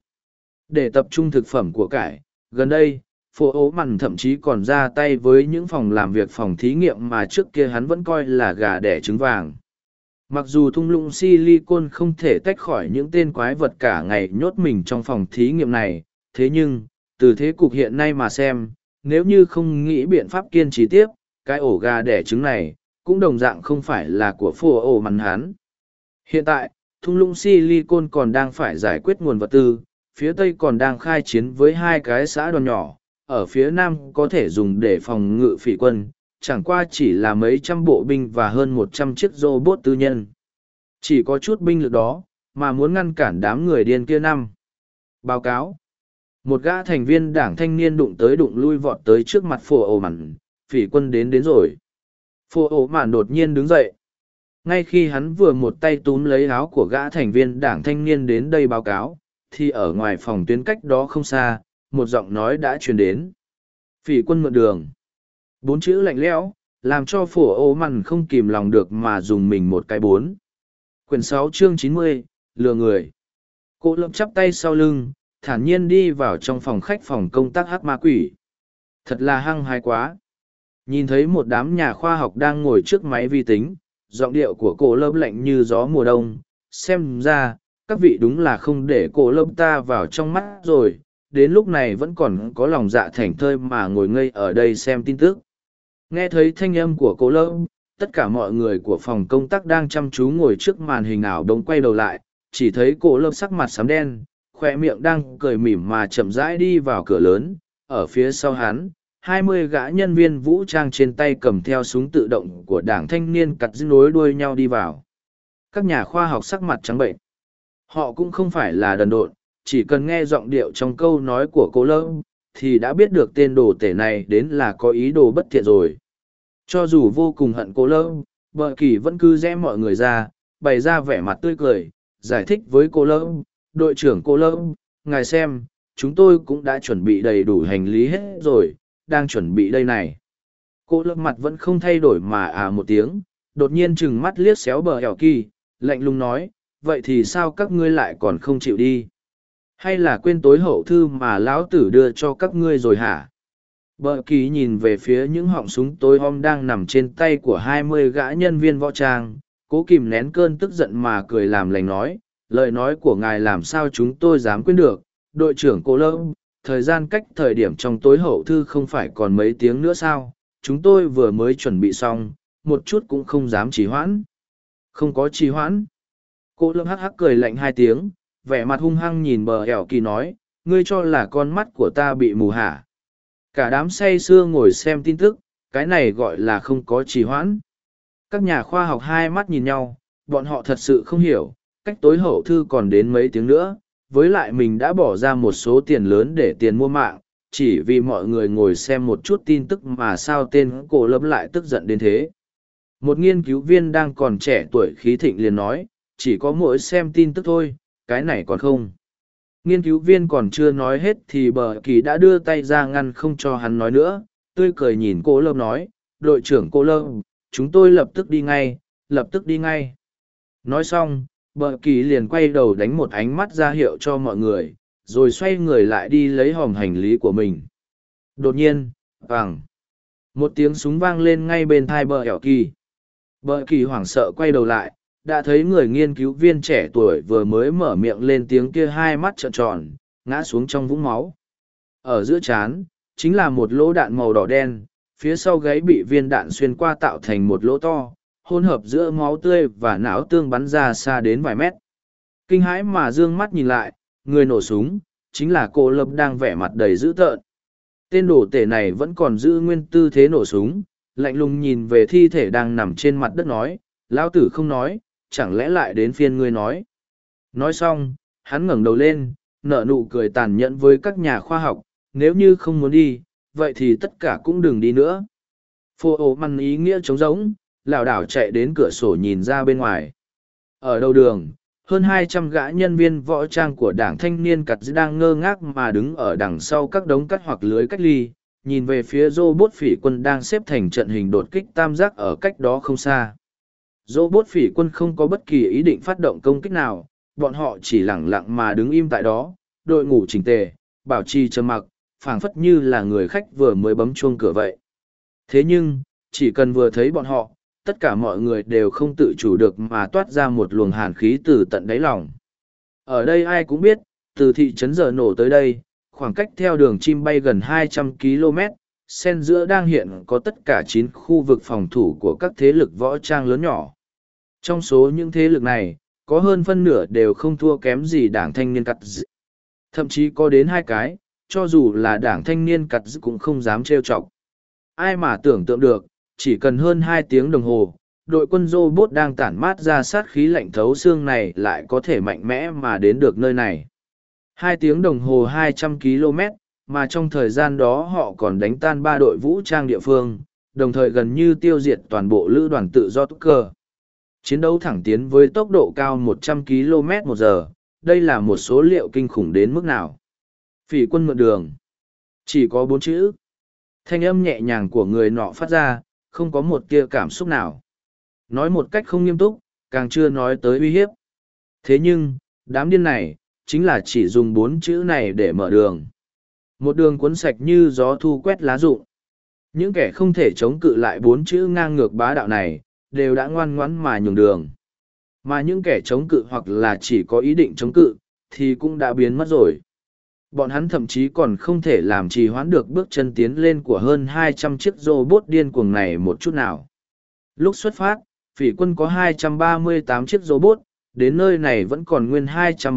Để tập trung thực phẩm của cải, gần đây, phổ ổ mằn thậm chí còn ra tay với những phòng làm việc phòng thí nghiệm mà trước kia hắn vẫn coi là gà đẻ trứng vàng. Mặc dù thung lũng Silicon không thể tách khỏi những tên quái vật cả ngày nhốt mình trong phòng thí nghiệm này, thế nhưng, từ thế cục hiện nay mà xem, nếu như không nghĩ biện pháp kiên trì tiếp, cái ổ gà đẻ trứng này, cũng đồng dạng không phải là của phổ ổ mằn hắn. Hiện tại, thung lũng Silicon còn đang phải giải quyết nguồn vật tư, phía Tây còn đang khai chiến với hai cái xã đoàn nhỏ, ở phía Nam có thể dùng để phòng ngự phỉ quân, chẳng qua chỉ là mấy trăm bộ binh và hơn 100 chiếc robot tư nhân. Chỉ có chút binh lực đó, mà muốn ngăn cản đám người điên kia năm. Báo cáo. Một gã thành viên đảng thanh niên đụng tới đụng lui vọt tới trước mặt phổ ổ mằn, phỉ quân đến rồi. Phổ ổ mằn đột nhiên đứng dậy. Ngay khi hắn vừa một tay túm lấy áo của gã thành viên đảng thanh niên đến đây báo cáo, thì ở ngoài phòng tuyến cách đó không xa, một giọng nói đã truyền đến. Phỉ quân mượn đường. Bốn chữ lạnh lẽo, làm cho phổ ô mằn không kìm lòng được mà dùng mình một cái bốn. Quyển 6 chương 90, lừa người. Cô Lâm chắp tay sau lưng, thản nhiên đi vào trong phòng khách phòng công tác hắc ma quỷ. Thật là hăng hái quá. Nhìn thấy một đám nhà khoa học đang ngồi trước máy vi tính, giọng điệu của cô Lâm lạnh như gió mùa đông. Xem ra, các vị đúng là không để cô Lâm ta vào trong mắt rồi, đến lúc này vẫn còn có lòng dạ thảnh thơi mà ngồi ngây ở đây xem tin tức. Nghe thấy thanh âm của cô Lâm, tất cả mọi người của phòng công tác đang chăm chú ngồi trước màn hình ảo đông quay đầu lại, chỉ thấy cô Lâm sắc mặt xám đen, khoe miệng đang cười mỉm mà chậm rãi đi vào cửa lớn. Ở phía sau hắn, 20 gã nhân viên vũ trang trên tay cầm theo súng tự động của đảng thanh niên cặt nối đuôi nhau đi vào. Các nhà khoa học sắc mặt trắng bệnh. Họ cũng không phải là đần độn, chỉ cần nghe giọng điệu trong câu nói của cô Lâm, thì đã biết được tên đồ tể này đến là có ý đồ bất thiện rồi. Cho dù vô cùng hận cô Lâm, Bờ Kỳ vẫn cứ rẽ mọi người ra, bày ra vẻ mặt tươi cười, giải thích với cô Lâm, đội trưởng cô Lâm, ngài xem, chúng tôi cũng đã chuẩn bị đầy đủ hành lý hết rồi, đang chuẩn bị đây này. Cô Lâm mặt vẫn không thay đổi mà một tiếng, đột nhiên trừng mắt liếc xéo Bờ Ẻo Kỳ, lạnh lùng nói, vậy thì sao các ngươi lại còn không chịu đi? Hay là quên tối hậu thư mà lão tử đưa cho các ngươi rồi hả? Bờ Kỳ nhìn về phía những họng súng tối om đang nằm trên tay của 20 gã nhân viên võ trang, cố kìm nén cơn tức giận mà cười làm lành nói, lời nói của ngài làm sao chúng tôi dám quên được, đội trưởng cô Lâm, thời gian cách thời điểm trong tối hậu thư không phải còn mấy tiếng nữa sao, chúng tôi vừa mới chuẩn bị xong, một chút cũng không dám trì hoãn. Không có trì hoãn. Cô Lâm hắc hắc cười lạnh hai tiếng, vẻ mặt hung hăng nhìn Bờ Ẻo Kỳ nói, ngươi cho là con mắt của ta bị mù hả? Cả đám say sưa ngồi xem tin tức, cái này gọi là không có trì hoãn. Các nhà khoa học hai mắt nhìn nhau, bọn họ thật sự không hiểu, cách tối hậu thư còn đến mấy tiếng nữa, với lại mình đã bỏ ra một số tiền lớn để tiền mua mạng, chỉ vì mọi người ngồi xem một chút tin tức mà sao tên cổ Lâm lại tức giận đến thế. Một nghiên cứu viên đang còn trẻ tuổi khí thịnh liền nói, chỉ có mỗi xem tin tức thôi, cái này còn không. Nghiên cứu viên còn chưa nói hết thì Bờ Kỳ đã đưa tay ra ngăn không cho hắn nói nữa, tươi cười nhìn cô Lâm nói, đội trưởng cô Lâm, chúng tôi lập tức đi ngay, lập tức đi ngay. Nói xong, Bờ Kỳ liền quay đầu đánh một ánh mắt ra hiệu cho mọi người, rồi xoay người lại đi lấy hòm hành lý của mình. Đột nhiên, vàng, một tiếng súng vang lên ngay bên thai Bờ Kỳ. Bờ Kỳ hoảng sợ quay đầu lại, đã thấy người nghiên cứu viên trẻ tuổi vừa mới mở miệng lên tiếng kia hai mắt trợn tròn, ngã xuống trong vũng máu. Ở giữa trán, chính là một lỗ đạn màu đỏ đen, phía sau gáy bị viên đạn xuyên qua tạo thành một lỗ to, hỗn hợp giữa máu tươi và não tương bắn ra xa đến vài mét. Kinh hãi mà dương mắt nhìn lại, người nổ súng, chính là cô Lâm đang vẻ mặt đầy dữ tợn. Tên đổ tể này vẫn còn giữ nguyên tư thế nổ súng, lạnh lùng nhìn về thi thể đang nằm trên mặt đất nói, lão tử không nói, chẳng lẽ lại đến phiên ngươi nói. Nói xong, hắn ngẩng đầu lên, nở nụ cười tàn nhẫn với các nhà khoa học, nếu như không muốn đi, vậy thì tất cả cũng đừng đi nữa. Phô ố măn ý nghĩa trống rỗng, lảo đảo chạy đến cửa sổ nhìn ra bên ngoài. Ở đầu đường, hơn 200 gã nhân viên võ trang của đảng thanh niên cặt đang ngơ ngác mà đứng ở đằng sau các đống cắt hoặc lưới cách ly, nhìn về phía robot phỉ quân đang xếp thành trận hình đột kích tam giác ở cách đó không xa. Robot phỉ quân không có bất kỳ ý định phát động công kích nào, bọn họ chỉ lẳng lặng mà đứng im tại đó, đội ngũ chỉnh tề, bảo trì trầm mặc, phảng phất như là người khách vừa mới bấm chuông cửa vậy. Thế nhưng, chỉ cần vừa thấy bọn họ, tất cả mọi người đều không tự chủ được mà toát ra một luồng hàn khí từ tận đáy lòng. Ở đây ai cũng biết, từ thị trấn Giờ Nổ tới đây, khoảng cách theo đường chim bay gần 200 km, xen giữa đang hiện có tất cả 9 khu vực phòng thủ của các thế lực võ trang lớn nhỏ. Trong số những thế lực này, có hơn phân nửa đều không thua kém gì đảng thanh niên cặt dự. Thậm chí có đến 2 cái, cho dù là đảng thanh niên cặt dự cũng không dám trêu chọc. Ai mà tưởng tượng được, chỉ cần hơn 2 tiếng đồng hồ, đội quân robot đang tản mát ra sát khí lạnh thấu xương này lại có thể mạnh mẽ mà đến được nơi này. 2 tiếng đồng hồ 200 km, mà trong thời gian đó họ còn đánh tan 3 đội vũ trang địa phương, đồng thời gần như tiêu diệt toàn bộ lữ đoàn tự do Tucker. Chiến đấu thẳng tiến với tốc độ cao 100 km/h, đây là một số liệu kinh khủng đến mức nào. Phỉ quân mượn đường. Chỉ có 4 chữ. Thanh âm nhẹ nhàng của người nọ phát ra, không có một tia cảm xúc nào. Nói một cách không nghiêm túc, càng chưa nói tới uy hiếp. Thế nhưng, đám điên này, chính là chỉ dùng 4 chữ này để mở đường. Một đường cuốn sạch như gió thu quét lá rụng. Những kẻ không thể chống cự lại 4 chữ ngang ngược bá đạo này, đều đã ngoan ngoãn mà nhường đường. Mà những kẻ chống cự hoặc là chỉ có ý định chống cự, thì cũng đã biến mất rồi. Bọn hắn thậm chí còn không thể làm trì hoãn được bước chân tiến lên của hơn 200 chiếc robot điên cuồng này một chút nào. Lúc xuất phát, phỉ quân có 238 chiếc robot, đến nơi này vẫn còn nguyên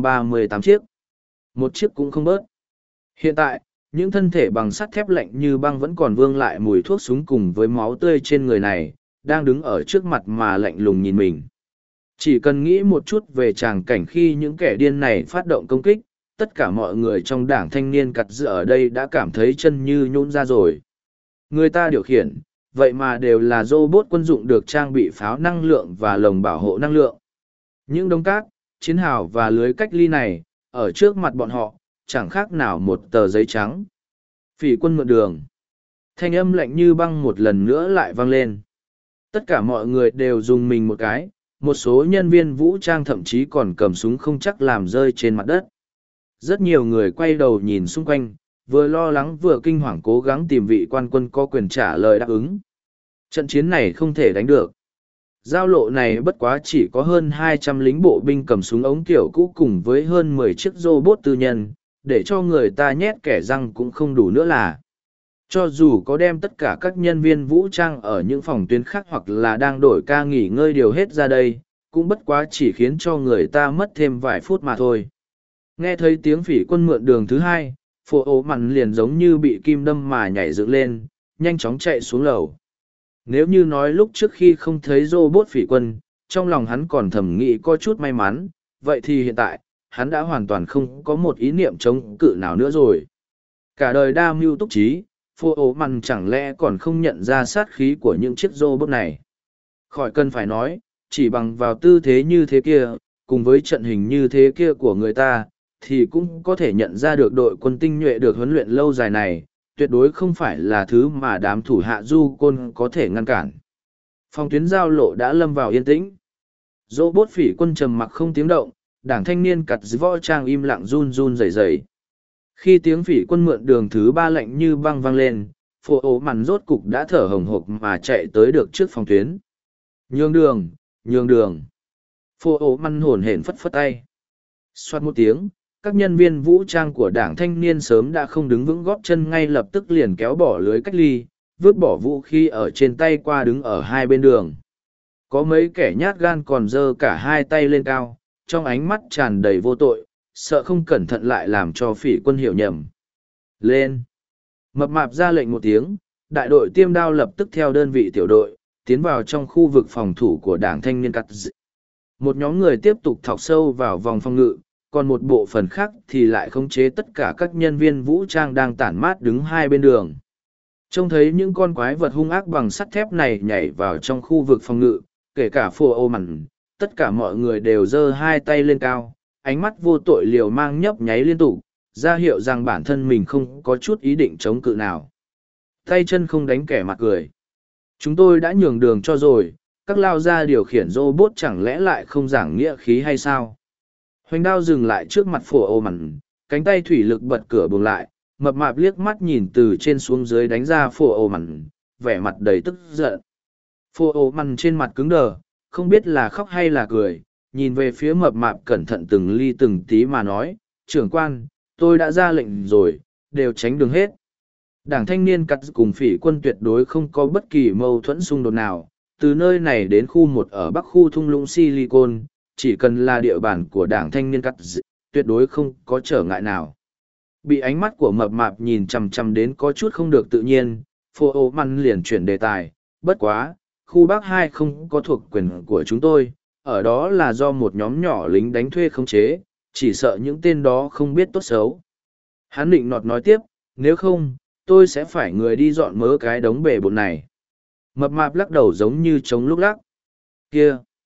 238 chiếc. Một chiếc cũng không bớt. Hiện tại, những thân thể bằng sắt thép lạnh như băng vẫn còn vương lại mùi thuốc súng cùng với máu tươi trên người này, đang đứng ở trước mặt mà lạnh lùng nhìn mình. Chỉ cần nghĩ một chút về tràng cảnh khi những kẻ điên này phát động công kích, tất cả mọi người trong đảng thanh niên cặt dự ở đây đã cảm thấy chân như nhũn ra rồi. Người ta điều khiển, vậy mà đều là robot quân dụng được trang bị pháo năng lượng và lồng bảo hộ năng lượng. Những đống cát, chiến hào và lưới cách ly này, ở trước mặt bọn họ, chẳng khác nào một tờ giấy trắng. Phỉ quân mượn đường. Thanh âm lạnh như băng một lần nữa lại vang lên. Tất cả mọi người đều dùng mình một cái, một số nhân viên vũ trang thậm chí còn cầm súng không chắc làm rơi trên mặt đất. Rất nhiều người quay đầu nhìn xung quanh, vừa lo lắng vừa kinh hoàng cố gắng tìm vị quan quân có quyền trả lời đáp ứng. Trận chiến này không thể đánh được. Giao lộ này bất quá chỉ có hơn 200 lính bộ binh cầm súng ống kiểu cũ cùng với hơn 10 chiếc robot tư nhân, để cho người ta nhét kẻ răng cũng không đủ nữa là. Cho dù có đem tất cả các nhân viên vũ trang ở những phòng tuyến khác hoặc là đang đổi ca nghỉ ngơi điều hết ra đây, cũng bất quá chỉ khiến cho người ta mất thêm vài phút mà thôi. Nghe thấy tiếng phỉ quân mượn đường thứ hai, phô ố mặn liền giống như bị kim đâm mà nhảy dựng lên, nhanh chóng chạy xuống lầu. Nếu như nói lúc trước khi không thấy robot phỉ quân, trong lòng hắn còn thầm nghĩ có chút may mắn, vậy thì hiện tại, hắn đã hoàn toàn không có một ý niệm chống cự nào nữa rồi. Cả đời đa mưu túc trí, phô ố mặn chẳng lẽ còn không nhận ra sát khí của những chiếc robot này. Khỏi cần phải nói, chỉ bằng vào tư thế như thế kia, cùng với trận hình như thế kia của người ta, thì cũng có thể nhận ra được đội quân tinh nhuệ được huấn luyện lâu dài này, tuyệt đối không phải là thứ mà đám thủ hạ du côn có thể ngăn cản. Phòng tuyến giao lộ đã lâm vào yên tĩnh. Robot phỉ quân trầm mặc không tiếng động, đảng thanh niên cặt võ trang im lặng run run rẩy rẩy. Khi tiếng phỉ quân mượn đường thứ ba lạnh như băng vang lên, phô ố mặn rốt cục đã thở hồng hộc mà chạy tới được trước phòng tuyến. Nhường đường, nhường đường. Phô ố mặn hổn hển phất phất tay. Xoát một tiếng, các nhân viên vũ trang của đảng thanh niên sớm đã không đứng vững góp chân, ngay lập tức liền kéo bỏ lưới cách ly, vứt bỏ vũ khí ở trên tay qua đứng ở hai bên đường. Có mấy kẻ nhát gan còn giơ cả hai tay lên cao, trong ánh mắt tràn đầy vô tội, sợ không cẩn thận lại làm cho phỉ quân hiểu nhầm. Lên! Mập mạp ra lệnh một tiếng, đại đội tiêm đao lập tức theo đơn vị tiểu đội, tiến vào trong khu vực phòng thủ của đảng thanh niên cắt dị. Một nhóm người tiếp tục thọc sâu vào vòng phòng ngự, còn một bộ phận khác thì lại khống chế tất cả các nhân viên vũ trang đang tản mát đứng hai bên đường. Trông thấy những con quái vật hung ác bằng sắt thép này nhảy vào trong khu vực phòng ngự, kể cả phô ô mặn, tất cả mọi người đều giơ hai tay lên cao, ánh mắt vô tội liều mang nhấp nháy liên tục, ra hiệu rằng bản thân mình không có chút ý định chống cự nào. Tay chân không đánh kẻ mặt cười. Chúng tôi đã nhường đường cho rồi, các lao ra điều khiển robot chẳng lẽ lại không giảng nghĩa khí hay sao? Hoành đao dừng lại trước mặt phổ ô mặn, cánh tay thủy lực bật cửa buông lại, mập mạp liếc mắt nhìn từ trên xuống dưới đánh ra phổ ô mặn, vẻ mặt đầy tức giận. Phổ ô mặn trên mặt cứng đờ, không biết là khóc hay là cười, nhìn về phía mập mạp cẩn thận từng ly từng tí mà nói, trưởng quan, tôi đã ra lệnh rồi, đều tránh đường hết. Đảng thanh niên cắt cùng phỉ quân tuyệt đối không có bất kỳ mâu thuẫn xung đột nào, từ nơi này đến khu 1 ở bắc khu thung lũng Silicon, chỉ cần là địa bàn của đảng thanh niên cắt tuyệt đối không có trở ngại nào. Bị ánh mắt của mập mạp nhìn chằm chằm đến có chút không được tự nhiên, phô ô măn liền chuyển đề tài, bất quá, khu bắc 2 không có thuộc quyền của chúng tôi, ở đó là do một nhóm nhỏ lính đánh thuê khống chế, chỉ sợ những tên đó không biết tốt xấu. Hắn định nọt nói tiếp, nếu không, tôi sẽ phải người đi dọn mớ cái đống bể bộn này. Mập mạp lắc đầu giống như trống lúc lắc. Kia!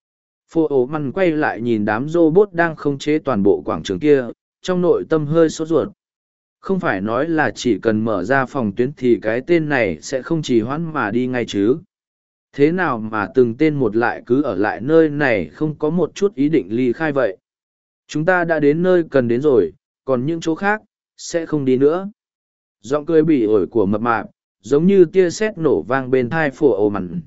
Phô ố măn quay lại nhìn đám robot đang khống chế toàn bộ quảng trường kia, trong nội tâm hơi sốt ruột. Không phải nói là chỉ cần mở ra phòng tuyến thì cái tên này sẽ không trì hoãn mà đi ngay chứ. Thế nào mà từng tên một lại cứ ở lại nơi này không có một chút ý định ly khai vậy? Chúng ta đã đến nơi cần đến rồi, còn những chỗ khác, sẽ không đi nữa. Giọng cười bỉ ổi của mập mạp, giống như tia sét nổ vang bên thai phô ố măn.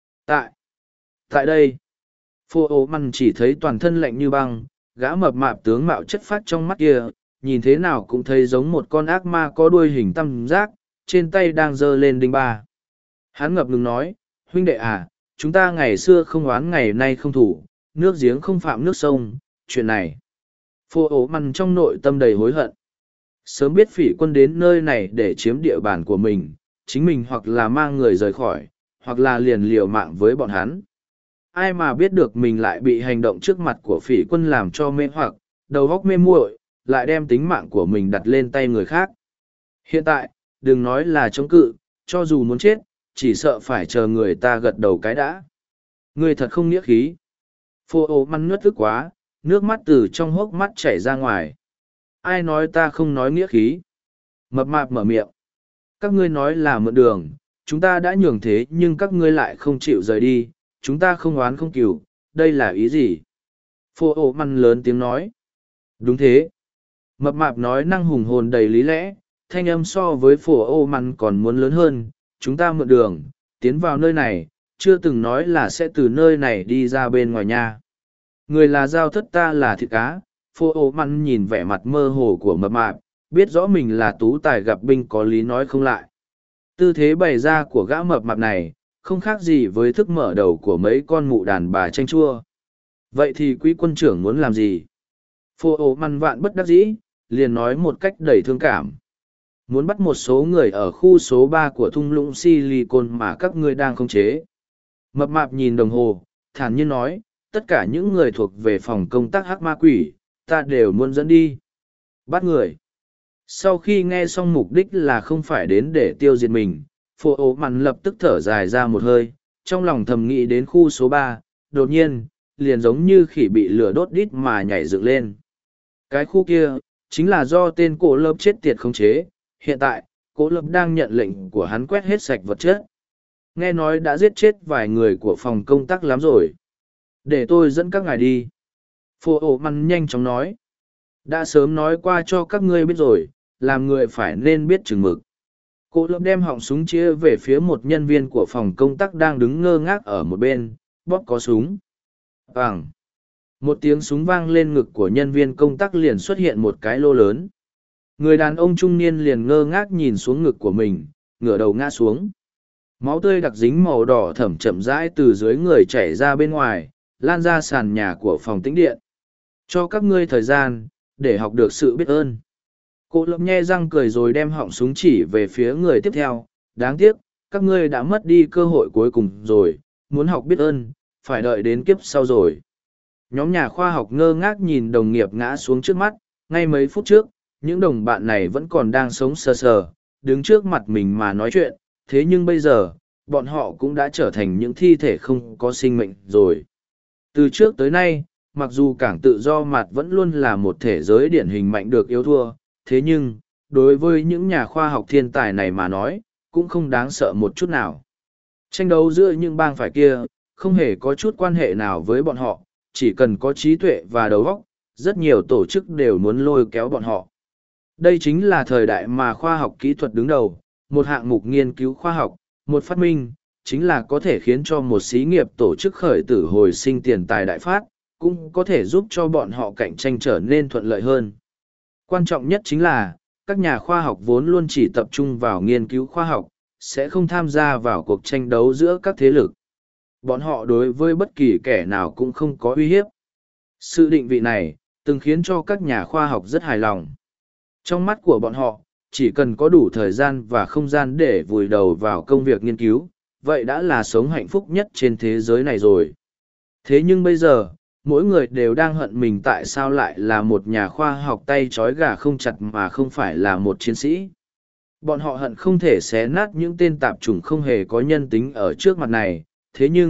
Tại đây, phô ố măn chỉ thấy toàn thân lạnh như băng, gã mập mạp tướng mạo chất phác trong mắt kia, nhìn thế nào cũng thấy giống một con ác ma có đuôi hình tam giác, trên tay đang giơ lên đinh ba. Hắn ngập ngừng nói, huynh đệ à, chúng ta ngày xưa không oán ngày nay không thủ, nước giếng không phạm nước sông, chuyện này. Phô ố măn trong nội tâm đầy hối hận. Sớm biết phỉ quân đến nơi này để chiếm địa bàn của mình, chính mình hoặc là mang người rời khỏi, hoặc là liền liều mạng với bọn hắn. Ai mà biết được mình lại bị hành động trước mặt của phỉ quân làm cho mê hoặc, đầu óc mê muội, lại đem tính mạng của mình đặt lên tay người khác. Hiện tại, đừng nói là chống cự, cho dù muốn chết, chỉ sợ phải chờ người ta gật đầu cái đã. Người thật không nghĩa khí. Phô ố măn nuốt ức quá, nước mắt từ trong hốc mắt chảy ra ngoài. Ai nói ta không nói nghĩa khí? Mập mạp mở miệng. Các ngươi nói là mượn đường, chúng ta đã nhường thế nhưng các ngươi lại không chịu rời đi, chúng ta không oán không cừu, đây là ý gì? Phô ố măn lớn tiếng nói. Đúng thế. Mập mạp nói năng hùng hồn đầy lý lẽ, thanh âm so với phổ ô măn còn muốn lớn hơn, chúng ta mượn đường, tiến vào nơi này, chưa từng nói là sẽ từ nơi này đi ra bên ngoài nhà. Người là giao thất, ta là thịt cá, phô ô măn nhìn vẻ mặt mơ hồ của mập mạp, biết rõ mình là tú tài gặp binh có lý nói không lại. Tư thế bày ra của gã mập mạp này, không khác gì với thức mở đầu của mấy con mụ đàn bà chanh chua. Vậy thì quý quân trưởng muốn làm gì? Phô ô măn vạn bất đắc dĩ, liền nói một cách đầy thương cảm. Muốn bắt một số người ở khu số 3 của thung lũng Silicon mà các ngươi đang khống chế. Mập mạp nhìn đồng hồ, thản nhiên nói, tất cả những người thuộc về phòng công tác hắc ma quỷ, ta đều muốn dẫn đi. Bắt người. Sau khi nghe xong mục đích là không phải đến để tiêu diệt mình, phô ố mặn lập tức thở dài ra một hơi, trong lòng thầm nghĩ đến khu số 3, đột nhiên, liền giống như khỉ bị lửa đốt đít mà nhảy dựng lên. Cái khu kia, chính là do tên cổ lớp chết tiệt khống chế, hiện tại, cổ lớp đang nhận lệnh của hắn quét hết sạch vật chất. Nghe nói đã giết chết vài người của phòng công tác lắm rồi. Để tôi dẫn các ngài đi. Phô ổ măn nhanh chóng nói. Đã sớm nói qua cho các ngươi biết rồi, làm người phải nên biết chừng mực. Cổ lớp đem họng súng chia về phía một nhân viên của phòng công tác đang đứng ngơ ngác ở một bên, bóp có súng. Vàng. Một tiếng súng vang lên ngực của nhân viên công tác liền xuất hiện một cái lô lớn. Người đàn ông trung niên liền ngơ ngác nhìn xuống ngực của mình, ngửa đầu ngã xuống. Máu tươi đặc dính màu đỏ thẫm chậm rãi từ dưới người chảy ra bên ngoài, lan ra sàn nhà của phòng tĩnh điện. Cho các ngươi thời gian, để học được sự biết ơn. Cô lập nhe răng cười rồi đem họng súng chỉ về phía người tiếp theo. Đáng tiếc, các ngươi đã mất đi cơ hội cuối cùng rồi, muốn học biết ơn, phải đợi đến kiếp sau rồi. Nhóm nhà khoa học ngơ ngác nhìn đồng nghiệp ngã xuống trước mắt, ngay mấy phút trước, những đồng bạn này vẫn còn đang sống sờ sờ, đứng trước mặt mình mà nói chuyện, thế nhưng bây giờ, bọn họ cũng đã trở thành những thi thể không có sinh mệnh rồi. Từ trước tới nay, mặc dù cảng tự do mặt vẫn luôn là một thể giới điển hình mạnh được yếu thua, thế nhưng, đối với những nhà khoa học thiên tài này mà nói, cũng không đáng sợ một chút nào. Tranh đấu giữa những bang phải kia, không hề có chút quan hệ nào với bọn họ, chỉ cần có trí tuệ và đầu óc, rất nhiều tổ chức đều muốn lôi kéo bọn họ. Đây chính là thời đại mà khoa học kỹ thuật đứng đầu, một hạng mục nghiên cứu khoa học, một phát minh, chính là có thể khiến cho một xí nghiệp tổ chức khởi tử hồi sinh tiền tài đại phát, cũng có thể giúp cho bọn họ cạnh tranh trở nên thuận lợi hơn. Quan trọng nhất chính là, các nhà khoa học vốn luôn chỉ tập trung vào nghiên cứu khoa học, sẽ không tham gia vào cuộc tranh đấu giữa các thế lực. Bọn họ đối với bất kỳ kẻ nào cũng không có uy hiếp. Sự định vị này, từng khiến cho các nhà khoa học rất hài lòng. Trong mắt của bọn họ, chỉ cần có đủ thời gian và không gian để vùi đầu vào công việc nghiên cứu, vậy đã là sống hạnh phúc nhất trên thế giới này rồi. Thế nhưng bây giờ, mỗi người đều đang hận mình tại sao lại là một nhà khoa học tay trói gà không chặt mà không phải là một chiến sĩ. Bọn họ hận không thể xé nát những tên tạp chủng không hề có nhân tính ở trước mặt này, thế nhưng,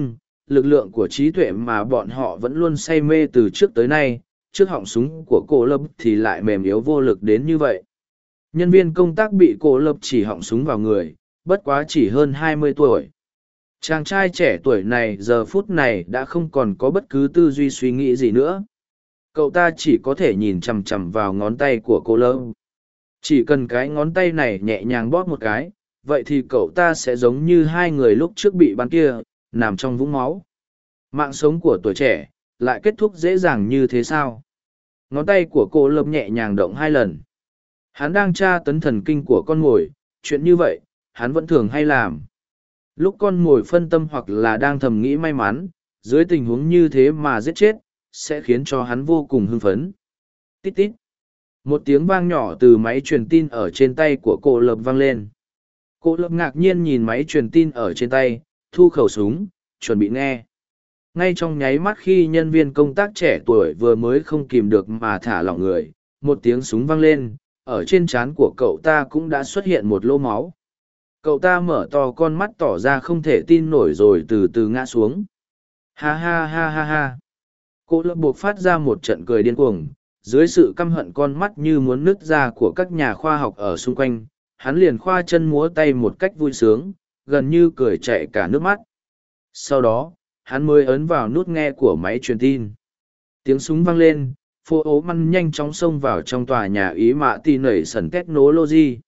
lực lượng của trí tuệ mà bọn họ vẫn luôn say mê từ trước tới nay, trước họng súng của cô lập thì lại mềm yếu vô lực đến như vậy. Nhân viên công tác bị cô lập chỉ họng súng vào người, bất quá chỉ hơn 20 tuổi. Chàng trai trẻ tuổi này giờ phút này đã không còn có bất cứ tư duy suy nghĩ gì nữa. Cậu ta chỉ có thể nhìn chằm chằm vào ngón tay của cô lập. Chỉ cần cái ngón tay này nhẹ nhàng bóp một cái, vậy thì cậu ta sẽ giống như hai người lúc trước bị bắn kia, nằm trong vũng máu. Mạng sống của tuổi trẻ, lại kết thúc dễ dàng như thế sao? Ngón tay của cô lập nhẹ nhàng động 2 lần. Hắn đang tra tấn thần kinh của con mồi, chuyện như vậy, hắn vẫn thường hay làm. Lúc con mồi phân tâm hoặc là đang thầm nghĩ may mắn, dưới tình huống như thế mà giết chết, sẽ khiến cho hắn vô cùng hưng phấn. Tít tít. Một tiếng vang nhỏ từ máy truyền tin ở trên tay của cô lập vang lên. Cô lập ngạc nhiên nhìn máy truyền tin ở trên tay, thu khẩu súng, chuẩn bị nghe. Ngay trong nháy mắt khi nhân viên công tác trẻ tuổi vừa mới không kìm được mà thả lỏng người, một tiếng súng vang lên, ở trên trán của cậu ta cũng đã xuất hiện một lỗ máu. Cậu ta mở to con mắt tỏ ra không thể tin nổi rồi từ từ ngã xuống. Ha ha ha ha ha. Cô lập buộc phát ra một trận cười điên cuồng, dưới sự căm hận con mắt như muốn nứt ra của các nhà khoa học ở xung quanh, hắn liền khoa chân múa tay một cách vui sướng, gần như cười chạy cả nước mắt. Sau đó, hắn mới ấn vào nút nghe của máy truyền tin. Tiếng súng vang lên, Phô ố măn nhanh chóng xông vào trong tòa nhà ý mạ tì nảy sần technology.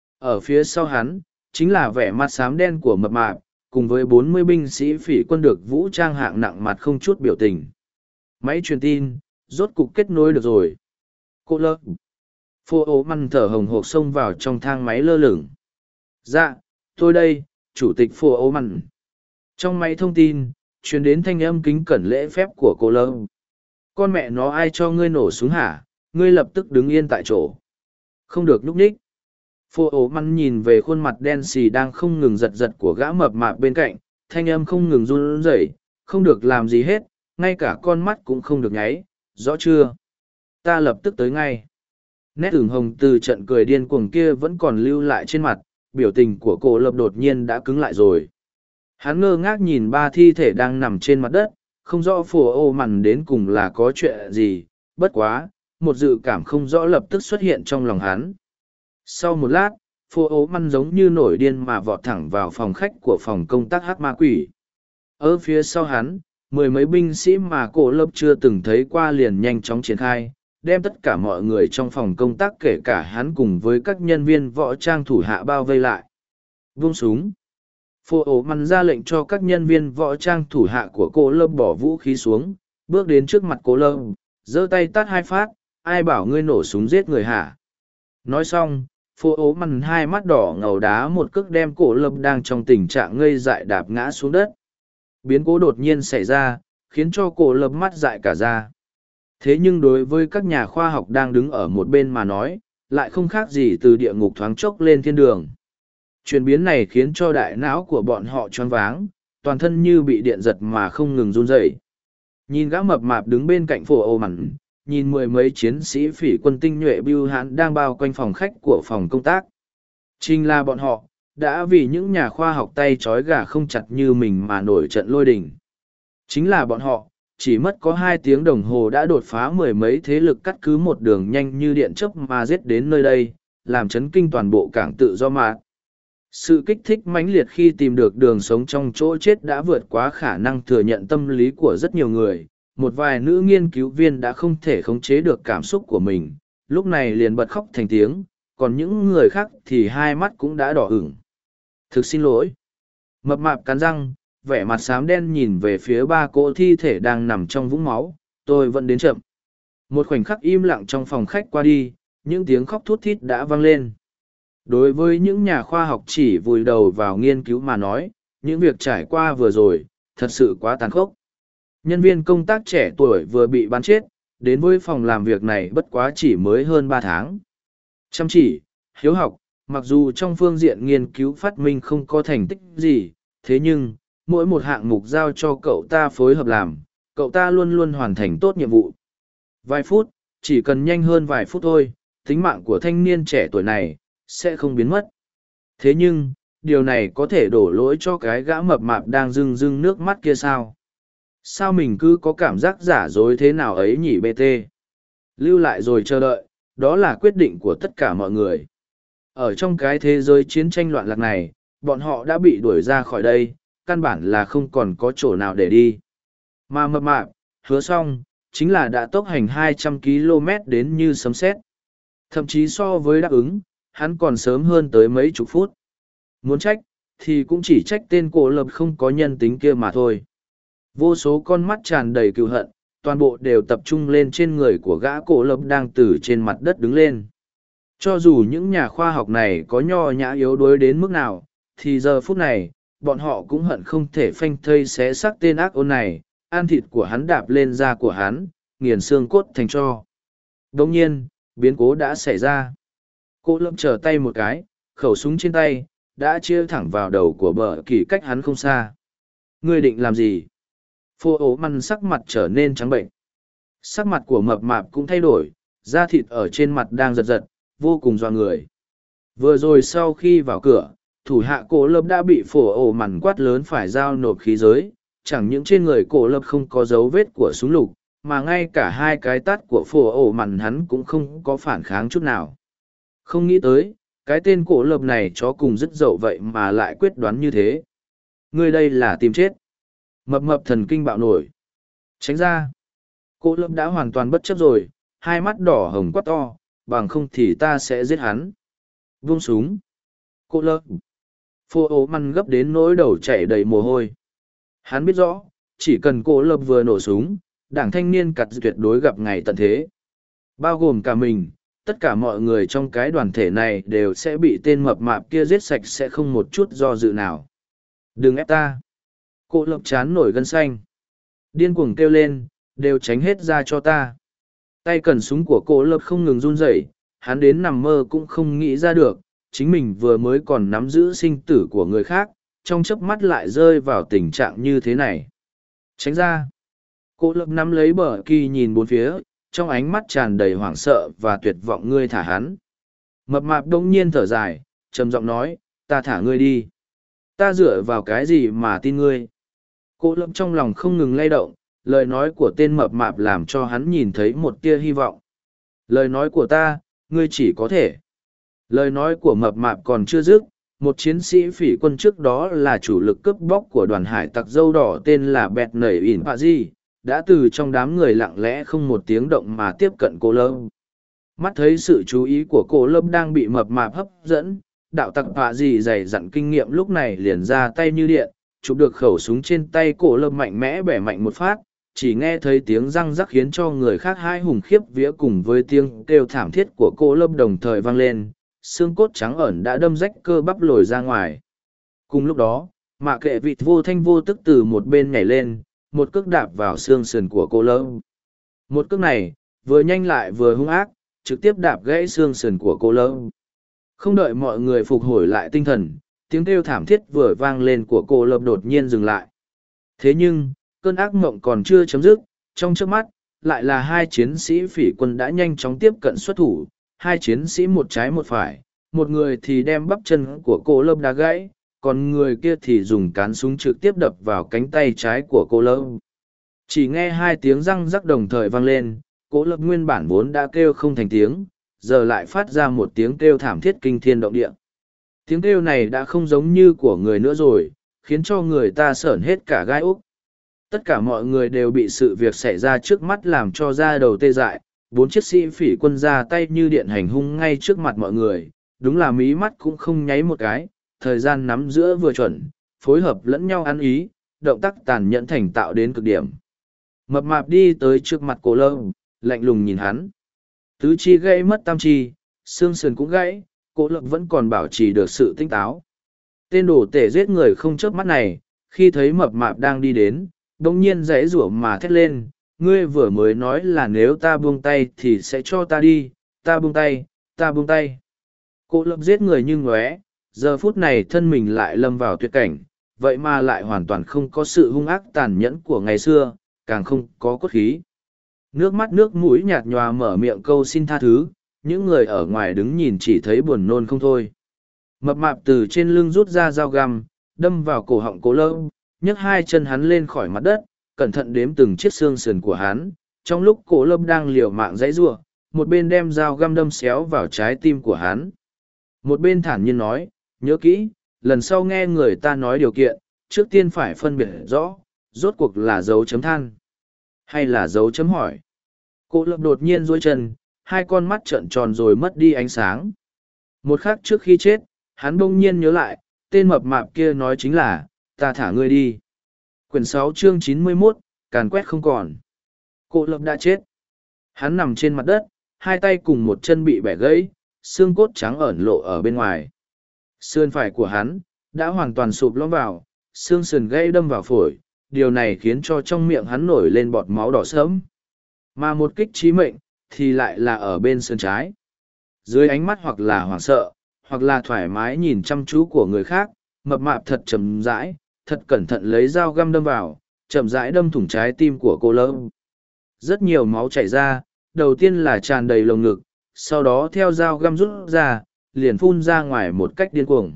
Ở phía sau hắn, chính là vẻ mặt xám đen của mập mạp, cùng với 40 binh sĩ phỉ quân được vũ trang hạng nặng mặt không chút biểu tình. Máy truyền tin, rốt cục kết nối được rồi. Cô lơ. Phô ố măn thở hồng hộc xông vào trong thang máy lơ lửng. Dạ, tôi đây, chủ tịch Phô ố măn. Trong máy thông tin, truyền đến thanh âm kính cẩn lễ phép của cô lơ. Con mẹ nó ai cho ngươi nổ súng hả? Ngươi lập tức đứng yên tại chỗ. Không được nhúc nhích. Phô ố măn nhìn về khuôn mặt đen xì đang không ngừng giật giật của gã mập mạp bên cạnh, thanh âm không ngừng run rẩy, không được làm gì hết, ngay cả con mắt cũng không được nháy, rõ chưa? Ta lập tức tới ngay. Nét ửng hồng từ trận cười điên cuồng kia vẫn còn lưu lại trên mặt, biểu tình của cô lập đột nhiên đã cứng lại rồi. Hắn ngơ ngác nhìn 3 thi thể đang nằm trên mặt đất, không rõ phổ ô mằn đến cùng là có chuyện gì, bất quá, một dự cảm không rõ lập tức xuất hiện trong lòng hắn. Sau một lát, phổ ô mằn giống như nổi điên mà vọt thẳng vào phòng khách của phòng công tác hắc ma quỷ. Ở phía sau hắn, 10 mấy binh sĩ mà cổ lớp chưa từng thấy qua liền nhanh chóng triển khai, đem tất cả mọi người trong phòng công tác kể cả hắn cùng với các nhân viên võ trang thủ hạ bao vây lại. Vung súng. Phô ổ măn ra lệnh cho các nhân viên võ trang thủ hạ của cô lâm bỏ vũ khí xuống, bước đến trước mặt cô lâm, giơ tay tát 2 phát, ai bảo ngươi nổ súng giết người hả? Nói xong, phô ố măn 2 mắt đỏ ngầu đá một cước đem cổ lâm đang trong tình trạng ngây dại đạp ngã xuống đất. Biến cố đột nhiên xảy ra, khiến cho cổ lâm mắt dại cả ra. Thế nhưng đối với các nhà khoa học đang đứng ở một bên mà nói, lại không khác gì từ địa ngục thoáng chốc lên thiên đường. Chuyển biến này khiến cho đại não của bọn họ choáng váng, toàn thân như bị điện giật mà không ngừng run rẩy. Nhìn gã mập mạp đứng bên cạnh phổ ô mặn, nhìn 10 mấy chiến sĩ phỉ quân tinh nhuệ bưu hãn đang bao quanh phòng khách của phòng công tác. Chính là bọn họ, đã vì những nhà khoa học tay trói gà không chặt như mình mà nổi trận lôi đình. Chính là bọn họ, chỉ mất có 2 tiếng đồng hồ đã đột phá 10 mấy thế lực cắt cứ một đường nhanh như điện chớp mà giết đến nơi đây, làm chấn kinh toàn bộ cảng tự do mà. Sự kích thích mãnh liệt khi tìm được đường sống trong chỗ chết đã vượt quá khả năng thừa nhận tâm lý của rất nhiều người. Một vài nữ nghiên cứu viên đã không thể khống chế được cảm xúc của mình, lúc này liền bật khóc thành tiếng, còn những người khác thì 2 mắt cũng đã đỏ ửng. Thực xin lỗi. Mập mạp cắn răng, vẻ mặt xám đen nhìn về phía 3 cỗ thi thể đang nằm trong vũng máu, tôi vẫn đến chậm. Một khoảnh khắc im lặng trong phòng khách qua đi, những tiếng khóc thút thít đã vang lên. Đối với những nhà khoa học chỉ vùi đầu vào nghiên cứu mà nói, những việc trải qua vừa rồi, thật sự quá tàn khốc. Nhân viên công tác trẻ tuổi vừa bị bắn chết, đến với phòng làm việc này bất quá chỉ mới hơn 3 tháng. Chăm chỉ, hiếu học, mặc dù trong phương diện nghiên cứu phát minh không có thành tích gì, thế nhưng, mỗi một hạng mục giao cho cậu ta phối hợp làm, cậu ta luôn luôn hoàn thành tốt nhiệm vụ. Vài phút, chỉ cần nhanh hơn vài phút thôi, tính mạng của thanh niên trẻ tuổi này sẽ không biến mất. Thế nhưng, điều này có thể đổ lỗi cho cái gã mập mạp đang rưng rưng nước mắt kia sao? Sao mình cứ có cảm giác giả dối thế nào ấy nhỉ BT? Lưu lại rồi chờ đợi, đó là quyết định của tất cả mọi người. Ở trong cái thế giới chiến tranh loạn lạc này, bọn họ đã bị đuổi ra khỏi đây, căn bản là không còn có chỗ nào để đi. Mà mập mạp, hứa xong, chính là đã tốc hành 200 km đến như sấm sét. Thậm chí so với đáp ứng, hắn còn sớm hơn tới mấy chục phút. Muốn trách, thì cũng chỉ trách tên cổ lập không có nhân tính kia mà thôi. Vô số con mắt tràn đầy cừu hận, toàn bộ đều tập trung lên trên người của gã cổ lập đang từ trên mặt đất đứng lên. Cho dù những nhà khoa học này có nho nhã yếu đuối đến mức nào, thì giờ phút này, bọn họ cũng hận không thể phanh thây xé xác tên ác ôn này, ăn thịt của hắn đạp lên da của hắn, nghiền xương cốt thành tro. Đồng nhiên, biến cố đã xảy ra. Cô lâm trở tay một cái, khẩu súng trên tay, đã chia thẳng vào đầu của bờ kỳ cách hắn không xa. Ngươi định làm gì? Phô ố măn sắc mặt trở nên trắng bệnh. Sắc mặt của mập mạp cũng thay đổi, da thịt ở trên mặt đang giật giật, vô cùng dọa người. Vừa rồi sau khi vào cửa, thủ hạ cổ lập đã bị phổ ổ mằn quát lớn phải giao nộp khí giới, chẳng những trên người cổ lập không có dấu vết của súng lục, mà ngay cả hai cái tát của phổ ổ mằn hắn cũng không có phản kháng chút nào. Không nghĩ tới, cái tên cổ lập này chó cùng dứt dậu vậy mà lại quyết đoán như thế. Ngươi đây là tìm chết. Mập mập thần kinh bạo nổi. Tránh ra. Cổ lập đã hoàn toàn bất chấp rồi, hai mắt đỏ hồng quát to, bằng không thì ta sẽ giết hắn. Vung súng. Cổ lập. Phô ố măn gấp đến nỗi đầu chảy đầy mồ hôi. Hắn biết rõ, chỉ cần cổ lập vừa nổ súng, đảng thanh niên cặt tuyệt đối gặp ngày tận thế. Bao gồm cả mình, tất cả mọi người trong cái đoàn thể này đều sẽ bị tên mập mạp kia giết sạch sẽ không một chút do dự nào. Đừng ép ta. Cổ lập chán nổi gân xanh. Điên cuồng kêu lên, đều tránh hết ra cho ta. Tay cần súng của cổ lập không ngừng run rẩy, hắn đến nằm mơ cũng không nghĩ ra được, chính mình vừa mới còn nắm giữ sinh tử của người khác, trong chớp mắt lại rơi vào tình trạng như thế này. Tránh ra. Cổ lập nắm lấy bờ kỳ nhìn bốn phía, trong ánh mắt tràn đầy hoảng sợ và tuyệt vọng. Ngươi thả hắn. Mập mạp đông nhiên thở dài, trầm giọng nói, ta thả ngươi đi. Ta dựa vào cái gì mà tin ngươi? Cổ lập trong lòng không ngừng lay động, lời nói của tên mập mạp làm cho hắn nhìn thấy một tia hy vọng. Lời nói của ta, ngươi chỉ có thể. Lời nói của mập mạp còn chưa dứt, một chiến sĩ phỉ quân trước đó là chủ lực cướp bóc của đoàn hải tặc dâu đỏ tên là Bẹt Nẩy ỉn Pạ Di, đã từ trong đám người lặng lẽ không một tiếng động mà tiếp cận cô lâm. Mắt thấy sự chú ý của cô lâm đang bị mập mạp hấp dẫn, đạo tặc Pạ Di dày dặn kinh nghiệm lúc này liền ra tay như điện, chụp được khẩu súng trên tay cô lâm mạnh mẽ bẻ mạnh một phát, chỉ nghe thấy tiếng răng rắc khiến cho người khác hai hùng khiếp vía cùng với tiếng kêu thảm thiết của cô lâm đồng thời vang lên. Xương cốt trắng ẩn đã đâm rách cơ bắp lồi ra ngoài. Cùng lúc đó, mạ kệ vịt vô thanh vô tức từ một bên nhảy lên, một cước đạp vào xương sườn của cô lâm. Một cước này, vừa nhanh lại vừa hung ác, trực tiếp đạp gãy xương sườn của cô lâm. Không đợi mọi người phục hồi lại tinh thần, tiếng kêu thảm thiết vừa vang lên của cô lâm đột nhiên dừng lại. Thế nhưng, cơn ác mộng còn chưa chấm dứt, trong chớp mắt, lại là hai chiến sĩ phỉ quân đã nhanh chóng tiếp cận xuất thủ. Hai chiến sĩ một trái một phải, một người thì đem bắp chân của cô lâm đá gãy, còn người kia thì dùng cán súng trực tiếp đập vào cánh tay trái của cô lâm. Chỉ nghe hai tiếng răng rắc đồng thời vang lên, cô lâm nguyên bản vốn đã kêu không thành tiếng, giờ lại phát ra một tiếng kêu thảm thiết kinh thiên động địa. Tiếng kêu này đã không giống như của người nữa rồi, khiến cho người ta sởn hết cả gai ốc. Tất cả mọi người đều bị sự việc xảy ra trước mắt làm cho da đầu tê dại. 4 chiếc sĩ phỉ quân ra tay như điện hành hung ngay trước mặt mọi người, đúng là mí mắt cũng không nháy một cái, thời gian nắm giữa vừa chuẩn, phối hợp lẫn nhau ăn ý, động tác tàn nhẫn thành tạo đến cực điểm. Mập mạp đi tới trước mặt cổ lâm, lạnh lùng nhìn hắn. Tứ chi gãy mất tam chi, xương sườn cũng gãy, cổ lâm vẫn còn bảo trì được sự tinh táo. Tên đồ tể giết người không chớp mắt này, khi thấy mập mạp đang đi đến, đông nhiên giãy giụa mà thét lên. Ngươi vừa mới nói là nếu ta buông tay thì sẽ cho ta đi, ta buông tay, ta buông tay. Cô lập giết người như ngóe, giờ phút này thân mình lại lâm vào tuyệt cảnh, vậy mà lại hoàn toàn không có sự hung ác tàn nhẫn của ngày xưa, càng không có cốt khí. Nước mắt nước mũi nhạt nhòa mở miệng câu xin tha thứ, những người ở ngoài đứng nhìn chỉ thấy buồn nôn không thôi. Mập mạp từ trên lưng rút ra dao găm, đâm vào cổ họng Cố Lâm, nhấc hai chân hắn lên khỏi mặt đất, cẩn thận đếm từng chiếc xương sườn của hắn, trong lúc cổ lâm đang liều mạng dãy giụa, một bên đem dao găm đâm xéo vào trái tim của hắn. Một bên thản nhiên nói, nhớ kỹ, lần sau nghe người ta nói điều kiện, trước tiên phải phân biệt rõ, rốt cuộc là dấu chấm than, hay là dấu chấm hỏi. Cổ lâm đột nhiên duỗi chân, hai con mắt trợn tròn rồi mất đi ánh sáng. Một khắc trước khi chết, hắn bỗng nhiên nhớ lại, tên mập mạp kia nói chính là, ta thả ngươi đi. Quyển 6 chương 91, càn quét không còn. Cổ lập đã chết. Hắn nằm trên mặt đất, hai tay cùng một chân bị bẻ gãy, xương cốt trắng ẩn lộ ở bên ngoài. Sườn phải của hắn đã hoàn toàn sụp lõm vào, xương sườn gãy đâm vào phổi, điều này khiến cho trong miệng hắn nổi lên bọt máu đỏ sớm. Mà một kích chí mệnh thì lại là ở bên sườn trái. Dưới ánh mắt hoặc là hoảng sợ, hoặc là thoải mái nhìn chăm chú của người khác, mập mạp thật chậm rãi, thật cẩn thận lấy dao găm đâm vào, chậm rãi đâm thủng trái tim của cô Lâm. Rất nhiều máu chảy ra, đầu tiên là tràn đầy lồng ngực, sau đó theo dao găm rút ra, liền phun ra ngoài một cách điên cuồng.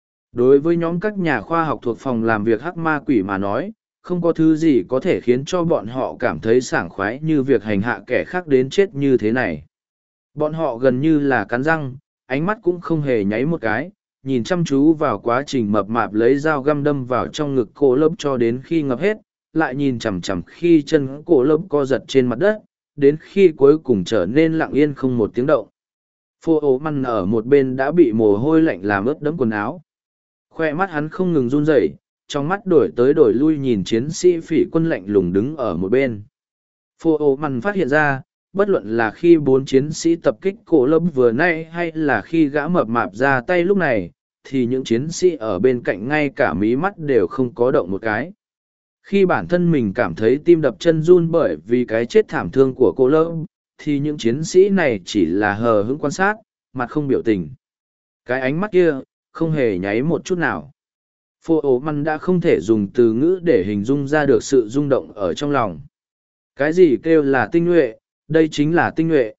Đối với nhóm các nhà khoa học thuộc phòng làm việc hắc ma quỷ mà nói, không có thứ gì có thể khiến cho bọn họ cảm thấy sảng khoái như việc hành hạ kẻ khác đến chết như thế này. Bọn họ gần như là cắn răng, ánh mắt cũng không hề nháy một cái, nhìn chăm chú vào quá trình mập mạp lấy dao găm đâm vào trong ngực cổ lớp cho đến khi ngập hết, lại nhìn chằm chằm khi chân cổ lớp co giật trên mặt đất, đến khi cuối cùng trở nên lặng yên không một tiếng động. Phô ố măn ở một bên đã bị mồ hôi lạnh làm ướt đẫm quần áo. Khoe mắt hắn không ngừng run rẩy, trong mắt đổi tới đổi lui nhìn chiến sĩ phỉ quân lạnh lùng đứng ở một bên. Phô ố măn phát hiện ra, bất luận là khi bốn chiến sĩ tập kích cổ lâm vừa nay hay là khi gã mập mạp ra tay lúc này, thì những chiến sĩ ở bên cạnh ngay cả mí mắt đều không có động một cái. Khi bản thân mình cảm thấy tim đập chân run bởi vì cái chết thảm thương của cô lâm, thì những chiến sĩ này chỉ là hờ hững quan sát, mặt không biểu tình. Cái ánh mắt kia, không hề nháy một chút nào. Phô ố măn đã không thể dùng từ ngữ để hình dung ra được sự rung động ở trong lòng. Cái gì kêu là tinh nhuệ, đây chính là tinh nhuệ.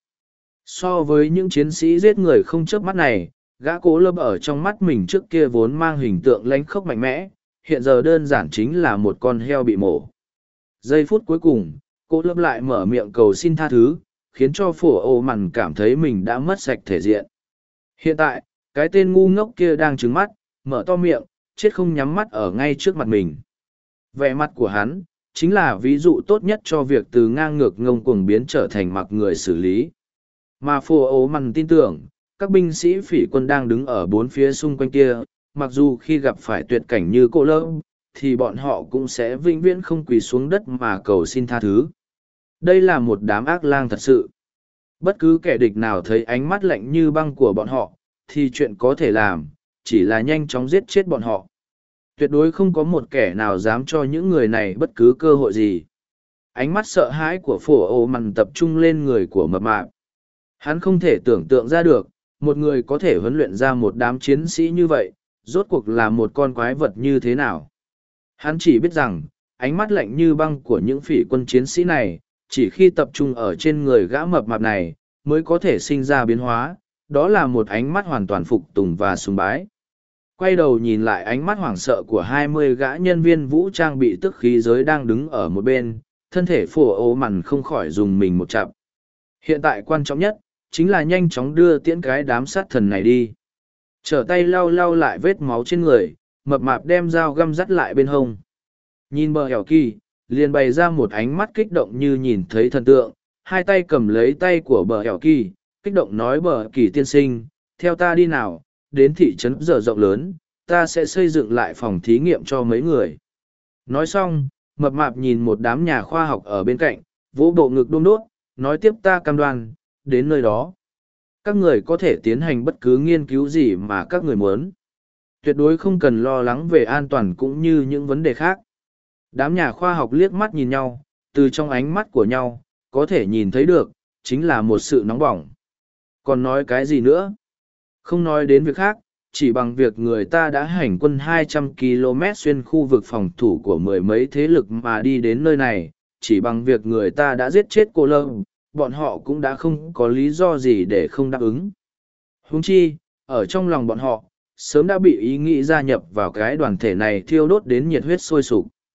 So với những chiến sĩ giết người không chớp mắt này, gã cố lâm ở trong mắt mình trước kia vốn mang hình tượng lánh khốc mạnh mẽ, hiện giờ đơn giản chính là một con heo bị mổ. Giây phút cuối cùng, cố lâm lại mở miệng cầu xin tha thứ, khiến cho phổ ô mằn cảm thấy mình đã mất sạch thể diện. Hiện tại, cái tên ngu ngốc kia đang trừng mắt, mở to miệng, chết không nhắm mắt ở ngay trước mặt mình. Vẻ mặt của hắn, chính là ví dụ tốt nhất cho việc từ ngang ngược ngông cuồng biến trở thành mặc người xử lý. Mà phổ ố mằn tin tưởng, các binh sĩ phỉ quân đang đứng ở bốn phía xung quanh kia, mặc dù khi gặp phải tuyệt cảnh như cô lâm, thì bọn họ cũng sẽ vĩnh viễn không quỳ xuống đất mà cầu xin tha thứ. Đây là một đám ác lang thật sự. Bất cứ kẻ địch nào thấy ánh mắt lạnh như băng của bọn họ, thì chuyện có thể làm, chỉ là nhanh chóng giết chết bọn họ. Tuyệt đối không có một kẻ nào dám cho những người này bất cứ cơ hội gì. Ánh mắt sợ hãi của phổ ô mằn tập trung lên người của mập mạp. Hắn không thể tưởng tượng ra được, một người có thể huấn luyện ra một đám chiến sĩ như vậy, rốt cuộc là một con quái vật như thế nào. Hắn chỉ biết rằng, ánh mắt lạnh như băng của những phỉ quân chiến sĩ này, chỉ khi tập trung ở trên người gã mập mạp này, mới có thể sinh ra biến hóa, đó là một ánh mắt hoàn toàn phục tùng và sùng bái. Quay đầu nhìn lại ánh mắt hoảng sợ của 20 gã nhân viên vũ trang bị tức khí giới đang đứng ở một bên, thân thể phổ ố mằn không khỏi dùng mình một chặp. Hiện tại quan trọng nhất, chính là nhanh chóng đưa tiễn cái đám sát thần này đi. Trở tay lau lau lại vết máu trên người, mập mạp đem dao găm dắt lại bên hông. Nhìn bờ hẻo kỳ, liền bày ra một ánh mắt kích động như nhìn thấy thần tượng, hai tay cầm lấy tay của bờ hẻo kỳ, kích động nói bờ kỳ tiên sinh, theo ta đi nào, đến thị trấn giờ rộng lớn, ta sẽ xây dựng lại phòng thí nghiệm cho mấy người. Nói xong, mập mạp nhìn một đám nhà khoa học ở bên cạnh, vỗ bộ ngực đôm đốt, nói tiếp ta cam đoan, đến nơi đó. Các người có thể tiến hành bất cứ nghiên cứu gì mà các người muốn. Tuyệt đối không cần lo lắng về an toàn cũng như những vấn đề khác. Đám nhà khoa học liếc mắt nhìn nhau, từ trong ánh mắt của nhau, có thể nhìn thấy được, chính là một sự nóng bỏng. Còn nói cái gì nữa? Không nói đến việc khác, chỉ bằng việc người ta đã hành quân 200 km xuyên khu vực phòng thủ của mười mấy thế lực mà đi đến nơi này, chỉ bằng việc người ta đã giết chết cô Lâm, bọn họ cũng đã không có lý do gì để không đáp ứng. Huống chi, ở trong lòng bọn họ, sớm đã bị ý nghĩ gia nhập vào cái đoàn thể này thiêu đốt đến nhiệt huyết sôi sục.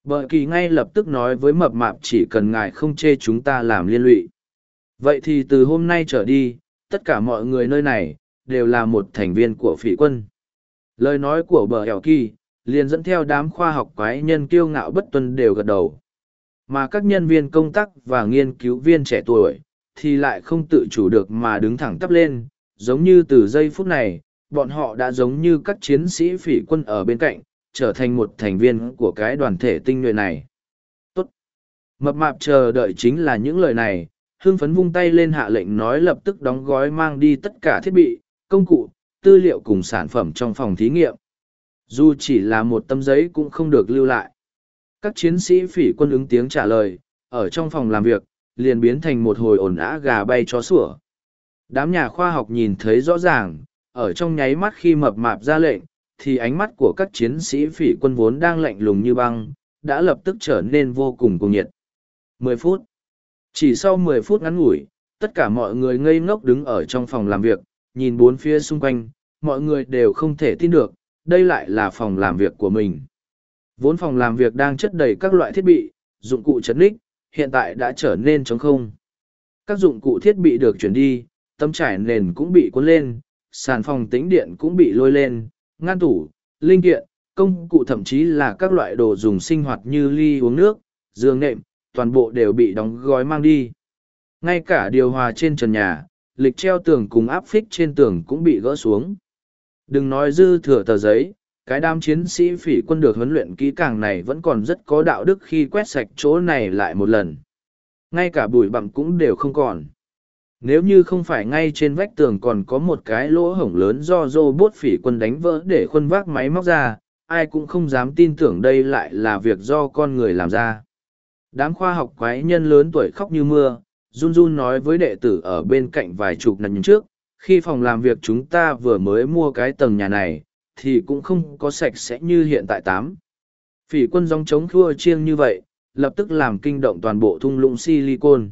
Bờ kỳ ngay lập tức nói với mập mạp chỉ cần ngài không chê chúng ta làm liên lụy. Vậy thì từ hôm nay trở đi, tất cả mọi người nơi này, đều là một thành viên của phỉ quân. Lời nói của bờ hẻo kỳ, liền dẫn theo đám khoa học quái nhân kiêu ngạo bất tuân đều gật đầu. Mà các nhân viên công tác và nghiên cứu viên trẻ tuổi, thì lại không tự chủ được mà đứng thẳng tắp lên, giống như từ giây phút này, bọn họ đã giống như các chiến sĩ phỉ quân ở bên cạnh, trở thành một thành viên của cái đoàn thể tinh nhuệ này. Tốt! Mập mạp chờ đợi chính là những lời này, hưng phấn vung tay lên hạ lệnh nói lập tức đóng gói mang đi tất cả thiết bị, công cụ, tư liệu cùng sản phẩm trong phòng thí nghiệm. Dù chỉ là một tấm giấy cũng không được lưu lại. Các chiến sĩ phỉ quân ứng tiếng trả lời, ở trong phòng làm việc, liền biến thành một hồi ồn ào gà bay chó sủa. Đám nhà khoa học nhìn thấy rõ ràng, ở trong nháy mắt khi mập mạp ra lệnh, thì ánh mắt của các chiến sĩ phỉ quân vốn đang lạnh lùng như băng, đã lập tức trở nên vô cùng cuồng nhiệt. 10 phút. Chỉ sau 10 phút ngắn ngủi, tất cả mọi người ngây ngốc đứng ở trong phòng làm việc, nhìn bốn phía xung quanh, mọi người đều không thể tin được, đây lại là phòng làm việc của mình. Vốn phòng làm việc đang chất đầy các loại thiết bị, dụng cụ chấn đích, hiện tại đã trở nên trống không. Các dụng cụ thiết bị được chuyển đi, tấm trải nền cũng bị cuốn lên, sàn phòng tĩnh điện cũng bị lôi lên, ngăn tủ, linh kiện, công cụ thậm chí là các loại đồ dùng sinh hoạt như ly uống nước, giường nệm, toàn bộ đều bị đóng gói mang đi. Ngay cả điều hòa trên trần nhà, lịch treo tường cùng áp phích trên tường cũng bị gỡ xuống. Đừng nói dư thừa tờ giấy, cái đám chiến sĩ phỉ quân được huấn luyện kỹ càng này vẫn còn rất có đạo đức khi quét sạch chỗ này lại một lần. Ngay cả bụi bặm cũng đều không còn. Nếu như không phải ngay trên vách tường còn có một cái lỗ hổng lớn do robot phỉ quân đánh vỡ để khuân vác máy móc ra, ai cũng không dám tin tưởng đây lại là việc do con người làm ra. Đám khoa học quái nhân lớn tuổi khóc như mưa, run run nói với đệ tử ở bên cạnh vài chục năm trước, khi phòng làm việc chúng ta vừa mới mua cái tầng nhà này, thì cũng không có sạch sẽ như hiện tại tám. Phỉ quân gióng trống khua chiêng như vậy, lập tức làm kinh động toàn bộ thung lũng Silicon.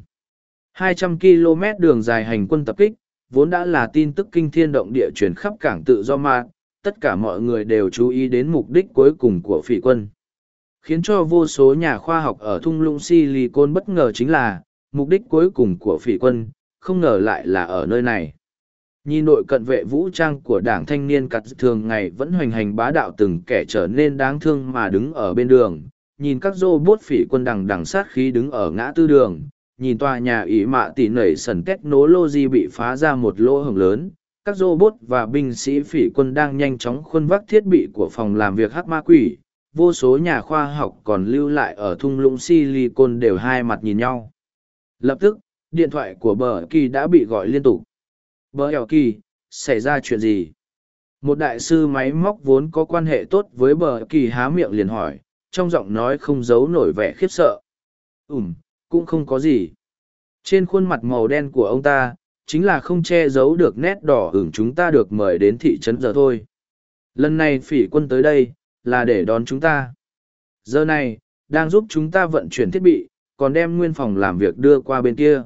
200 km đường dài hành quân tập kích, vốn đã là tin tức kinh thiên động địa truyền khắp cảng tự do mà, tất cả mọi người đều chú ý đến mục đích cuối cùng của phỉ quân. Khiến cho vô số nhà khoa học ở thung lũng Silicon bất ngờ chính là, mục đích cuối cùng của phỉ quân, không ngờ lại là ở nơi này. Nhìn đội cận vệ vũ trang của đảng thanh niên cặt thường ngày vẫn hoành hành bá đạo từng kẻ trở nên đáng thương mà đứng ở bên đường, nhìn các robot phỉ quân đằng đằng sát khí đứng ở ngã tư đường, nhìn tòa nhà ỷ mạ tỉ nảy sần technology bị phá ra một lỗ hổng lớn, các robot và binh sĩ phỉ quân đang nhanh chóng khuân vác thiết bị của phòng làm việc hắc ma quỷ, vô số nhà khoa học còn lưu lại ở thung lũng Silicon đều hai mặt nhìn nhau. Lập tức, điện thoại của bờ kỳ đã bị gọi liên tục. Bờ ẻo kỳ, xảy ra chuyện gì? Một đại sư máy móc vốn có quan hệ tốt với bờ kỳ há miệng liền hỏi, trong giọng nói không giấu nổi vẻ khiếp sợ. Cũng không có gì. Trên khuôn mặt màu đen của ông ta, chính là không che giấu được nét đỏ ửng chúng ta được mời đến thị trấn giờ thôi. Lần này phỉ quân tới đây, là để đón chúng ta. Giờ này, đang giúp chúng ta vận chuyển thiết bị, còn đem nguyên phòng làm việc đưa qua bên kia.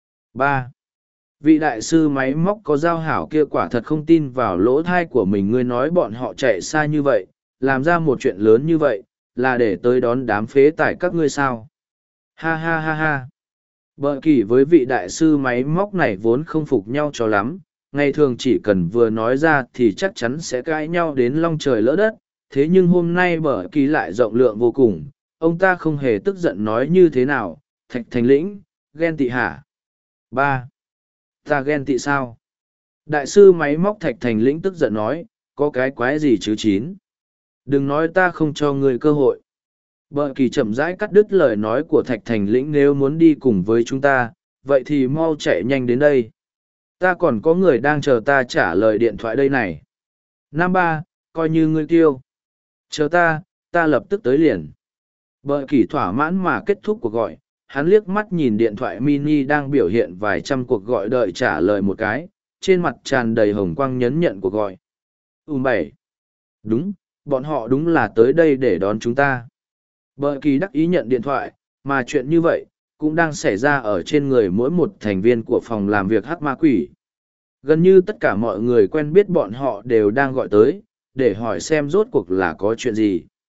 3. Vị đại sư máy móc có giao hảo kia quả thật không tin vào lỗ thai của mình. Ngươi nói bọn họ chạy xa như vậy, làm ra một chuyện lớn như vậy, là để tới đón đám phế tải các ngươi sao. Ha ha ha ha. Bờ kỳ với vị đại sư máy móc này vốn không phục nhau cho lắm, ngày thường chỉ cần vừa nói ra thì chắc chắn sẽ cãi nhau đến long trời lỡ đất, thế nhưng hôm nay bờ kỳ lại rộng lượng vô cùng, ông ta không hề tức giận nói như thế nào, Thạch Thành Lĩnh, ghen tị hả? 3. Ta ghen tị sao? Đại sư máy móc Thạch Thành Lĩnh tức giận nói, có cái quái gì chứ 9? Đừng nói ta không cho người cơ hội. Bờ kỳ chậm rãi cắt đứt lời nói của Thạch Thành Lĩnh, nếu muốn đi cùng với chúng ta, vậy thì mau chạy nhanh đến đây. Ta còn có người đang chờ ta trả lời điện thoại đây này. 5-3, coi như ngươi tiêu. Chờ ta lập tức tới liền. Bờ kỳ thỏa mãn mà kết thúc cuộc gọi, hắn liếc mắt nhìn điện thoại mini đang biểu hiện vài trăm cuộc gọi đợi trả lời một cái, trên mặt tràn đầy hồng quang nhấn nhận cuộc gọi. 7. Đúng, bọn họ đúng là tới đây để đón chúng ta. Bờ kỳ đắc ý nhận điện thoại, mà chuyện như vậy, cũng đang xảy ra ở trên người mỗi một thành viên của phòng làm việc hắc ma quỷ. Gần như tất cả mọi người quen biết bọn họ đều đang gọi tới, để hỏi xem rốt cuộc là có chuyện gì.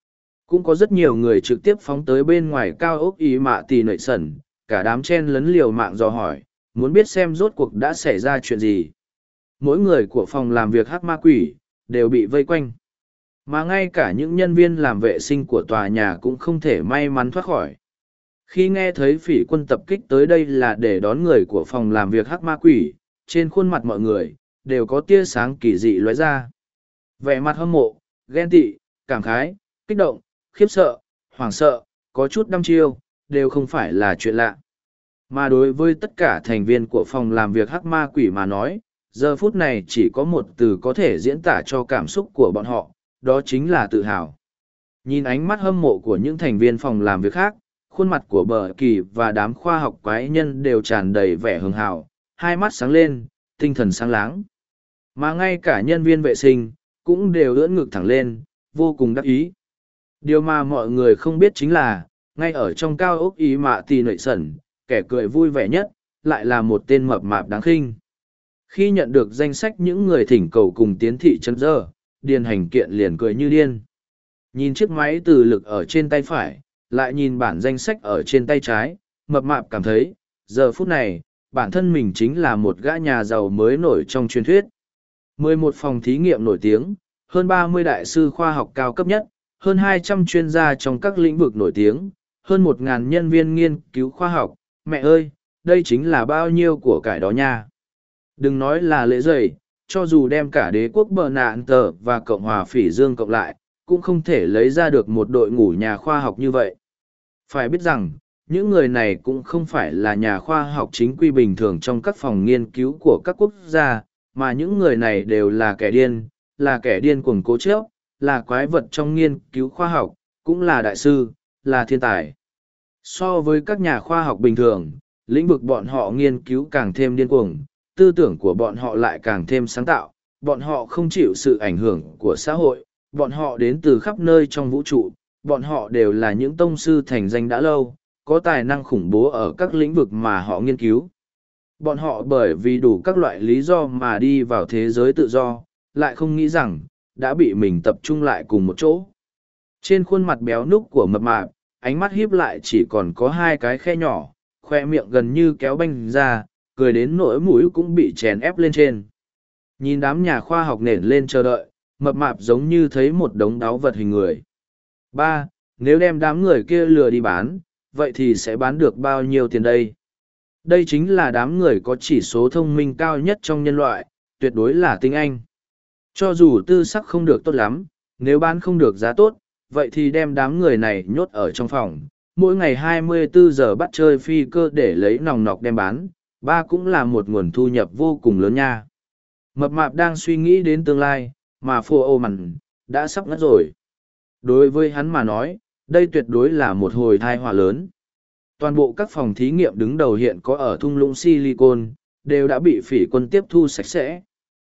Cũng có rất nhiều người trực tiếp phóng tới bên ngoài cao ốc ý mạ tì nợi sẩn, cả đám chen lấn liều mạng dò hỏi, muốn biết xem rốt cuộc đã xảy ra chuyện gì. Mỗi người của phòng làm việc hắc ma quỷ, đều bị vây quanh. Mà ngay cả những nhân viên làm vệ sinh của tòa nhà cũng không thể may mắn thoát khỏi. Khi nghe thấy phỉ quân tập kích tới đây là để đón người của phòng làm việc hắc ma quỷ, trên khuôn mặt mọi người, đều có tia sáng kỳ dị lóe ra. Vẻ mặt hâm mộ, ghen tị, cảm khái, kích động, khiếp sợ, hoảng sợ, có chút đăm chiêu, đều không phải là chuyện lạ. Mà đối với tất cả thành viên của phòng làm việc hắc ma quỷ mà nói, giờ phút này chỉ có một từ có thể diễn tả cho cảm xúc của bọn họ, đó chính là tự hào. Nhìn ánh mắt hâm mộ của những thành viên phòng làm việc khác, khuôn mặt của bờ kỳ và đám khoa học quái nhân đều tràn đầy vẻ hưng hào, hai mắt sáng lên, tinh thần sáng láng. Mà ngay cả nhân viên vệ sinh, cũng đều ưỡn ngực thẳng lên, vô cùng đắc ý. Điều mà mọi người không biết chính là, ngay ở trong cao ốc ý mạ tì nội sẩn, kẻ cười vui vẻ nhất, lại là một tên mập mạp đáng khinh. Khi nhận được danh sách những người thỉnh cầu cùng tiến thị trấn dơ, Điền Hành Kiện liền cười như điên. Nhìn chiếc máy từ lực ở trên tay phải, lại nhìn bản danh sách ở trên tay trái, mập mạp cảm thấy, giờ phút này, bản thân mình chính là một gã nhà giàu mới nổi trong truyền thuyết. 11 phòng thí nghiệm nổi tiếng, hơn 30 đại sư khoa học cao cấp nhất, hơn 200 chuyên gia trong các lĩnh vực nổi tiếng, hơn 1.000 nhân viên nghiên cứu khoa học. Mẹ ơi, đây chính là bao nhiêu của cải đó nha. Đừng nói là lễ dày, cho dù đem cả đế quốc bờ nạn tờ và Cộng hòa Phỉ Dương cộng lại, cũng không thể lấy ra được một đội ngũ nhà khoa học như vậy. Phải biết rằng, những người này cũng không phải là nhà khoa học chính quy bình thường trong các phòng nghiên cứu của các quốc gia, mà những người này đều là kẻ điên cuồng cố chấp, là quái vật trong nghiên cứu khoa học, cũng là đại sư, là thiên tài. So với các nhà khoa học bình thường, lĩnh vực bọn họ nghiên cứu càng thêm điên cuồng, tư tưởng của bọn họ lại càng thêm sáng tạo, bọn họ không chịu sự ảnh hưởng của xã hội, bọn họ đến từ khắp nơi trong vũ trụ, bọn họ đều là những tông sư thành danh đã lâu, có tài năng khủng bố ở các lĩnh vực mà họ nghiên cứu. Bọn họ bởi vì đủ các loại lý do mà đi vào thế giới tự do, lại không nghĩ rằng, đã bị mình tập trung lại cùng một chỗ. Trên khuôn mặt béo núc của mập mạp, ánh mắt híp lại chỉ còn có hai cái khe nhỏ, khoe miệng gần như kéo banh ra, cười đến nỗi mũi cũng bị chèn ép lên trên. Nhìn đám nhà khoa học nền lên chờ đợi, mập mạp giống như thấy một đống đáo vật hình người. Nếu đem đám người kia lừa đi bán, vậy thì sẽ bán được bao nhiêu tiền đây? Đây chính là đám người có chỉ số thông minh cao nhất trong nhân loại, tuyệt đối là tinh anh. Cho dù tư sắc không được tốt lắm, nếu bán không được giá tốt, vậy thì đem đám người này nhốt ở trong phòng, mỗi ngày 24 giờ bắt chơi phi cơ để lấy nòng nọc đem bán, cũng là một nguồn thu nhập vô cùng lớn nha. Mập mạp đang suy nghĩ đến tương lai, mà phô ô mặn, đã sắp ngất rồi. Đối với hắn mà nói, đây tuyệt đối là một hồi tai họa lớn. Toàn bộ các phòng thí nghiệm đứng đầu hiện có ở thung lũng Silicon, đều đã bị phỉ quân tiếp thu sạch sẽ.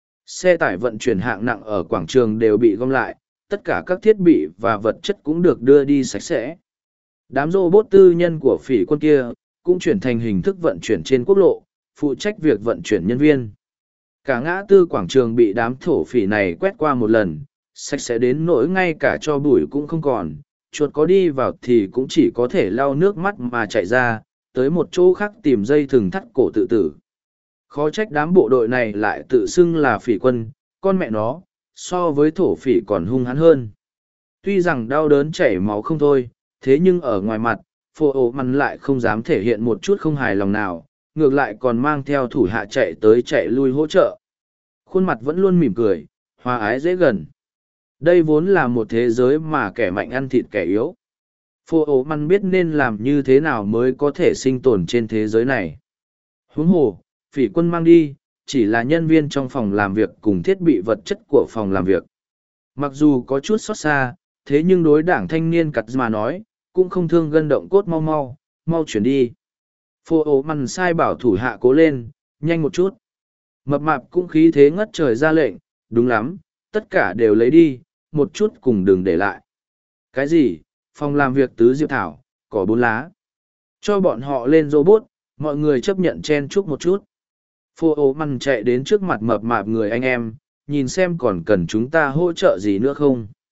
Xe tải vận chuyển hạng nặng ở quảng trường đều bị gom lại, tất cả các thiết bị và vật chất cũng được đưa đi sạch sẽ. Đám robot tư nhân của phỉ quân kia, cũng chuyển thành hình thức vận chuyển trên quốc lộ, phụ trách việc vận chuyển nhân viên. Cả ngã tư quảng trường bị đám thổ phỉ này quét qua một lần, sạch sẽ đến nỗi ngay cả cho bụi cũng không còn, chuột có đi vào thì cũng chỉ có thể lau nước mắt mà chạy ra, tới một chỗ khác tìm dây thừng thắt cổ tự tử. Khó trách đám bộ đội này lại tự xưng là phỉ quân, con mẹ nó, so với thổ phỉ còn hung hãn hơn. Tuy rằng đau đớn chảy máu không thôi, thế nhưng ở ngoài mặt, phô ổ mặn lại không dám thể hiện một chút không hài lòng nào, ngược lại còn mang theo thủ hạ chạy tới chạy lui hỗ trợ. Khuôn mặt vẫn luôn mỉm cười, hòa ái dễ gần. Đây vốn là một thế giới mà kẻ mạnh ăn thịt kẻ yếu. Phô ổ mặn biết nên làm như thế nào mới có thể sinh tồn trên thế giới này. Huống hồ, phỉ quân mang đi, chỉ là nhân viên trong phòng làm việc cùng thiết bị vật chất của phòng làm việc. Mặc dù có chút xót xa, thế nhưng đối đảng thanh niên cặt mà nói, cũng không thương gân động cốt, mau chuyển đi. Phô ố mằn sai bảo thủ hạ cố lên, nhanh một chút. Mập mạp cũng khí thế ngất trời ra lệnh, đúng lắm, tất cả đều lấy đi, một chút cùng đừng để lại. Cái gì, phòng làm việc tứ diệp thảo, cỏ 4 lá. Cho bọn họ lên robot, mọi người chấp nhận chen chúc một chút. Phô ố mằn chạy đến trước mặt mập mạp người anh em, nhìn xem còn cần chúng ta hỗ trợ gì nữa không.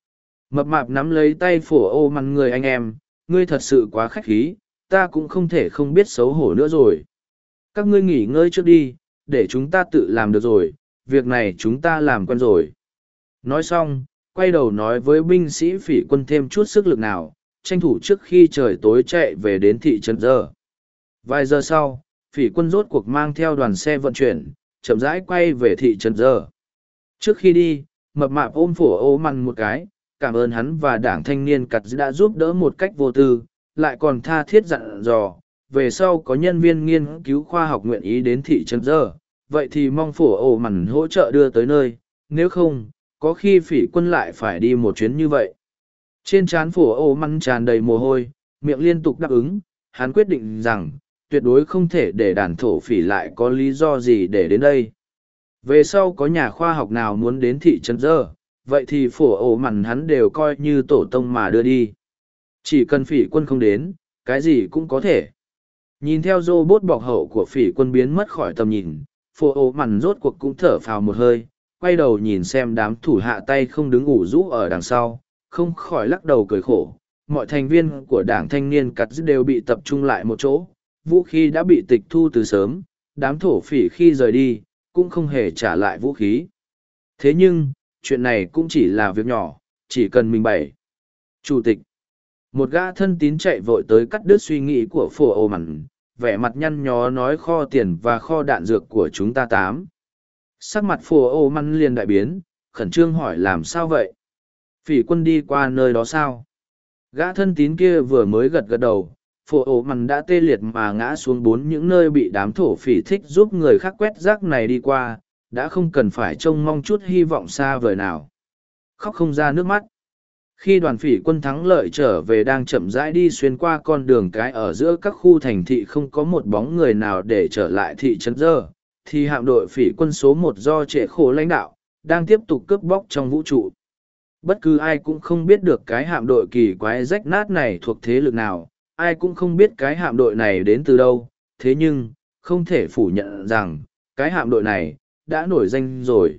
Mập mạp nắm lấy tay phổ ô măn người anh em, ngươi thật sự quá khách khí, ta cũng không thể không biết xấu hổ nữa rồi. Các ngươi nghỉ ngơi trước đi, để chúng ta tự làm được rồi, việc này chúng ta làm quen rồi. Nói xong, quay đầu nói với binh sĩ phỉ quân thêm chút sức lực nào, tranh thủ trước khi trời tối chạy về đến thị trấn giờ. Vài giờ sau, phỉ quân rốt cuộc mang theo đoàn xe vận chuyển, chậm rãi quay về thị trấn giờ. Trước khi đi, mập mạp ôm phổ ô măn một cái, cảm ơn hắn và đảng thanh niên cặt đã giúp đỡ một cách vô tư, lại còn tha thiết dặn dò, về sau có nhân viên nghiên cứu khoa học nguyện ý đến thị trấn giờ, vậy thì mong phổ ô măn hỗ trợ đưa tới nơi, nếu không, có khi phỉ quân lại phải đi một chuyến như vậy. Trên trán phổ ô măn tràn đầy mồ hôi, miệng liên tục đáp ứng, hắn quyết định rằng, tuyệt đối không thể để đàn thổ phỉ lại có lý do gì để đến đây. Về sau có nhà khoa học nào muốn đến thị trấn giờ, vậy thì phổ ổ mặn hắn đều coi như tổ tông mà đưa đi. Chỉ cần phỉ quân không đến, cái gì cũng có thể. Nhìn theo robot bọc hậu của phỉ quân biến mất khỏi tầm nhìn, phổ ổ mặn rốt cuộc cũng thở phào một hơi, quay đầu nhìn xem đám thủ hạ tay không đứng ủ rũ ở đằng sau, không khỏi lắc đầu cười khổ. Mọi thành viên của đảng thanh niên cắt đều bị tập trung lại một chỗ, vũ khí đã bị tịch thu từ sớm, đám thổ phỉ khi rời đi, cũng không hề trả lại vũ khí. Thế nhưng, chuyện này cũng chỉ là việc nhỏ, chỉ cần mình bày. Chủ tịch. Một gã thân tín chạy vội tới cắt đứt suy nghĩ của phổ ô mặn, vẻ mặt nhăn nhó nói kho tiền và kho đạn dược của chúng ta 8. Sắc mặt phổ ô mặn liền đại biến, khẩn trương hỏi làm sao vậy? Phỉ quân đi qua nơi đó sao? Gã thân tín kia vừa mới gật gật đầu, phổ ổ mặn đã tê liệt mà ngã xuống 4 những nơi bị đám thổ phỉ thích giúp người khác quét rác này đi qua, đã không cần phải trông mong chút hy vọng xa vời nào. Khóc không ra nước mắt. Khi đoàn phỉ quân thắng lợi trở về đang chậm rãi đi xuyên qua con đường cái ở giữa các khu thành thị không có một bóng người nào để trở lại thị trấn giờ, thì hạm đội phỉ quân số 1 do trệ khổ lãnh đạo, đang tiếp tục cướp bóc trong vũ trụ. Bất cứ ai cũng không biết được cái hạm đội kỳ quái rách nát này thuộc thế lực nào, ai cũng không biết cái hạm đội này đến từ đâu, thế nhưng, không thể phủ nhận rằng, cái hạm đội này, đã nổi danh rồi.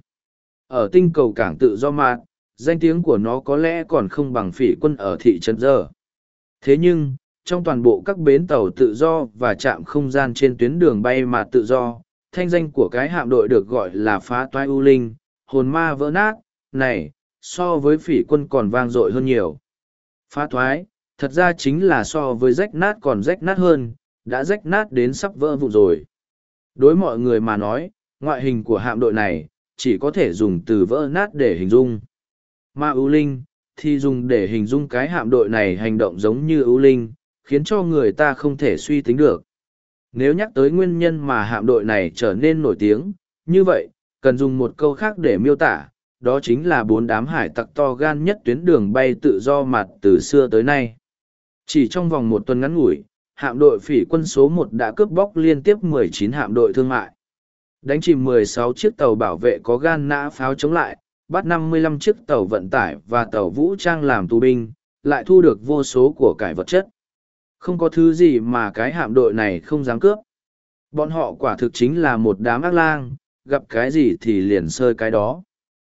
Ở tinh cầu cảng tự do mạt, danh tiếng của nó có lẽ còn không bằng phỉ quân ở thị trấn giờ. Thế nhưng, trong toàn bộ các bến tàu tự do và trạm không gian trên tuyến đường bay mạt tự do, thanh danh của cái hạm đội được gọi là phá toái u linh, hồn ma vỡ nát, này, so với phỉ quân còn vang dội hơn nhiều. Phá thoái, thật ra chính là so với rách nát còn rách nát hơn, đã rách nát đến sắp vỡ vụn rồi. Đối mọi người mà nói, ngoại hình của hạm đội này, chỉ có thể dùng từ vỡ nát để hình dung. Mà ưu linh, thì dùng để hình dung cái hạm đội này hành động giống như ưu linh, khiến cho người ta không thể suy tính được. Nếu nhắc tới nguyên nhân mà hạm đội này trở nên nổi tiếng, như vậy, cần dùng một câu khác để miêu tả, đó chính là 4 đám hải tặc to gan nhất tuyến đường bay tự do mặt từ xưa tới nay. Chỉ trong vòng một tuần ngắn ngủi, hạm đội phỉ quân số 1 đã cướp bóc liên tiếp 19 hạm đội thương mại. Đánh chìm 16 chiếc tàu bảo vệ có gan nã pháo chống lại, bắt 55 chiếc tàu vận tải và tàu vũ trang làm tù binh, lại thu được vô số của cải vật chất. Không có thứ gì mà cái hạm đội này không dám cướp. Bọn họ quả thực chính là một đám ác lang, gặp cái gì thì liền sơi cái đó.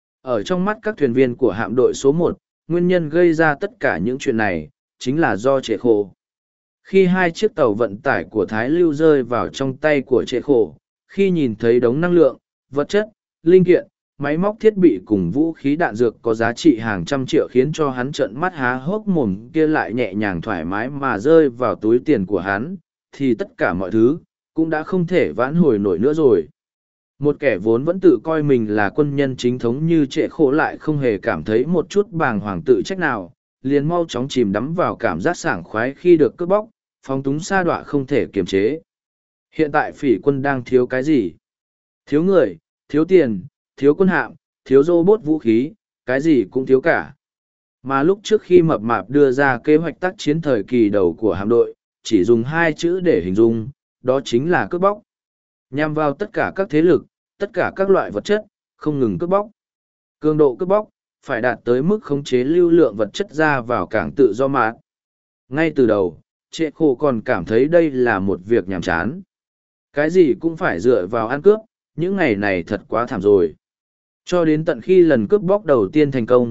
Ở trong mắt các thuyền viên của hạm đội số 1, nguyên nhân gây ra tất cả những chuyện này, chính là do trệ khổ. Khi 2 chiếc tàu vận tải của Thái Lưu rơi vào trong tay của trệ khổ, khi nhìn thấy đống năng lượng, vật chất, linh kiện, máy móc thiết bị cùng vũ khí đạn dược có giá trị hàng trăm triệu khiến cho hắn trợn mắt há hốc mồm kia lại nhẹ nhàng thoải mái mà rơi vào túi tiền của hắn, thì tất cả mọi thứ, cũng đã không thể vãn hồi nổi nữa rồi. Một kẻ vốn vẫn tự coi mình là quân nhân chính thống như trệ khổ lại không hề cảm thấy một chút bàng hoàng tự trách nào, liền mau chóng chìm đắm vào cảm giác sảng khoái khi được cướp bóc, phóng túng sa đọa không thể kiềm chế. Hiện tại phỉ quân đang thiếu cái gì? Thiếu người, thiếu tiền, thiếu quân hạm, thiếu robot vũ khí, cái gì cũng thiếu cả. Mà lúc trước khi mập mạp đưa ra kế hoạch tác chiến thời kỳ đầu của hạm đội, chỉ dùng 2 chữ để hình dung, đó chính là cướp bóc. Nhằm vào tất cả các thế lực, tất cả các loại vật chất, không ngừng cướp bóc. Cường độ cướp bóc, phải đạt tới mức khống chế lưu lượng vật chất ra vào cảng tự do mạt. Ngay từ đầu, trệ khổ còn cảm thấy đây là một việc nhàm chán. Cái gì cũng phải dựa vào ăn cướp, những ngày này thật quá thảm rồi. Cho đến tận khi lần cướp bóc đầu tiên thành công,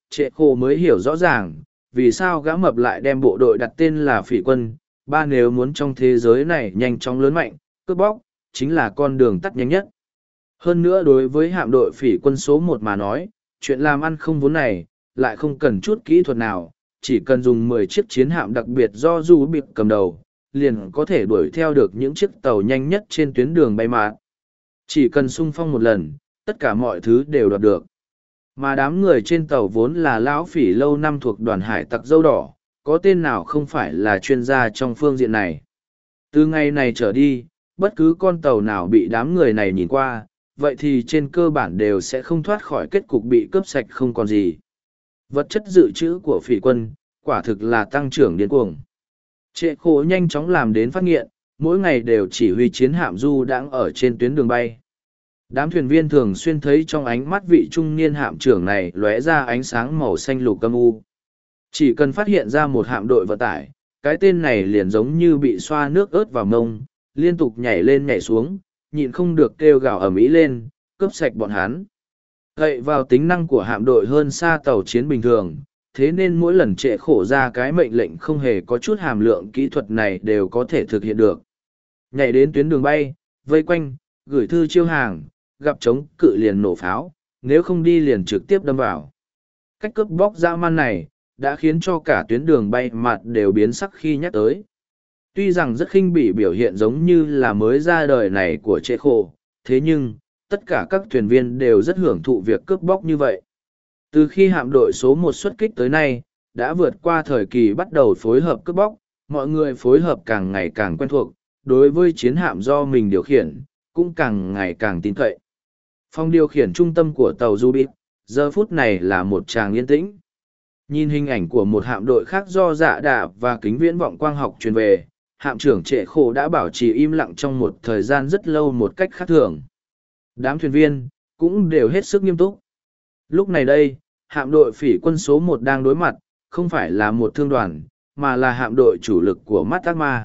Trệ khổ mới hiểu rõ ràng, vì sao gã mập lại đem bộ đội đặt tên là phỉ quân. Ba nếu muốn trong thế giới này nhanh chóng lớn mạnh, cướp bóc, chính là con đường tắt nhanh nhất. Hơn nữa đối với hạm đội phỉ quân số 1 mà nói, chuyện làm ăn không vốn này, lại không cần chút kỹ thuật nào, chỉ cần dùng 10 chiếc chiến hạm đặc biệt do Du Bịp cầm đầu, liền có thể đuổi theo được những chiếc tàu nhanh nhất trên tuyến đường bay mạn. Chỉ cần xung phong một lần, tất cả mọi thứ đều đoạt được. Mà đám người trên tàu vốn là lão phỉ lâu năm thuộc đoàn hải tặc dâu đỏ, có tên nào không phải là chuyên gia trong phương diện này. Từ ngày này trở đi, bất cứ con tàu nào bị đám người này nhìn qua, vậy thì trên cơ bản đều sẽ không thoát khỏi kết cục bị cướp sạch không còn gì. Vật chất dự trữ của phỉ quân, quả thực là tăng trưởng điên cuồng. Trệ khổ nhanh chóng làm đến phát nghiện, mỗi ngày đều chỉ huy chiến hạm du đãng ở trên tuyến đường bay. Đám thuyền viên thường xuyên thấy trong ánh mắt vị trung niên hạm trưởng này lóe ra ánh sáng màu xanh lục âm u. Chỉ cần phát hiện ra một hạm đội vận tải, cái tên này liền giống như bị xoa nước ớt vào mông, liên tục nhảy lên nhảy xuống, nhịn không được kêu gào ầm ĩ lên, cướp sạch bọn hắn. Gậy vào tính năng của hạm đội hơn xa tàu chiến bình thường, thế nên mỗi lần trệ khổ ra cái mệnh lệnh không hề có chút hàm lượng kỹ thuật này đều có thể thực hiện được. Nhảy đến tuyến đường bay, vây quanh, gửi thư chiêu hàng, gặp chống cự liền nổ pháo, nếu không đi liền trực tiếp đâm vào. Cách cướp bóc dã man này, đã khiến cho cả tuyến đường bay mặt đều biến sắc khi nhắc tới. Tuy rằng rất khinh bỉ biểu hiện giống như là mới ra đời này của trệ khổ, thế nhưng, tất cả các thuyền viên đều rất hưởng thụ việc cướp bóc như vậy. Từ khi hạm đội số 1 xuất kích tới nay, đã vượt qua thời kỳ bắt đầu phối hợp cướp bóc, mọi người phối hợp càng ngày càng quen thuộc, đối với chiến hạm do mình điều khiển, cũng càng ngày càng tin cậy. Phòng điều khiển trung tâm của tàu Jupiter, giờ phút này là một tràng yên tĩnh. Nhìn hình ảnh của một hạm đội khác do dạ đạ và kính viễn vọng quang học truyền về, hạm trưởng trệ khổ đã bảo trì im lặng trong một thời gian rất lâu một cách khác thường. Đám thuyền viên, cũng đều hết sức nghiêm túc. Lúc này đây, hạm đội phỉ quân số 1 đang đối mặt, không phải là một thương đoàn, mà là hạm đội chủ lực của mắt ác ma.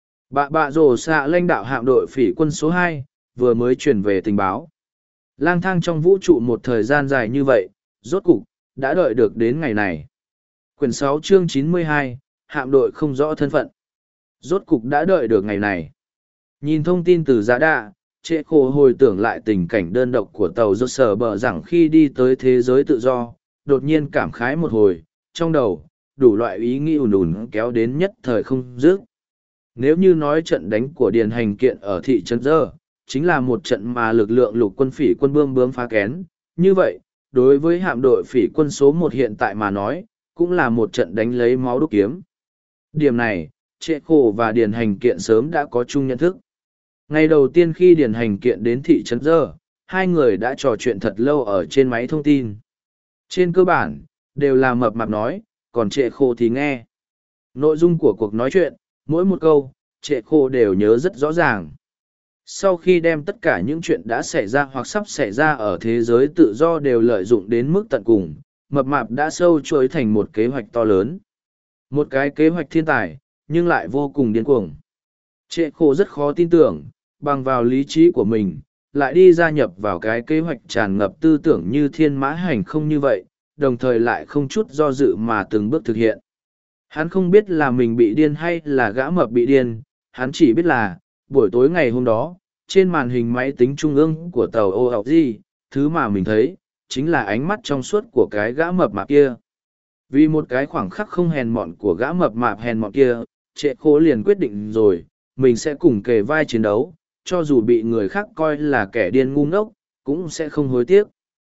Bạ rồ xạ lãnh đạo hạm đội phỉ quân số 2, vừa mới chuyển về tình báo. Lang thang trong vũ trụ một thời gian dài như vậy, rốt cục, đã đợi được đến ngày này. Quyển 6 chương 92, hạm đội không rõ thân phận. Rốt cục đã đợi được ngày này. Nhìn thông tin từ giá đạ, trệ khổ hồi tưởng lại tình cảnh đơn độc của tàu do sở bờ rằng khi đi tới thế giới tự do, đột nhiên cảm khái một hồi, trong đầu, đủ loại ý nghĩ ùn ùn kéo đến nhất thời không dứt. Nếu như nói trận đánh của Điền Hành Kiện ở thị trấn Dơ, chính là một trận mà lực lượng lục quân phỉ quân bướm phá kén, như vậy, đối với hạm đội phỉ quân số 1 hiện tại mà nói, cũng là một trận đánh lấy máu đúc kiếm. Điểm này, trệ khổ và Điền Hành Kiện sớm đã có chung nhận thức. Ngày đầu tiên khi Điền Hành Kiện đến thị trấn Dơ, hai người đã trò chuyện thật lâu ở trên máy thông tin. Trên cơ bản, đều là mập mạp nói, còn trệ khổ thì nghe. Nội dung của cuộc nói chuyện, mỗi một câu, trệ khổ đều nhớ rất rõ ràng. Sau khi đem tất cả những chuyện đã xảy ra hoặc sắp xảy ra ở thế giới tự do đều lợi dụng đến mức tận cùng, mập mạp đã sâu chuỗi thành một kế hoạch to lớn. Một cái kế hoạch thiên tài, nhưng lại vô cùng điên cuồng. Trệ khổ rất khó tin tưởng, bằng vào lý trí của mình, lại đi gia nhập vào cái kế hoạch tràn ngập tư tưởng như thiên mã hành không như vậy, đồng thời lại không chút do dự mà từng bước thực hiện. Hắn không biết là mình bị điên hay là gã mập bị điên, hắn chỉ biết là, buổi tối ngày hôm đó, trên màn hình máy tính trung ương của tàu OLG, thứ mà mình thấy, chính là ánh mắt trong suốt của cái gã mập mạp kia. Vì một cái khoảng khắc không hèn mọn của gã mập mạp hèn mọn kia, trệ khổ liền quyết định rồi, mình sẽ cùng kề vai chiến đấu, cho dù bị người khác coi là kẻ điên ngu ngốc, cũng sẽ không hối tiếc.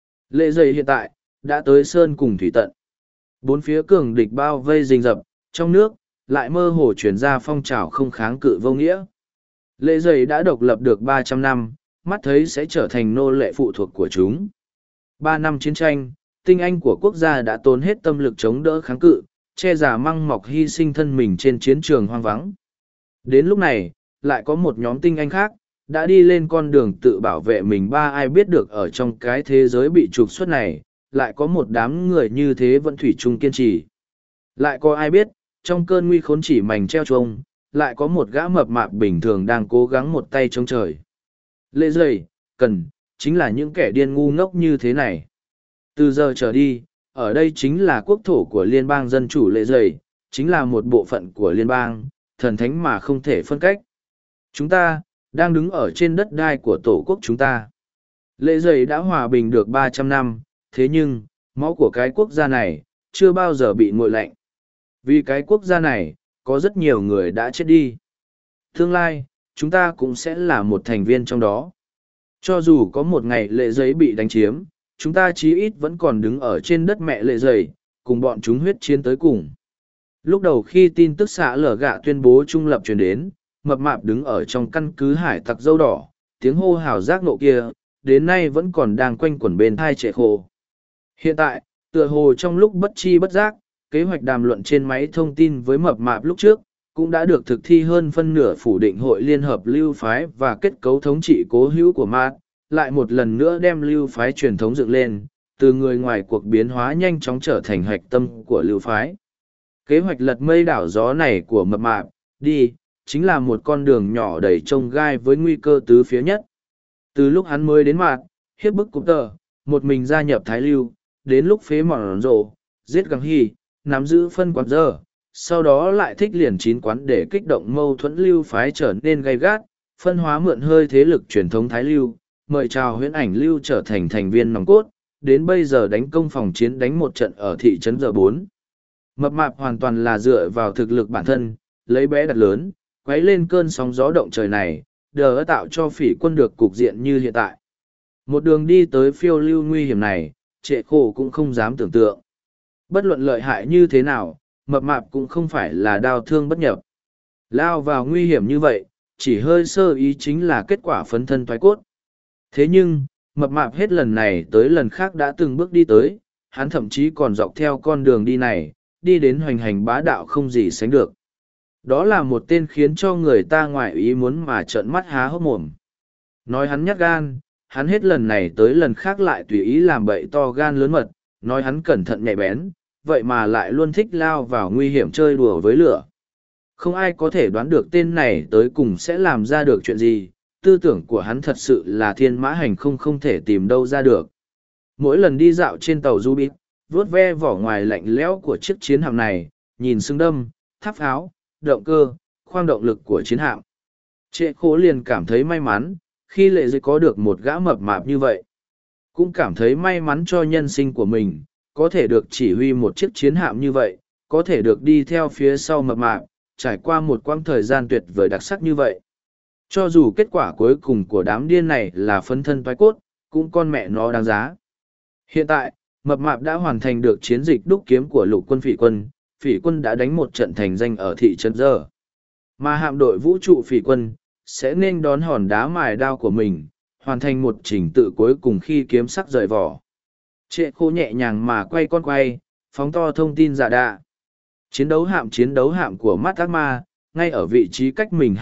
Lệ dày hiện tại, đã tới sơn cùng thủy tận. Bốn phía cường địch bao vây rình rập, trong nước, lại mơ hồ chuyển ra phong trào không kháng cự vô nghĩa. Lệ dày đã độc lập được 300 năm, mắt thấy sẽ trở thành nô lệ phụ thuộc của chúng. 3 năm chiến tranh, tinh anh của quốc gia đã tốn hết tâm lực chống đỡ kháng cự, che giả măng mọc hy sinh thân mình trên chiến trường hoang vắng. Đến lúc này, lại có một nhóm tinh anh khác, đã đi lên con đường tự bảo vệ mình. Ai biết được ở trong cái thế giới bị trục xuất này, lại có một đám người như thế vẫn thủy chung kiên trì. Lại có ai biết, trong cơn nguy khốn chỉ mảnh treo trông, lại có một gã mập mạp bình thường đang cố gắng một tay chống trời. Lệ dày, cần, chính là những kẻ điên ngu ngốc như thế này. Từ giờ trở đi, ở đây chính là quốc thổ của liên bang dân chủ lệ dày, chính là một bộ phận của liên bang, thần thánh mà không thể phân cách. Chúng ta, đang đứng ở trên đất đai của tổ quốc chúng ta. Lệ dày đã hòa bình được 300 năm, thế nhưng, máu của cái quốc gia này, chưa bao giờ bị nguội lạnh. Vì cái quốc gia này, có rất nhiều người đã chết đi. Tương lai, chúng ta cũng sẽ là một thành viên trong đó. Cho dù có một ngày lệ giấy bị đánh chiếm, chúng ta chí ít vẫn còn đứng ở trên đất mẹ lệ giấy, cùng bọn chúng huyết chiến tới cùng. Lúc đầu khi tin tức xã lở gạ tuyên bố trung lập truyền đến, mập mạp đứng ở trong căn cứ hải tặc dâu đỏ, tiếng hô hào giác nộ kia, đến nay vẫn còn đang quanh quẩn bên thai trẻ khô. Hiện tại, tựa hồ trong lúc bất chi bất giác, kế hoạch đàm luận trên máy thông tin với mập mạp lúc trước, cũng đã được thực thi hơn phân nửa phủ định hội liên hợp lưu phái và kết cấu thống trị cố hữu của Mạt, lại một lần nữa đem lưu phái truyền thống dựng lên, từ người ngoài cuộc biến hóa nhanh chóng trở thành hạch tâm của lưu phái. Kế hoạch lật mây đảo gió này của mập mạp, đi, chính là một con đường nhỏ đầy trông gai với nguy cơ tứ phía nhất. Từ lúc hắn mới đến Mạt, hiếp bức cụp tờ, một mình gia nhập Thái Lưu, đến lúc phế mòn rộ, giết găng hy, nắm giữ phân quạt giờ, sau đó lại thích liền chín quán để kích động mâu thuẫn lưu phái trở nên gay gắt, phân hóa mượn hơi thế lực truyền thống Thái Lưu, mời chào huyễn ảnh lưu trở thành thành viên nòng cốt, đến bây giờ đánh công phòng chiến đánh một trận ở thị trấn giờ 4. Mập mạp hoàn toàn là dựa vào thực lực bản thân, lấy bé đặt lớn, quấy lên cơn sóng gió động trời này, đỡ tạo cho phỉ quân được cục diện như hiện tại. Một đường đi tới phiêu lưu nguy hiểm này, trệ khổ cũng không dám tưởng tượng. Bất luận lợi hại như thế nào, mập mạp cũng không phải là đau thương bất nhập. Lao vào nguy hiểm như vậy, chỉ hơi sơ ý chính là kết quả phấn thân thoái cốt. Thế nhưng, mập mạp hết lần này tới lần khác đã từng bước đi tới, hắn thậm chí còn dọc theo con đường đi này, đi đến hoành hành bá đạo không gì sánh được. Đó là một tên khiến cho người ta ngoại ý muốn mà trợn mắt há hốc mồm. Nói hắn nhát gan, hắn hết lần này tới lần khác lại tùy ý làm bậy to gan lớn mật, nói hắn cẩn thận nhạy bén, vậy mà lại luôn thích lao vào nguy hiểm chơi đùa với lửa. Không ai có thể đoán được tên này tới cùng sẽ làm ra được chuyện gì, tư tưởng của hắn thật sự là thiên mã hành không thể tìm đâu ra được. Mỗi lần đi dạo trên tàu du bít, vuốt ve vỏ ngoài lạnh lẽo của chiếc chiến hạm này, nhìn xương đâm, tháp pháo, động cơ, khoang động lực của chiến hạm. Trệ khố liền cảm thấy may mắn, khi lệ dưới có được một gã mập mạp như vậy. Cũng cảm thấy may mắn cho nhân sinh của mình, có thể được chỉ huy một chiếc chiến hạm như vậy, có thể được đi theo phía sau mập mạp, trải qua một quãng thời gian tuyệt vời đặc sắc như vậy. Cho dù kết quả cuối cùng của đám điên này là phân thân toái cốt, cũng con mẹ nó đáng giá. Hiện tại, mập mạp đã hoàn thành được chiến dịch đúc kiếm của lục quân phỉ quân đã đánh một trận thành danh ở thị trấn Giờ. Mà hạm đội vũ trụ phỉ quân, sẽ nên đón hòn đá mài đao của mình, hoàn thành một trình tự cuối cùng khi kiếm sắc rời vỏ. Trệ khô nhẹ nhàng mà quay con quay, phóng to thông tin dạ đạ. Chiến đấu hạm của mắt ác ma, ngay ở vị trí cách mình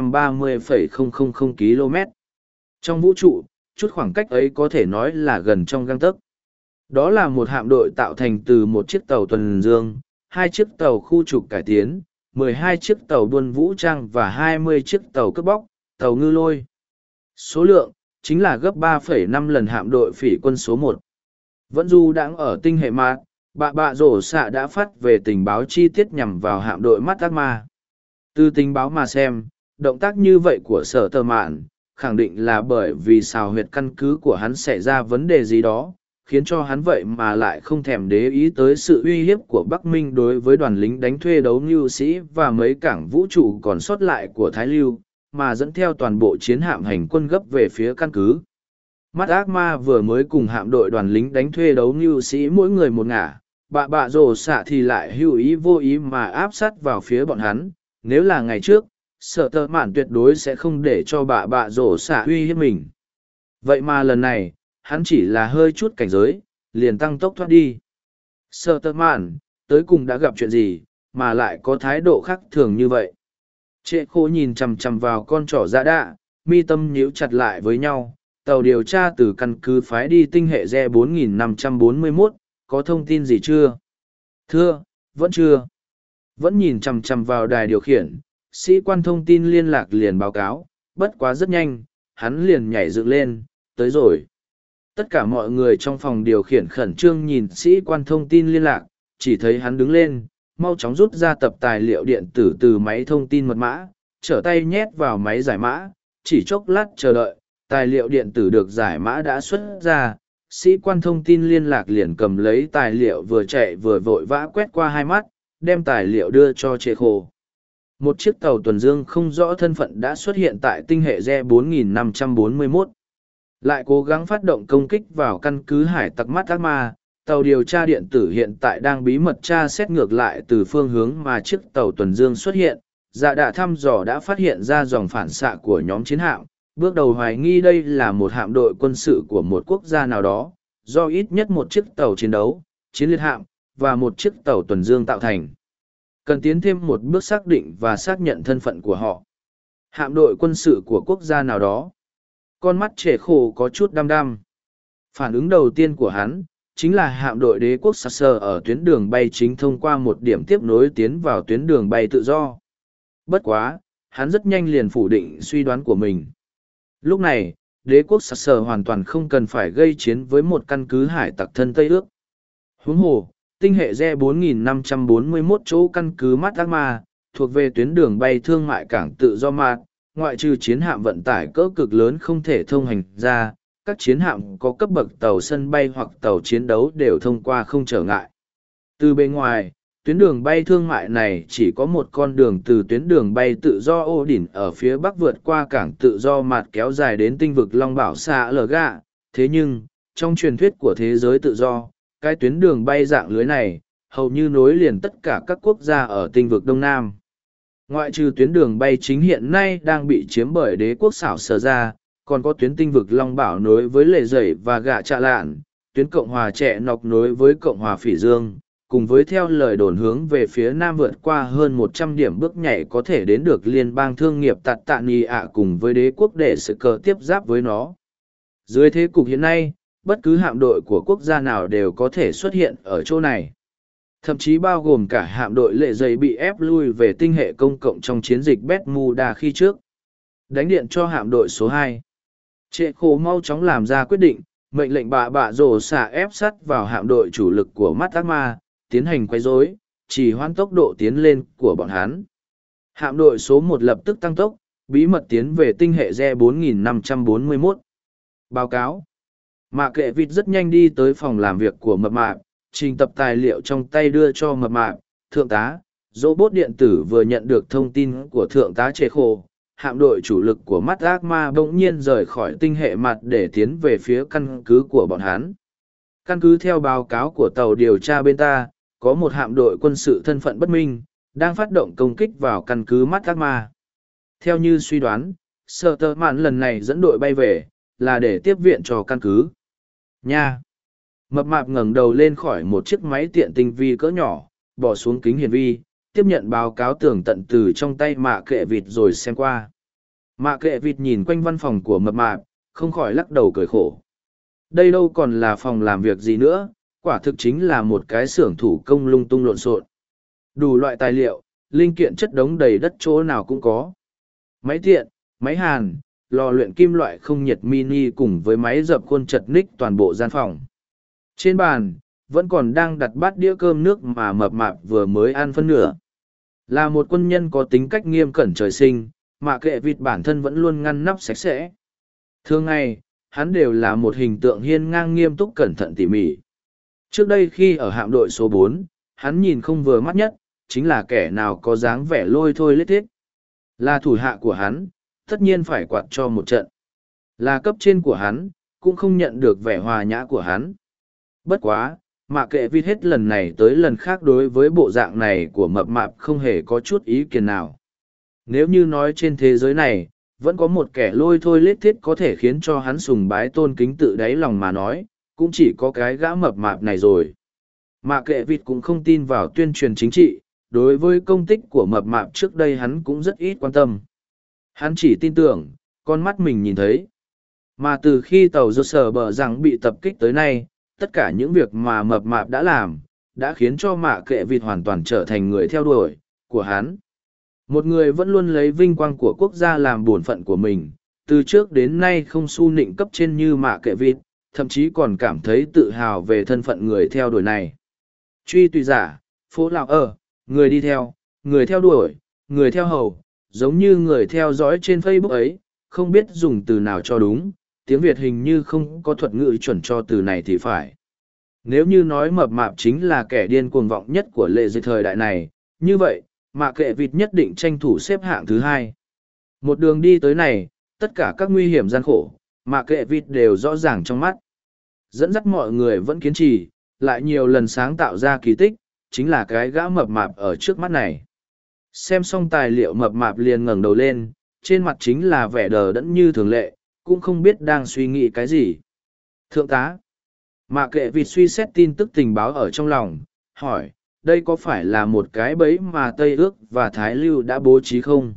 230,000 km. Trong vũ trụ, chút khoảng cách ấy có thể nói là gần trong gang tấc. Đó là một hạm đội tạo thành từ một chiếc tàu tuần dương, 2 chiếc tàu khu trục cải tiến, 12 chiếc tàu buôn vũ trang và 20 chiếc tàu cướp bóc, tàu ngư lôi. Số lượng, chính là gấp 3,5 lần hạm đội phỉ quân số 1. Vẫn dù đang ở tinh hệ mạt, bạ rổ xạ đã phát về tình báo chi tiết nhằm vào hạm đội mắt ác ma. Từ tình báo mà xem, động tác như vậy của sở tờ mạn, khẳng định là bởi vì xào huyệt căn cứ của hắn xảy ra vấn đề gì đó, khiến cho hắn vậy mà lại không thèm để ý tới sự uy hiếp của Bắc Minh đối với đoàn lính đánh thuê đấu Ngưu Sĩ và mấy cảng vũ trụ còn sót lại của Thái Lưu, mà dẫn theo toàn bộ chiến hạm hành quân gấp về phía căn cứ. Mắt ác ma vừa mới cùng hạm đội đoàn lính đánh thuê đấu Ngưu Sĩ mỗi người một ngả, bạ rồ xạ thì lại hữu ý vô ý mà áp sát vào phía bọn hắn. Nếu là ngày trước, sở tờ mạn tuyệt đối sẽ không để cho bạ rồ xạ uy hiếp mình. Vậy mà lần này, hắn chỉ là hơi chút cảnh giới, liền tăng tốc thoát đi. Sở tờ mạn, tới cùng đã gặp chuyện gì, mà lại có thái độ khác thường như vậy. Trệ khô nhìn chằm chằm vào con trỏ dạ đạ, mi tâm nhíu chặt lại với nhau. Tàu điều tra từ căn cứ phái đi tinh hệ Re 4541, có thông tin gì chưa? Thưa, vẫn chưa. Vẫn nhìn chằm chằm vào đài điều khiển, sĩ quan thông tin liên lạc liền báo cáo, bất quá rất nhanh, hắn liền nhảy dựng lên, tới rồi. Tất cả mọi người trong phòng điều khiển khẩn trương nhìn sĩ quan thông tin liên lạc, chỉ thấy hắn đứng lên, mau chóng rút ra tập tài liệu điện tử từ máy thông tin mật mã, trở tay nhét vào máy giải mã, chỉ chốc lát chờ đợi, tài liệu điện tử được giải mã đã xuất ra. Sĩ quan thông tin liên lạc liền cầm lấy tài liệu vừa chạy vừa vội vã quét qua hai mắt, đem tài liệu đưa cho Trệ Khổ. Một chiếc tàu tuần dương không rõ thân phận đã xuất hiện tại tinh hệ Re 4541. Lại cố gắng phát động công kích vào căn cứ hải tặc mắt ác ma. Tàu điều tra điện tử hiện tại đang bí mật tra xét ngược lại từ phương hướng mà chiếc tàu tuần dương xuất hiện. Dạ đạ thăm dò đã phát hiện ra dòng phản xạ của nhóm chiến hạm, bước đầu hoài nghi đây là một hạm đội quân sự của một quốc gia nào đó, do ít nhất một chiếc tàu chiến đấu, chiến liệt hạm, và một chiếc tàu tuần dương tạo thành. Cần tiến thêm một bước xác định và xác nhận thân phận của họ. Hạm đội quân sự của quốc gia nào đó. Con mắt Trệ Khổ có chút đăm đăm. Phản ứng đầu tiên của hắn chính là hạm đội đế quốc Sasser ở tuyến đường bay chính thông qua một điểm tiếp nối tiến vào tuyến đường bay tự do. Bất quá, hắn rất nhanh liền phủ định suy đoán của mình. Lúc này, đế quốc Sasser hoàn toàn không cần phải gây chiến với một căn cứ hải tặc thân Tây ước. Huống hồ, tinh hệ Re 4541 chỗ căn cứ mắt ác ma, thuộc về tuyến đường bay thương mại cảng tự do mạt, ngoại trừ chiến hạm vận tải cỡ cực lớn không thể thông hành ra, các chiến hạm có cấp bậc tàu sân bay hoặc tàu chiến đấu đều thông qua không trở ngại. Từ bên ngoài, tuyến đường bay thương mại này chỉ có một con đường từ tuyến đường bay tự do Ô Đỉnh ở phía bắc vượt qua cảng tự do mạt kéo dài đến tinh vực Long Bảo Xạ Lờ Gạ. Thế nhưng, trong truyền thuyết của thế giới tự do, cái tuyến đường bay dạng lưới này, hầu như nối liền tất cả các quốc gia ở tinh vực Đông Nam. Ngoại trừ tuyến đường bay chính hiện nay đang bị chiếm bởi đế quốc xảo sở ra, còn có tuyến tinh vực Long Bảo nối với Lệ Dẩy và Gạ Trạ Lạn, tuyến Cộng hòa Trẻ Nọc nối với Cộng hòa Phỉ Dương, cùng với theo lời đồn hướng về phía Nam vượt qua hơn 100 điểm bước nhảy có thể đến được liên bang thương nghiệp Tạt Tạ Nì ạ cùng với đế quốc để sự cờ tiếp giáp với nó. Dưới thế cục hiện nay, bất cứ hạm đội của quốc gia nào đều có thể xuất hiện ở chỗ này. Thậm chí bao gồm cả hạm đội Lệ Dày bị ép lui về tinh hệ công cộng trong chiến dịch Bermuda khi trước. Đánh điện cho hạm đội số 2. Trệ Khổ mau chóng làm ra quyết định, mệnh lệnh bạ rồ xạ ép sát vào hạm đội chủ lực của mắt ác ma, tiến hành quấy rối, chỉ hoãn tốc độ tiến lên của bọn hắn. Hạm đội số 1 lập tức tăng tốc, bí mật tiến về tinh hệ Re 4541. Báo cáo. Mạ Kệ Vịt rất nhanh đi tới phòng làm việc của Mập Mạp, trình tập tài liệu trong tay đưa cho Mập Mạp. Thượng tá, robot điện tử vừa nhận được thông tin của Thượng tá Trệ Khổ. Hạm đội chủ lực của mắt ác ma bỗng nhiên rời khỏi tinh hệ mặt để tiến về phía căn cứ của bọn hắn. Căn cứ theo báo cáo của tàu điều tra bên ta, có một hạm đội quân sự thân phận bất minh, đang phát động công kích vào căn cứ mắt ác ma. Theo như suy đoán, Sở Tơ Mạn lần này dẫn đội bay về, là để tiếp viện cho căn cứ. Nha! Mập Mạp ngẩng đầu lên khỏi một chiếc máy tiện tinh vi cỡ nhỏ, bỏ xuống kính hiển vi, tiếp nhận báo cáo tường tận từ trong tay Mạ Kệ Vịt rồi xem qua. Mạ Kệ Vịt nhìn quanh văn phòng của Mập Mạp, không khỏi lắc đầu cười khổ. Đây đâu còn là phòng làm việc gì nữa, quả thực chính là một cái xưởng thủ công lung tung lộn xộn. Đủ loại tài liệu, linh kiện chất đống đầy đất chỗ nào cũng có. Máy tiện, máy hàn, lò luyện kim loại không nhiệt mini cùng với máy dập khuôn chật ních toàn bộ gian phòng. Trên bàn, vẫn còn đang đặt bát đĩa cơm nước mà Mập Mạp vừa mới ăn phân nửa. Là một quân nhân có tính cách nghiêm cẩn trời sinh, Mạ Kệ Vịt bản thân vẫn luôn ngăn nắp sạch sẽ. Thường ngày, hắn đều là một hình tượng hiên ngang nghiêm túc cẩn thận tỉ mỉ. Trước đây khi ở hạm đội số 4, hắn nhìn không vừa mắt nhất, chính là kẻ nào có dáng vẻ lôi thôi lết thiết. Là thủ hạ của hắn, tất nhiên phải quạt cho một trận. Là cấp trên của hắn, cũng không nhận được vẻ hòa nhã của hắn. Bất quá, Mạ Kệ Vịt hết lần này tới lần khác đối với bộ dạng này của Mập Mạp không hề có chút ý kiến nào. Nếu như nói trên thế giới này, vẫn có một kẻ lôi thôi lết thiết có thể khiến cho hắn sùng bái tôn kính tự đáy lòng mà nói, cũng chỉ có cái gã Mập Mạp này rồi. Mạ Kệ Vịt cũng không tin vào tuyên truyền chính trị, đối với công tích của Mập Mạp trước đây hắn cũng rất ít quan tâm. Hắn chỉ tin tưởng, con mắt mình nhìn thấy. Mà từ khi tàu do sở bờ rằng bị tập kích tới nay, tất cả những việc mà Mập Mạp đã làm, đã khiến cho Mạ Kệ Vịt hoàn toàn trở thành người theo đuổi của hắn. Một người vẫn luôn lấy vinh quang của quốc gia làm bổn phận của mình, từ trước đến nay không su nịnh cấp trên như Mạ Kệ Vịt, thậm chí còn cảm thấy tự hào về thân phận người theo đuổi này. Truy tùy giả, phố lão người đi theo, người theo đuổi, người theo hầu, giống như người theo dõi trên Facebook ấy, không biết dùng từ nào cho đúng, tiếng Việt hình như không có thuật ngữ chuẩn cho từ này thì phải. Nếu như nói mập mạp chính là kẻ điên cuồng vọng nhất của lệ dịch thời đại này, như vậy, Mạ Kệ Vịt nhất định tranh thủ xếp hạng thứ hai. Một đường đi tới này, tất cả các nguy hiểm gian khổ, Mạ Kệ Vịt đều rõ ràng trong mắt. Dẫn dắt mọi người vẫn kiên trì, lại nhiều lần sáng tạo ra kỳ tích, chính là cái gã mập mạp ở trước mắt này. Xem xong tài liệu, mập mạp liền ngẩng đầu lên, trên mặt chính là vẻ đờ đẫn như thường lệ, cũng không biết đang suy nghĩ cái gì. Thượng tá, Mạ Kệ Vịt suy xét tin tức tình báo ở trong lòng, hỏi, đây có phải là một cái bẫy mà Tây Ước và Thái Lưu đã bố trí không?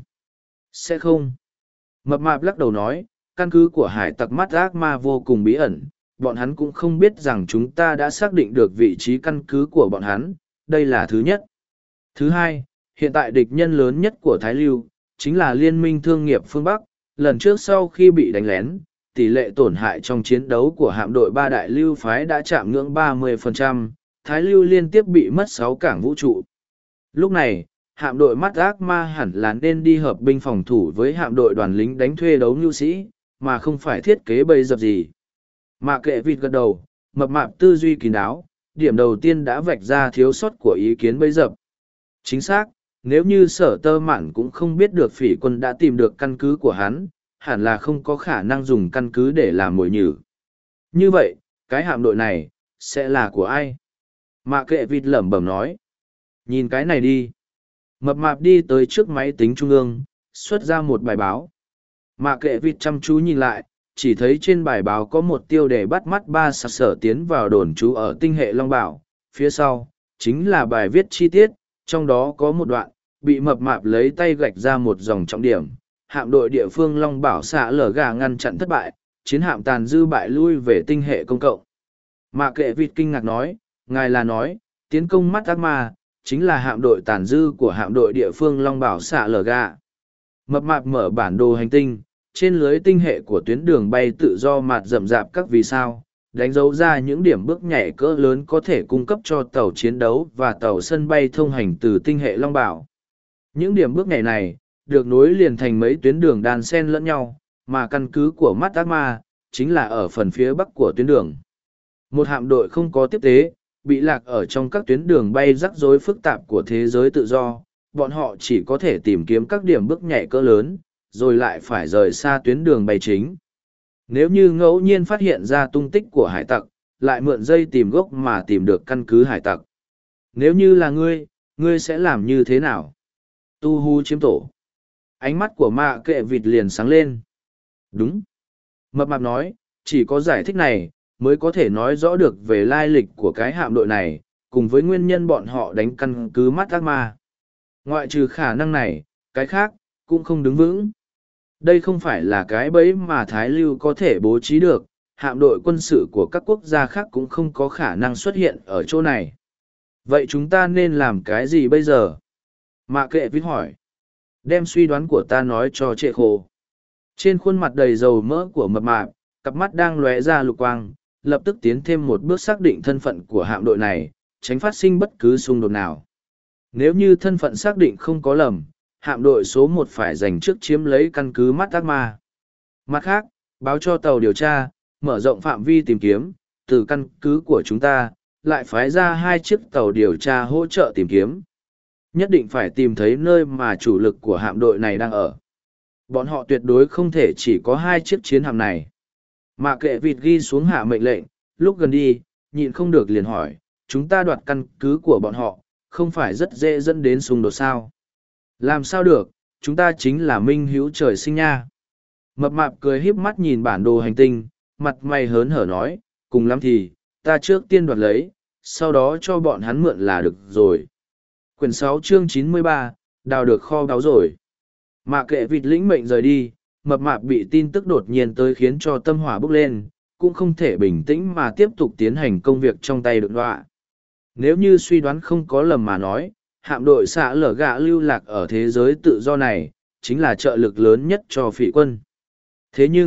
Sẽ không. Mập mạp lắc đầu nói, căn cứ của hải tặc mắt ác ma vô cùng bí ẩn, bọn hắn cũng không biết rằng chúng ta đã xác định được vị trí căn cứ của bọn hắn, đây là thứ nhất. Thứ hai, hiện tại địch nhân lớn nhất của Thái Lưu, chính là Liên minh Thương nghiệp phương Bắc, lần trước sau khi bị đánh lén, tỷ lệ tổn hại trong chiến đấu của hạm đội ba đại lưu phái đã chạm ngưỡng 30%, Thái Lưu liên tiếp bị mất 6 cảng vũ trụ. Lúc này, hạm đội mắt ác ma hẳn là nên đi hợp binh phòng thủ với hạm đội đoàn lính đánh thuê đấu nhu sĩ, mà không phải thiết kế bầy dập gì. Mạ Kệ Vịt gật đầu, mập mạp tư duy kín đáo, điểm đầu tiên đã vạch ra thiếu sót của ý kiến bẫy dập. Chính xác, nếu như Sở Tơ Mạn cũng không biết được phỉ quân đã tìm được căn cứ của hắn, hẳn là không có khả năng dùng căn cứ để làm mồi nhử. Như vậy, cái hạm đội này, sẽ là của ai? Mạ Kệ Vịt lẩm bẩm nói. Nhìn cái này đi. Mập mạp đi tới trước máy tính trung ương, xuất ra một bài báo. Mạ Kệ Vịt chăm chú nhìn lại, chỉ thấy trên bài báo có một tiêu đề bắt mắt ba sặc sở tiến vào đồn trú ở tinh hệ Long Bảo. Phía sau, chính là bài viết chi tiết, trong đó có một đoạn, bị mập mạp lấy tay gạch ra một dòng trọng điểm. Hạm đội địa phương Long Bảo xạ lở gà ngăn chặn thất bại, chiến hạm tàn dư bại lui về tinh hệ công cộng. Mạ Kệ Vịt kinh ngạc nói, ngài là nói, tiến công mắt ác ma, chính là hạm đội tàn dư của hạm đội địa phương Long Bảo xạ lở gà. Mập mạp mở bản đồ hành tinh, trên lưới tinh hệ của tuyến đường bay tự do mạt rậm rạp các vì sao, đánh dấu ra những điểm bước nhảy cỡ lớn có thể cung cấp cho tàu chiến đấu và tàu sân bay thông hành từ tinh hệ Long Bảo. Những điểm bước nhảy này, được nối liền thành mấy tuyến đường đan xen lẫn nhau, mà căn cứ của mắt ác ma, chính là ở phần phía bắc của tuyến đường. Một hạm đội không có tiếp tế, bị lạc ở trong các tuyến đường bay rắc rối phức tạp của thế giới tự do, bọn họ chỉ có thể tìm kiếm các điểm bước nhảy cỡ lớn, rồi lại phải rời xa tuyến đường bay chính. Nếu như ngẫu nhiên phát hiện ra tung tích của hải tặc, lại mượn dây tìm gốc mà tìm được căn cứ hải tặc. Nếu như là ngươi sẽ làm như thế nào? Tu Hu chiếm tổ. Ánh mắt của Mạ Kệ Vịt liền sáng lên. Đúng. Mập mạp nói, chỉ có giải thích này, mới có thể nói rõ được về lai lịch của cái hạm đội này, cùng với nguyên nhân bọn họ đánh căn cứ mắt ác ma. Ngoại trừ khả năng này, cái khác, cũng không đứng vững. Đây không phải là cái bẫy mà Thái Lưu có thể bố trí được, hạm đội quân sự của các quốc gia khác cũng không có khả năng xuất hiện ở chỗ này. Vậy chúng ta nên làm cái gì bây giờ? Mạ Kệ Vịt hỏi. Đem suy đoán của ta nói cho Trệ Khổ. Trên khuôn mặt đầy dầu mỡ của mập mạp, cặp mắt đang lóe ra lục quang, lập tức tiến thêm một bước xác định thân phận của hạm đội này, tránh phát sinh bất cứ xung đột nào. Nếu như thân phận xác định không có lầm, hạm đội số 1 phải giành trước chiếm lấy căn cứ mắt ác ma. Mặt khác, báo cho tàu điều tra, mở rộng phạm vi tìm kiếm, từ căn cứ của chúng ta, lại phái ra 2 chiếc tàu điều tra hỗ trợ tìm kiếm. Nhất định phải tìm thấy nơi mà chủ lực của hạm đội này đang ở. Bọn họ tuyệt đối không thể chỉ có 2 chiếc chiến hạm này. Mạ Kệ Vịt ghi xuống hạ mệnh lệnh, lúc gần đi, nhịn không được liền hỏi, chúng ta đoạt căn cứ của bọn họ, không phải rất dễ dẫn đến xung đột sao? Làm sao được, chúng ta chính là minh hữu trời sinh nha. Mập mạp cười híp mắt nhìn bản đồ hành tinh, mặt mày hớn hở nói, cùng lắm thì, ta trước tiên đoạt lấy, sau đó cho bọn hắn mượn là được rồi. Quyển 6 chương 93, đào được kho báu rồi. Mạ Kệ Vịt lĩnh mệnh rời đi, mập mạp bị tin tức đột nhiên tới khiến cho tâm hỏa bốc lên, cũng không thể bình tĩnh mà tiếp tục tiến hành công việc trong tay đựng đọa. Nếu như suy đoán không có lầm mà nói, hạm đội xạ lở gạ lưu lạc ở thế giới tự do này, chính là trợ lực lớn nhất cho phỉ quân. Thế nhưng,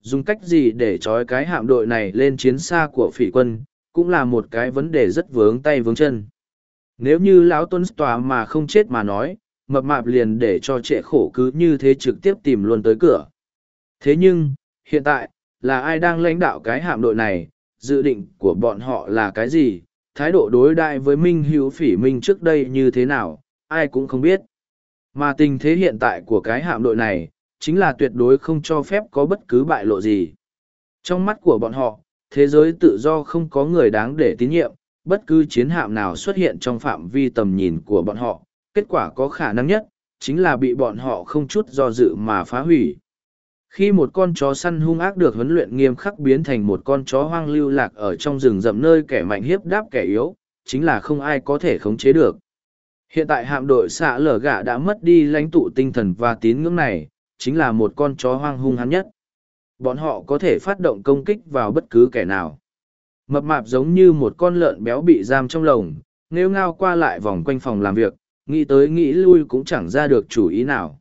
dùng cách gì để trói cái hạm đội này lên chiến xa của phỉ quân, cũng là một cái vấn đề rất vướng tay vướng chân. Nếu như lão Tuấn Tòa mà không chết mà nói, mập mạp liền để cho trệ khổ cứ như thế trực tiếp tìm luôn tới cửa. Thế nhưng, hiện tại, là ai đang lãnh đạo cái hạm đội này, dự định của bọn họ là cái gì, thái độ đối đại với Minh Hữu Phỉ Minh trước đây như thế nào, ai cũng không biết. Mà tình thế hiện tại của cái hạm đội này, chính là tuyệt đối không cho phép có bất cứ bại lộ gì. Trong mắt của bọn họ, thế giới tự do không có người đáng để tín nhiệm, bất cứ chiến hạm nào xuất hiện trong phạm vi tầm nhìn của bọn họ, kết quả có khả năng nhất, chính là bị bọn họ không chút do dự mà phá hủy. Khi một con chó săn hung ác được huấn luyện nghiêm khắc biến thành một con chó hoang lưu lạc ở trong rừng rậm nơi kẻ mạnh hiếp đáp kẻ yếu, chính là không ai có thể khống chế được. Hiện tại hạm đội xạ lở gạ đã mất đi lãnh tụ tinh thần và tín ngưỡng này, chính là một con chó hoang hung hãn nhất. Bọn họ có thể phát động công kích vào bất cứ kẻ nào. Mập mạp giống như một con lợn béo bị giam trong lồng, nghêu ngao qua lại vòng quanh phòng làm việc, nghĩ tới nghĩ lui cũng chẳng ra được chủ ý nào.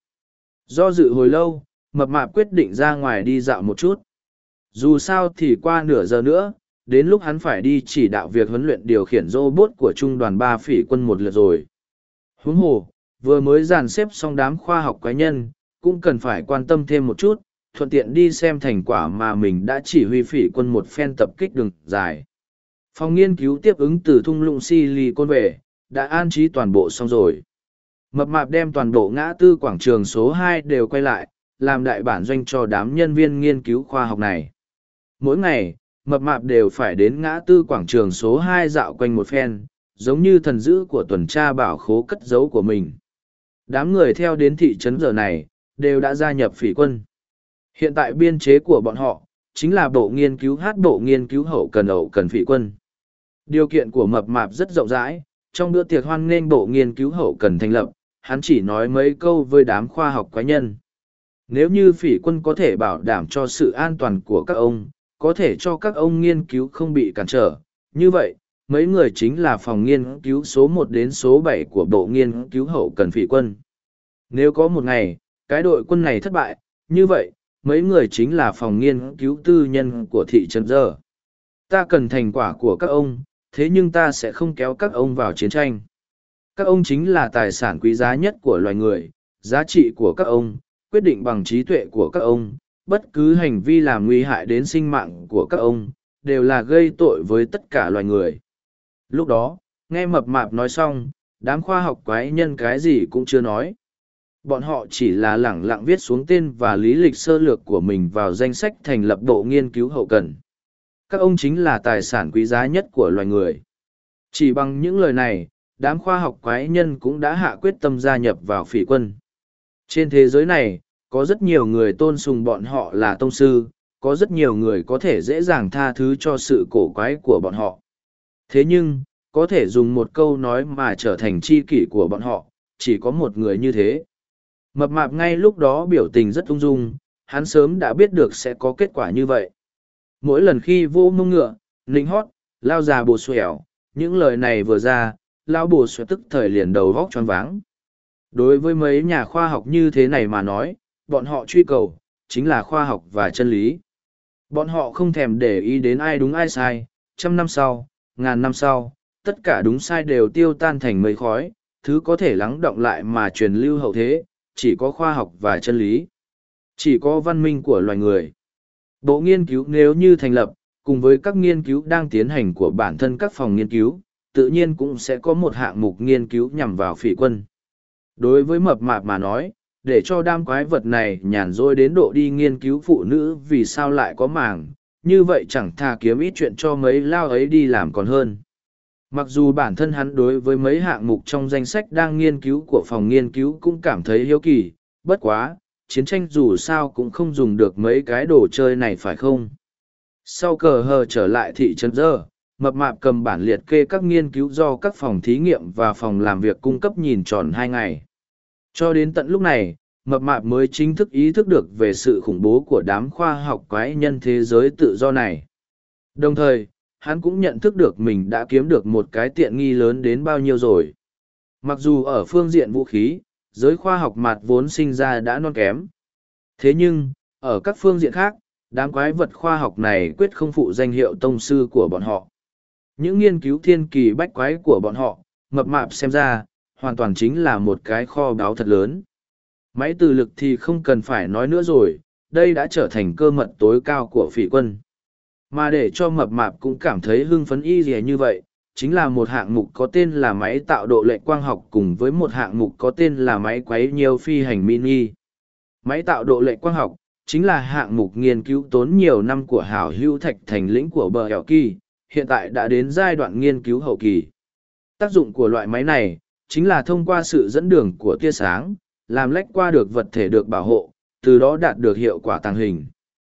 Do dự hồi lâu, mập mạp quyết định ra ngoài đi dạo một chút. Dù sao thì qua nửa giờ nữa, đến lúc hắn phải đi chỉ đạo việc huấn luyện điều khiển robot của trung đoàn 3 phỉ quân một lượt rồi. Huống hồ, vừa mới dàn xếp xong đám khoa học quái nhân, cũng cần phải quan tâm thêm một chút, thuận tiện đi xem thành quả mà mình đã chỉ huy phỉ quân một phen tập kích đường dài. Phòng nghiên cứu tiếp ứng từ thung lũng Silicon về, đã an trí toàn bộ xong rồi. Mập mạp đem toàn bộ ngã tư quảng trường số 2 đều quay lại, làm đại bản doanh cho đám nhân viên nghiên cứu khoa học này. Mỗi ngày, mập mạp đều phải đến ngã tư quảng trường số 2 dạo quanh một phen, giống như thần dữ của tuần tra bảo khố cất giấu của mình. Đám người theo đến thị trấn giờ này, đều đã gia nhập phỉ quân. Hiện tại biên chế của bọn họ, chính là bộ nghiên cứu bộ nghiên cứu hậu cần phỉ quân. Điều kiện của mập mạp rất rộng rãi, trong bữa tiệc hoan nghênh bộ nghiên cứu hậu cần thành lập, hắn chỉ nói mấy câu với đám khoa học quái nhân. Nếu như phỉ quân có thể bảo đảm cho sự an toàn của các ông, có thể cho các ông nghiên cứu không bị cản trở, như vậy, mấy người chính là phòng nghiên cứu số 1 đến số 7 của bộ nghiên cứu hậu cần phỉ quân. Nếu có một ngày, cái đội quân này thất bại, như vậy, mấy người chính là phòng nghiên cứu tư nhân của thị trấn giờ. Ta cần thành quả của các ông, thế nhưng ta sẽ không kéo các ông vào chiến tranh. Các ông chính là tài sản quý giá nhất của loài người, giá trị của các ông, quyết định bằng trí tuệ của các ông, bất cứ hành vi làm nguy hại đến sinh mạng của các ông, đều là gây tội với tất cả loài người. Lúc đó, nghe mập mạp nói xong, đám khoa học quái nhân cái gì cũng chưa nói. Bọn họ chỉ là lẳng lặng viết xuống tên và lý lịch sơ lược của mình vào danh sách thành lập bộ nghiên cứu hậu cần. Các ông chính là tài sản quý giá nhất của loài người. Chỉ bằng những lời này, đám khoa học quái nhân cũng đã hạ quyết tâm gia nhập vào phỉ quân. Trên thế giới này, có rất nhiều người tôn sùng bọn họ là tông sư, có rất nhiều người có thể dễ dàng tha thứ cho sự cổ quái của bọn họ. Thế nhưng, có thể dùng một câu nói mà trở thành tri kỷ của bọn họ, chỉ có một người như thế. Mập mạp ngay lúc đó biểu tình rất ung dung, hắn sớm đã biết được sẽ có kết quả như vậy. Mỗi lần khi vô mông ngựa, nịnh hót, lao già bồ xẻo, những lời này vừa ra, lao bồ xẻo tức thời liền đầu vóc choáng váng. Đối với mấy nhà khoa học như thế này mà nói, bọn họ truy cầu, chính là khoa học và chân lý. Bọn họ không thèm để ý đến ai đúng ai sai, 100 năm sau, 1000 năm sau, tất cả đúng sai đều tiêu tan thành mây khói, thứ có thể lắng động lại mà truyền lưu hậu thế, chỉ có khoa học và chân lý. Chỉ có văn minh của loài người. Bộ nghiên cứu nếu như thành lập, cùng với các nghiên cứu đang tiến hành của bản thân các phòng nghiên cứu, tự nhiên cũng sẽ có một hạng mục nghiên cứu nhằm vào phỉ quân. Đối với mập mạp mà nói, để cho đám quái vật này nhàn rỗi đến độ đi nghiên cứu phụ nữ vì sao lại có màng, như vậy chẳng thà kiếm ít chuyện cho mấy lao ấy đi làm còn hơn. Mặc dù bản thân hắn đối với mấy hạng mục trong danh sách đang nghiên cứu của phòng nghiên cứu cũng cảm thấy hiếu kỳ, bất quá, chiến tranh dù sao cũng không dùng được mấy cái đồ chơi này phải không? Sau cờ hờ trở lại thị trấn giờ, mập mạp cầm bản liệt kê các nghiên cứu do các phòng thí nghiệm và phòng làm việc cung cấp nhìn tròn 2 ngày. Cho đến tận lúc này, mập mạp mới chính thức ý thức được về sự khủng bố của đám khoa học quái nhân thế giới tự do này. Đồng thời, hắn cũng nhận thức được mình đã kiếm được một cái tiện nghi lớn đến bao nhiêu rồi. Mặc dù ở phương diện vũ khí, giới khoa học mạt vốn sinh ra đã non kém. Thế nhưng, ở các phương diện khác, Đám quái vật khoa học này quyết không phụ danh hiệu tông sư của bọn họ. Những nghiên cứu thiên kỳ bách quái của bọn họ, mập mạp xem ra, hoàn toàn chính là một cái kho báu thật lớn. Máy từ lực thì không cần phải nói nữa rồi, đây đã trở thành cơ mật tối cao của phỉ quân. Mà để cho mập mạp cũng cảm thấy hưng phấn y gì như vậy, chính là một hạng mục có tên là máy tạo độ lệch quang học cùng với một hạng mục có tên là máy quấy nhiều phi hành mini. Máy tạo độ lệch quang học chính là hạng mục nghiên cứu tốn nhiều năm của hảo hữu Thạch Thành Lĩnh của bờ hẻo kỳ, hiện tại đã đến giai đoạn nghiên cứu hậu kỳ. Tác dụng của loại máy này chính là thông qua sự dẫn đường của tia sáng, làm lách qua được vật thể được bảo hộ, từ đó đạt được hiệu quả tàng hình.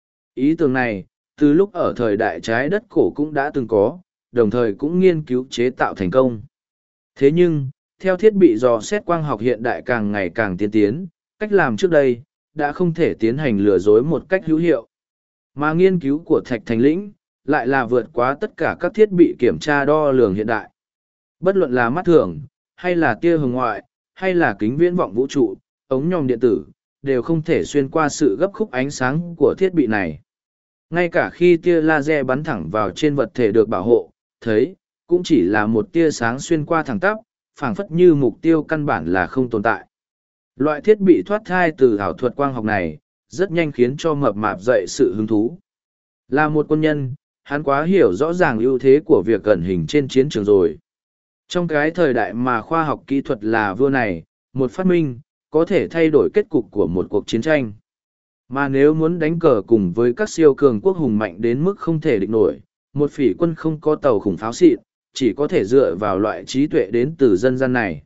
Ý tưởng này, từ lúc ở thời đại trái đất cổ cũng đã từng có, đồng thời cũng nghiên cứu chế tạo thành công. Thế nhưng, theo thiết bị dò xét quang học hiện đại càng ngày càng tiên tiến, cách làm trước đây, đã không thể tiến hành lừa dối một cách hữu hiệu. Mà nghiên cứu của Thạch Thành Lĩnh, lại là vượt quá tất cả các thiết bị kiểm tra đo lường hiện đại. Bất luận là mắt thường, hay là tia hồng ngoại, hay là kính viễn vọng vũ trụ, ống nhòm điện tử, đều không thể xuyên qua sự gấp khúc ánh sáng của thiết bị này. Ngay cả khi tia laser bắn thẳng vào trên vật thể được bảo hộ, thấy, cũng chỉ là một tia sáng xuyên qua thẳng tắp, phảng phất như mục tiêu căn bản là không tồn tại. Loại thiết bị thoát thai từ ảo thuật quang học này, rất nhanh khiến cho mập mạp dậy sự hứng thú. Là một quân nhân, hắn quá hiểu rõ ràng ưu thế của việc ẩn hình trên chiến trường rồi. Trong cái thời đại mà khoa học kỹ thuật là vua này, một phát minh, có thể thay đổi kết cục của một cuộc chiến tranh. Mà nếu muốn đánh cờ cùng với các siêu cường quốc hùng mạnh đến mức không thể địch nổi, một phỉ quân không có tàu khủng pháo xịn, chỉ có thể dựa vào loại trí tuệ đến từ dân gian này.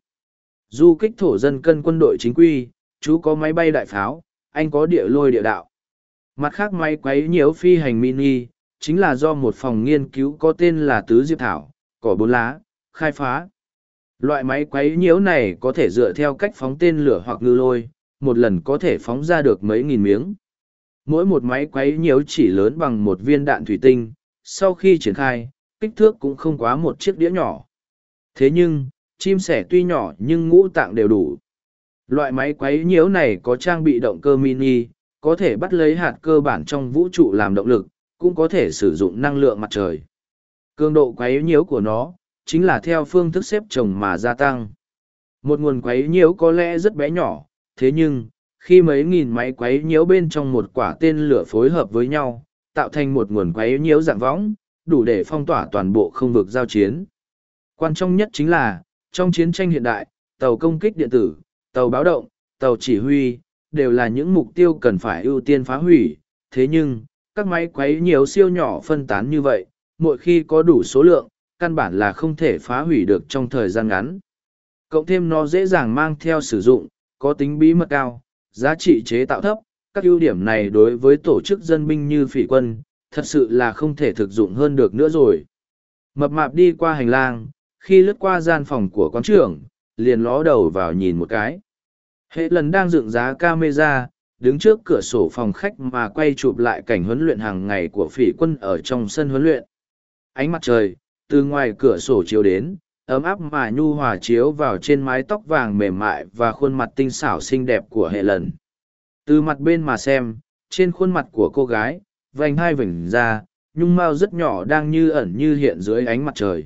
Du kích thổ dân cân quân đội chính quy, chú có máy bay đại pháo, anh có địa lôi địa đạo. Mặt khác máy quấy nhiễu phi hành mini, chính là do một phòng nghiên cứu có tên là Tứ Diệp Thảo, cỏ bốn lá, khai phá. Loại máy quấy nhiễu này có thể dựa theo cách phóng tên lửa hoặc ngư lôi, một lần có thể phóng ra được mấy nghìn miếng. Mỗi một máy quấy nhiễu chỉ lớn bằng một viên đạn thủy tinh, sau khi triển khai, kích thước cũng không quá một chiếc đĩa nhỏ. Thế nhưng, chim sẻ tuy nhỏ nhưng ngũ tạng đều đủ. Loại máy quấy nhiễu này có trang bị động cơ mini, có thể bắt lấy hạt cơ bản trong vũ trụ làm động lực, cũng có thể sử dụng năng lượng mặt trời. Cường độ quấy nhiễu của nó, chính là theo phương thức xếp chồng mà gia tăng. Một nguồn quấy nhiễu có lẽ rất bé nhỏ, thế nhưng, khi mấy nghìn máy quấy nhiễu bên trong một quả tên lửa phối hợp với nhau, tạo thành một nguồn quấy nhiễu dạng võng, đủ để phong tỏa toàn bộ không vực giao chiến. Quan trọng nhất chính là, trong chiến tranh hiện đại, tàu công kích điện tử, tàu báo động, tàu chỉ huy, đều là những mục tiêu cần phải ưu tiên phá hủy. Thế nhưng, các máy quấy nhiễu siêu nhỏ phân tán như vậy, mỗi khi có đủ số lượng, căn bản là không thể phá hủy được trong thời gian ngắn. Cộng thêm nó dễ dàng mang theo sử dụng, có tính bí mật cao, giá trị chế tạo thấp, các ưu điểm này đối với tổ chức dân binh như phỉ quân, thật sự là không thể thực dụng hơn được nữa rồi. Mập mạp đi qua hành lang, khi lướt qua gian phòng của quán trưởng, liền ló đầu vào nhìn một cái. Hệ lần đang dựng giá camera, đứng trước cửa sổ phòng khách mà quay chụp lại cảnh huấn luyện hàng ngày của phỉ quân ở trong sân huấn luyện. Ánh mặt trời, từ ngoài cửa sổ chiếu đến, ấm áp mà nhu hòa chiếu vào trên mái tóc vàng mềm mại và khuôn mặt tinh xảo xinh đẹp của hệ lần. Từ mặt bên mà xem, trên khuôn mặt của cô gái, vành hai vành da, nhung mao rất nhỏ đang như ẩn như hiện dưới ánh mặt trời.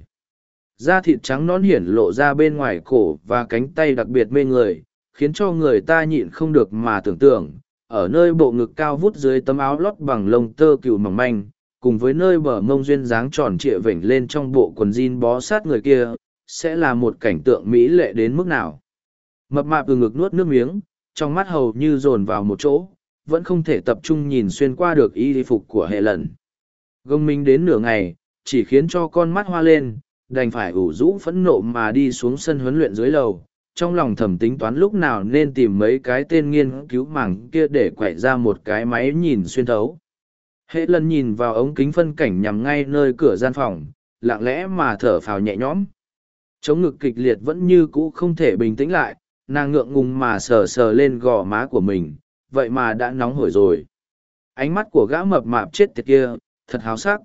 Da thịt trắng nõn hiển lộ ra bên ngoài cổ và cánh tay đặc biệt mê người, khiến cho người ta nhịn không được mà tưởng tượng, ở nơi bộ ngực cao vút dưới tấm áo lót bằng lông tơ cừu mỏng manh, cùng với nơi bờ mông duyên dáng tròn trịa vểnh lên trong bộ quần jean bó sát người kia, sẽ là một cảnh tượng mỹ lệ đến mức nào. Mập mạp từ ngực nuốt nước miếng, trong mắt hầu như dồn vào một chỗ, vẫn không thể tập trung nhìn xuyên qua được y phục của hệ lần. Gông minh đến nửa ngày, chỉ khiến cho con mắt hoa lên, đành phải ủ rũ phẫn nộ mà đi xuống sân huấn luyện dưới lầu, trong lòng thầm tính toán lúc nào nên tìm mấy cái tên nghiên cứu mảng kia để quậy ra một cái máy nhìn xuyên thấu. Hệ lần nhìn vào ống kính phân cảnh nhằm ngay nơi cửa gian phòng, lặng lẽ mà thở phào nhẹ nhõm. Chống ngực kịch liệt vẫn như cũ không thể bình tĩnh lại, nàng ngượng ngùng mà sờ sờ lên gò má của mình, vậy mà đã nóng hổi rồi. Ánh mắt của gã mập mạp chết tiệt kia, thật háo sắc.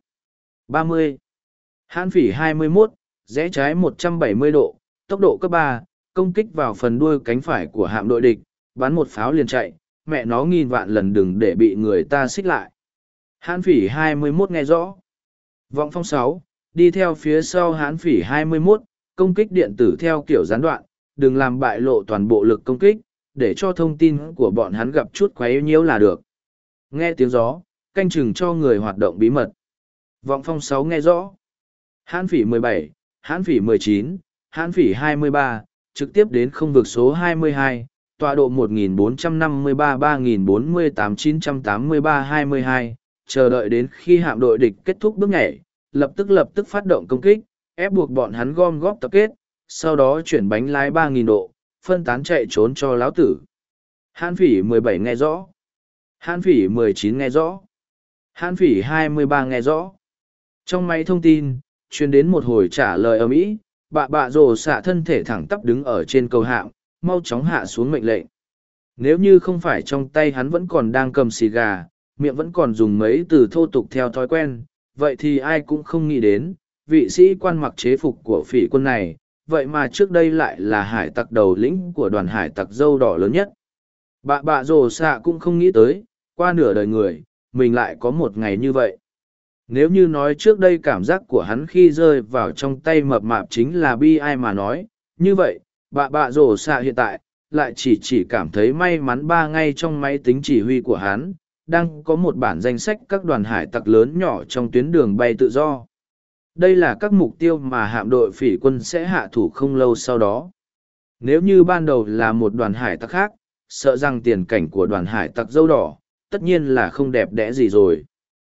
30. Hãn phỉ 21, rẽ trái 170 độ, tốc độ cấp 3, công kích vào phần đuôi cánh phải của hạm đội địch, bắn một pháo liền chạy, mẹ nó nghìn vạn lần đừng để bị người ta xích lại. Hán phỉ 21 nghe rõ. Vọng phong 6, đi theo phía sau hán phỉ 21, công kích điện tử theo kiểu gián đoạn, đừng làm bại lộ toàn bộ lực công kích, để cho thông tin của bọn hắn gặp chút quấy nhiễu là được. Nghe tiếng gió, canh chừng cho người hoạt động bí mật. Vọng phong 6 nghe rõ. Hán phỉ 17, hán phỉ 19, hán phỉ 23, trực tiếp đến không vực số 22, tọa độ 1453-3048-983-22, chờ đợi đến khi hạm đội địch kết thúc bước nhảy, lập tức phát động công kích, ép buộc bọn hắn gom góp tập kết, sau đó chuyển bánh lái 3.000 độ, phân tán chạy trốn cho lão tử. Hán phỉ 17 nghe rõ. Hán phỉ 19 nghe rõ. Hán phỉ 23 nghe rõ. Trong máy thông tin, truyền đến một hồi trả lời ầm ĩ, bạ rồ xạ thân thể thẳng tắp đứng ở trên cầu hạm, mau chóng hạ xuống mệnh lệnh. Nếu như không phải trong tay hắn vẫn còn đang cầm xì gà, miệng vẫn còn dùng mấy từ thô tục theo thói quen, vậy thì ai cũng không nghĩ đến, vị sĩ quan mặc chế phục của phỉ quân này, vậy mà trước đây lại là hải tặc đầu lĩnh của đoàn hải tặc dâu đỏ lớn nhất. Bạ rồ xạ cũng không nghĩ tới, qua nửa đời người, mình lại có một ngày như vậy. Nếu như nói trước đây cảm giác của hắn khi rơi vào trong tay mập mạp chính là bi ai mà nói, như vậy, bạ rồ xạ hiện tại, lại chỉ cảm thấy may mắn ngay trong máy tính chỉ huy của hắn, đang có một bản danh sách các đoàn hải tặc lớn nhỏ trong tuyến đường bay tự do. Đây là các mục tiêu mà hạm đội phỉ quân sẽ hạ thủ không lâu sau đó. Nếu như ban đầu là một đoàn hải tặc khác, sợ rằng tiền cảnh của đoàn hải tặc dâu đỏ, tất nhiên là không đẹp đẽ gì rồi.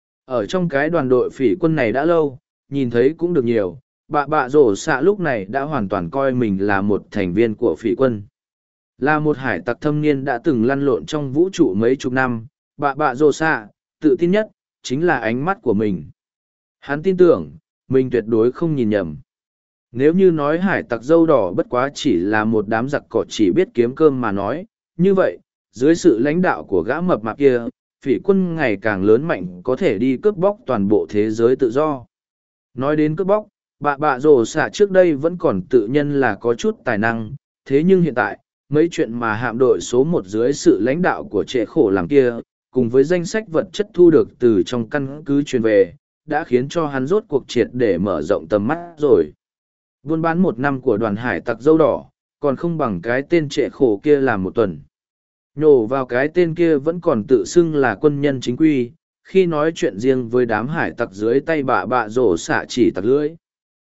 Ở trong cái đoàn đội phỉ quân này đã lâu, nhìn thấy cũng được nhiều, bạ rổ xạ lúc này đã hoàn toàn coi mình là một thành viên của phỉ quân. Là một hải tặc thâm niên đã từng lăn lộn trong vũ trụ mấy chục năm, bạ rổ xạ, tự tin nhất, chính là ánh mắt của mình. Hắn tin tưởng, mình tuyệt đối không nhìn nhầm. Nếu như nói hải tặc dâu đỏ bất quá chỉ là một đám giặc cỏ chỉ biết kiếm cơm mà nói, như vậy, dưới sự lãnh đạo của gã mập mạp kia, phỉ quân ngày càng lớn mạnh có thể đi cướp bóc toàn bộ thế giới tự do. Nói đến cướp bóc, bạ rồ xạ trước đây vẫn còn tự nhân là có chút tài năng, thế nhưng hiện tại, mấy chuyện mà hạm đội số 1 dưới sự lãnh đạo của trệ khổ làm kia, cùng với danh sách vật chất thu được từ trong căn cứ truyền về, đã khiến cho hắn rốt cuộc triệt để mở rộng tầm mắt rồi. Buôn bán 1 năm của đoàn hải tặc dâu đỏ, còn không bằng cái tên trệ khổ kia làm 1 tuần. Nhổ vào cái tên kia vẫn còn tự xưng là quân nhân chính quy, khi nói chuyện riêng với đám hải tặc dưới tay bạ rổ xạ chỉ tặc lưỡi.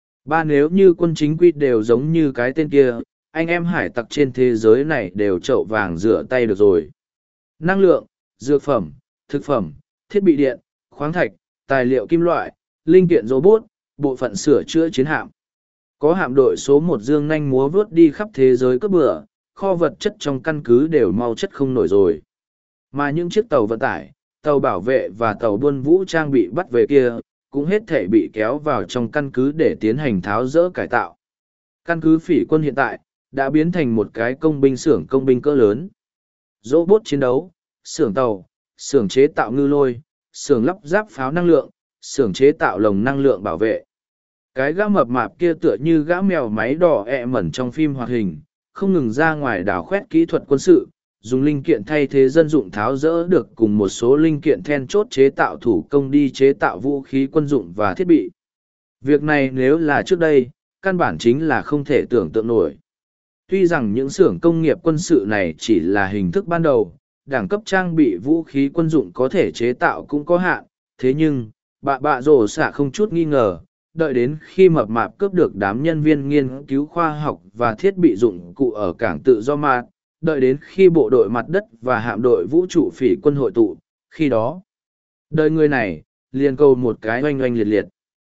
Nếu như quân chính quy đều giống như cái tên kia, anh em hải tặc trên thế giới này đều chậu vàng rửa tay được rồi. Năng lượng, dược phẩm, thực phẩm, thiết bị điện, khoáng thạch, tài liệu kim loại, linh kiện robot, bộ phận sửa chữa chiến hạm. Có hạm đội số 1 dương nhanh múa vướt đi khắp thế giới cướp bừa, kho vật chất trong căn cứ đều mau chất không nổi rồi. Mà những chiếc tàu vận tải, tàu bảo vệ và tàu buôn vũ trang bị bắt về kia, cũng hết thể bị kéo vào trong căn cứ để tiến hành tháo dỡ cải tạo. Căn cứ phỉ quân hiện tại, đã biến thành một cái xưởng công binh cỡ lớn. Robot chiến đấu, xưởng tàu, xưởng chế tạo ngư lôi, xưởng lắp ráp pháo năng lượng, xưởng chế tạo lồng năng lượng bảo vệ. Cái gã mập mạp kia tựa như gã mèo máy đỏ mẩn trong phim hoạt hình, không ngừng ra ngoài đảo khoét kỹ thuật quân sự, dùng linh kiện thay thế dân dụng tháo rỡ được cùng một số linh kiện then chốt chế tạo thủ công đi chế tạo vũ khí quân dụng và thiết bị. Việc này nếu là trước đây, căn bản chính là không thể tưởng tượng nổi. Tuy rằng những xưởng công nghiệp quân sự này chỉ là hình thức ban đầu, đẳng cấp trang bị vũ khí quân dụng có thể chế tạo cũng có hạn, thế nhưng, bạ rổ xạ không chút nghi ngờ, đợi đến khi mập mạp cướp được đám nhân viên nghiên cứu khoa học và thiết bị dụng cụ ở cảng tự do mạt, đợi đến khi bộ đội mặt đất và hạm đội vũ trụ phỉ quân hội tụ, khi đó, đời người này, liền câu một cái oanh oanh liệt liệt.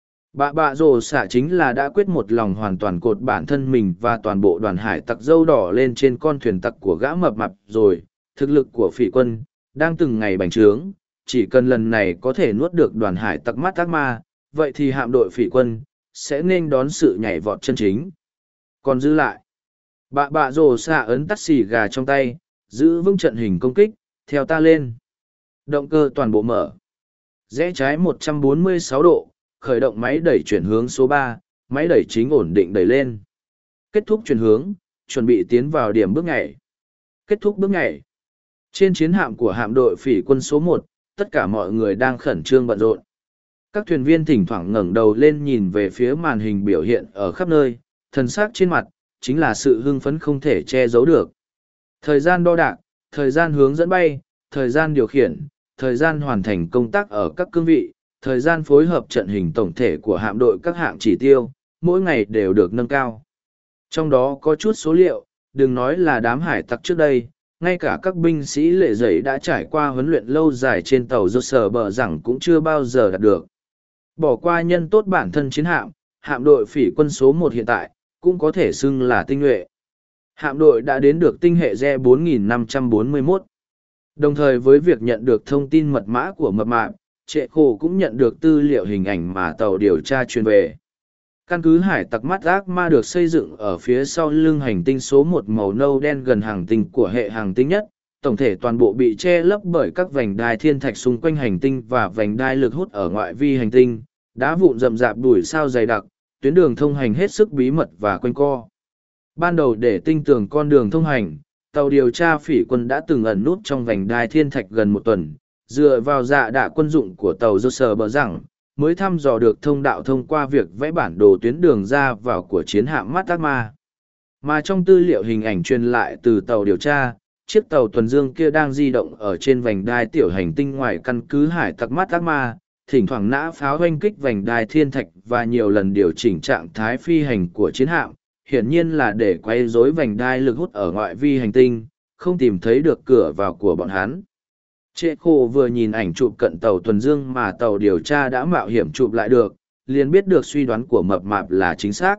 Bạ rồ xạ chính là đã quyết một lòng hoàn toàn cột bản thân mình và toàn bộ đoàn hải tặc dâu đỏ lên trên con thuyền tặc của gã mập mạp rồi, thực lực của phỉ quân, đang từng ngày bành trướng, chỉ cần lần này có thể nuốt được đoàn hải tặc mắt ác ma, vậy thì hạm đội phỉ quân, sẽ nên đón sự nhảy vọt chân chính. Còn giữ lại, bạ rồ xạ ấn tắt xì gà trong tay, giữ vững trận hình công kích, theo ta lên. Động cơ toàn bộ mở. Rẽ trái 146 độ, khởi động máy đẩy chuyển hướng số 3, máy đẩy chính ổn định đẩy lên. Kết thúc chuyển hướng, chuẩn bị tiến vào điểm bước nhảy. Kết thúc bước nhảy. Trên chiến hạm của hạm đội phỉ quân số 1, tất cả mọi người đang khẩn trương bận rộn. Các thuyền viên thỉnh thoảng ngẩng đầu lên nhìn về phía màn hình biểu hiện ở khắp nơi, thần sắc trên mặt, chính là sự hưng phấn không thể che giấu được. Thời gian đo đạc, thời gian hướng dẫn bay, thời gian điều khiển, thời gian hoàn thành công tác ở các cương vị, thời gian phối hợp trận hình tổng thể của hạm đội các hạng chỉ tiêu, mỗi ngày đều được nâng cao. Trong đó có chút số liệu, đừng nói là đám hải tặc trước đây, ngay cả các binh sĩ lệ giấy đã trải qua huấn luyện lâu dài trên tàu do sở bờ rằng cũng chưa bao giờ đạt được. Bỏ qua nhân tốt bản thân chiến hạm, hạm đội phỉ quân số 1 hiện tại, cũng có thể xưng là tinh nhuệ. Hạm đội đã đến được tinh hệ Ge 4541. Đồng thời với việc nhận được thông tin mật mã của mập mạp, Trệ Khổ cũng nhận được tư liệu hình ảnh mà tàu điều tra truyền về. Căn cứ hải tặc mắt ác ma được xây dựng ở phía sau lưng hành tinh số 1 màu nâu đen gần hành tinh của hệ hành tinh nhất, tổng thể toàn bộ bị che lấp bởi các vành đai thiên thạch xung quanh hành tinh và vành đai lực hút ở ngoại vi hành tinh, đá vụn rậm rạp đuổi sao dày đặc, tuyến đường thông hành hết sức bí mật và quanh co. Ban đầu để tinh tường con đường thông hành, tàu điều tra phỉ quân đã từng ẩn nút trong vành đai thiên thạch gần một tuần, dựa vào dạ đạ quân dụng của tàu do sờ bờ rằng, mới thăm dò được thông đạo thông qua việc vẽ bản đồ tuyến đường ra vào của chiến hạm mắt ác ma. Mà trong tư liệu hình ảnh truyền lại từ tàu điều tra, chiếc tàu tuần dương kia đang di động ở trên vành đai tiểu hành tinh ngoài căn cứ hải tặc mắt ác ma, thỉnh thoảng nã pháo hoanh kích vành đai thiên thạch và nhiều lần điều chỉnh trạng thái phi hành của chiến hạm, hiển nhiên là để quay rối vành đai lực hút ở ngoại vi hành tinh, không tìm thấy được cửa vào của bọn hắn. Trệ Khổ vừa nhìn ảnh chụp cận tàu tuần dương mà tàu điều tra đã mạo hiểm chụp lại được, liền biết được suy đoán của mập mạp là chính xác.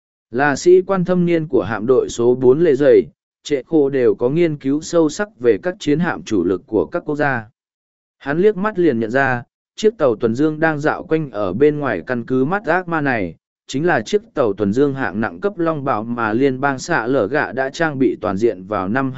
Là sĩ quan thâm niên của hạm đội số 4 lệ dày, Trệ Khổ đều có nghiên cứu sâu sắc về các chiến hạm chủ lực của các quốc gia. Hắn liếc mắt liền nhận ra, chiếc tàu tuần dương đang dạo quanh ở bên ngoài căn cứ mắt ác ma này, chính là chiếc tàu tuần dương hạng nặng cấp Long Bảo mà liên bang xạ lở gạ đã trang bị toàn diện vào năm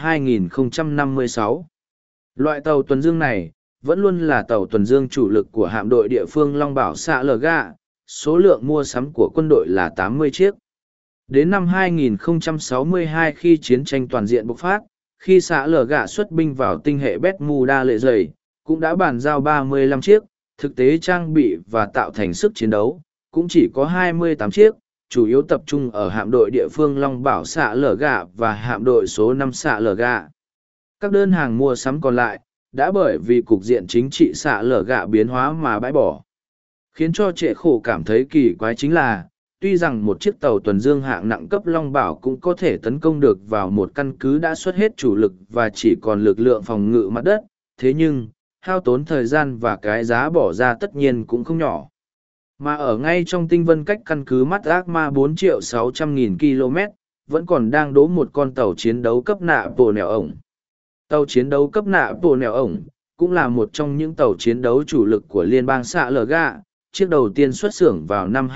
2056. Loại tàu tuần dương này, vẫn luôn là tàu tuần dương chủ lực của hạm đội địa phương Long Bảo xạ lở gạ, số lượng mua sắm của quân đội là 80 chiếc. Đến năm 2062 khi chiến tranh toàn diện bộc phát, khi xạ lở gạ xuất binh vào tinh hệ Bermuda lệ dày, cũng đã bàn giao 35 chiếc, thực tế trang bị và tạo thành sức chiến đấu, cũng chỉ có 28 chiếc, chủ yếu tập trung ở hạm đội địa phương Long Bảo xạ lở gạ và hạm đội số 5 xạ lở gạ. Các đơn hàng mua sắm còn lại, đã bởi vì cục diện chính trị xạ lở gạ biến hóa mà bãi bỏ. Khiến cho Trệ Khổ cảm thấy kỳ quái chính là, tuy rằng một chiếc tàu tuần dương hạng nặng cấp Long Bảo cũng có thể tấn công được vào một căn cứ đã xuất hết chủ lực và chỉ còn lực lượng phòng ngự mặt đất, thế nhưng, hao tốn thời gian và cái giá bỏ ra tất nhiên cũng không nhỏ. Mà ở ngay trong tinh vân cách căn cứ mắt ác ma 4.600.000 km, vẫn còn đang đỗ một con tàu chiến đấu cấp nạ bồ nẻo ổng. Tàu chiến đấu cấp nạ bồ nẻo ổng, cũng là một trong những tàu chiến đấu chủ lực của liên bang xạ lở gạ, chiếc đầu tiên xuất xưởng vào năm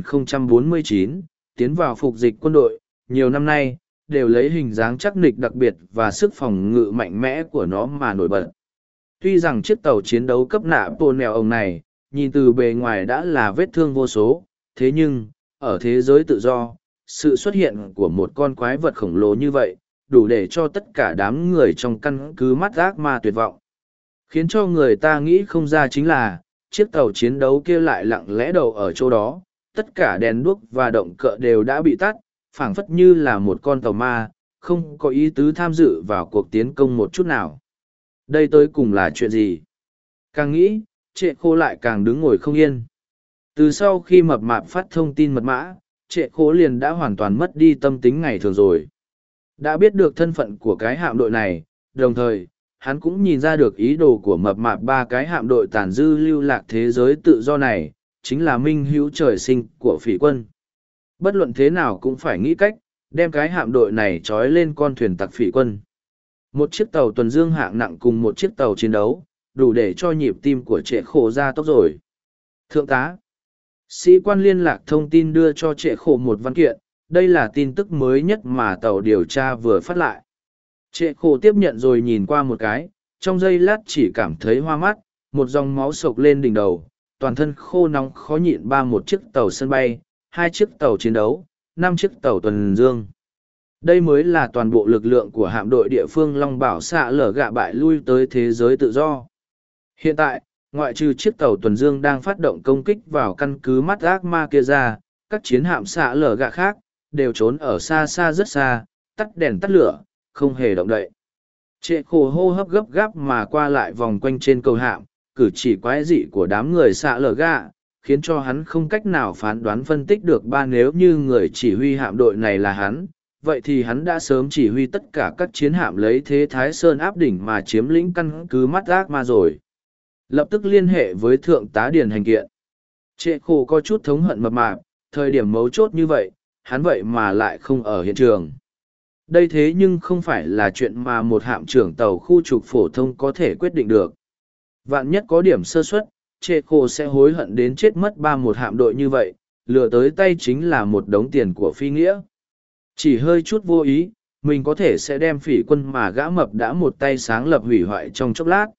2049, tiến vào phục dịch quân đội, nhiều năm nay, đều lấy hình dáng chắc nịch đặc biệt và sức phòng ngự mạnh mẽ của nó mà nổi bật. Tuy rằng chiếc tàu chiến đấu cấp nạ bồ nẻo ổng này, nhìn từ bề ngoài đã là vết thương vô số, thế nhưng, ở thế giới tự do, sự xuất hiện của một con quái vật khổng lồ như vậy, đủ để cho tất cả đám người trong căn cứ mắt ác ma tuyệt vọng. Khiến cho người ta nghĩ không ra chính là, chiếc tàu chiến đấu kia lại lặng lẽ đầu ở chỗ đó, tất cả đèn đuốc và động cơ đều đã bị tắt, phảng phất như là một con tàu ma, không có ý tứ tham dự vào cuộc tiến công một chút nào. Đây tới cùng là chuyện gì? Càng nghĩ, Trệ Khổ lại càng đứng ngồi không yên. Từ sau khi mập mạp phát thông tin mật mã, Trệ Khổ liền đã hoàn toàn mất đi tâm tính ngày thường rồi. Đã biết được thân phận của cái hạm đội này, đồng thời, hắn cũng nhìn ra được ý đồ của mập mạp ba cái hạm đội tàn dư lưu lạc thế giới tự do này, chính là minh hữu trời sinh của phỉ quân. Bất luận thế nào cũng phải nghĩ cách, đem cái hạm đội này trói lên con thuyền tặc phỉ quân. Một chiếc tàu tuần dương hạng nặng cùng một chiếc tàu chiến đấu, đủ để cho nhịp tim của Trệ Khổ ra tốc rồi. Thượng tá, sĩ quan liên lạc thông tin đưa cho Trệ Khổ một văn kiện, đây là tin tức mới nhất mà tàu điều tra vừa phát lại. Trệ Khổ tiếp nhận rồi nhìn qua một cái, trong giây lát chỉ cảm thấy hoa mắt, một dòng máu sộc lên đỉnh đầu, toàn thân khô nóng khó nhịn một chiếc tàu sân bay, 2 chiếc tàu chiến đấu, 5 chiếc tàu tuần dương. Đây mới là toàn bộ lực lượng của hạm đội địa phương Long Bảo xạ lở gạ bại lui tới thế giới tự do. Hiện tại, ngoại trừ chiếc tàu tuần dương đang phát động công kích vào căn cứ mắt ác ma kia ra, các chiến hạm xạ lở gạ khác, đều trốn ở xa xa rất xa, tắt đèn tắt lửa, không hề động đậy. Trệ khổ hô hấp gấp gáp mà qua lại vòng quanh trên cầu hạm, cử chỉ quái dị của đám người xạ lở gạ, khiến cho hắn không cách nào phán đoán phân tích được nếu như người chỉ huy hạm đội này là hắn, vậy thì hắn đã sớm chỉ huy tất cả các chiến hạm lấy thế Thái Sơn áp đỉnh mà chiếm lĩnh căn cứ mắt ác ma rồi. Lập tức liên hệ với thượng tá điền hành kiện. Trệ khổ có chút thống hận mập mạp, thời điểm mấu chốt như vậy, hắn vậy mà lại không ở hiện trường. Đây thế nhưng không phải là chuyện mà một hạm trưởng tàu khu trục phổ thông có thể quyết định được. Vạn nhất có điểm sơ suất, Trệ khổ sẽ hối hận đến chết mất một hạm đội như vậy, lừa tới tay chính là một đống tiền của phi nghĩa. Chỉ hơi chút vô ý, mình có thể sẽ đem phỉ quân mà gã mập đã một tay sáng lập hủy hoại trong chốc lát.